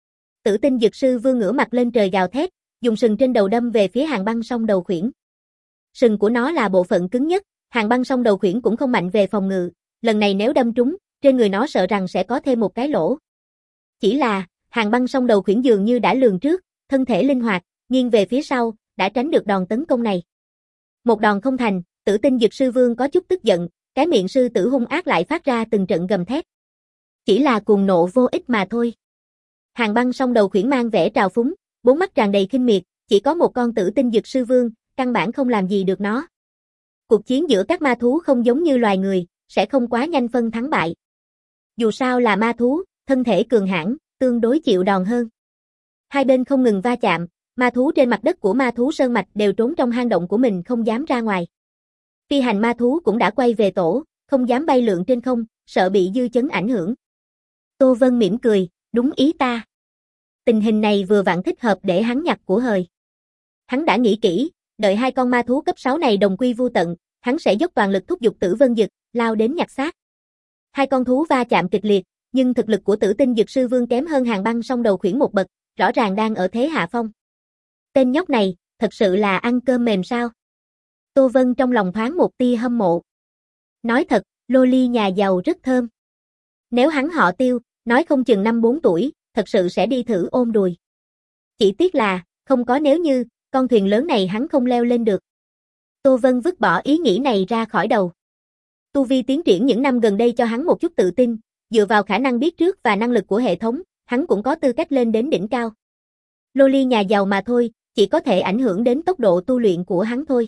Tử tinh dược sư vương ngửa mặt lên trời gào thét, dùng sừng trên đầu đâm về phía Hàn Băng song đầu khuyển. Sừng của nó là bộ phận cứng nhất, Hàn Băng song đầu khuyển cũng không mạnh về phòng ngự, lần này nếu đâm trúng, trên người nó sợ rằng sẽ có thêm một cái lỗ. Chỉ là, Hàn Băng song đầu khuyển dường như đã lường trước, thân thể linh hoạt, nghiêng về phía sau, đã tránh được đòn tấn công này. Một đòn không thành, tử tinh dược sư vương có chút tức giận, cái miệng sư tử hung ác lại phát ra từng trận gầm thét. Chỉ là cuồng nộ vô ích mà thôi. Hàn Băng song đầu khuyển mang vẻ trào phúng, bốn mắt tràn đầy khinh miệt, chỉ có một con tử tinh dược sư vương, căn bản không làm gì được nó. Cuộc chiến giữa các ma thú không giống như loài người, sẽ không quá nhanh phân thắng bại. Dù sao là ma thú, thân thể cường hãn, tương đối chịu đòn hơn. Hai bên không ngừng va chạm, ma thú trên mặt đất của ma thú sơn mạch đều trốn trong hang động của mình không dám ra ngoài. Phi hành ma thú cũng đã quay về tổ, không dám bay lượn trên không, sợ bị dư chấn ảnh hưởng. Tô Vân mỉm cười, đúng ý ta. Tình hình này vừa vặn thích hợp để hắn nhặt của hời. Hắn đã nghĩ kỹ, đợi hai con ma thú cấp sáu này đồng quy vu tận, hắn sẽ dốc toàn lực thúc giục Tử Vân Dực, lao đến nhặt xác. Hai con thú va chạm kịch liệt, nhưng thực lực của Tử Tinh Dực sư vương kém hơn Hàn Băng song đầu khuyển một bậc, rõ ràng đang ở thế hạ phong. Tên nhóc này, thật sự là ăn cơm mềm sao? Tô Vân trong lòng thoáng một tia hâm mộ. Nói thật, loli nhà giàu rất thơm. Nếu hắn họ Tiêu, nói không chừng năm bốn tuổi, thật sự sẽ đi thử ôm đùi. Chỉ tiếc là, không có nếu như, con thuyền lớn này hắn không leo lên được. Tô Vân vứt bỏ ý nghĩ này ra khỏi đầu. Tu vi tiến triển những năm gần đây cho hắn một chút tự tin, dựa vào khả năng biết trước và năng lực của hệ thống, hắn cũng có tư cách lên đến đỉnh cao. Loli nhà giàu mà thôi, chỉ có thể ảnh hưởng đến tốc độ tu luyện của hắn thôi.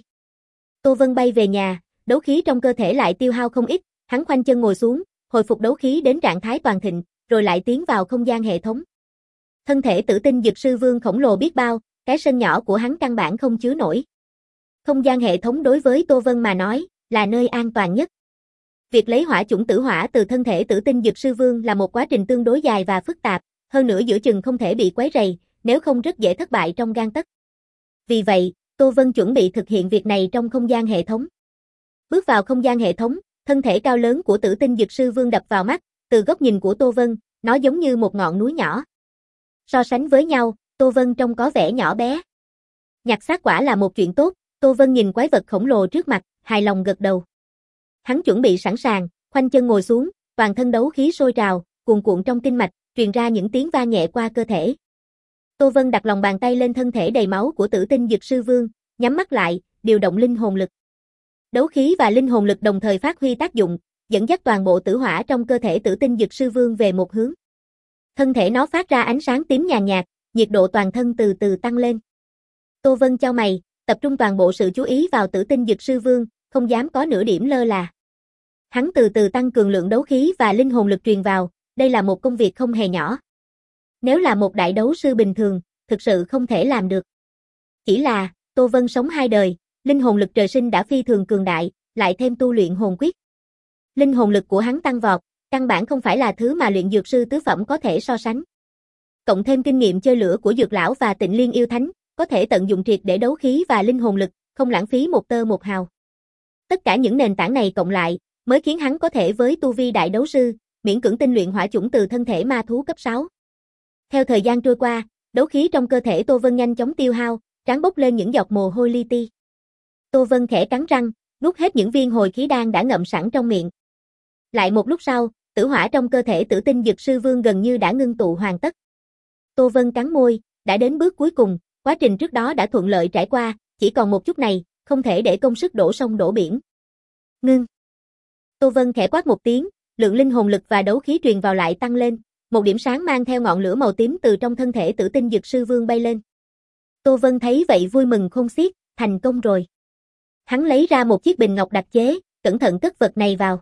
Tô Vân bay về nhà, đấu khí trong cơ thể lại tiêu hao không ít, hắn khoanh chân ngồi xuống, hồi phục đấu khí đến trạng thái toàn thịnh, rồi lại tiến vào không gian hệ thống. Thân thể Tử Tinh Dực sư vương khổng lồ biết bao, cái sân nhỏ của hắn căn bản không chứa nổi. Không gian hệ thống đối với Tô Vân mà nói, là nơi an toàn nhất. Việc lấy hỏa chủng tử hỏa từ thân thể Tử Tinh Dực sư vương là một quá trình tương đối dài và phức tạp, hơn nữa giữa chừng không thể bị quấy rầy, nếu không rất dễ thất bại trong gang tấc. Vì vậy, Tô Vân chuẩn bị thực hiện việc này trong không gian hệ thống. Bước vào không gian hệ thống, thân thể cao lớn của Tử Tinh Dực sư vương đập vào mắt, từ góc nhìn của Tô Vân, nó giống như một ngọn núi nhỏ. So sánh với nhau, Tô Vân trông có vẻ nhỏ bé. Nhặt xác quả là một chuyện tốt, Tô Vân nhìn quái vật khổng lồ trước mặt, hài lòng gật đầu. Hắn chuẩn bị sẵn sàng, khoanh chân ngồi xuống, toàn thân đấu khí sôi trào, cuồn cuộn trong kinh mạch, truyền ra những tiếng vang nhẹ qua cơ thể. Tô Vân đặt lòng bàn tay lên thân thể đầy máu của Tử Tinh Dực Sư Vương, nhắm mắt lại, điều động linh hồn lực. Đấu khí và linh hồn lực đồng thời phát huy tác dụng, dẫn dắt toàn bộ tử hỏa trong cơ thể Tử Tinh Dực Sư Vương về một hướng. Thân thể nó phát ra ánh sáng tím nhàn nhạt, nhiệt độ toàn thân từ từ tăng lên. Tô Vân chau mày, tập trung toàn bộ sự chú ý vào Tử Tinh Dực Sư Vương, không dám có nửa điểm lơ là. Hắn từ từ tăng cường lượng đấu khí và linh hồn lực truyền vào, đây là một công việc không hề nhỏ. Nếu là một đại đấu sư bình thường, thực sự không thể làm được. Chỉ là, Tô Vân sống hai đời, linh hồn lực trời sinh đã phi thường cường đại, lại thêm tu luyện hồn quyết. Linh hồn lực của hắn tăng vọt, căn bản không phải là thứ mà luyện dược sư tứ phẩm có thể so sánh. Cộng thêm kinh nghiệm chơi lửa của Dược lão và Tịnh Liên yêu thánh, có thể tận dụng triệt để đấu khí và linh hồn lực, không lãng phí một tơ một hào. Tất cả những nền tảng này cộng lại, mới khiến hắn có thể với tu vi đại đấu sư, miễn cưỡng tinh luyện hỏa chủng từ thân thể ma thú cấp sáu. Theo thời gian trôi qua, đấu khí trong cơ thể Tô Vân nhanh chóng tiêu hao, trán bốc lên những giọt mồ hôi li ti. Tô Vân khẽ cắn răng, nuốt hết những viên hồi khí đan đã ngậm sẵn trong miệng. Lại một lúc sau, tử hỏa trong cơ thể Tử Tinh Dực Sư Vương gần như đã ngưng tụ hoàn tất. Tô Vân cắn môi, đã đến bước cuối cùng, quá trình trước đó đã thuận lợi trải qua, chỉ còn một chút này, không thể để công sức đổ sông đổ biển. Ngưng. Tô Vân khẽ quát một tiếng, lượng linh hồn lực và đấu khí truyền vào lại tăng lên, một điểm sáng mang theo ngọn lửa màu tím từ trong thân thể Tử Tinh Dực Sư Vương bay lên. Tô Vân thấy vậy vui mừng khôn xiết, thành công rồi. Hắn lấy ra một chiếc bình ngọc đặc chế, cẩn thận cất vật này vào.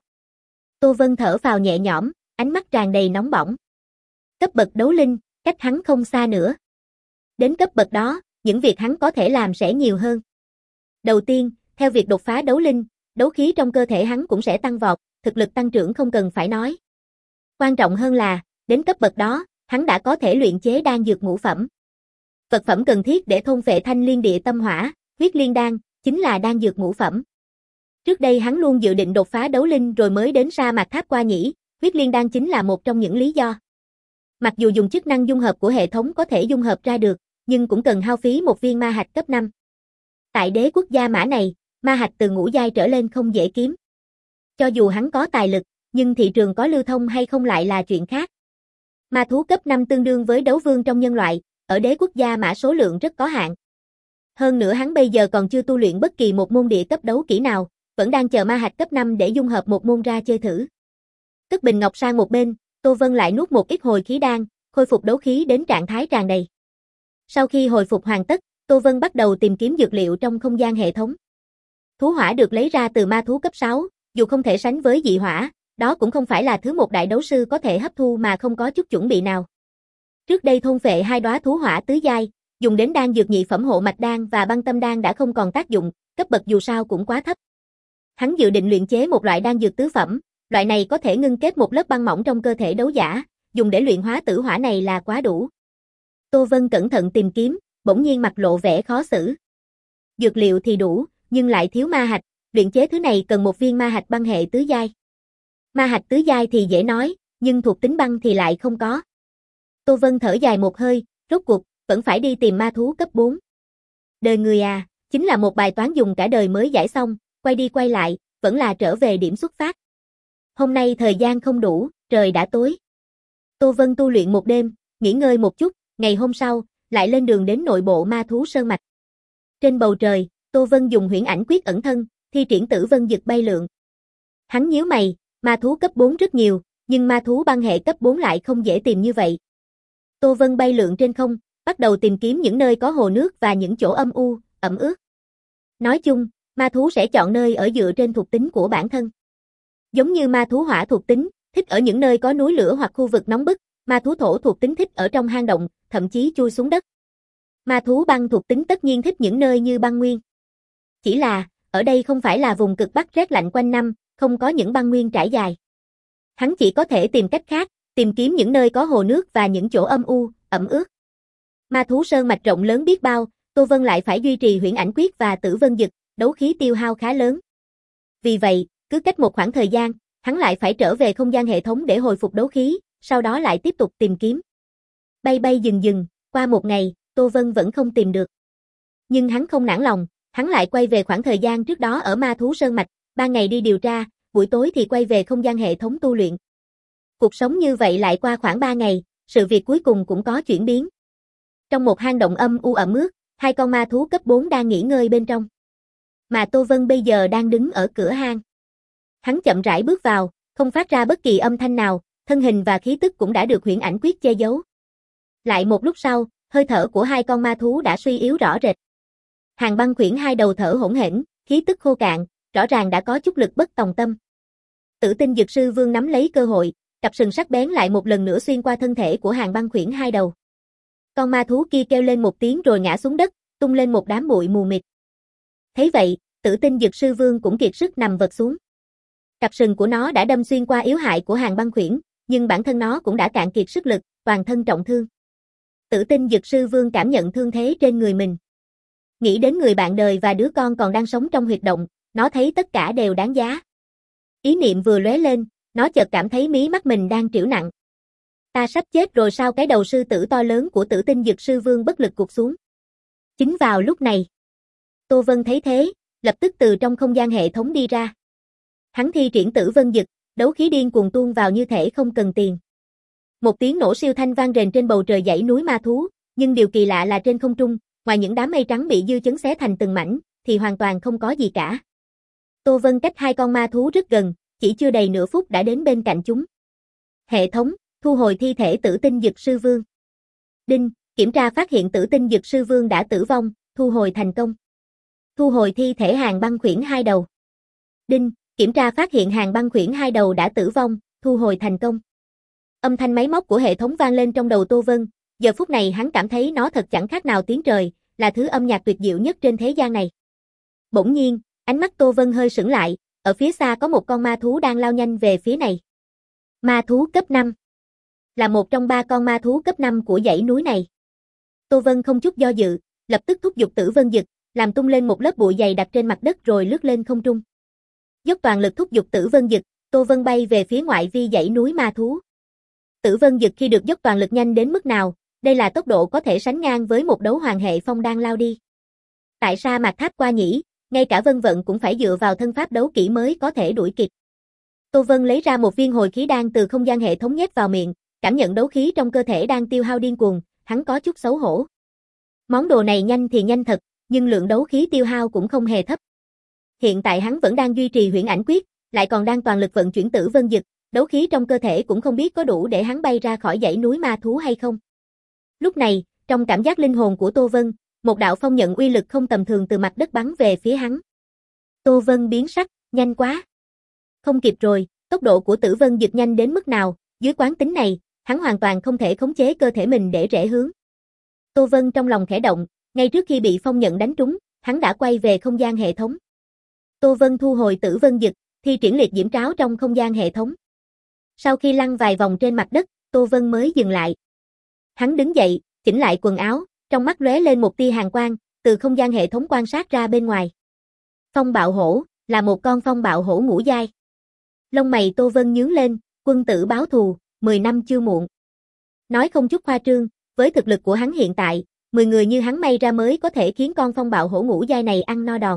Tô Vân thở phào nhẹ nhõm, ánh mắt tràn đầy nóng bỏng. Cấp bậc đấu linh, cách hắn không xa nữa. Đến cấp bậc đó, những việc hắn có thể làm sẽ nhiều hơn. Đầu tiên, theo việc đột phá đấu linh, đấu khí trong cơ thể hắn cũng sẽ tăng vọt, thực lực tăng trưởng không cần phải nói. Quan trọng hơn là, đến cấp bậc đó, hắn đã có thể luyện chế đan dược ngũ phẩm. Vật phẩm cần thiết để thôn phệ thanh liên địa tâm hỏa, huyết liên đan, chính là đan dược ngũ phẩm. Trước đây hắn luôn dự định đột phá đấu linh rồi mới đến sa mạc Tháp Qua Nhĩ, huyết liên đan chính là một trong những lý do. Mặc dù dùng chức năng dung hợp của hệ thống có thể dung hợp ra được, nhưng cũng cần hao phí một viên ma hạch cấp năm. Tại đế quốc gia mã này, ma hạch từ ngũ giai trở lên không dễ kiếm. Cho dù hắn có tài lực, nhưng thị trường có lưu thông hay không lại là chuyện khác. Ma thú cấp năm tương đương với đấu vương trong nhân loại, ở đế quốc gia mã số lượng rất có hạn. Hơn nữa hắn bây giờ còn chưa tu luyện bất kỳ một môn địa cấp đấu kỹ nào, vẫn đang chờ ma hạch cấp năm để dung hợp một môn ra chơi thử. Cất bình ngọc sang một bên, Tô Vân lại nuốt một ít hồi khí đan, khôi phục đấu khí đến trạng thái tràn đầy. Sau khi hồi phục hoàn tất, Tô Vân bắt đầu tìm kiếm dược liệu trong không gian hệ thống. Thú hỏa được lấy ra từ ma thú cấp sáu, dù không thể sánh với dị hỏa, đó cũng không phải là thứ một đại đấu sư có thể hấp thu mà không có chút chuẩn bị nào. Trước đây thôn phệ hai đóa thú hỏa tứ giai, dùng đến đan dược nhị phẩm hộ mạch đan và băng tâm đan đã không còn tác dụng, cấp bậc dù sao cũng quá thấp. Hắn dự định luyện chế một loại đan dược tứ phẩm, loại này có thể ngưng kết một lớp băng mỏng trong cơ thể đấu giả, dùng để luyện hóa tử hỏa này là quá đủ. Tô Vân cẩn thận tìm kiếm, bỗng nhiên mặt lộ vẻ khó xử. Dược liệu thì đủ, nhưng lại thiếu ma hạch, luyện chế thứ này cần một viên ma hạch băng hệ tứ giai. Ma hạch tứ giai thì dễ nói, nhưng thuộc tính băng thì lại không có. Tô Vân thở dài một hơi, rốt cuộc, vẫn phải đi tìm ma thú cấp bốn. Đời người à, chính là một bài toán dùng cả đời mới giải xong, quay đi quay lại, vẫn là trở về điểm xuất phát. Hôm nay thời gian không đủ, trời đã tối. Tô Vân tu luyện một đêm, nghỉ ngơi một chút, ngày hôm sau, lại lên đường đến nội bộ ma thú sơn mạch. Trên bầu trời, Tô Vân dùng huyễn ảnh quyết ẩn thân, thi triển Tử Vân Dực bay lượn. Hắn nhíu mày, ma thú cấp bốn rất nhiều, nhưng ma thú băng hệ cấp bốn lại không dễ tìm như vậy. Tô Vân bay lượn trên không, bắt đầu tìm kiếm những nơi có hồ nước và những chỗ âm u, ẩm ướt. Nói chung, ma thú sẽ chọn nơi ở dựa trên thuộc tính của bản thân. Giống như ma thú hỏa thuộc tính, thích ở những nơi có núi lửa hoặc khu vực nóng bức, ma thú thổ thuộc tính thích ở trong hang động, thậm chí chui xuống đất. Ma thú băng thuộc tính tất nhiên thích những nơi như băng nguyên. Chỉ là, ở đây không phải là vùng cực bắc rét lạnh quanh năm, không có những băng nguyên trải dài. Hắn chỉ có thể tìm cách khác, tìm kiếm những nơi có hồ nước và những chỗ âm u, ẩm ướt. Ma thú sơn mạch rộng lớn biết bao, Tô Vân lại phải duy trì huyễn ảnh quyết và Tử Vân Dực, đấu khí tiêu hao khá lớn. Vì vậy, cứ cách một khoảng thời gian, hắn lại phải trở về không gian hệ thống để hồi phục đấu khí, sau đó lại tiếp tục tìm kiếm. Bay bay dừng dừng, qua một ngày, Tô Vân vẫn không tìm được. Nhưng hắn không nản lòng, hắn lại quay về khoảng thời gian trước đó ở Ma Thú Sơn Mạch, ban ngày đi điều tra, buổi tối thì quay về không gian hệ thống tu luyện. Cuộc sống như vậy lại qua khoảng ba ngày, sự việc cuối cùng cũng có chuyển biến. Trong một hang động âm u ẩm ướt, hai con ma thú cấp bốn đang nghỉ ngơi bên trong. Mà Tô Vân bây giờ đang đứng ở cửa hang. Hắn chậm rãi bước vào, không phát ra bất kỳ âm thanh nào, thân hình và khí tức cũng đã được huyễn ảnh quyết che giấu. Lại một lúc sau, hơi thở của hai con ma thú đã suy yếu rõ rệt. Hàn Băng Khuyển hai đầu thở hỗn hển, khí tức khô cạn, rõ ràng đã có chút lực bất tòng tâm. Tử Tinh Dược Sư Vương nắm lấy cơ hội, cặp sừng sắc bén lại một lần nữa xuyên qua thân thể của Hàn Băng Khuyển hai đầu. Con ma thú kia kêu lên một tiếng rồi ngã xuống đất, tung lên một đám bụi mù mịt. Thấy vậy, Tử Tinh Dược Sư Vương cũng kiệt sức nằm vật xuống. Cặp sừng của nó đã đâm xuyên qua yếu hại của Hàn Băng Khuyển, nhưng bản thân nó cũng đã cạn kiệt sức lực, toàn thân trọng thương. Tử Tinh Dược Sư Vương cảm nhận thương thế trên người mình. Nghĩ đến người bạn đời và đứa con còn đang sống trong huyệt động, nó thấy tất cả đều đáng giá. Ý niệm vừa lóe lên, nó chợt cảm thấy mí mắt mình đang trĩu nặng. Ta sắp chết rồi sao? Cái đầu sư tử to lớn của Tử Tinh Dược Sư Vương bất lực gục xuống. Chính vào lúc này, Tô Vân thấy thế, lập tức từ trong không gian hệ thống đi ra. Hắn thi triển Tử Vân Dực, đấu khí điên cuồng tuôn vào như thể không cần tiền. Một tiếng nổ siêu thanh vang rền trên bầu trời dãy núi ma thú, nhưng điều kỳ lạ là trên không trung, ngoài những đám mây trắng bị dư chấn xé thành từng mảnh, thì hoàn toàn không có gì cả. Tô Vân cách hai con ma thú rất gần, chỉ chưa đầy nửa phút đã đến bên cạnh chúng. Hệ thống, thu hồi thi thể Tử Tinh Dược Sư Vương. Đinh, kiểm tra phát hiện Tử Tinh Dược Sư Vương đã tử vong, thu hồi thành công. Thu hồi thi thể Hàn Băng Khuyển hai đầu. Đinh, kiểm tra phát hiện Hàn Băng Khuyển hai đầu đã tử vong, thu hồi thành công. Âm thanh máy móc của hệ thống vang lên trong đầu Tô Vân, giờ phút này hắn cảm thấy nó thật chẳng khác nào tiếng trời, là thứ âm nhạc tuyệt diệu nhất trên thế gian này. Bỗng nhiên, ánh mắt Tô Vân hơi sững lại, ở phía xa có một con ma thú đang lao nhanh về phía này. Ma thú cấp năm. Là một trong ba con ma thú cấp năm của dãy núi này. Tô Vân không chút do dự, lập tức thúc giục Tử Vân Dực, làm tung lên một lớp bụi dày đặc trên mặt đất rồi lướt lên không trung. Dốc toàn lực thúc giục Tử Vân Dực, Tô Vân bay về phía ngoại vi dãy núi ma thú. Tử Vân Dực khi được dốc toàn lực nhanh đến mức nào, đây là tốc độ có thể sánh ngang với một đấu hoàng hệ phong đang lao đi. Tại sa mạc Tháp Qua nhỉ, ngay cả Vân Vận cũng phải dựa vào thân pháp đấu kỹ mới có thể đuổi kịp. Tô Vân lấy ra một viên hồi khí đan từ không gian hệ thống nhét vào miệng, cảm nhận đấu khí trong cơ thể đang tiêu hao điên cuồng, hắn có chút xấu hổ. Món đồ này nhanh thì nhanh thật, nhưng lượng đấu khí tiêu hao cũng không hề thấp. Hiện tại hắn vẫn đang duy trì huyễn ảnh quyết, lại còn đang toàn lực vận chuyển Tử Vân Dực, đấu khí trong cơ thể cũng không biết có đủ để hắn bay ra khỏi dãy núi ma thú hay không. Lúc này, trong cảm giác linh hồn của Tô Vân, một đạo phong nhận uy lực không tầm thường từ mặt đất bắn về phía hắn. Tô Vân biến sắc, nhanh quá. Không kịp rồi, tốc độ của Tử Vân Dực nhanh đến mức nào, dưới quán tính này, hắn hoàn toàn không thể khống chế cơ thể mình để rẽ hướng. Tô Vân trong lòng khẽ động, ngay trước khi bị phong nhận đánh trúng, hắn đã quay về không gian hệ thống. Tô Vân thu hồi Tử Vân Dực, thi triển liệt diễm tráo trong không gian hệ thống. Sau khi lăn vài vòng trên mặt đất, Tô Vân mới dừng lại. Hắn đứng dậy, chỉnh lại quần áo, trong mắt lóe lên một tia hàn quang, từ không gian hệ thống quan sát ra bên ngoài. Phong bạo hổ, là một con phong bạo hổ ngũ giai. Lông mày Tô Vân nhướng lên, quân tử báo thù, mười năm chưa muộn. Nói không chút khoa trương, với thực lực của hắn hiện tại, mười người như hắn may ra mới có thể khiến con phong bạo hổ ngũ giai này ăn no đòn.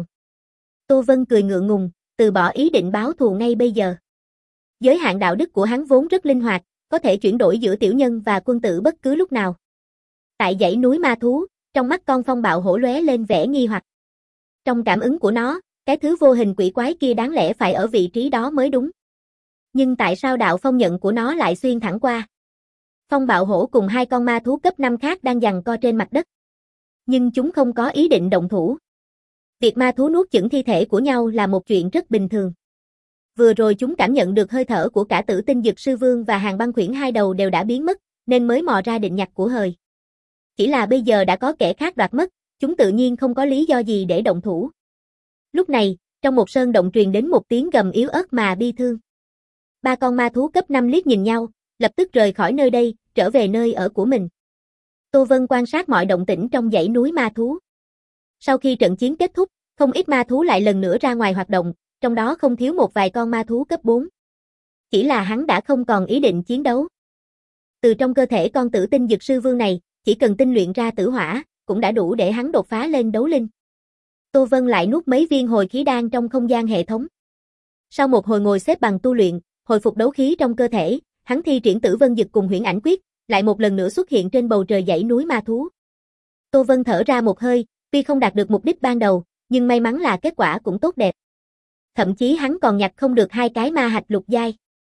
Tô Vân cười ngượng ngùng, từ bỏ ý định báo thù ngay bây giờ. Giới hạn đạo đức của hắn vốn rất linh hoạt, có thể chuyển đổi giữa tiểu nhân và quân tử bất cứ lúc nào. Tại dãy núi ma thú, trong mắt con phong bạo hổ lóe lên vẻ nghi hoặc. Trong cảm ứng của nó, cái thứ vô hình quỷ quái kia đáng lẽ phải ở vị trí đó mới đúng. Nhưng tại sao đạo phong nhận của nó lại xuyên thẳng qua? Phong bạo hổ cùng hai con ma thú cấp năm khác đang giằng co trên mặt đất. Nhưng chúng không có ý định động thủ. Việc ma thú nuốt chửng thi thể của nhau là một chuyện rất bình thường. Vừa rồi chúng cảm nhận được hơi thở của cả Tử Tinh Dược Sư Vương và Hàn Băng Khuyển hai đầu đều đã biến mất, nên mới mò ra định nhặt của hời. Chỉ là bây giờ đã có kẻ khác đoạt mất, chúng tự nhiên không có lý do gì để động thủ. Lúc này, trong một sơn động truyền đến một tiếng gầm yếu ớt mà bi thương. Ba con ma thú cấp năm liếc nhìn nhau, lập tức rời khỏi nơi đây, trở về nơi ở của mình. Tô Vân quan sát mọi động tĩnh trong dãy núi ma thú. Sau khi trận chiến kết thúc, không ít ma thú lại lần nữa ra ngoài hoạt động, trong đó không thiếu một vài con ma thú cấp bốn. Chỉ là hắn đã không còn ý định chiến đấu. Từ trong cơ thể con Tử Tinh Dược Sư Vương này, chỉ cần tinh luyện ra tử hỏa, cũng đã đủ để hắn đột phá lên đấu linh. Tô Vân lại nuốt mấy viên hồi khí đan trong không gian hệ thống. Sau một hồi ngồi xếp bằng tu luyện, hồi phục đấu khí trong cơ thể, hắn thi triển Tử Vân Dực cùng Huyễn Ảnh Quyết, lại một lần nữa xuất hiện trên bầu trời dãy núi ma thú. Tô Vân thở ra một hơi, tuy không đạt được mục đích ban đầu, nhưng may mắn là kết quả cũng tốt đẹp. Thậm chí hắn còn nhặt không được hai cái ma hạch lục giai.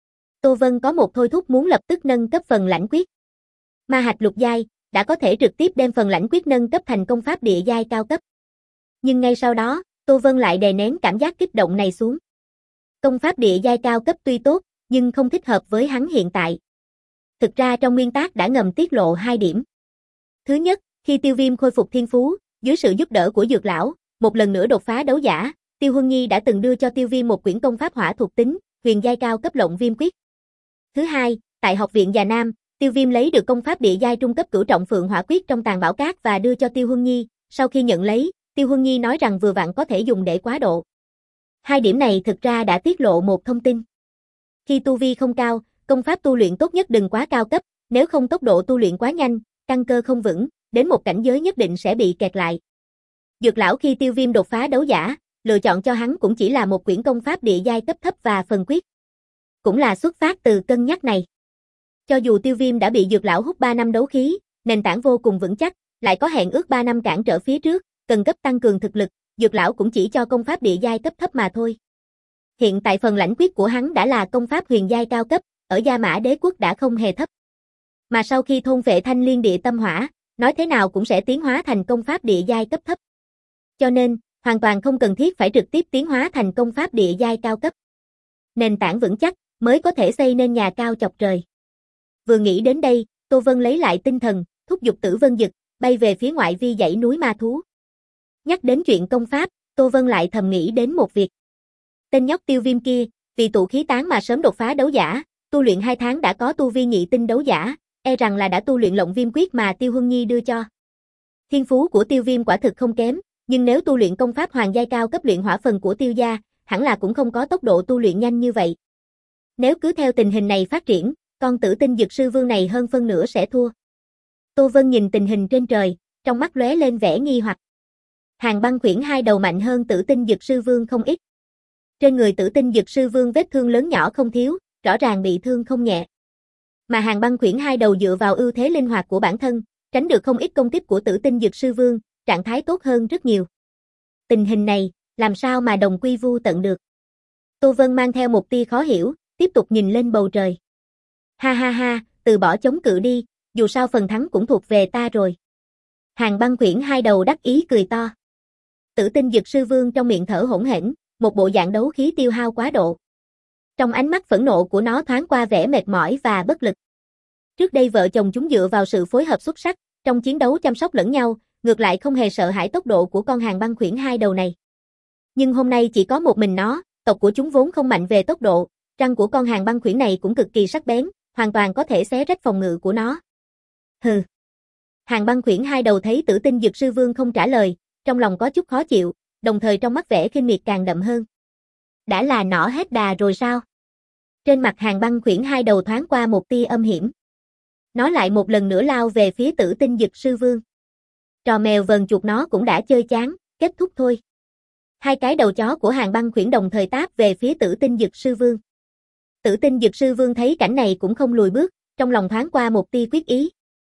Tô Vân có một thôi thúc muốn lập tức nâng cấp phần lãnh quyết. Ma hạch lục giai đã có thể trực tiếp đem phần lãnh quyết nâng cấp thành công pháp địa giai cao cấp. Nhưng ngay sau đó, Tô Vân lại đè nén cảm giác kích động này xuống. Công pháp địa giai cao cấp tuy tốt, nhưng không thích hợp với hắn hiện tại. Thực ra trong nguyên tác đã ngầm tiết lộ hai điểm. Thứ nhất, khi Tiêu Viêm khôi phục thiên phú, dưới sự giúp đỡ của Dược lão, một lần nữa đột phá đấu giả, Tiêu Huân Nhi đã từng đưa cho Tiêu Viêm một quyển công pháp hỏa thuộc tính, huyền giai cao cấp Lộng Viêm Quyết. Thứ hai, tại học viện Già Nam, Tiêu Viêm lấy được công pháp địa giai trung cấp cửu trọng Phượng Hỏa Quyết trong tàn bảo cát và đưa cho Tiêu Huân Nhi, sau khi nhận lấy, Tiêu Huân Nhi nói rằng vừa vặn có thể dùng để quá độ. Hai điểm này thực ra đã tiết lộ một thông tin. Khi tu vi không cao, công pháp tu luyện tốt nhất đừng quá cao cấp, nếu không tốc độ tu luyện quá nhanh, căn cơ không vững, đến một cảnh giới nhất định sẽ bị kẹt lại. Dược lão khi Tiêu Viêm đột phá đấu giả, lựa chọn cho hắn cũng chỉ là một quyển công pháp địa giai cấp thấp và phần quyết. Cũng là xuất phát từ cân nhắc này. Cho dù Tiêu Viêm đã bị Dược lão hút ba năm đấu khí, nền tảng vô cùng vững chắc, lại có hẹn ước ba năm cản trở phía trước, cần gấp tăng cường thực lực, Dược lão cũng chỉ cho công pháp địa giai cấp thấp mà thôi. Hiện tại phần lãnh quyết của hắn đã là công pháp huyền giai cao cấp, ở Gia Mã Đế quốc đã không hề thấp. Mà sau khi thôn vệ Thanh Liên Địa Tâm Hỏa, nói thế nào cũng sẽ tiến hóa thành công pháp địa giai cấp thấp. Cho nên, hoàn toàn không cần thiết phải trực tiếp tiến hóa thành công pháp địa giai cao cấp. Nền tảng vững chắc, mới có thể xây nên nhà cao chọc trời. Vừa nghĩ đến đây, Tô Vân lấy lại tinh thần, thúc giục Tử Vân Dực, bay về phía ngoại vi dãy núi ma thú. Nhắc đến chuyện công pháp, Tô Vân lại thầm nghĩ đến một việc. Tên nhóc Tiêu Viêm kia, vì tụ khí tán mà sớm đột phá đấu giả, tu luyện hai tháng đã có tu vi nhị tinh đấu giả, e rằng là đã tu luyện Lộng Viêm Quyết mà Tiêu Huân Nhi đưa cho. Thiên phú của Tiêu Viêm quả thực không kém, nhưng nếu tu luyện công pháp hoàng giai cao cấp luyện hỏa phần của Tiêu gia, hẳn là cũng không có tốc độ tu luyện nhanh như vậy. Nếu cứ theo tình hình này phát triển, con Tử Tinh Dược Sư Vương này hơn phân nửa sẽ thua. Tô Vân nhìn tình hình trên trời, trong mắt lóe lên vẻ nghi hoặc. Hàn Băng Khuyển hai đầu mạnh hơn Tử Tinh Dược Sư Vương không ít. Trên người Tử Tinh Dược Sư Vương vết thương lớn nhỏ không thiếu, rõ ràng bị thương không nhẹ. Mà Hàn Băng Khuyển hai đầu dựa vào ưu thế linh hoạt của bản thân, tránh được không ít công kích của Tử Tinh Dược Sư Vương, trạng thái tốt hơn rất nhiều. Tình hình này, làm sao mà đồng quy vu tận được? Tô Vân mang theo một tia khó hiểu, tiếp tục nhìn lên bầu trời. Ha ha ha, từ bỏ chống cự đi, dù sao phần thắng cũng thuộc về ta rồi. Hàn Băng Khuyển hai đầu đắc ý cười to. Tử Tinh Dược Sư Vương trong miệng thở hỗn hển, một bộ dạng đấu khí tiêu hao quá độ. Trong ánh mắt phẫn nộ của nó thoáng qua vẻ mệt mỏi và bất lực. Trước đây vợ chồng chúng dựa vào sự phối hợp xuất sắc, trong chiến đấu chăm sóc lẫn nhau, ngược lại không hề sợ hãi tốc độ của con Hàn Băng Khuyển hai đầu này. Nhưng hôm nay chỉ có một mình nó, tộc của chúng vốn không mạnh về tốc độ, răng của con Hàn Băng Khuyển này cũng cực kỳ sắc bén, hoàn toàn có thể xé rách phòng ngự của nó. Hừ. Hàn Băng Khuyển hai đầu thấy Tử Tinh Dược Sư Vương không trả lời, trong lòng có chút khó chịu, đồng thời trong mắt vẻ khinh miệt càng đậm hơn. Đã là nỏ hết đà rồi sao? Trên mặt Hàn Băng Khuyển hai đầu thoáng qua một tia âm hiểm. Nó lại một lần nữa lao về phía Tử Tinh Dược Sư Vương. Trò mèo vờn chuột nó cũng đã chơi chán, kết thúc thôi. Hai cái đầu chó của Hàn Băng Khuyển đồng thời táp về phía Tử Tinh Dược Sư Vương. Tử Tinh Dược Sư Vương thấy cảnh này cũng không lùi bước, trong lòng thoáng qua một tia quyết ý.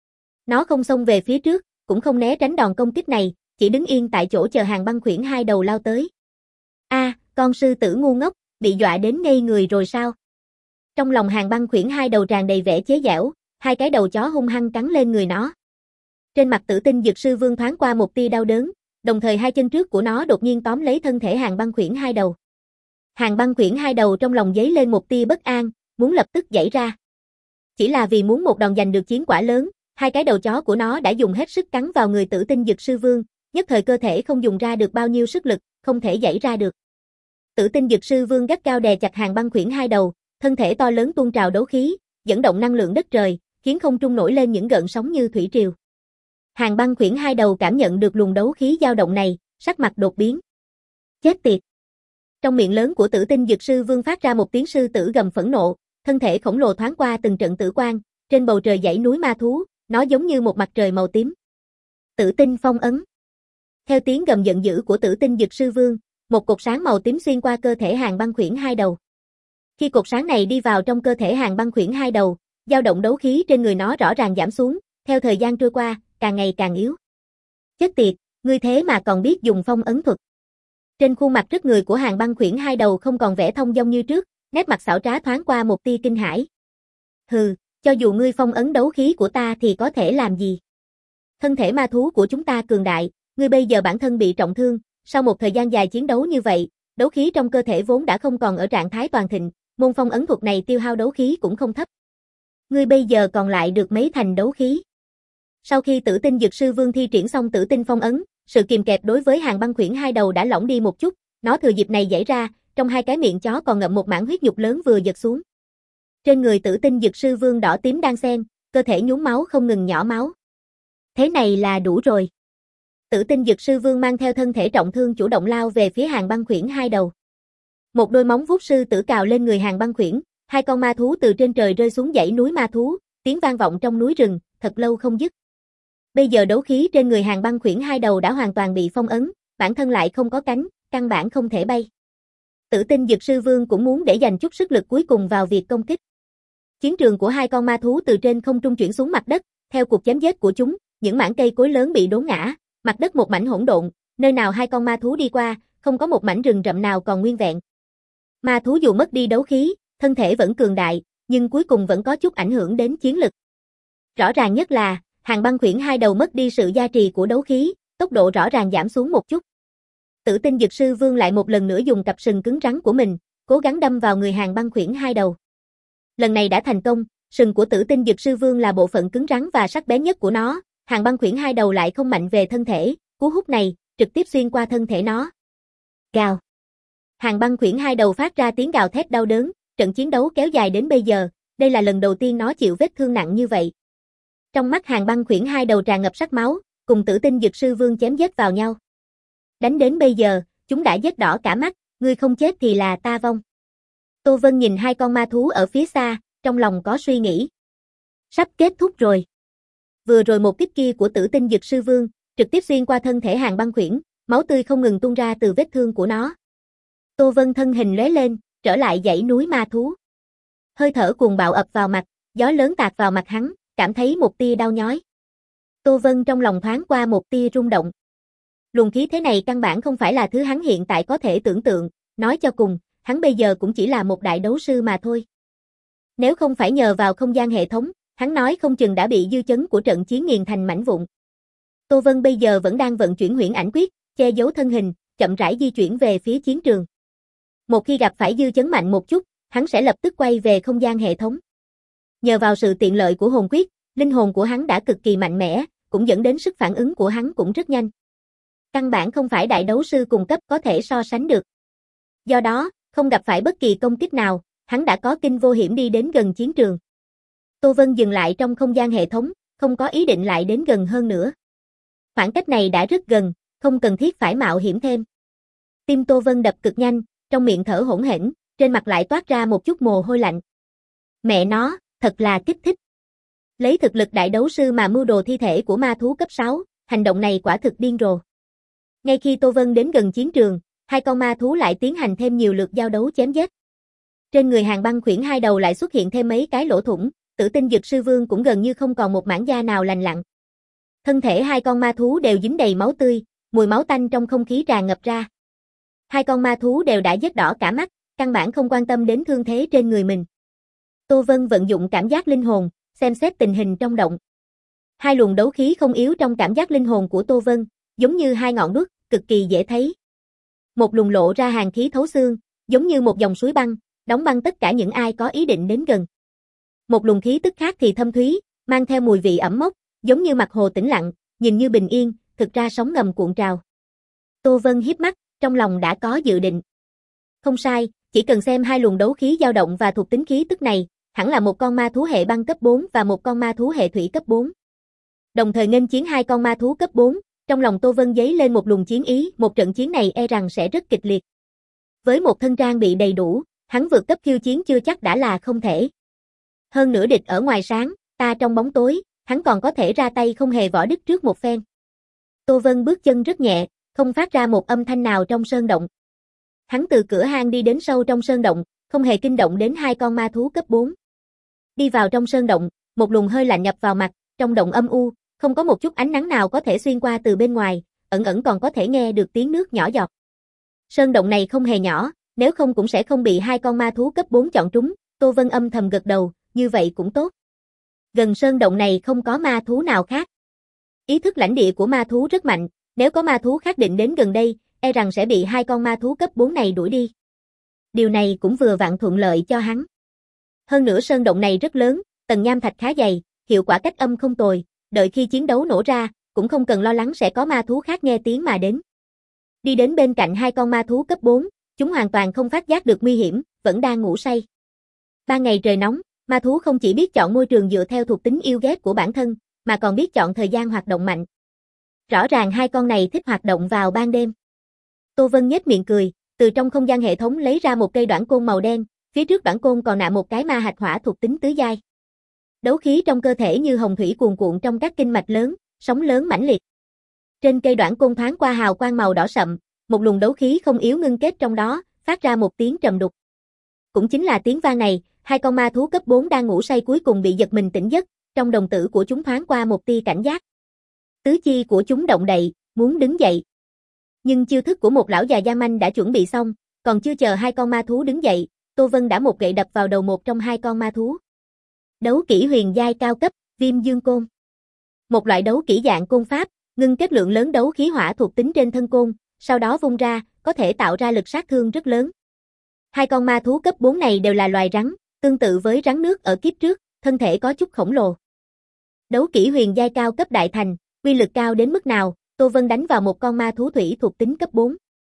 Nó không xông về phía trước, cũng không né tránh đòn công kích này, chỉ đứng yên tại chỗ chờ Hàn Băng Khuyển hai đầu lao tới. A, à, con sư tử ngu ngốc, bị dọa đến ngây người rồi sao? Trong lòng Hàn Băng Khuyển hai đầu tràn đầy vẻ chế giễu, hai cái đầu chó hung hăng cắn lên người nó. Trên mặt Tử Tinh Dược Sư Vương thoáng qua một tia đau đớn, đồng thời hai chân trước của nó đột nhiên tóm lấy thân thể Hàn Băng Khuyển hai đầu. Hàn Băng Khuyển hai đầu trong lòng dấy lên một tia bất an, muốn lập tức giãy ra. Chỉ là vì muốn một đòn giành được chiến quả lớn, hai cái đầu chó của nó đã dùng hết sức cắn vào người Tử Tinh Dược Sư Vương, nhất thời cơ thể không dùng ra được bao nhiêu sức lực, không thể giãy ra được. Tử Tinh Dược Sư Vương gắt gao đè chặt Hàn Băng Khuyển hai đầu, thân thể to lớn tuôn trào đấu khí, dẫn động năng lượng đất trời, khiến không trung nổi lên những gợn sóng như thủy triều. Hàn Băng Khuyển hai đầu cảm nhận được luồng đấu khí dao động này, sắc mặt đột biến. Chết tiệt! Trong miệng lớn của Tử Tinh Dược Sư Vương phát ra một tiếng sư tử gầm phẫn nộ, thân thể khổng lồ thoáng qua từng trận tử quang, trên bầu trời dãy núi ma thú, nó giống như một mặt trời màu tím. Tử Tinh Phong Ấn. Theo tiếng gầm giận dữ của Tử Tinh Dực Sư Vương, một cột sáng màu tím xuyên qua cơ thể Hàn Băng Khuyển hai đầu. Khi cột sáng này đi vào trong cơ thể Hàn Băng Khuyển hai đầu, dao động đấu khí trên người nó rõ ràng giảm xuống, theo thời gian trôi qua, càng ngày càng yếu. Chết tiệt, ngươi thế mà còn biết dùng phong ấn thuật. Trên khuôn mặt rất người của Hàn Băng Khuyển hai đầu không còn vẻ thông dong như trước, nét mặt xảo trá thoáng qua một tia kinh hãi. Hừ, cho dù ngươi phong ấn đấu khí của ta thì có thể làm gì? Thân thể ma thú của chúng ta cường đại, ngươi bây giờ bản thân bị trọng thương, sau một thời gian dài chiến đấu như vậy, đấu khí trong cơ thể vốn đã không còn ở trạng thái toàn thịnh, môn phong ấn thuật này tiêu hao đấu khí cũng không thấp. Ngươi bây giờ còn lại được mấy thành đấu khí. Sau khi Tử Tinh Dực Sư Vương thi triển xong Tử Tinh phong ấn, sự kiềm kẹp đối với Hàn Băng Khuyển hai đầu đã lỏng đi một chút, nó thừa dịp này giãy ra, trong hai cái miệng chó còn ngậm một mảng huyết nhục lớn vừa giật xuống. Trên người Tử Tinh Dực Sư Vương đỏ tím đan xen, cơ thể nhuốm máu không ngừng nhỏ máu. Thế này là đủ rồi. Tử Tinh Dực Sư Vương mang theo thân thể trọng thương chủ động lao về phía Hàn Băng Khuyển hai đầu. Một đôi móng vuốt sư tử cào lên người Hàn Băng Khuyển, hai con ma thú từ trên trời rơi xuống dãy núi ma thú, tiếng vang vọng trong núi rừng, thật lâu không dứt. Bây giờ đấu khí trên người Hàn Băng Khuyển hai đầu đã hoàn toàn bị phong ấn, bản thân lại không có cánh, căn bản không thể bay. Tử Tinh Dực Sư Vương cũng muốn để dành chút sức lực cuối cùng vào việc công kích. Chiến trường của hai con ma thú từ trên không trung chuyển xuống mặt đất, theo cuộc chém giết của chúng, những mảng cây cối lớn bị đốn ngã, mặt đất một mảnh hỗn độn, nơi nào hai con ma thú đi qua, không có một mảnh rừng rậm nào còn nguyên vẹn. Ma thú dù mất đi đấu khí, thân thể vẫn cường đại, nhưng cuối cùng vẫn có chút ảnh hưởng đến chiến lực. Rõ ràng nhất là, Hàn Băng Khuyển hai đầu mất đi sự gia trì của đấu khí, tốc độ rõ ràng giảm xuống một chút. Tử Tinh Dực Sư Vương lại một lần nữa dùng cặp sừng cứng rắn của mình, cố gắng đâm vào người Hàn Băng Khuyển hai đầu. Lần này đã thành công, sừng của Tử Tinh Dực Sư Vương là bộ phận cứng rắn và sắc bén nhất của nó, Hàn Băng Khuyển hai đầu lại không mạnh về thân thể, cú hút này trực tiếp xuyên qua thân thể nó. Gào. Hàn Băng Khuyển hai đầu phát ra tiếng gào thét đau đớn, trận chiến đấu kéo dài đến bây giờ, đây là lần đầu tiên nó chịu vết thương nặng như vậy. Trong mắt Hàn Băng Khuyển hai đầu tràn ngập sắc máu, cùng Tử Tinh Dực Sư Vương chém giết vào nhau. Đánh đến bây giờ, chúng đã giết đỏ cả mắt, ngươi không chết thì là ta vong. Tô Vân nhìn hai con ma thú ở phía xa, trong lòng có suy nghĩ. Sắp kết thúc rồi. Vừa rồi một kích kia của Tử Tinh Dực Sư Vương, trực tiếp xuyên qua thân thể Hàn Băng Khuyển, máu tươi không ngừng tuôn ra từ vết thương của nó. Tô Vân thân hình lóe lên, trở lại dãy núi ma thú. Hơi thở cuồng bạo ập vào mặt, gió lớn tạt vào mặt hắn, cảm thấy một tia đau nhói. Tô Vân trong lòng thoáng qua một tia rung động. Luồng khí thế này căn bản không phải là thứ hắn hiện tại có thể tưởng tượng, nói cho cùng, hắn bây giờ cũng chỉ là một đại đấu sư mà thôi. Nếu không phải nhờ vào không gian hệ thống, hắn nói không chừng đã bị dư chấn của trận chiến nghiền thành mảnh vụn. Tô Vân bây giờ vẫn đang vận chuyển huyễn ảnh quyết, che giấu thân hình, chậm rãi di chuyển về phía chiến trường. Một khi gặp phải dư chấn mạnh một chút, hắn sẽ lập tức quay về không gian hệ thống. Nhờ vào sự tiện lợi của hồn quyết, linh hồn của hắn đã cực kỳ mạnh mẽ, cũng dẫn đến sức phản ứng của hắn cũng rất nhanh. Căn bản không phải đại đấu sư cùng cấp có thể so sánh được. Do đó, không gặp phải bất kỳ công kích nào, hắn đã có kinh vô hiểm đi đến gần chiến trường. Tô Vân dừng lại trong không gian hệ thống, không có ý định lại đến gần hơn nữa. Khoảng cách này đã rất gần, không cần thiết phải mạo hiểm thêm. Tim Tô Vân đập cực nhanh, trong miệng thở hổn hển, trên mặt lại toát ra một chút mồ hôi lạnh. Mẹ nó, thật là kích thích. Lấy thực lực đại đấu sư mà mưu đồ thi thể của ma thú cấp sáu, hành động này quả thực điên rồ. Ngay khi Tô Vân đến gần chiến trường, hai con ma thú lại tiến hành thêm nhiều lượt giao đấu chém giết. Trên người Hàn Băng Khuyển hai đầu lại xuất hiện thêm mấy cái lỗ thủng, Tử Tinh Dực Sư Vương cũng gần như không còn một mảng da nào lành lặn. Thân thể hai con ma thú đều dính đầy máu tươi, mùi máu tanh trong không khí tràn ngập ra. Hai con ma thú đều đã giết đỏ cả mắt, căn bản không quan tâm đến thương thế trên người mình. Tô Vân vận dụng cảm giác linh hồn, xem xét tình hình trong động. Hai luồng đấu khí không yếu trong cảm giác linh hồn của Tô Vân, giống như hai ngọn đuốc, cực kỳ dễ thấy. Một luồng lộ ra hàn khí thấu xương, giống như một dòng suối băng, đóng băng tất cả những ai có ý định đến gần. Một luồng khí tức khác thì thâm thúy, mang theo mùi vị ẩm mốc, giống như mặt hồ tĩnh lặng, nhìn như bình yên, thực ra sóng ngầm cuộn trào. Tô Vân híp mắt, trong lòng đã có dự định. Không sai, chỉ cần xem hai luồng đấu khí dao động và thuộc tính khí tức này, hẳn là một con ma thú hệ băng cấp bốn và một con ma thú hệ thủy cấp bốn. Đồng thời nghênh chiến hai con ma thú cấp bốn, trong lòng Tô Vân dấy lên một luồng chiến ý, một trận chiến này e rằng sẽ rất kịch liệt. Với một thân trang bị đầy đủ, hắn vượt cấp khiêu chiến chưa chắc đã là không thể. Hơn nữa địch ở ngoài sáng, ta trong bóng tối, hắn còn có thể ra tay không hề võ đức trước một phen. Tô Vân bước chân rất nhẹ, không phát ra một âm thanh nào trong sơn động. Hắn từ cửa hang đi đến sâu trong sơn động, không hề kinh động đến hai con ma thú cấp bốn. Đi vào trong sơn động, một luồng hơi lạnh nhập vào mặt, trong động âm u, không có một chút ánh nắng nào có thể xuyên qua từ bên ngoài, ẩn ẩn còn có thể nghe được tiếng nước nhỏ giọt. Sơn động này không hề nhỏ, nếu không cũng sẽ không bị hai con ma thú cấp bốn chọn trúng, Tô Vân âm thầm gật đầu, như vậy cũng tốt. Gần sơn động này không có ma thú nào khác. Ý thức lãnh địa của ma thú rất mạnh, nếu có ma thú khác định đến gần đây, e rằng sẽ bị hai con ma thú cấp bốn này đuổi đi. Điều này cũng vừa vặn thuận lợi cho hắn. Hơn nữa sơn động này rất lớn, tầng nham thạch khá dày, hiệu quả cách âm không tồi, đợi khi chiến đấu nổ ra, cũng không cần lo lắng sẽ có ma thú khác nghe tiếng mà đến. Đi đến bên cạnh hai con ma thú cấp bốn, chúng hoàn toàn không phát giác được nguy hiểm, vẫn đang ngủ say. Ban ngày trời nóng, ma thú không chỉ biết chọn môi trường dựa theo thuộc tính yêu ghét của bản thân, mà còn biết chọn thời gian hoạt động mạnh. Rõ ràng hai con này thích hoạt động vào ban đêm. Tô Vân nhếch miệng cười, từ trong không gian hệ thống lấy ra một cây đoản côn màu đen, phía trước đoản côn còn nạm một cái ma hạch hỏa thuộc tính tứ giai. Đấu khí trong cơ thể như hồng thủy cuồn cuộn trong các kinh mạch lớn, sóng lớn mãnh liệt. Trên cây đoản côn thoáng qua hào quang màu đỏ sậm, một luồng đấu khí không yếu ngưng kết trong đó, phát ra một tiếng trầm đục. Cũng chính là tiếng vang này, hai con ma thú cấp bốn đang ngủ say cuối cùng bị giật mình tỉnh giấc, trong đồng tử của chúng thoáng qua một tia cảnh giác. Tứ chi của chúng động đậy, muốn đứng dậy. Nhưng chiêu thức của một lão già da manh đã chuẩn bị xong, còn chưa chờ hai con ma thú đứng dậy, Tô Vân đã một gậy đập vào đầu một trong hai con ma thú. Đấu kỹ huyền giai cao cấp, Viêm Dương Côn. Một loại đấu kỹ dạng côn pháp, ngưng kết lượng lớn đấu khí hỏa thuộc tính trên thân côn, sau đó vung ra, có thể tạo ra lực sát thương rất lớn. Hai con ma thú cấp bốn này đều là loài rắn, tương tự với rắn nước ở kiếp trước, thân thể có chút khổng lồ. Đấu kỹ huyền giai cao cấp đại thành, uy lực cao đến mức nào, Tô Vân đánh vào một con ma thú thủy thuộc tính cấp bốn.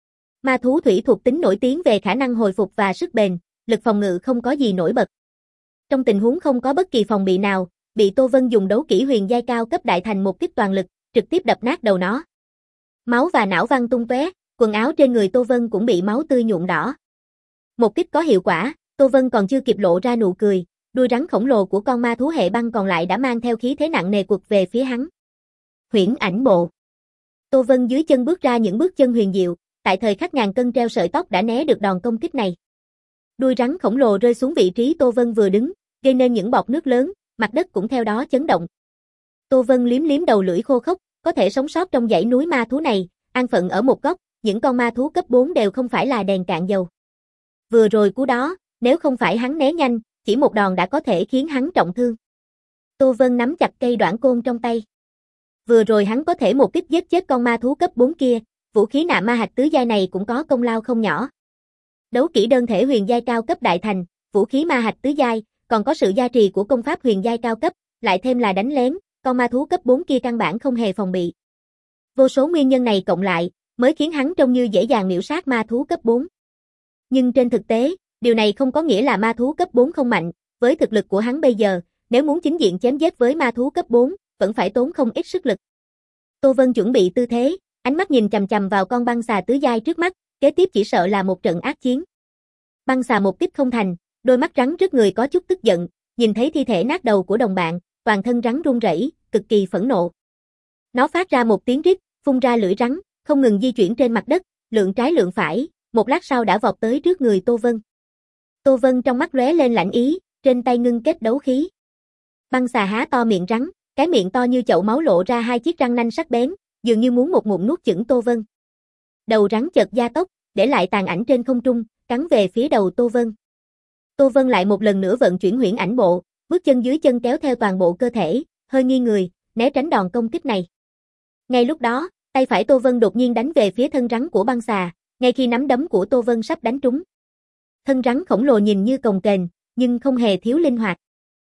Ma thú thủy thuộc tính nổi tiếng về khả năng hồi phục và sức bền, lực phòng ngự không có gì nổi bật. Trong tình huống không có bất kỳ phòng bị nào, bị Tô Vân dùng đấu kỹ huyền giai cao cấp đại thành một kích toàn lực, trực tiếp đập nát đầu nó. Máu và não văng tung tóe, quần áo trên người Tô Vân cũng bị máu tươi nhuộm đỏ. Một kích có hiệu quả, Tô Vân còn chưa kịp lộ ra nụ cười, đuôi rắn khổng lồ của con ma thú hệ băng còn lại đã mang theo khí thế nặng nề quật về phía hắn. Huyễn ảnh bộ. Tô Vân dưới chân bước ra những bước chân huyền diệu, tại thời khắc ngàn cân treo sợi tóc đã né được đòn công kích này. Đuôi rắn khổng lồ rơi xuống vị trí Tô Vân vừa đứng, gây nên những bọt nước lớn, mặt đất cũng theo đó chấn động. Tô Vân liếm liếm đầu lưỡi khô khốc, có thể sống sót trong dãy núi ma thú này, an phận ở một góc, những con ma thú cấp bốn đều không phải là đèn cạn dầu. Vừa rồi cú đó, nếu không phải hắn né nhanh, chỉ một đòn đã có thể khiến hắn trọng thương. Tô Vân nắm chặt cây đoản côn trong tay. Vừa rồi hắn có thể một kích giết chết con ma thú cấp bốn kia, vũ khí nạm ma hạch tứ giai này cũng có công lao không nhỏ. Đấu kỹ đơn thể huyền giai cao cấp đại thành, vũ khí ma hạch tứ giai, còn có sự gia trì của công pháp huyền giai cao cấp, lại thêm là đánh lén, con ma thú cấp bốn kia căn bản không hề phòng bị. Vô số nguyên nhân này cộng lại, mới khiến hắn trông như dễ dàng miểu sát ma thú cấp bốn. Nhưng trên thực tế, điều này không có nghĩa là ma thú cấp bốn không mạnh, với thực lực của hắn bây giờ, nếu muốn chính diện chém giết với ma thú cấp bốn, vẫn phải tốn không ít sức lực. Tô Vân chuẩn bị tư thế, ánh mắt nhìn chằm chằm vào con băng xà tứ giai trước mắt, kế tiếp chỉ sợ là một trận ác chiến. Băng xà một kích không thành, đôi mắt rắn trước người có chút tức giận, nhìn thấy thi thể nát đầu của đồng bạn, toàn thân rắn run rẩy, cực kỳ phẫn nộ. Nó phát ra một tiếng rít, phun ra lưỡi rắn, không ngừng di chuyển trên mặt đất, lượn trái lượn phải, một lát sau đã vọt tới trước người Tô Vân. Tô Vân trong mắt lóe lên lạnh ý, trên tay ngưng kết đấu khí. Băng xà há to miệng rắn, cái miệng to như chậu máu lộ ra hai chiếc răng nanh sắc bén, dường như muốn một ngụm nuốt chửng Tô Vân. Đầu rắn chợt gia tốc, để lại tàn ảnh trên không trung, cắn về phía đầu Tô Vân. Tô Vân lại một lần nữa vận chuyển huyễn ảnh bộ, bước chân dưới chân kéo theo toàn bộ cơ thể, hơi nghiêng người, né tránh đòn công kích này. Ngay lúc đó, tay phải Tô Vân đột nhiên đánh về phía thân rắn của băng xà, ngay khi nắm đấm của Tô Vân sắp đánh trúng. Thân rắn khổng lồ nhìn như cồng kềnh, nhưng không hề thiếu linh hoạt.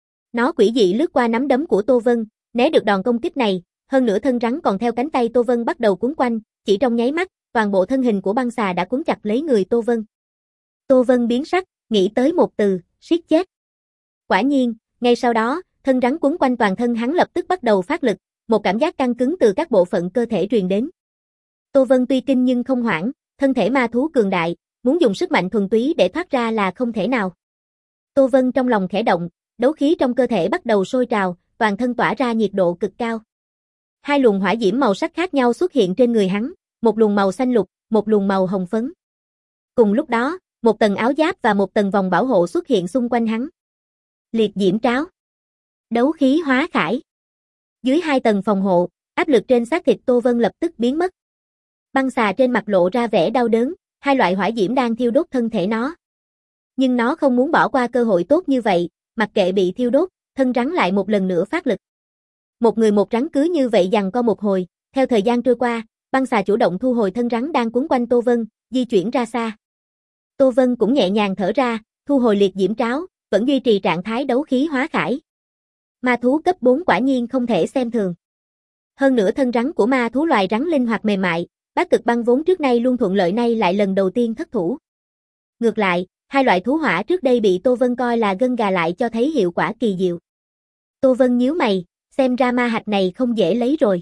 Nó quỷ dị lướt qua nắm đấm của Tô Vân, né được đòn công kích này, hơn nữa thân rắn còn theo cánh tay Tô Vân bắt đầu cuốn quanh, chỉ trong nháy mắt, toàn bộ thân hình của băng xà đã cuốn chặt lấy người Tô Vân. Tô Vân biến sắc, nghĩ tới một từ, siết chết. Quả nhiên, ngay sau đó, thân rắn cuốn quanh toàn thân hắn lập tức bắt đầu phát lực, một cảm giác căng cứng từ các bộ phận cơ thể truyền đến. Tô Vân tuy kinh nhưng không hoảng, thân thể ma thú cường đại, muốn dùng sức mạnh thuần túy để thoát ra là không thể nào. Tô Vân trong lòng khẽ động, đấu khí trong cơ thể bắt đầu sôi trào, toàn thân tỏa ra nhiệt độ cực cao. Hai luồng hỏa diễm màu sắc khác nhau xuất hiện trên người hắn, một luồng màu xanh lục, một luồng màu hồng phấn. Cùng lúc đó, một tầng áo giáp và một tầng vòng bảo hộ xuất hiện xung quanh hắn. Liệt diễm tráo. Đấu khí hóa khải. Dưới hai tầng phòng hộ, áp lực trên xác thịt Tô Vân lập tức biến mất. Băng xà trên mặt lộ ra vẻ đau đớn, hai loại hỏa diễm đang thiêu đốt thân thể nó. Nhưng nó không muốn bỏ qua cơ hội tốt như vậy, mặc kệ bị thiêu đốt, thân rắn lại một lần nữa phát lực. Một người một rắn cứ như vậy giằng co một hồi, theo thời gian trôi qua, băng xà chủ động thu hồi thân rắn đang quấn quanh Tô Vân, di chuyển ra xa. Tô Vân cũng nhẹ nhàng thở ra, thu hồi liệt diễm tráo, vẫn duy trì trạng thái đấu khí hóa khải. Ma thú cấp bốn quả nhiên không thể xem thường. Hơn nữa thân rắn của ma thú loài rắn linh hoạt mềm mại, bát cực băng vốn trước nay luôn thuận lợi nay lại lần đầu tiên thất thủ. Ngược lại, hai loại thú hỏa trước đây bị Tô Vân coi là gân gà lại cho thấy hiệu quả kỳ diệu. Tô Vân nhíu mày, xem ra ma hạch này không dễ lấy rồi.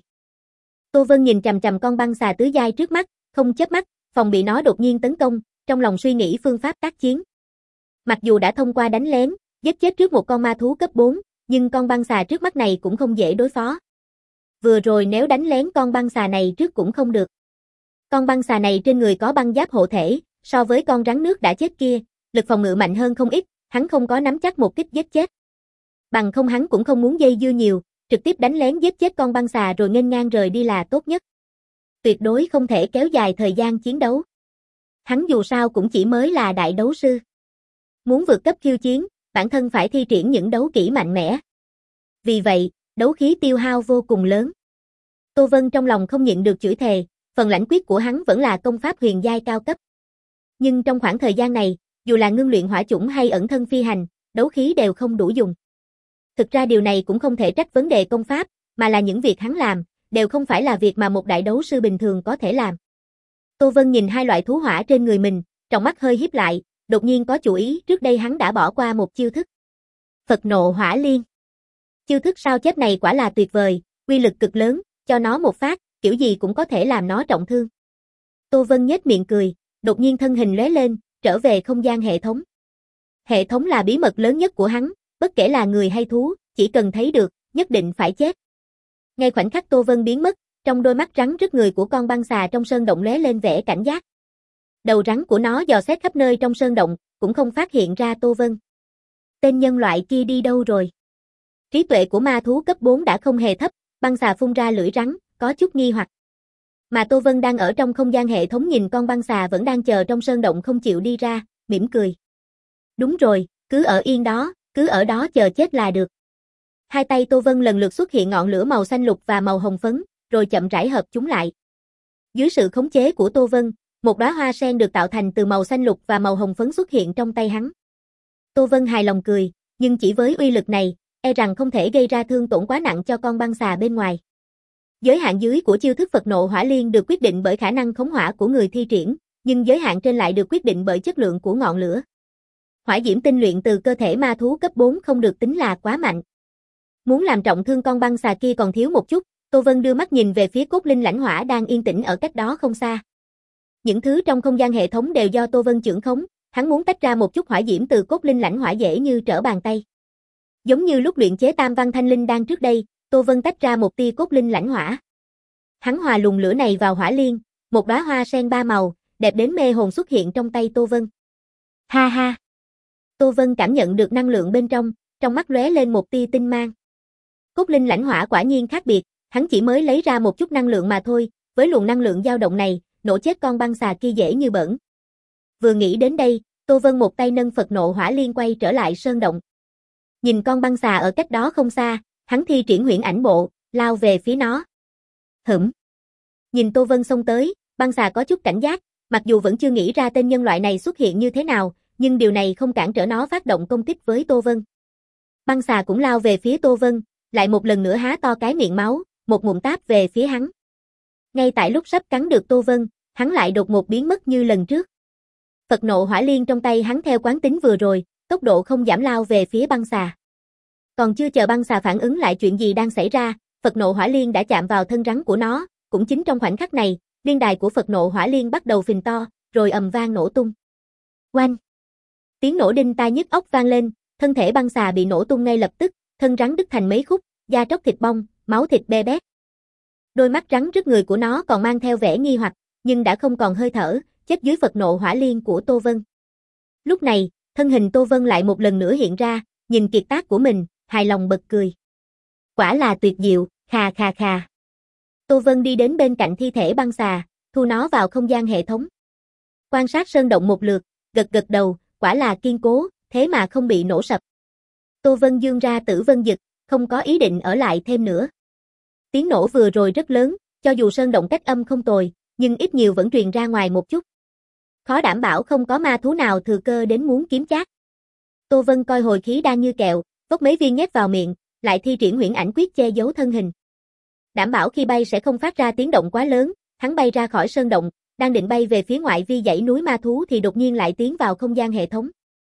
Tô Vân nhìn chằm chằm con băng xà tứ giai trước mắt, không chớp mắt, phòng bị nó đột nhiên tấn công, trong lòng suy nghĩ phương pháp tác chiến. Mặc dù đã thông qua đánh lén, giết chết trước một con ma thú cấp bốn, nhưng con băng xà trước mắt này cũng không dễ đối phó. Vừa rồi nếu đánh lén con băng xà này trước cũng không được. Con băng xà này trên người có băng giáp hộ thể, so với con rắn nước đã chết kia, lực phòng ngự mạnh hơn không ít, hắn không có nắm chắc một kích giết chết. Bằng không hắn cũng không muốn dây dưa nhiều, trực tiếp đánh lén giết chết con băng xà rồi nghênh ngang rời đi là tốt nhất. Tuyệt đối không thể kéo dài thời gian chiến đấu. Hắn dù sao cũng chỉ mới là đại đấu sư. Muốn vượt cấp khiêu chiến, bản thân phải thi triển những đấu kỹ mạnh mẽ. Vì vậy, đấu khí tiêu hao vô cùng lớn. Tô Vân trong lòng không nhịn được chửi thề, phần lãnh quyết của hắn vẫn là công pháp huyền giai cao cấp. Nhưng trong khoảng thời gian này, dù là ngưng luyện hỏa chủng hay ẩn thân phi hành, đấu khí đều không đủ dùng. Thực ra điều này cũng không thể trách vấn đề công pháp, mà là những việc hắn làm, đều không phải là việc mà một đại đấu sư bình thường có thể làm. Tô Vân nhìn hai loại thú hỏa trên người mình, trong mắt hơi híp lại, đột nhiên có chủ ý, trước đây hắn đã bỏ qua một chiêu thức. Phật nộ hỏa liên. Chiêu thức sao chép này quả là tuyệt vời, uy lực cực lớn, cho nó một phát, kiểu gì cũng có thể làm nó trọng thương. Tô Vân nhếch miệng cười, đột nhiên thân hình lóe lên, trở về không gian hệ thống. Hệ thống là bí mật lớn nhất của hắn, bất kể là người hay thú, chỉ cần thấy được, nhất định phải chết. Ngay khoảnh khắc Tô Vân biến mất, trong đôi mắt rắn rứt người của con băng xà trong sơn động lóe lên vẻ cảnh giác. Đầu rắn của nó dò xét khắp nơi trong sơn động, cũng không phát hiện ra Tô Vân. Tên nhân loại kia đi đâu rồi? Trí tuệ của ma thú cấp bốn đã không hề thấp, băng xà phun ra lưỡi rắn, có chút nghi hoặc. Mà Tô Vân đang ở trong không gian hệ thống nhìn con băng xà vẫn đang chờ trong sơn động không chịu đi ra, mỉm cười. Đúng rồi, cứ ở yên đó, cứ ở đó chờ chết là được. Hai tay Tô Vân lần lượt xuất hiện ngọn lửa màu xanh lục và màu hồng phấn, rồi chậm rãi hợp chúng lại. Dưới sự khống chế của Tô Vân, một đóa hoa sen được tạo thành từ màu xanh lục và màu hồng phấn xuất hiện trong tay hắn. Tô Vân hài lòng cười, nhưng chỉ với uy lực này, e rằng không thể gây ra thương tổn quá nặng cho con băng xà bên ngoài. Giới hạn dưới của chiêu thức Phật nộ hỏa liên được quyết định bởi khả năng khống hỏa của người thi triển, nhưng giới hạn trên lại được quyết định bởi chất lượng của ngọn lửa. Hỏa diễm tinh luyện từ cơ thể ma thú cấp bốn không được tính là quá mạnh. Muốn làm trọng thương con băng xà kia còn thiếu một chút, Tô Vân đưa mắt nhìn về phía cốt linh lãnh hỏa đang yên tĩnh ở cách đó không xa. Những thứ trong không gian hệ thống đều do Tô Vân trưởng khống, hắn muốn tách ra một chút hỏa diễm từ cốt linh lãnh hỏa dễ như trở bàn tay. Giống như lúc luyện chế Tam Văn Thanh Linh đan trước đây, Tô Vân tách ra một tia cốt linh lãnh hỏa. Hắn hòa luồng lửa này vào hỏa liên, một đóa hoa sen ba màu, đẹp đến mê hồn xuất hiện trong tay Tô Vân. Ha ha. Tô Vân cảm nhận được năng lượng bên trong, trong mắt lóe lên một tia tinh mang. Cốt linh lãnh hỏa quả nhiên khác biệt, hắn chỉ mới lấy ra một chút năng lượng mà thôi, với luồng năng lượng dao động này, nổ chết con băng xà kia dễ như bỡn. Vừa nghĩ đến đây, Tô Vân một tay nâng Phật nộ hỏa liên quay trở lại sơn động. Nhìn con băng xà ở cách đó không xa, hắn thi triển huyễn ảnh bộ, lao về phía nó. Hửm. Nhìn Tô Vân xông tới, băng xà có chút cảnh giác, mặc dù vẫn chưa nghĩ ra tên nhân loại này xuất hiện như thế nào, nhưng điều này không cản trở nó phát động công kích với Tô Vân. Băng xà cũng lao về phía Tô Vân, lại một lần nữa há to cái miệng máu, một ngụm táp về phía hắn. Ngay tại lúc sắp cắn được Tô Vân, hắn lại đột ngột biến mất như lần trước. Phật nộ hỏa liên trong tay hắn theo quán tính vừa rồi, tốc độ không giảm lao về phía băng xà. Còn chưa chờ băng xà phản ứng lại chuyện gì đang xảy ra, Phật nộ hỏa liên đã chạm vào thân rắn của nó, cũng chính trong khoảnh khắc này, liên đài của Phật nộ hỏa liên bắt đầu phình to, rồi ầm vang nổ tung. Oanh! Tiếng nổ đinh tai nhức óc vang lên, thân thể băng xà bị nổ tung ngay lập tức, thân rắn đứt thành mấy khúc, da tróc thịt bong, máu thịt be bét. Đôi mắt trắng trước người của nó còn mang theo vẻ nghi hoặc, nhưng đã không còn hơi thở, chết dưới Phật nộ hỏa liên của Tô Vân. Lúc này, thân hình Tô Vân lại một lần nữa hiện ra, nhìn kiệt tác của mình, hài lòng bật cười. Quả là tuyệt diệu, khà khà khà. Tô Vân đi đến bên cạnh thi thể băng xà, thu nó vào không gian hệ thống. Quan sát sơn động một lượt, gật gật đầu, quả là kiên cố, thế mà không bị nổ sập. Tô Vân dương ra Tử Vân Dực, không có ý định ở lại thêm nữa. Tiếng nổ vừa rồi rất lớn, cho dù sơn động cách âm không tồi, nhưng ít nhiều vẫn truyền ra ngoài một chút. Khó đảm bảo không có ma thú nào thừa cơ đến muốn kiếm chác. Tô Vân coi hồi khí đang như kẹo, vốc mấy viên nhét vào miệng, lại thi triển huyễn ảnh quyết che giấu thân hình. Đảm bảo khi bay sẽ không phát ra tiếng động quá lớn, hắn bay ra khỏi sơn động, đang định bay về phía ngoại vi dãy núi ma thú thì đột nhiên lại tiến vào không gian hệ thống.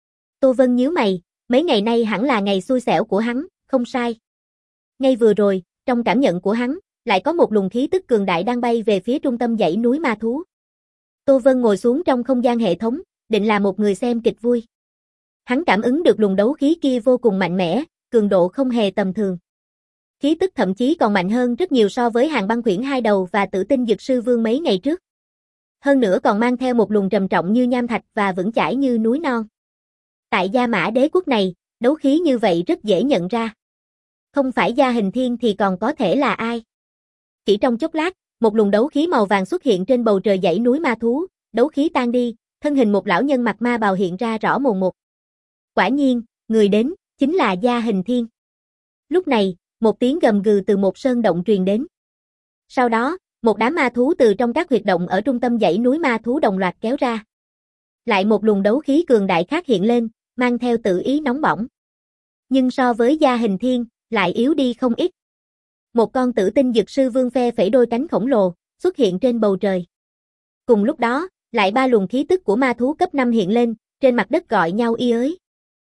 Tô Vân nhíu mày, mấy ngày nay hẳn là ngày xui xẻo của hắn, không sai. Ngay vừa rồi, trong cảm nhận của hắn, lại có một luồng khí tức cường đại đang bay về phía trung tâm dãy núi ma thú. Tô Vân ngồi xuống trong không gian hệ thống, định là một người xem kịch vui. Hắn cảm ứng được luồng đấu khí kia vô cùng mạnh mẽ, cường độ không hề tầm thường. Khí tức thậm chí còn mạnh hơn rất nhiều so với Hàng Băng Khuyển hai đầu và Tử Tinh Dực Sư Vương mấy ngày trước. Hơn nữa còn mang theo một luồng trầm trọng như nham thạch và vững chãi như núi non. Tại Gia Mã Đế quốc này, đấu khí như vậy rất dễ nhận ra. Không phải Gia Hình Thiên thì còn có thể là ai? Chỉ trong chốc lát, một luồng đấu khí màu vàng xuất hiện trên bầu trời dãy núi ma thú, đấu khí tan đi, thân hình một lão nhân mặc ma bào hiện ra rõ mồn một. Quả nhiên, người đến, chính là Gia Hình Thiên. Lúc này, một tiếng gầm gừ từ một sơn động truyền đến. Sau đó, một đám ma thú từ trong các huyệt động ở trung tâm dãy núi ma thú đồng loạt kéo ra. Lại một luồng đấu khí cường đại khác hiện lên, mang theo tự ý nóng bỏng. Nhưng so với Gia Hình Thiên, lại yếu đi không ít. Một con Tử Tinh Dực Sư Vương phe phẩy đôi cánh khổng lồ, xuất hiện trên bầu trời. Cùng lúc đó, lại ba luồng khí tức của ma thú cấp năm hiện lên, trên mặt đất gọi nhau y ới.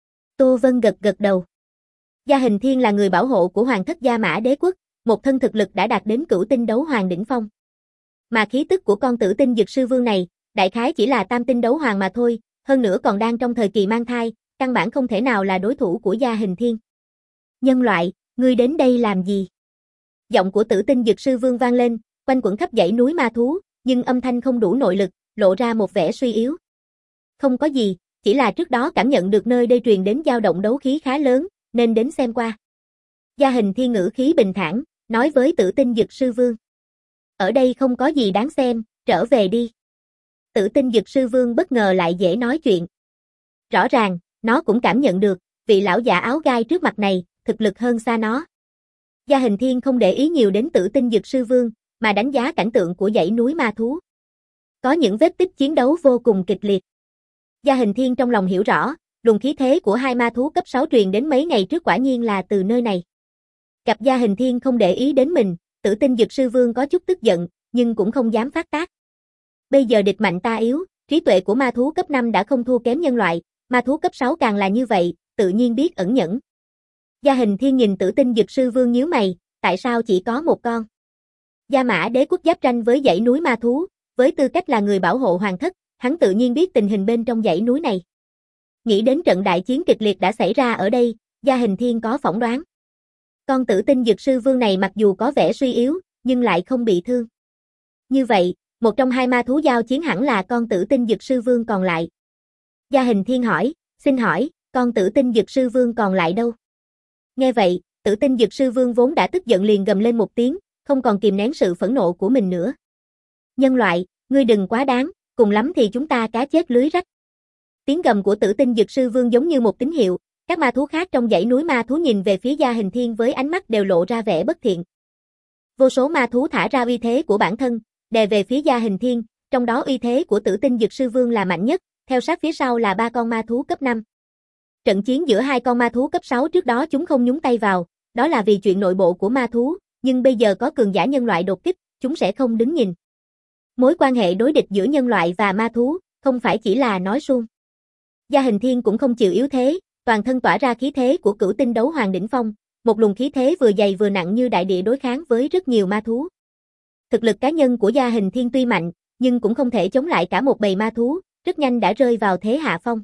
Tô Vân gật gật đầu. Gia Hình Thiên là người bảo hộ của Hoàng thất Gia Mã Đế quốc, một thân thực lực đã đạt đến cửu tinh đấu hoàng đỉnh phong. Mà khí tức của con Tử Tinh Dực Sư Vương này, đại khái chỉ là tam tinh đấu hoàng mà thôi, hơn nữa còn đang trong thời kỳ mang thai, căn bản không thể nào là đối thủ của Gia Hình Thiên. Nhân loại, ngươi đến đây làm gì? Giọng của Tử Tinh Dực Sư Vương vang lên, quanh quẩn khắp dãy núi ma thú, nhưng âm thanh không đủ nội lực, lộ ra một vẻ suy yếu. Không có gì, chỉ là trước đó cảm nhận được nơi đây truyền đến dao động đấu khí khá lớn, nên đến xem qua. Gia Hình Thiên ngữ khí bình thản, nói với Tử Tinh Dực Sư Vương. Ở đây không có gì đáng xem, trở về đi. Tử Tinh Dực Sư Vương bất ngờ lại dễ nói chuyện. Rõ ràng, nó cũng cảm nhận được, vị lão già áo gai trước mặt này, thực lực hơn xa nó. Gia Hình Thiên không để ý nhiều đến Tử Tinh Dực Sư Vương, mà đánh giá cảnh tượng của dãy núi ma thú. Có những vết tích chiến đấu vô cùng kịch liệt. Gia Hình Thiên trong lòng hiểu rõ, luồng khí thế của hai ma thú cấp sáu truyền đến mấy ngày trước quả nhiên là từ nơi này. Gặp Gia Hình Thiên không để ý đến mình, Tử Tinh Dực Sư Vương có chút tức giận, nhưng cũng không dám phát tác. Bây giờ địch mạnh ta yếu, trí tuệ của ma thú cấp năm đã không thua kém nhân loại, ma thú cấp sáu càng là như vậy, tự nhiên biết ẩn nhẫn. Gia Hình Thiên nhìn Tử Tinh Dực Sư Vương nhíu mày, tại sao chỉ có một con? Gia Mã Đế quốc giáp tranh với dãy núi ma thú, với tư cách là người bảo hộ hoàng thất, hắn tự nhiên biết tình hình bên trong dãy núi này. Nghĩ đến trận đại chiến kịch liệt đã xảy ra ở đây, Gia Hình Thiên có phỏng đoán. Con Tử Tinh Dực Sư Vương này mặc dù có vẻ suy yếu, nhưng lại không bị thương. Như vậy, một trong hai ma thú giao chiến hẳn là con Tử Tinh Dực Sư Vương còn lại. Gia Hình Thiên hỏi, xin hỏi, con Tử Tinh Dực Sư Vương còn lại đâu? Nghe vậy, Tử Tinh Dực Sư Vương vốn đã tức giận liền gầm lên một tiếng, không còn kìm nén sự phẫn nộ của mình nữa. Nhân loại, ngươi đừng quá đáng, cùng lắm thì chúng ta cá chết lưới rách. Tiếng gầm của Tử Tinh Dực Sư Vương giống như một tín hiệu, các ma thú khác trong dãy núi ma thú nhìn về phía Gia Hình Thiên với ánh mắt đều lộ ra vẻ bất thiện. Vô số ma thú thả ra uy thế của bản thân, đè về phía Gia Hình Thiên, trong đó uy thế của Tử Tinh Dực Sư Vương là mạnh nhất, theo sát phía sau là ba con ma thú cấp năm. Trận chiến giữa hai con ma thú cấp sáu trước đó chúng không nhúng tay vào, đó là vì chuyện nội bộ của ma thú, nhưng bây giờ có cường giả nhân loại đột kích, chúng sẽ không đứng nhìn. Mối quan hệ đối địch giữa nhân loại và ma thú, không phải chỉ là nói suông. Gia Hình Thiên cũng không chịu yếu thế, toàn thân tỏa ra khí thế của cửu tinh đấu hoàng đỉnh phong, một luồng khí thế vừa dày vừa nặng như đại địa đối kháng với rất nhiều ma thú. Thực lực cá nhân của Gia Hình Thiên tuy mạnh, nhưng cũng không thể chống lại cả một bầy ma thú, rất nhanh đã rơi vào thế hạ phong.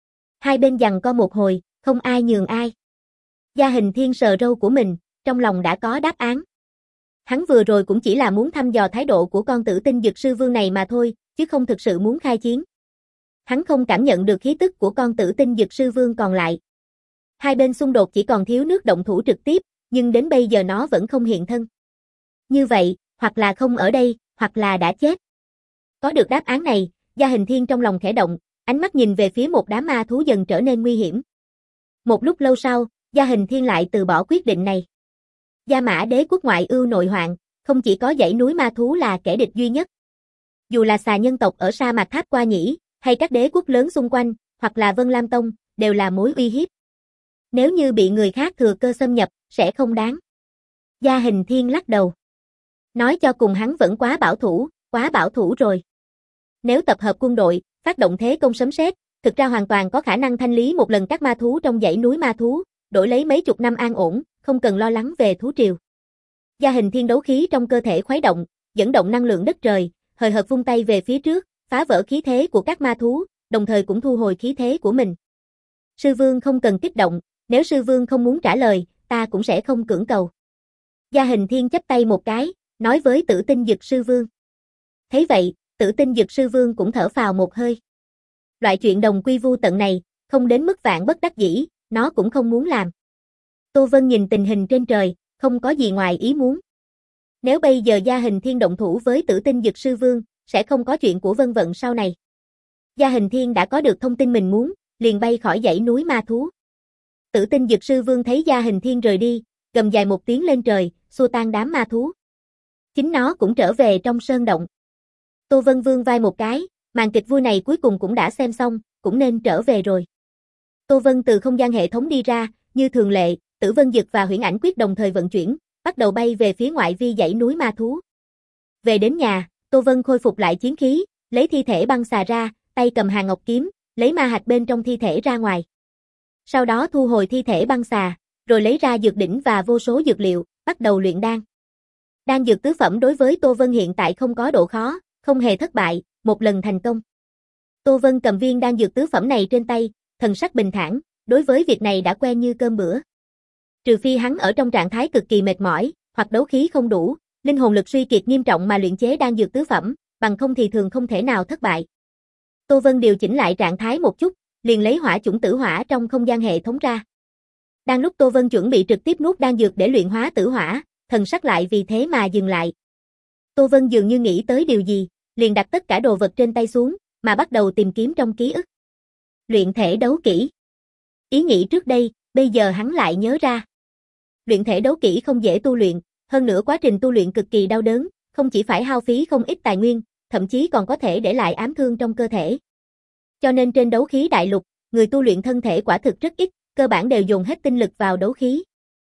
Hai bên giằng co một hồi, không ai nhường ai. Gia Hình Thiên sờ râu của mình, trong lòng đã có đáp án. Hắn vừa rồi cũng chỉ là muốn thăm dò thái độ của con Tử Tinh Dực Sư Vương này mà thôi, chứ không thực sự muốn khai chiến. Hắn không cảm nhận được khí tức của con Tử Tinh Dực Sư Vương còn lại. Hai bên xung đột chỉ còn thiếu nước động thủ trực tiếp, nhưng đến bây giờ nó vẫn không hiện thân. Như vậy, hoặc là không ở đây, hoặc là đã chết. Có được đáp án này, Gia Hình Thiên trong lòng khẽ động, ánh mắt nhìn về phía một đám ma thú dần trở nên nguy hiểm. Một lúc lâu sau, Gia Hình Thiên lại từ bỏ quyết định này. Gia Mã Đế quốc ngoại ưu nội hoạn, không chỉ có dãy núi ma thú là kẻ địch duy nhất. Dù là xà nhân tộc ở sa mạc Tháp Qua Nhĩ, hay các đế quốc lớn xung quanh, hoặc là Vân Lam Tông, đều là mối uy hiếp. Nếu như bị người khác thừa cơ xâm nhập, sẽ không đáng. Gia Hình Thiên lắc đầu. Nói cho cùng hắn vẫn quá bảo thủ, quá bảo thủ rồi. Nếu tập hợp quân đội, phát động thế công sấm sét, thực ra hoàn toàn có khả năng thanh lý một lần các ma thú trong dãy núi ma thú, đổi lấy mấy chục năm an ổn, không cần lo lắng về thú triều. Gia Hình Thiên đấu khí trong cơ thể khuấy động, dẫn động năng lượng đất trời, hời hợt vung tay về phía trước, phá vỡ khí thế của các ma thú, đồng thời cũng thu hồi khí thế của mình. Sư Vương không cần kích động, nếu Sư Vương không muốn trả lời, ta cũng sẽ không cưỡng cầu. Gia Hình Thiên chắp tay một cái, nói với Tử Tinh Dực Sư Vương. Thấy vậy, Tử Tinh Dực Sư Vương cũng thở phào một hơi. Loại chuyện đồng quy vu tận này, không đến mức vạn bất đắc dĩ, nó cũng không muốn làm. Tô Vân nhìn tình hình trên trời, không có gì ngoài ý muốn. Nếu bây giờ Gia Hình Thiên động thủ với Tử Tinh Dực Sư Vương, sẽ không có chuyện của Vân Vận sau này. Gia Hình Thiên đã có được thông tin mình muốn, liền bay khỏi dãy núi ma thú. Tử Tinh Dực Sư Vương thấy Gia Hình Thiên rời đi, gầm dài một tiếng lên trời, xua tan đám ma thú. Chính nó cũng trở về trong sơn động. Tô Vân vương vai một cái, màn kịch vui này cuối cùng cũng đã xem xong, cũng nên trở về rồi. Tô Vân từ không gian hệ thống đi ra, như thường lệ, Tử Vân Dực và Huyễn Ảnh Quyết đồng thời vận chuyển, bắt đầu bay về phía ngoại vi dãy núi ma thú. Về đến nhà, Tô Vân khôi phục lại chiến khí, lấy thi thể băng xà ra, tay cầm Hàn Ngọc kiếm, lấy ma hạch bên trong thi thể ra ngoài. Sau đó thu hồi thi thể băng xà, rồi lấy ra dược đỉnh và vô số dược liệu, bắt đầu luyện đan. Đan dược tứ phẩm đối với Tô Vân hiện tại không có độ khó, không hề thất bại, một lần thành công. Tô Vân cầm viên đan dược tứ phẩm này trên tay, thần sắc bình thản, đối với việc này đã quen như cơm bữa. Trừ phi hắn ở trong trạng thái cực kỳ mệt mỏi, hoặc đấu khí không đủ, linh hồn lực suy kiệt nghiêm trọng mà luyện chế đan dược tứ phẩm, bằng không thì thường không thể nào thất bại. Tô Vân điều chỉnh lại trạng thái một chút, liền lấy hỏa chủng tử hỏa trong không gian hệ thống ra. Đang lúc Tô Vân chuẩn bị trực tiếp nuốt đan dược để luyện hóa tử hỏa, thần sắc lại vì thế mà dừng lại. Tô Vân dường như nghĩ tới điều gì, liền đặt tất cả đồ vật trên tay xuống, mà bắt đầu tìm kiếm trong ký ức. Luyện thể đấu kỹ. Ý nghĩ trước đây, bây giờ hắn lại nhớ ra. Luyện thể đấu kỹ không dễ tu luyện, hơn nữa quá trình tu luyện cực kỳ đau đớn, không chỉ phải hao phí không ít tài nguyên, thậm chí còn có thể để lại ám thương trong cơ thể. Cho nên trên đấu khí đại lục, người tu luyện thân thể quả thực rất ít, cơ bản đều dồn hết tinh lực vào đấu khí.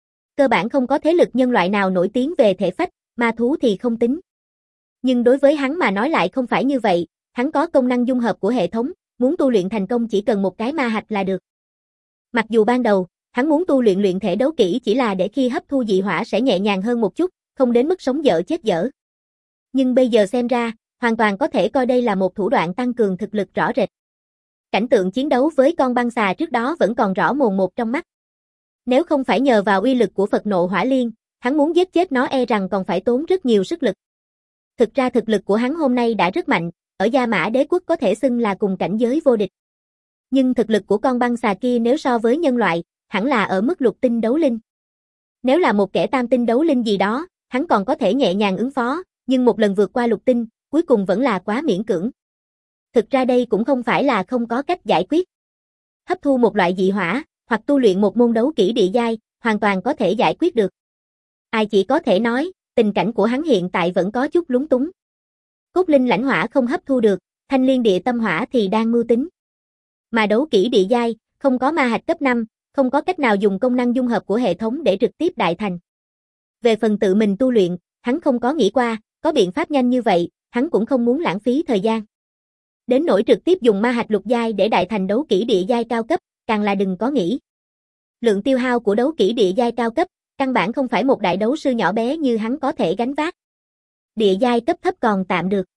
Cơ bản không có thế lực nhân loại nào nổi tiếng về thể phách, ma thú thì không tính. Nhưng đối với hắn mà nói lại không phải như vậy, hắn có công năng dung hợp của hệ thống, muốn tu luyện thành công chỉ cần một cái ma hạch là được. Mặc dù ban đầu, hắn muốn tu luyện luyện thể đấu kỹ chỉ là để khi hấp thu dị hỏa sẽ nhẹ nhàng hơn một chút, không đến mức sống dở chết dở. Nhưng bây giờ xem ra, hoàn toàn có thể coi đây là một thủ đoạn tăng cường thực lực rõ rệt. Cảnh tượng chiến đấu với con băng xà trước đó vẫn còn rõ mồn một trong mắt. Nếu không phải nhờ vào uy lực của Phật nộ hỏa liên, hắn muốn giết chết nó e rằng còn phải tốn rất nhiều sức lực. Thực ra thực lực của hắn hôm nay đã rất mạnh, ở Gia Mã Đế quốc có thể xưng là cùng cảnh giới vô địch. Nhưng thực lực của con băng xà kia nếu so với nhân loại, hẳn là ở mức lục tinh đấu linh. Nếu là một kẻ tam tinh đấu linh gì đó, hắn còn có thể nhẹ nhàng ứng phó, nhưng một lần vượt qua lục tinh, cuối cùng vẫn là quá miễn cưỡng. Thực ra đây cũng không phải là không có cách giải quyết. Hấp thu một loại dị hỏa, hoặc tu luyện một môn đấu kỹ địa giai, hoàn toàn có thể giải quyết được. Ai chỉ có thể nói, tình cảnh của hắn hiện tại vẫn có chút lúng túng. Cốt linh lãnh hỏa không hấp thu được, thanh liên địa tâm hỏa thì đang mưu tính. Mà đấu kỹ địa giai, không có ma hạch cấp năm, không có cách nào dùng công năng dung hợp của hệ thống để trực tiếp đại thành. Về phần tự mình tu luyện, hắn không có nghĩ qua, có biện pháp nhanh như vậy, hắn cũng không muốn lãng phí thời gian. Đến nỗi trực tiếp dùng ma hạch lục giai để đại thành đấu kỹ địa giai cao cấp, càng là đừng có nghĩ. Lượng tiêu hao của đấu kỹ địa giai cao cấp, căn bản không phải một đại đấu sư nhỏ bé như hắn có thể gánh vác. Địa giai cấp thấp còn tạm được.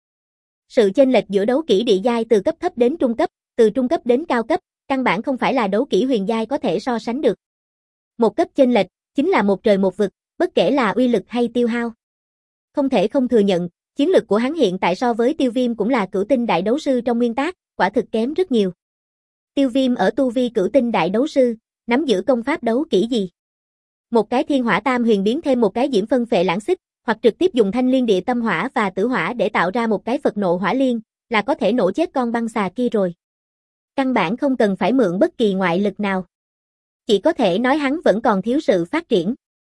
Sự chênh lệch giữa đấu kỹ địa giai từ cấp thấp đến trung cấp, từ trung cấp đến cao cấp, căn bản không phải là đấu kỹ huyền giai có thể so sánh được. Một cấp chênh lệch, chính là một trời một vực, bất kể là uy lực hay tiêu hao. Không thể không thừa nhận, chiến lực của hắn hiện tại so với Tiêu Viêm cũng là cửu tinh đại đấu sư trong nguyên tác, quả thực kém rất nhiều. Tiêu Viêm ở tu vi cửu tinh đại đấu sư, nắm giữ công pháp đấu kỹ gì? Một cái thiên hỏa tam huyền biến thêm một cái diễm phân phệ lãng xích, hoặc trực tiếp dùng thanh liên địa tâm hỏa và tử hỏa để tạo ra một cái Phật nộ hỏa liên, là có thể nổ chết con băng xà kia rồi. Căn bản không cần phải mượn bất kỳ ngoại lực nào. Chỉ có thể nói hắn vẫn còn thiếu sự phát triển.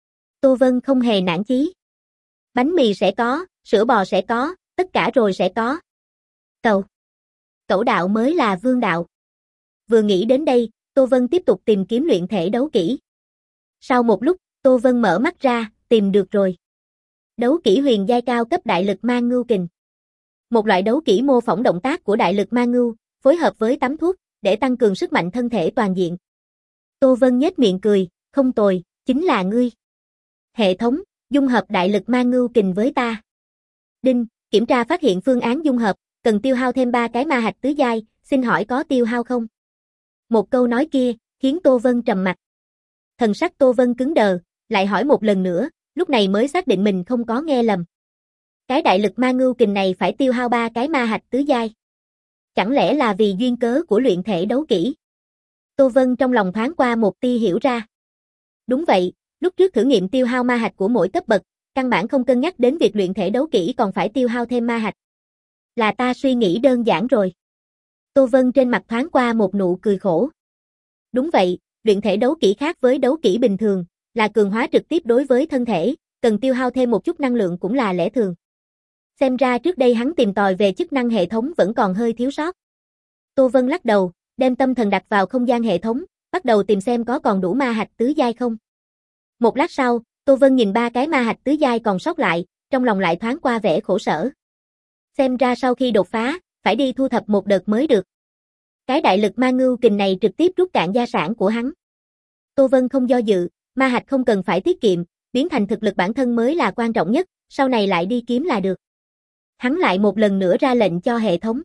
Tô Vân không hề nản chí. Bánh mì sẽ có, sữa bò sẽ có, tất cả rồi sẽ có. Cầu. Cẩu đạo mới là vương đạo. Vừa nghĩ đến đây, Tô Vân tiếp tục tìm kiếm luyện thể đấu kỹ. Sau một lúc, Tô Vân mở mắt ra, tìm được rồi. Đấu kỹ huyền giai cao cấp đại lực ma ngưu kình. Một loại đấu kỹ mô phỏng động tác của đại lực ma ngưu, phối hợp với tắm thuốc, để tăng cường sức mạnh thân thể toàn diện. Tô Vân nhếch miệng cười, không tồi, chính là ngươi. Hệ thống, dung hợp đại lực ma ngưu kình với ta. Đinh, kiểm tra phát hiện phương án dung hợp, cần tiêu hao thêm ba cái ma hạch tứ giai, xin hỏi có tiêu hao không? Một câu nói kia, khiến Tô Vân trầm mặt. Thần sắc Tô Vân cứng đờ, lại hỏi một lần nữa, lúc này mới xác định mình không có nghe lầm. Cái đại lực ma ngưu kình này phải tiêu hao ba cái ma hạch tứ giai. Chẳng lẽ là vì duyên cớ của luyện thể đấu kỹ? Tô Vân trong lòng thoáng qua một tia hiểu ra. Đúng vậy, lúc trước thử nghiệm tiêu hao ma hạch của mỗi cấp bậc, căn bản không cân nhắc đến việc luyện thể đấu kỹ còn phải tiêu hao thêm ma hạch. Là ta suy nghĩ đơn giản rồi. Tô Vân trên mặt thoáng qua một nụ cười khổ. Đúng vậy, luyện thể đấu kỹ khác với đấu kỹ bình thường, là cường hóa trực tiếp đối với thân thể, cần tiêu hao thêm một chút năng lượng cũng là lẽ thường. Xem ra trước đây hắn tìm tòi về chức năng hệ thống vẫn còn hơi thiếu sót. Tô Vân lắc đầu, đem tâm thần đặt vào không gian hệ thống, bắt đầu tìm xem có còn đủ ma hạch tứ giai không. Một lát sau, Tô Vân nhìn ba cái ma hạch tứ giai còn sót lại, trong lòng lại thoáng qua vẻ khổ sở. Xem ra sau khi đột phá, phải đi thu thập một đợt mới được. Cái đại lực ma ngưu kình này trực tiếp rút cạn gia sản của hắn. Tô Vân không do dự, ma hạch không cần phải tiết kiệm, biến thành thực lực bản thân mới là quan trọng nhất, sau này lại đi kiếm là được. Hắn lại một lần nữa ra lệnh cho hệ thống.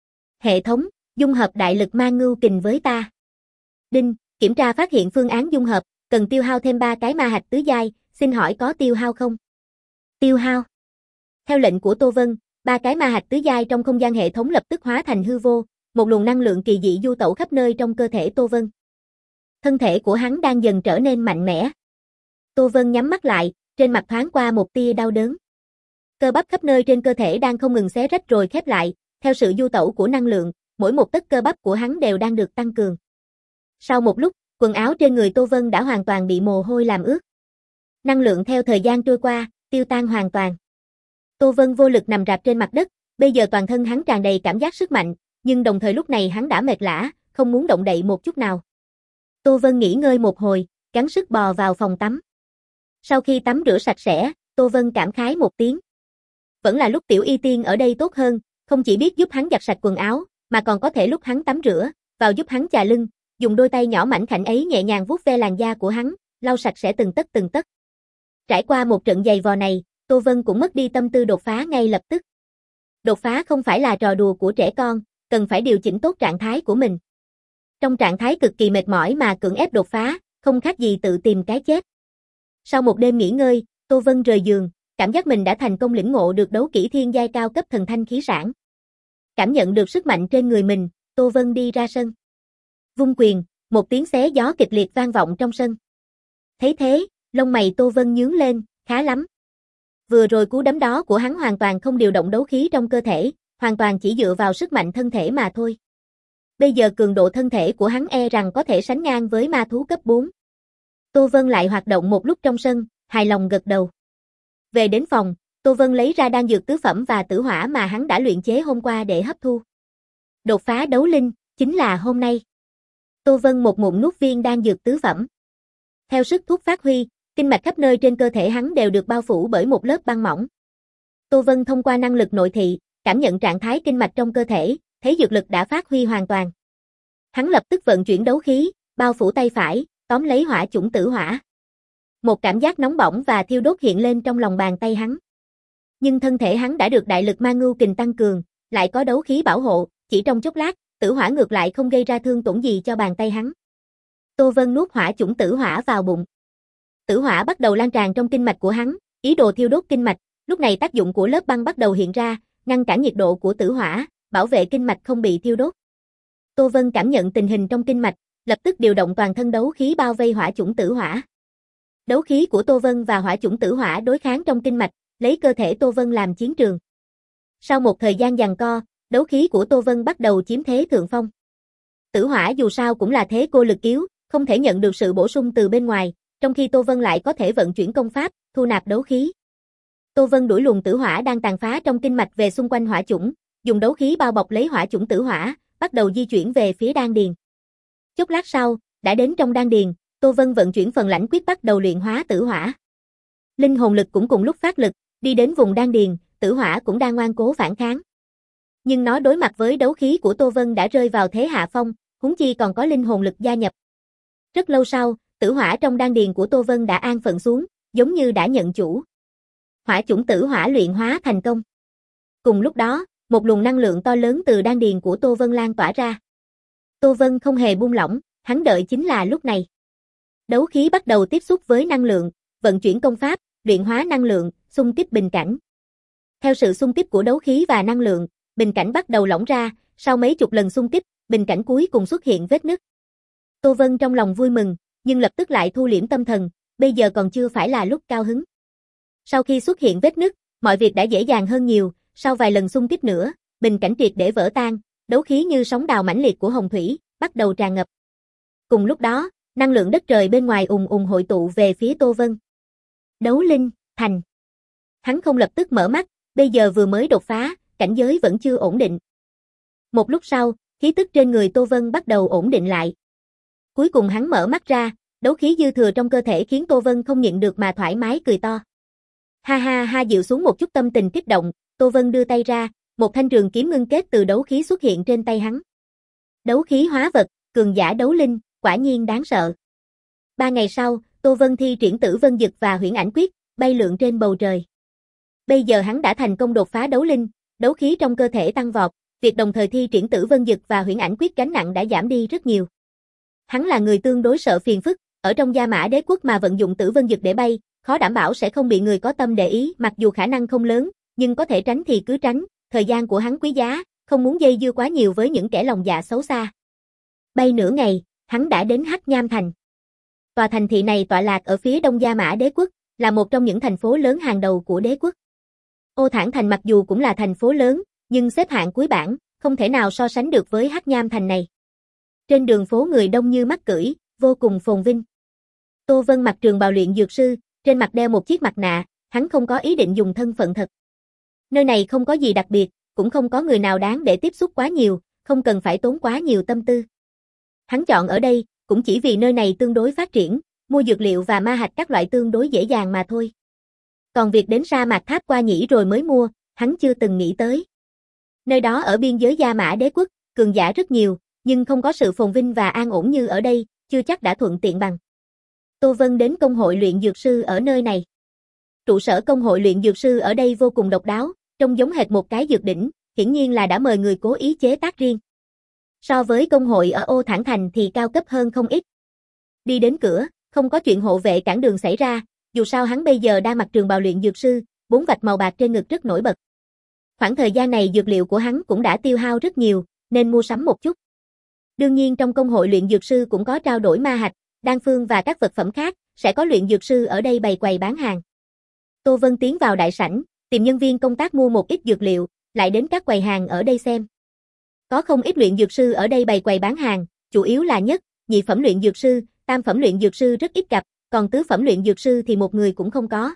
Hệ thống, dung hợp đại lực ma ngưu kình với ta. Đinh, kiểm tra phát hiện phương án dung hợp, cần tiêu hao thêm ba cái ma hạch tứ giai, xin hỏi có tiêu hao không? Tiêu hao. Theo lệnh của Tô Vân, ba cái ma hạch tứ giai trong không gian hệ thống lập tức hóa thành hư vô, một luồng năng lượng kỳ dị du tẩu khắp nơi trong cơ thể Tô Vân. Thân thể của hắn đang dần trở nên mạnh mẽ. Tô Vân nhắm mắt lại, trên mặt thoáng qua một tia đau đớn. Cơ bắp khắp nơi trên cơ thể đang không ngừng xé rách rồi khép lại, theo sự du tẩu của năng lượng, mỗi một tấc cơ bắp của hắn đều đang được tăng cường. Sau một lúc, quần áo trên người Tô Vân đã hoàn toàn bị mồ hôi làm ướt. Năng lượng theo thời gian trôi qua, tiêu tan hoàn toàn. Tô Vân vô lực nằm rạp trên mặt đất, bây giờ toàn thân hắn tràn đầy cảm giác sức mạnh, nhưng đồng thời lúc này hắn đã mệt lả, không muốn động đậy một chút nào. Tô Vân nghỉ ngơi một hồi, gắng sức bò vào phòng tắm. Sau khi tắm rửa sạch sẽ, Tô Vân cảm khái một tiếng. Vẫn là lúc Tiểu Y Tiên ở đây tốt hơn, không chỉ biết giúp hắn giặt sạch quần áo, mà còn có thể lúc hắn tắm rửa, vào giúp hắn chà lưng, dùng đôi tay nhỏ mảnh khảnh ấy nhẹ nhàng vuốt ve làn da của hắn, lau sạch sẽ từng tấc từng tấc. Trải qua một trận giày vò này, Tô Vân cũng mất đi tâm tư đột phá ngay lập tức. Đột phá không phải là trò đùa của trẻ con, cần phải điều chỉnh tốt trạng thái của mình. Trong trạng thái cực kỳ mệt mỏi mà cưỡng ép đột phá, không khác gì tự tìm cái chết. Sau một đêm nghỉ ngơi, Tô Vân rời giường, cảm giác mình đã thành công lĩnh ngộ được đấu kỹ thiên giai cao cấp thần thanh khí sản. Cảm nhận được sức mạnh trên người mình, Tô Vân đi ra sân. Vung quyền, một tiếng xé gió kịch liệt vang vọng trong sân. Thấy thế, lông mày Tô Vân nhướng lên, khá lắm. Vừa rồi cú đấm đó của hắn hoàn toàn không điều động đấu khí trong cơ thể, hoàn toàn chỉ dựa vào sức mạnh thân thể mà thôi. Bây giờ cường độ thân thể của hắn e rằng có thể sánh ngang với ma thú cấp bốn. Tô Vân lại hoạt động một lúc trong sân, hài lòng gật đầu. Về đến phòng, Tô Vân lấy ra đan dược tứ phẩm và tử hỏa mà hắn đã luyện chế hôm qua để hấp thu. Đột phá đấu linh, chính là hôm nay. Tô Vân một ngụm nuốt viên đan dược tứ phẩm. Theo sức thuốc phát huy, kinh mạch khắp nơi trên cơ thể hắn đều được bao phủ bởi một lớp băng mỏng. Tô Vân thông qua năng lực nội thị, cảm nhận trạng thái kinh mạch trong cơ thể, thấy dược lực đã phát huy hoàn toàn. Hắn lập tức vận chuyển đấu khí, bao phủ tay phải, tóm lấy hỏa chủng tử hỏa. Một cảm giác nóng bỏng và thiêu đốt hiện lên trong lòng bàn tay hắn. Nhưng thân thể hắn đã được đại lực ma ngưu kình tăng cường, lại có đấu khí bảo hộ, chỉ trong chốc lát, tử hỏa ngược lại không gây ra thương tổn gì cho bàn tay hắn. Tô Vân nuốt hỏa chủng tử hỏa vào bụng. Tử hỏa bắt đầu lan tràn trong kinh mạch của hắn, ý đồ thiêu đốt kinh mạch, Lúc này tác dụng của lớp băng bắt đầu hiện ra, ngăn cản nhiệt độ của tử hỏa, bảo vệ kinh mạch không bị thiêu đốt. Tô Vân cảm nhận tình hình trong kinh mạch, lập tức điều động toàn thân đấu khí bao vây hỏa chủng tử hỏa. Đấu khí của Tô Vân và hỏa chủng tử hỏa đối kháng trong kinh mạch, lấy cơ thể Tô Vân làm chiến trường. Sau một thời gian giằng co, đấu khí của Tô Vân bắt đầu chiếm thế thượng phong. Tử hỏa dù sao cũng là thế cô lực yếu, không thể nhận được sự bổ sung từ bên ngoài, trong khi Tô Vân lại có thể vận chuyển công pháp, thu nạp đấu khí. Tô Vân đuổi luồng tử hỏa đang tàn phá trong kinh mạch về xung quanh hỏa chủng, dùng đấu khí bao bọc lấy hỏa chủng tử hỏa, bắt đầu di chuyển về phía đan điền. Chốc lát sau, đã đến trong đan điền, Tô Vân vận chuyển phần lãnh quyết bắt đầu luyện hóa tử hỏa. Linh hồn lực cũng cùng lúc phát lực, đi đến vùng đan điền, tử hỏa cũng đang ngoan cố phản kháng. Nhưng nó đối mặt với đấu khí của Tô Vân đã rơi vào thế hạ phong, huống chi còn có linh hồn lực gia nhập. Rất lâu sau, tử hỏa trong đan điền của Tô Vân đã an phận xuống, giống như đã nhận chủ. Hỏa chủng tử hỏa luyện hóa thành công. Cùng lúc đó, một luồng năng lượng to lớn từ đan điền của Tô Vân lan tỏa ra. Tô Vân không hề buông lỏng, hắn đợi chính là lúc này. Đấu khí bắt đầu tiếp xúc với năng lượng, vận chuyển công pháp, luyện hóa năng lượng, xung kích bình cảnh. Theo sự xung kích của đấu khí và năng lượng, bình cảnh bắt đầu lỏng ra, sau mấy chục lần xung kích, bình cảnh cuối cùng xuất hiện vết nứt. Tô Vân trong lòng vui mừng, nhưng lập tức lại thu liễm tâm thần, bây giờ còn chưa phải là lúc cao hứng. Sau khi xuất hiện vết nứt, mọi việc đã dễ dàng hơn nhiều, sau vài lần xung kích nữa, bình cảnh triệt để vỡ tan, đấu khí như sóng đào mãnh liệt của hồng thủy, bắt đầu tràn ngập. Cùng lúc đó, năng lượng đất trời bên ngoài ùng ùng hội tụ về phía Tô Vân. Đấu linh, thành. Hắn không lập tức mở mắt, bây giờ vừa mới đột phá, cảnh giới vẫn chưa ổn định. Một lúc sau, khí tức trên người Tô Vân bắt đầu ổn định lại. Cuối cùng hắn mở mắt ra, đấu khí dư thừa trong cơ thể khiến Tô Vân không nhịn được mà thoải mái cười to. Ha ha ha, dịu xuống một chút tâm tình kích động, Tô Vân đưa tay ra, một thanh trường kiếm ngưng kết từ đấu khí xuất hiện trên tay hắn. Đấu khí hóa vật, cường giả đấu linh, quả nhiên đáng sợ. Ba ngày sau, Tô Vân thi triển Tử Vân Dực và Huyễn Ảnh Quyết, bay lượn trên bầu trời. Bây giờ hắn đã thành công đột phá đấu linh, đấu khí trong cơ thể tăng vọt, việc đồng thời thi triển Tử Vân Dực và Huyễn Ảnh Quyết gánh nặng đã giảm đi rất nhiều. Hắn là người tương đối sợ phiền phức, ở trong Gia Mã Đế quốc mà vận dụng Tử Vân Dực để bay, khó đảm bảo sẽ không bị người có tâm để ý, mặc dù khả năng không lớn, nhưng có thể tránh thì cứ tránh, thời gian của hắn quý giá, không muốn dây dưa quá nhiều với những kẻ lòng dạ xấu xa. Bay nửa ngày, hắn đã đến Hắc Nham Thành. Tòa thành thị này tọa lạc ở phía đông Gia Mã Đế quốc, là một trong những thành phố lớn hàng đầu của đế quốc. Ô Thản Thành mặc dù cũng là thành phố lớn, nhưng xếp hạng cuối bảng, không thể nào so sánh được với Hắc Nham Thành này. Trên đường phố người đông như mắc cưỡi, vô cùng phồn vinh. Tô Vân mặc trường bào luyện dược sư, trên mặt đeo một chiếc mặt nạ, hắn không có ý định dùng thân phận thật. Nơi này không có gì đặc biệt, cũng không có người nào đáng để tiếp xúc quá nhiều, không cần phải tốn quá nhiều tâm tư. Hắn chọn ở đây, cũng chỉ vì nơi này tương đối phát triển, mua dược liệu và ma hạch các loại tương đối dễ dàng mà thôi. Còn việc đến sa mạc Tháp Qua Nhĩ rồi mới mua, hắn chưa từng nghĩ tới. Nơi đó ở biên giới Gia Mã Đế quốc, cường giả rất nhiều, nhưng không có sự phồn vinh và an ổn như ở đây, chưa chắc đã thuận tiện bằng. Tô Vân đến công hội luyện dược sư ở nơi này. Trụ sở công hội luyện dược sư ở đây vô cùng độc đáo, trông giống hệt một cái dược đỉnh, hiển nhiên là đã mời người cố ý chế tác riêng. So với công hội ở Ô Thản Thành thì cao cấp hơn không ít. Đi đến cửa, không có chuyện hộ vệ cản đường xảy ra, dù sao hắn bây giờ đang mặc trường bào luyện dược sư, bốn vạch màu bạc trên ngực rất nổi bật. Khoảng thời gian này dược liệu của hắn cũng đã tiêu hao rất nhiều, nên mua sắm một chút. Đương nhiên trong công hội luyện dược sư cũng có trao đổi ma hạch, đan phương và các vật phẩm khác, sẽ có luyện dược sư ở đây bày quầy bán hàng. Tô Vân tiến vào đại sảnh, tìm nhân viên công tác mua một ít dược liệu, lại đến các quầy hàng ở đây xem. Có không ít luyện dược sư ở đây bày quầy bán hàng, chủ yếu là nhất, nhị phẩm luyện dược sư, tam phẩm luyện dược sư rất ít gặp, còn tứ phẩm luyện dược sư thì một người cũng không có.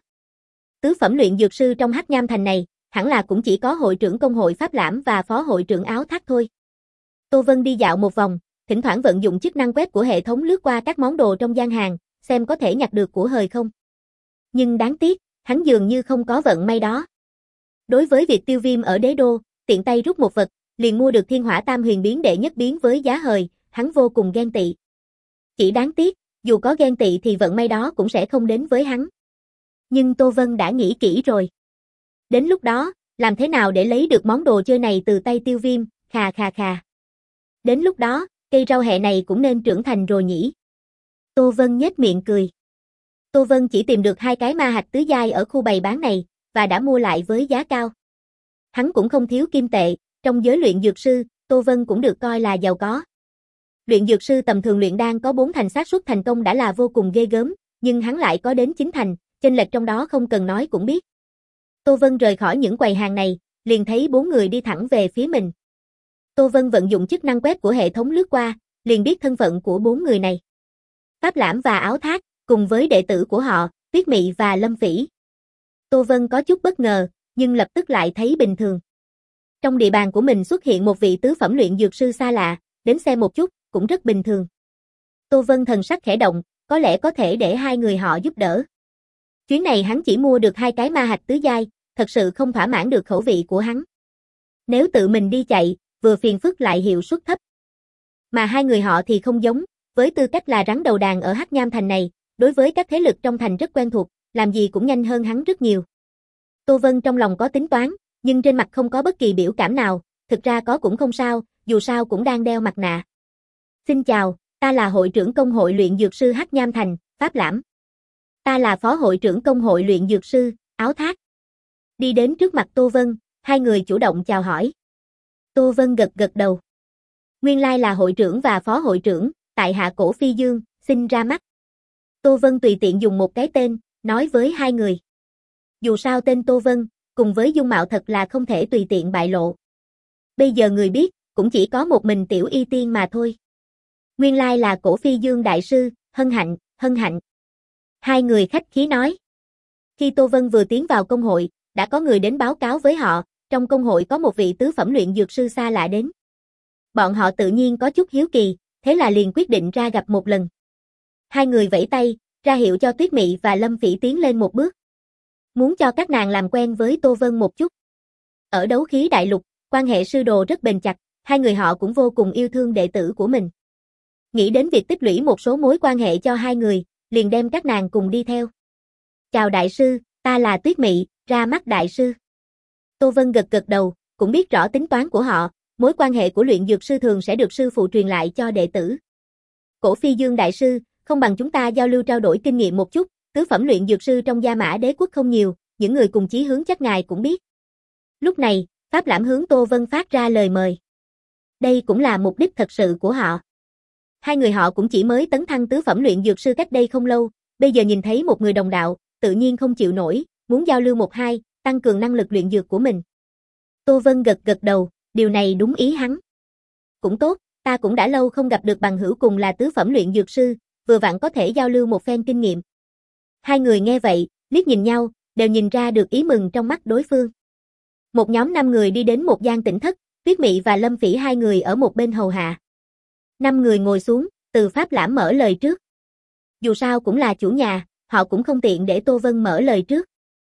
Tứ phẩm luyện dược sư trong Hắc Nham Thành này, hẳn là cũng chỉ có hội trưởng công hội Pháp Lãm và phó hội trưởng Áo Thác thôi. Tô Vân đi dạo một vòng, thỉnh thoảng vận dụng chức năng quét của hệ thống lướt qua các món đồ trong gian hàng, xem có thể nhặt được của hời không. Nhưng đáng tiếc, hắn dường như không có vận may đó. Đối với việc Tiêu Viêm ở đế đô, tiện tay rút một vật, liền mua được Thiên Hỏa Tam Huyền biến đệ nhất biến với giá hời, hắn vô cùng ghen tị. Chỉ đáng tiếc, dù có ghen tị thì vận may đó cũng sẽ không đến với hắn. Nhưng Tô Vân đã nghĩ kỹ rồi. Đến lúc đó, làm thế nào để lấy được món đồ chơi này từ tay Tiêu Viêm, khà khà khà. Đến lúc đó, cây rau hẹ này cũng nên trưởng thành rồi nhỉ. Tô Vân nhếch miệng cười. Tô Vân chỉ tìm được hai cái ma hạch tứ giai ở khu bày bán này, và đã mua lại với giá cao. Hắn cũng không thiếu kim tệ, trong giới luyện dược sư, Tô Vân cũng được coi là giàu có. Luyện dược sư tầm thường luyện đan có bốn thành xác suất thành công đã là vô cùng ghê gớm, nhưng hắn lại có đến chín thành, chênh lệch trong đó không cần nói cũng biết. Tô Vân rời khỏi những quầy hàng này, liền thấy bốn người đi thẳng về phía mình. Tô Vân vận dụng chức năng quét của hệ thống lướt qua, liền biết thân phận của bốn người này. Pháp Lãm và Áo Thác, cùng với đệ tử của họ, Tuyết Mị và Lâm Phỉ. Tô Vân có chút bất ngờ, nhưng lập tức lại thấy bình thường. Trong địa bàn của mình xuất hiện một vị tứ phẩm luyện dược sư xa lạ, đến xem một chút, cũng rất bình thường. Tô Vân thần sắc khẽ động, có lẽ có thể để hai người họ giúp đỡ. Chuyến này hắn chỉ mua được hai cái ma hạch tứ giai, thật sự không thỏa mãn được khẩu vị của hắn. Nếu tự mình đi chạy, vừa phiền phức lại hiệu suất thấp. Mà hai người họ thì không giống, với tư cách là rắn đầu đàn ở Hắc Nham Thành này, đối với các thế lực trong thành rất quen thuộc, làm gì cũng nhanh hơn hắn rất nhiều. Tô Vân trong lòng có tính toán, nhưng trên mặt không có bất kỳ biểu cảm nào, thực ra có cũng không sao, dù sao cũng đang đeo mặt nạ. Xin chào, ta là hội trưởng công hội luyện dược sư Hắc Nham Thành, Pháp Lãm. Ta là phó hội trưởng công hội luyện dược sư, Áo Thác. Đi đến trước mặt Tô Vân, hai người chủ động chào hỏi. Tô Vân gật gật đầu. Nguyên lai là hội trưởng và phó hội trưởng, tại hạ Cổ Phi Dương, xin ra mắt. Tô Vân tùy tiện dùng một cái tên, nói với hai người. Dù sao tên Tô Vân, cùng với dung mạo thật là không thể tùy tiện bại lộ. Bây giờ người biết, cũng chỉ có một mình Tiểu Y Tiên mà thôi. Nguyên lai là Cổ Phi Dương đại sư, hân hạnh, hân hạnh. Hai người khách khí nói. Khi Tô Vân vừa tiến vào công hội, đã có người đến báo cáo với họ, trong công hội có một vị tứ phẩm luyện dược sư xa lạ đến. Bọn họ tự nhiên có chút hiếu kỳ, thế là liền quyết định ra gặp một lần. Hai người vẫy tay, ra hiệu cho Tuyết Mị và Lâm Phỉ tiến lên một bước. Muốn cho các nàng làm quen với Tô Vân một chút. Ở đấu khí đại lục, quan hệ sư đồ rất bền chặt, hai người họ cũng vô cùng yêu thương đệ tử của mình. Nghĩ đến việc tích lũy một số mối quan hệ cho hai người, liền đem các nàng cùng đi theo. Chào đại sư, ta là Tuyết Mị, ra mắt đại sư. Tô Vân gật gật đầu, cũng biết rõ tính toán của họ, mối quan hệ của luyện dược sư thường sẽ được sư phụ truyền lại cho đệ tử. Cổ Phi Dương đại sư, không bằng chúng ta giao lưu trao đổi kinh nghiệm một chút, tứ phẩm luyện dược sư trong Gia Mã Đế quốc không nhiều, những người cùng chí hướng chắc ngài cũng biết. Lúc này, Pháp Lãm hướng Tô Vân phát ra lời mời. Đây cũng là mục đích thật sự của họ. Hai người họ cũng chỉ mới tấn thăng tứ phẩm luyện dược sư cách đây không lâu, bây giờ nhìn thấy một người đồng đạo, tự nhiên không chịu nổi, muốn giao lưu một hai, tăng cường năng lực luyện dược của mình. Tô Vân gật gật đầu, điều này đúng ý hắn. Cũng tốt, ta cũng đã lâu không gặp được bằng hữu cùng là tứ phẩm luyện dược sư, vừa vặn có thể giao lưu một phen kinh nghiệm. Hai người nghe vậy, liếc nhìn nhau, đều nhìn ra được ý mừng trong mắt đối phương. Một nhóm năm người đi đến một gian tĩnh thất, Tuyết Mị và Lâm Phỉ hai người ở một bên hầu hạ. Năm người ngồi xuống, từ Pháp Lãm mở lời trước. Dù sao cũng là chủ nhà, họ cũng không tiện để Tô Vân mở lời trước.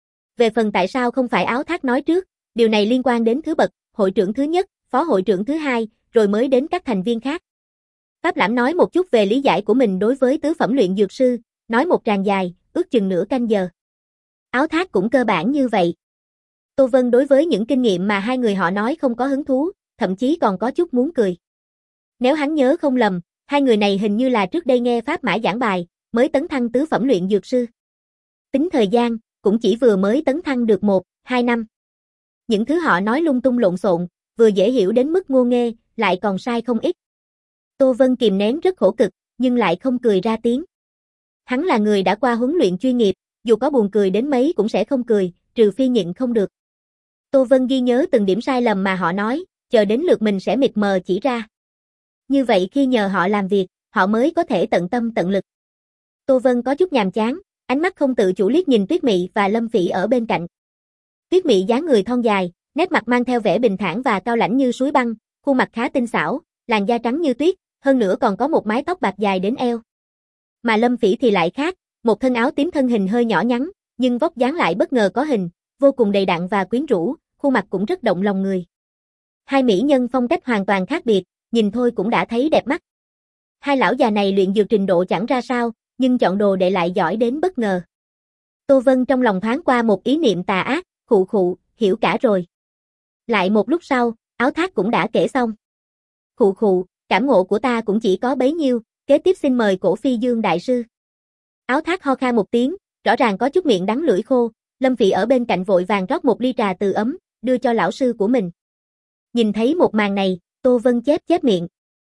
Về phần tại sao không phải Áo Thác nói trước, điều này liên quan đến thứ bậc, hội trưởng thứ nhất, phó hội trưởng thứ hai, rồi mới đến các thành viên khác. Pháp Lãm nói một chút về lý giải của mình đối với tứ phẩm luyện dược sư, nói một tràng dài, ước chừng nửa canh giờ. Áo Thác cũng cơ bản như vậy. Tô Vân đối với những kinh nghiệm mà hai người họ nói không có hứng thú, thậm chí còn có chút muốn cười. Nếu hắn nhớ không lầm, hai người này hình như là trước đây nghe Pháp Mã giảng bài, mới tấn thăng tứ phẩm luyện dược sư. Tính thời gian, cũng chỉ vừa mới tấn thăng được một, hai năm. Những thứ họ nói lung tung lộn xộn, vừa dễ hiểu đến mức ngô nghê, lại còn sai không ít. Tô Vân kìm nén rất khổ cực, nhưng lại không cười ra tiếng. Hắn là người đã qua huấn luyện chuyên nghiệp, dù có buồn cười đến mấy cũng sẽ không cười, trừ phi nhịn không được. Tô Vân ghi nhớ từng điểm sai lầm mà họ nói, chờ đến lượt mình sẽ mịt mờ chỉ ra. Như vậy khi nhờ họ làm việc, họ mới có thể tận tâm tận lực. Tô Vân có chút nhàm chán, ánh mắt không tự chủ liếc nhìn Tuyết Mị và Lâm Phỉ ở bên cạnh. Tuyết Mị dáng người thon dài, nét mặt mang theo vẻ bình thản và cao lãnh như suối băng, khuôn mặt khá tinh xảo, làn da trắng như tuyết, hơn nữa còn có một mái tóc bạc dài đến eo. Mà Lâm Phỉ thì lại khác, một thân áo tím thân hình hơi nhỏ nhắn, nhưng vóc dáng lại bất ngờ có hình, vô cùng đầy đặn và quyến rũ, khuôn mặt cũng rất động lòng người. Hai mỹ nhân phong cách hoàn toàn khác biệt, nhìn thôi cũng đã thấy đẹp mắt. Hai lão già này luyện dược trình độ chẳng ra sao, nhưng chọn đồ đệ lại giỏi đến bất ngờ. Tô Vân trong lòng thoáng qua một ý niệm tà ác, khụ khụ, hiểu cả rồi. Lại một lúc sau, Áo Thác cũng đã kể xong. Khụ khụ, cảm ngộ của ta cũng chỉ có bấy nhiêu, kế tiếp xin mời Cổ Phi Dương đại sư. Áo Thác ho khan một tiếng, rõ ràng có chút miệng đắng lưỡi khô, Lâm Phỉ ở bên cạnh vội vàng rót một ly trà từ ấm, đưa cho lão sư của mình. Nhìn thấy một màn này, Tô Vân chép chép miệng.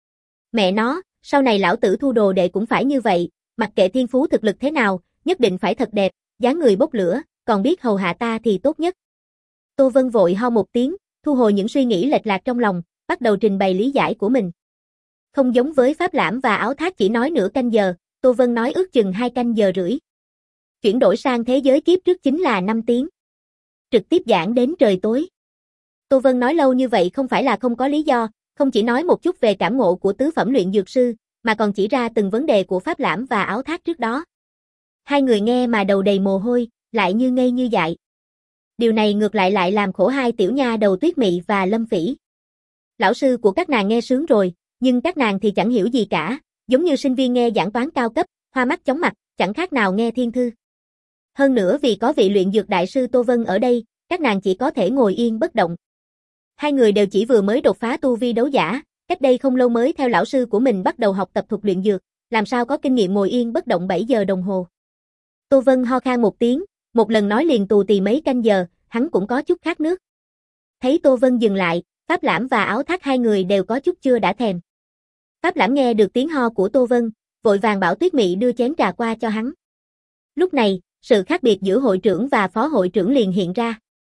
Mẹ nó, sau này lão tử thu đồ đệ cũng phải như vậy, mặc kệ thiên phú thực lực thế nào, nhất định phải thật đẹp, dáng người bốc lửa, còn biết hầu hạ ta thì tốt nhất. Tô Vân vội ho một tiếng, thu hồi những suy nghĩ lệch lạc trong lòng, bắt đầu trình bày lý giải của mình. Không giống với Pháp Lãm và Áo Thác chỉ nói nửa canh giờ, Tô Vân nói ước chừng hai canh giờ rưỡi. Chuyển đổi sang thế giới kiếp trước chính là năm tiếng. Trực tiếp giảng đến trời tối. Tô Vân nói lâu như vậy không phải là không có lý do, không chỉ nói một chút về cảm ngộ của tứ phẩm luyện dược sư, mà còn chỉ ra từng vấn đề của Pháp Lãm và Áo Thác trước đó. Hai người nghe mà đầu đầy mồ hôi, lại như ngây như dại. Điều này ngược lại lại làm khổ hai tiểu nha đầu Tuyết Mị và Lâm Phỉ. Lão sư của các nàng nghe sướng rồi, nhưng các nàng thì chẳng hiểu gì cả, giống như sinh viên nghe giảng toán cao cấp, hoa mắt chóng mặt, chẳng khác nào nghe thiên thư. Hơn nữa vì có vị luyện dược đại sư Tô Vân ở đây, các nàng chỉ có thể ngồi yên bất động. Hai người đều chỉ vừa mới đột phá tu vi đấu giả, cách đây không lâu mới theo lão sư của mình bắt đầu học tập thuật luyện dược, làm sao có kinh nghiệm ngồi yên bất động bảy giờ đồng hồ. Tô Vân ho khan một tiếng, một lần nói liền tù tì mấy canh giờ, hắn cũng có chút khát nước. Thấy Tô Vân dừng lại, Pháp Lãm và Áo Thác hai người đều có chút chưa đã thèm. Pháp Lãm nghe được tiếng ho của Tô Vân, vội vàng bảo Tuyết Mị đưa chén trà qua cho hắn. Lúc này, sự khác biệt giữa hội trưởng và phó hội trưởng liền hiện ra.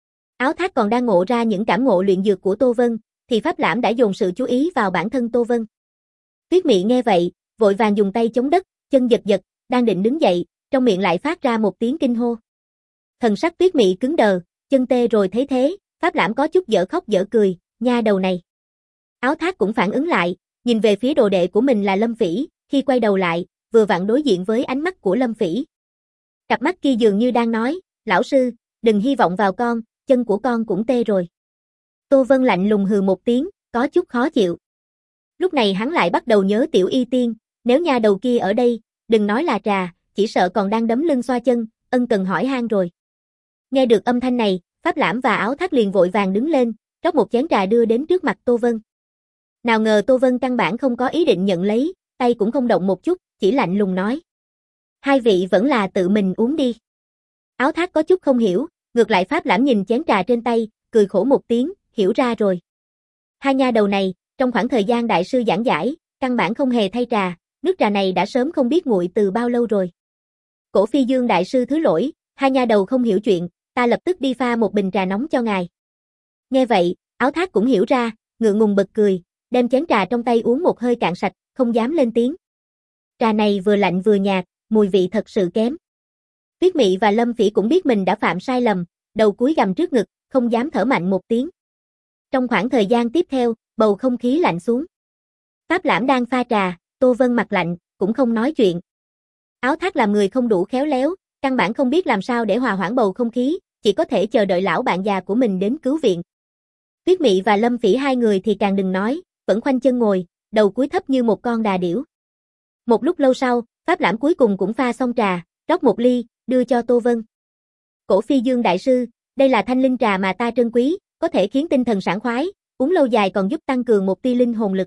Áo Thác còn đang ngộ ra những cảm ngộ luyện dược của Tô Vân, thì Pháp Lãm đã dồn sự chú ý vào bản thân Tô Vân. Tuyết Mị nghe vậy, vội vàng dùng tay chống đất, chân giật giật, đang định đứng dậy, trong miệng lại phát ra một tiếng kinh hô. Thần sắc Tuyết Mị cứng đờ, chân tê rồi thấy thế, Pháp Lãm có chút dở khóc dở cười, nha đầu này. Áo Thác cũng phản ứng lại, nhìn về phía đồ đệ của mình là Lâm Phỉ, khi quay đầu lại, vừa vặn đối diện với ánh mắt của Lâm Phỉ. Cặp mắt kia dường như đang nói, lão sư, đừng hy vọng vào con, chân của con cũng tê rồi. Tô Vân lạnh lùng hừ một tiếng, có chút khó chịu. Lúc này hắn lại bắt đầu nhớ Tiểu Y Tiên, nếu nha đầu kia ở đây, đừng nói là trà, chỉ sợ còn đang đấm lưng xoa chân, ân cần hỏi han rồi. Nghe được âm thanh này, Pháp Lãm và Áo Thác liền vội vàng đứng lên, rót một chén trà đưa đến trước mặt Tô Vân. Nào ngờ Tô Vân căn bản không có ý định nhận lấy, tay cũng không động một chút, chỉ lạnh lùng nói. Hai vị vẫn là tự mình uống đi. Áo Thác có chút không hiểu, ngược lại Pháp Lãm nhìn chén trà trên tay, cười khổ một tiếng, hiểu ra rồi. Hai nha đầu này, trong khoảng thời gian đại sư giảng giải, căn bản không hề thay trà, nước trà này đã sớm không biết nguội từ bao lâu rồi. Cổ Phi Dương đại sư thứ lỗi, hai nha đầu không hiểu chuyện, ta lập tức đi pha một bình trà nóng cho ngài. Nghe vậy, Áo Thác cũng hiểu ra, ngượng ngùng bật cười, đem chén trà trong tay uống một hơi cạn sạch, không dám lên tiếng. Trà này vừa lạnh vừa nhạt, mùi vị thật sự kém. Tuyết Mị và Lâm Phỉ cũng biết mình đã phạm sai lầm, đầu cúi gằm trước ngực, không dám thở mạnh một tiếng. Trong khoảng thời gian tiếp theo, bầu không khí lạnh xuống. Pháp Lãm đang pha trà, Tô Vân mặt lạnh, cũng không nói chuyện. Áo Thác làm người không đủ khéo léo, căn bản không biết làm sao để hòa hoãn bầu không khí, chỉ có thể chờ đợi lão bạn già của mình đến cứu viện. Tuyết Mị và Lâm Phỉ hai người thì càng đừng nói, vẫn khoanh chân ngồi, đầu cúi thấp như một con đà điểu. Một lúc lâu sau, Pháp Lãm cuối cùng cũng pha xong trà, rót một ly, đưa cho Tô Vân. Cổ Phi Dương đại sư, đây là thanh linh trà mà ta trân quý, có thể khiến tinh thần sảng khoái, uống lâu dài còn giúp tăng cường một tia linh hồn lực.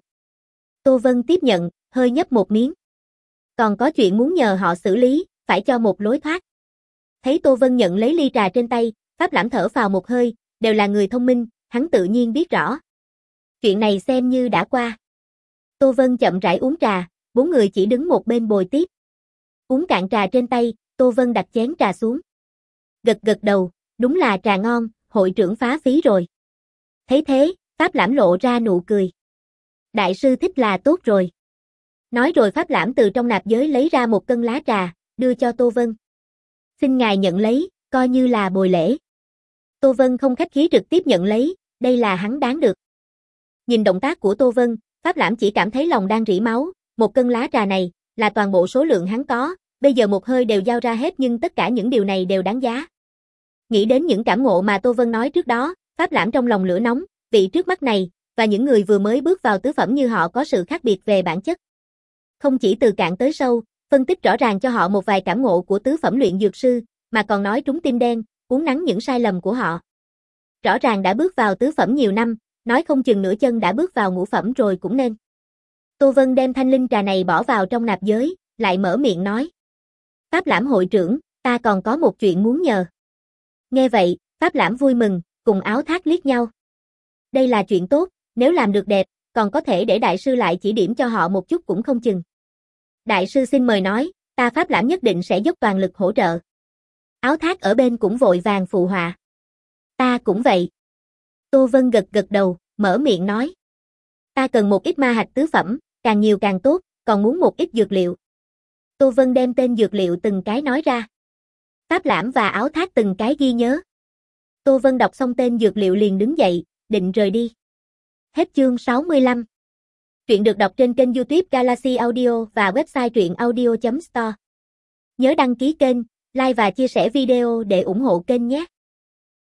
Tô Vân tiếp nhận, hơi nhấp một miếng. Còn có chuyện muốn nhờ họ xử lý, phải cho một lối thoát. Thấy Tô Vân nhận lấy ly trà trên tay, Pháp Lãm thở phào một hơi, đều là người thông minh, hắn tự nhiên biết rõ. Chuyện này xem như đã qua. Tô Vân chậm rãi uống trà, bốn người chỉ đứng một bên bồi tiếp. Uống cạn trà trên tay, Tô Vân đặt chén trà xuống. Gật gật đầu, đúng là trà ngon, hội trưởng phá phí rồi. Thấy thế, Pháp Lãm lộ ra nụ cười. Đại sư thích là tốt rồi. Nói rồi Pháp Lãm từ trong nạp giới lấy ra một cân lá trà, đưa cho Tô Vân. Xin ngài nhận lấy, coi như là bồi lễ. Tô Vân không khách khí trực tiếp nhận lấy, đây là hắn đáng được. Nhìn động tác của Tô Vân, Pháp Lãm chỉ cảm thấy lòng đang rỉ máu, một cân lá trà này, là toàn bộ số lượng hắn có, bây giờ một hơi đều giao ra hết nhưng tất cả những điều này đều đáng giá. Nghĩ đến những cảm ngộ mà Tô Vân nói trước đó, Pháp Lãm trong lòng lửa nóng, vị trước mắt này, và những người vừa mới bước vào tứ phẩm như họ có sự khác biệt về bản chất. Không chỉ từ cạn tới sâu, phân tích rõ ràng cho họ một vài cảm ngộ của tứ phẩm luyện dược sư, mà còn nói trúng tim đen, uốn nắn những sai lầm của họ. Rõ ràng đã bước vào tứ phẩm nhiều năm, nói không chừng nửa chân đã bước vào ngũ phẩm rồi cũng nên. Tô Vân đem thanh linh trà này bỏ vào trong nạp giới, lại mở miệng nói. Pháp Lãm hội trưởng, ta còn có một chuyện muốn nhờ. Nghe vậy, Pháp Lãm vui mừng, cùng Áo Thác liếc nhau. Đây là chuyện tốt, nếu làm được đẹp, còn có thể để đại sư lại chỉ điểm cho họ một chút cũng không chừng. Đại sư xin mời nói, ta Pháp Lãm nhất định sẽ dốc toàn lực hỗ trợ. Áo Thác ở bên cũng vội vàng phụ họa. Ta cũng vậy. Tô Vân gật gật đầu, mở miệng nói. Ta cần một ít ma hạch tứ phẩm, càng nhiều càng tốt, còn muốn một ít dược liệu. Tô Vân đem tên dược liệu từng cái nói ra. Pháp Lãm và Áo Thác từng cái ghi nhớ. Tô Vân đọc xong tên dược liệu liền đứng dậy, định rời đi. Hết chương sáu mươi lăm. Truyện được đọc trên kênh YouTube Galaxy Audio và website truyện audio chấm store. Nhớ đăng ký kênh, like và chia sẻ video để ủng hộ kênh nhé.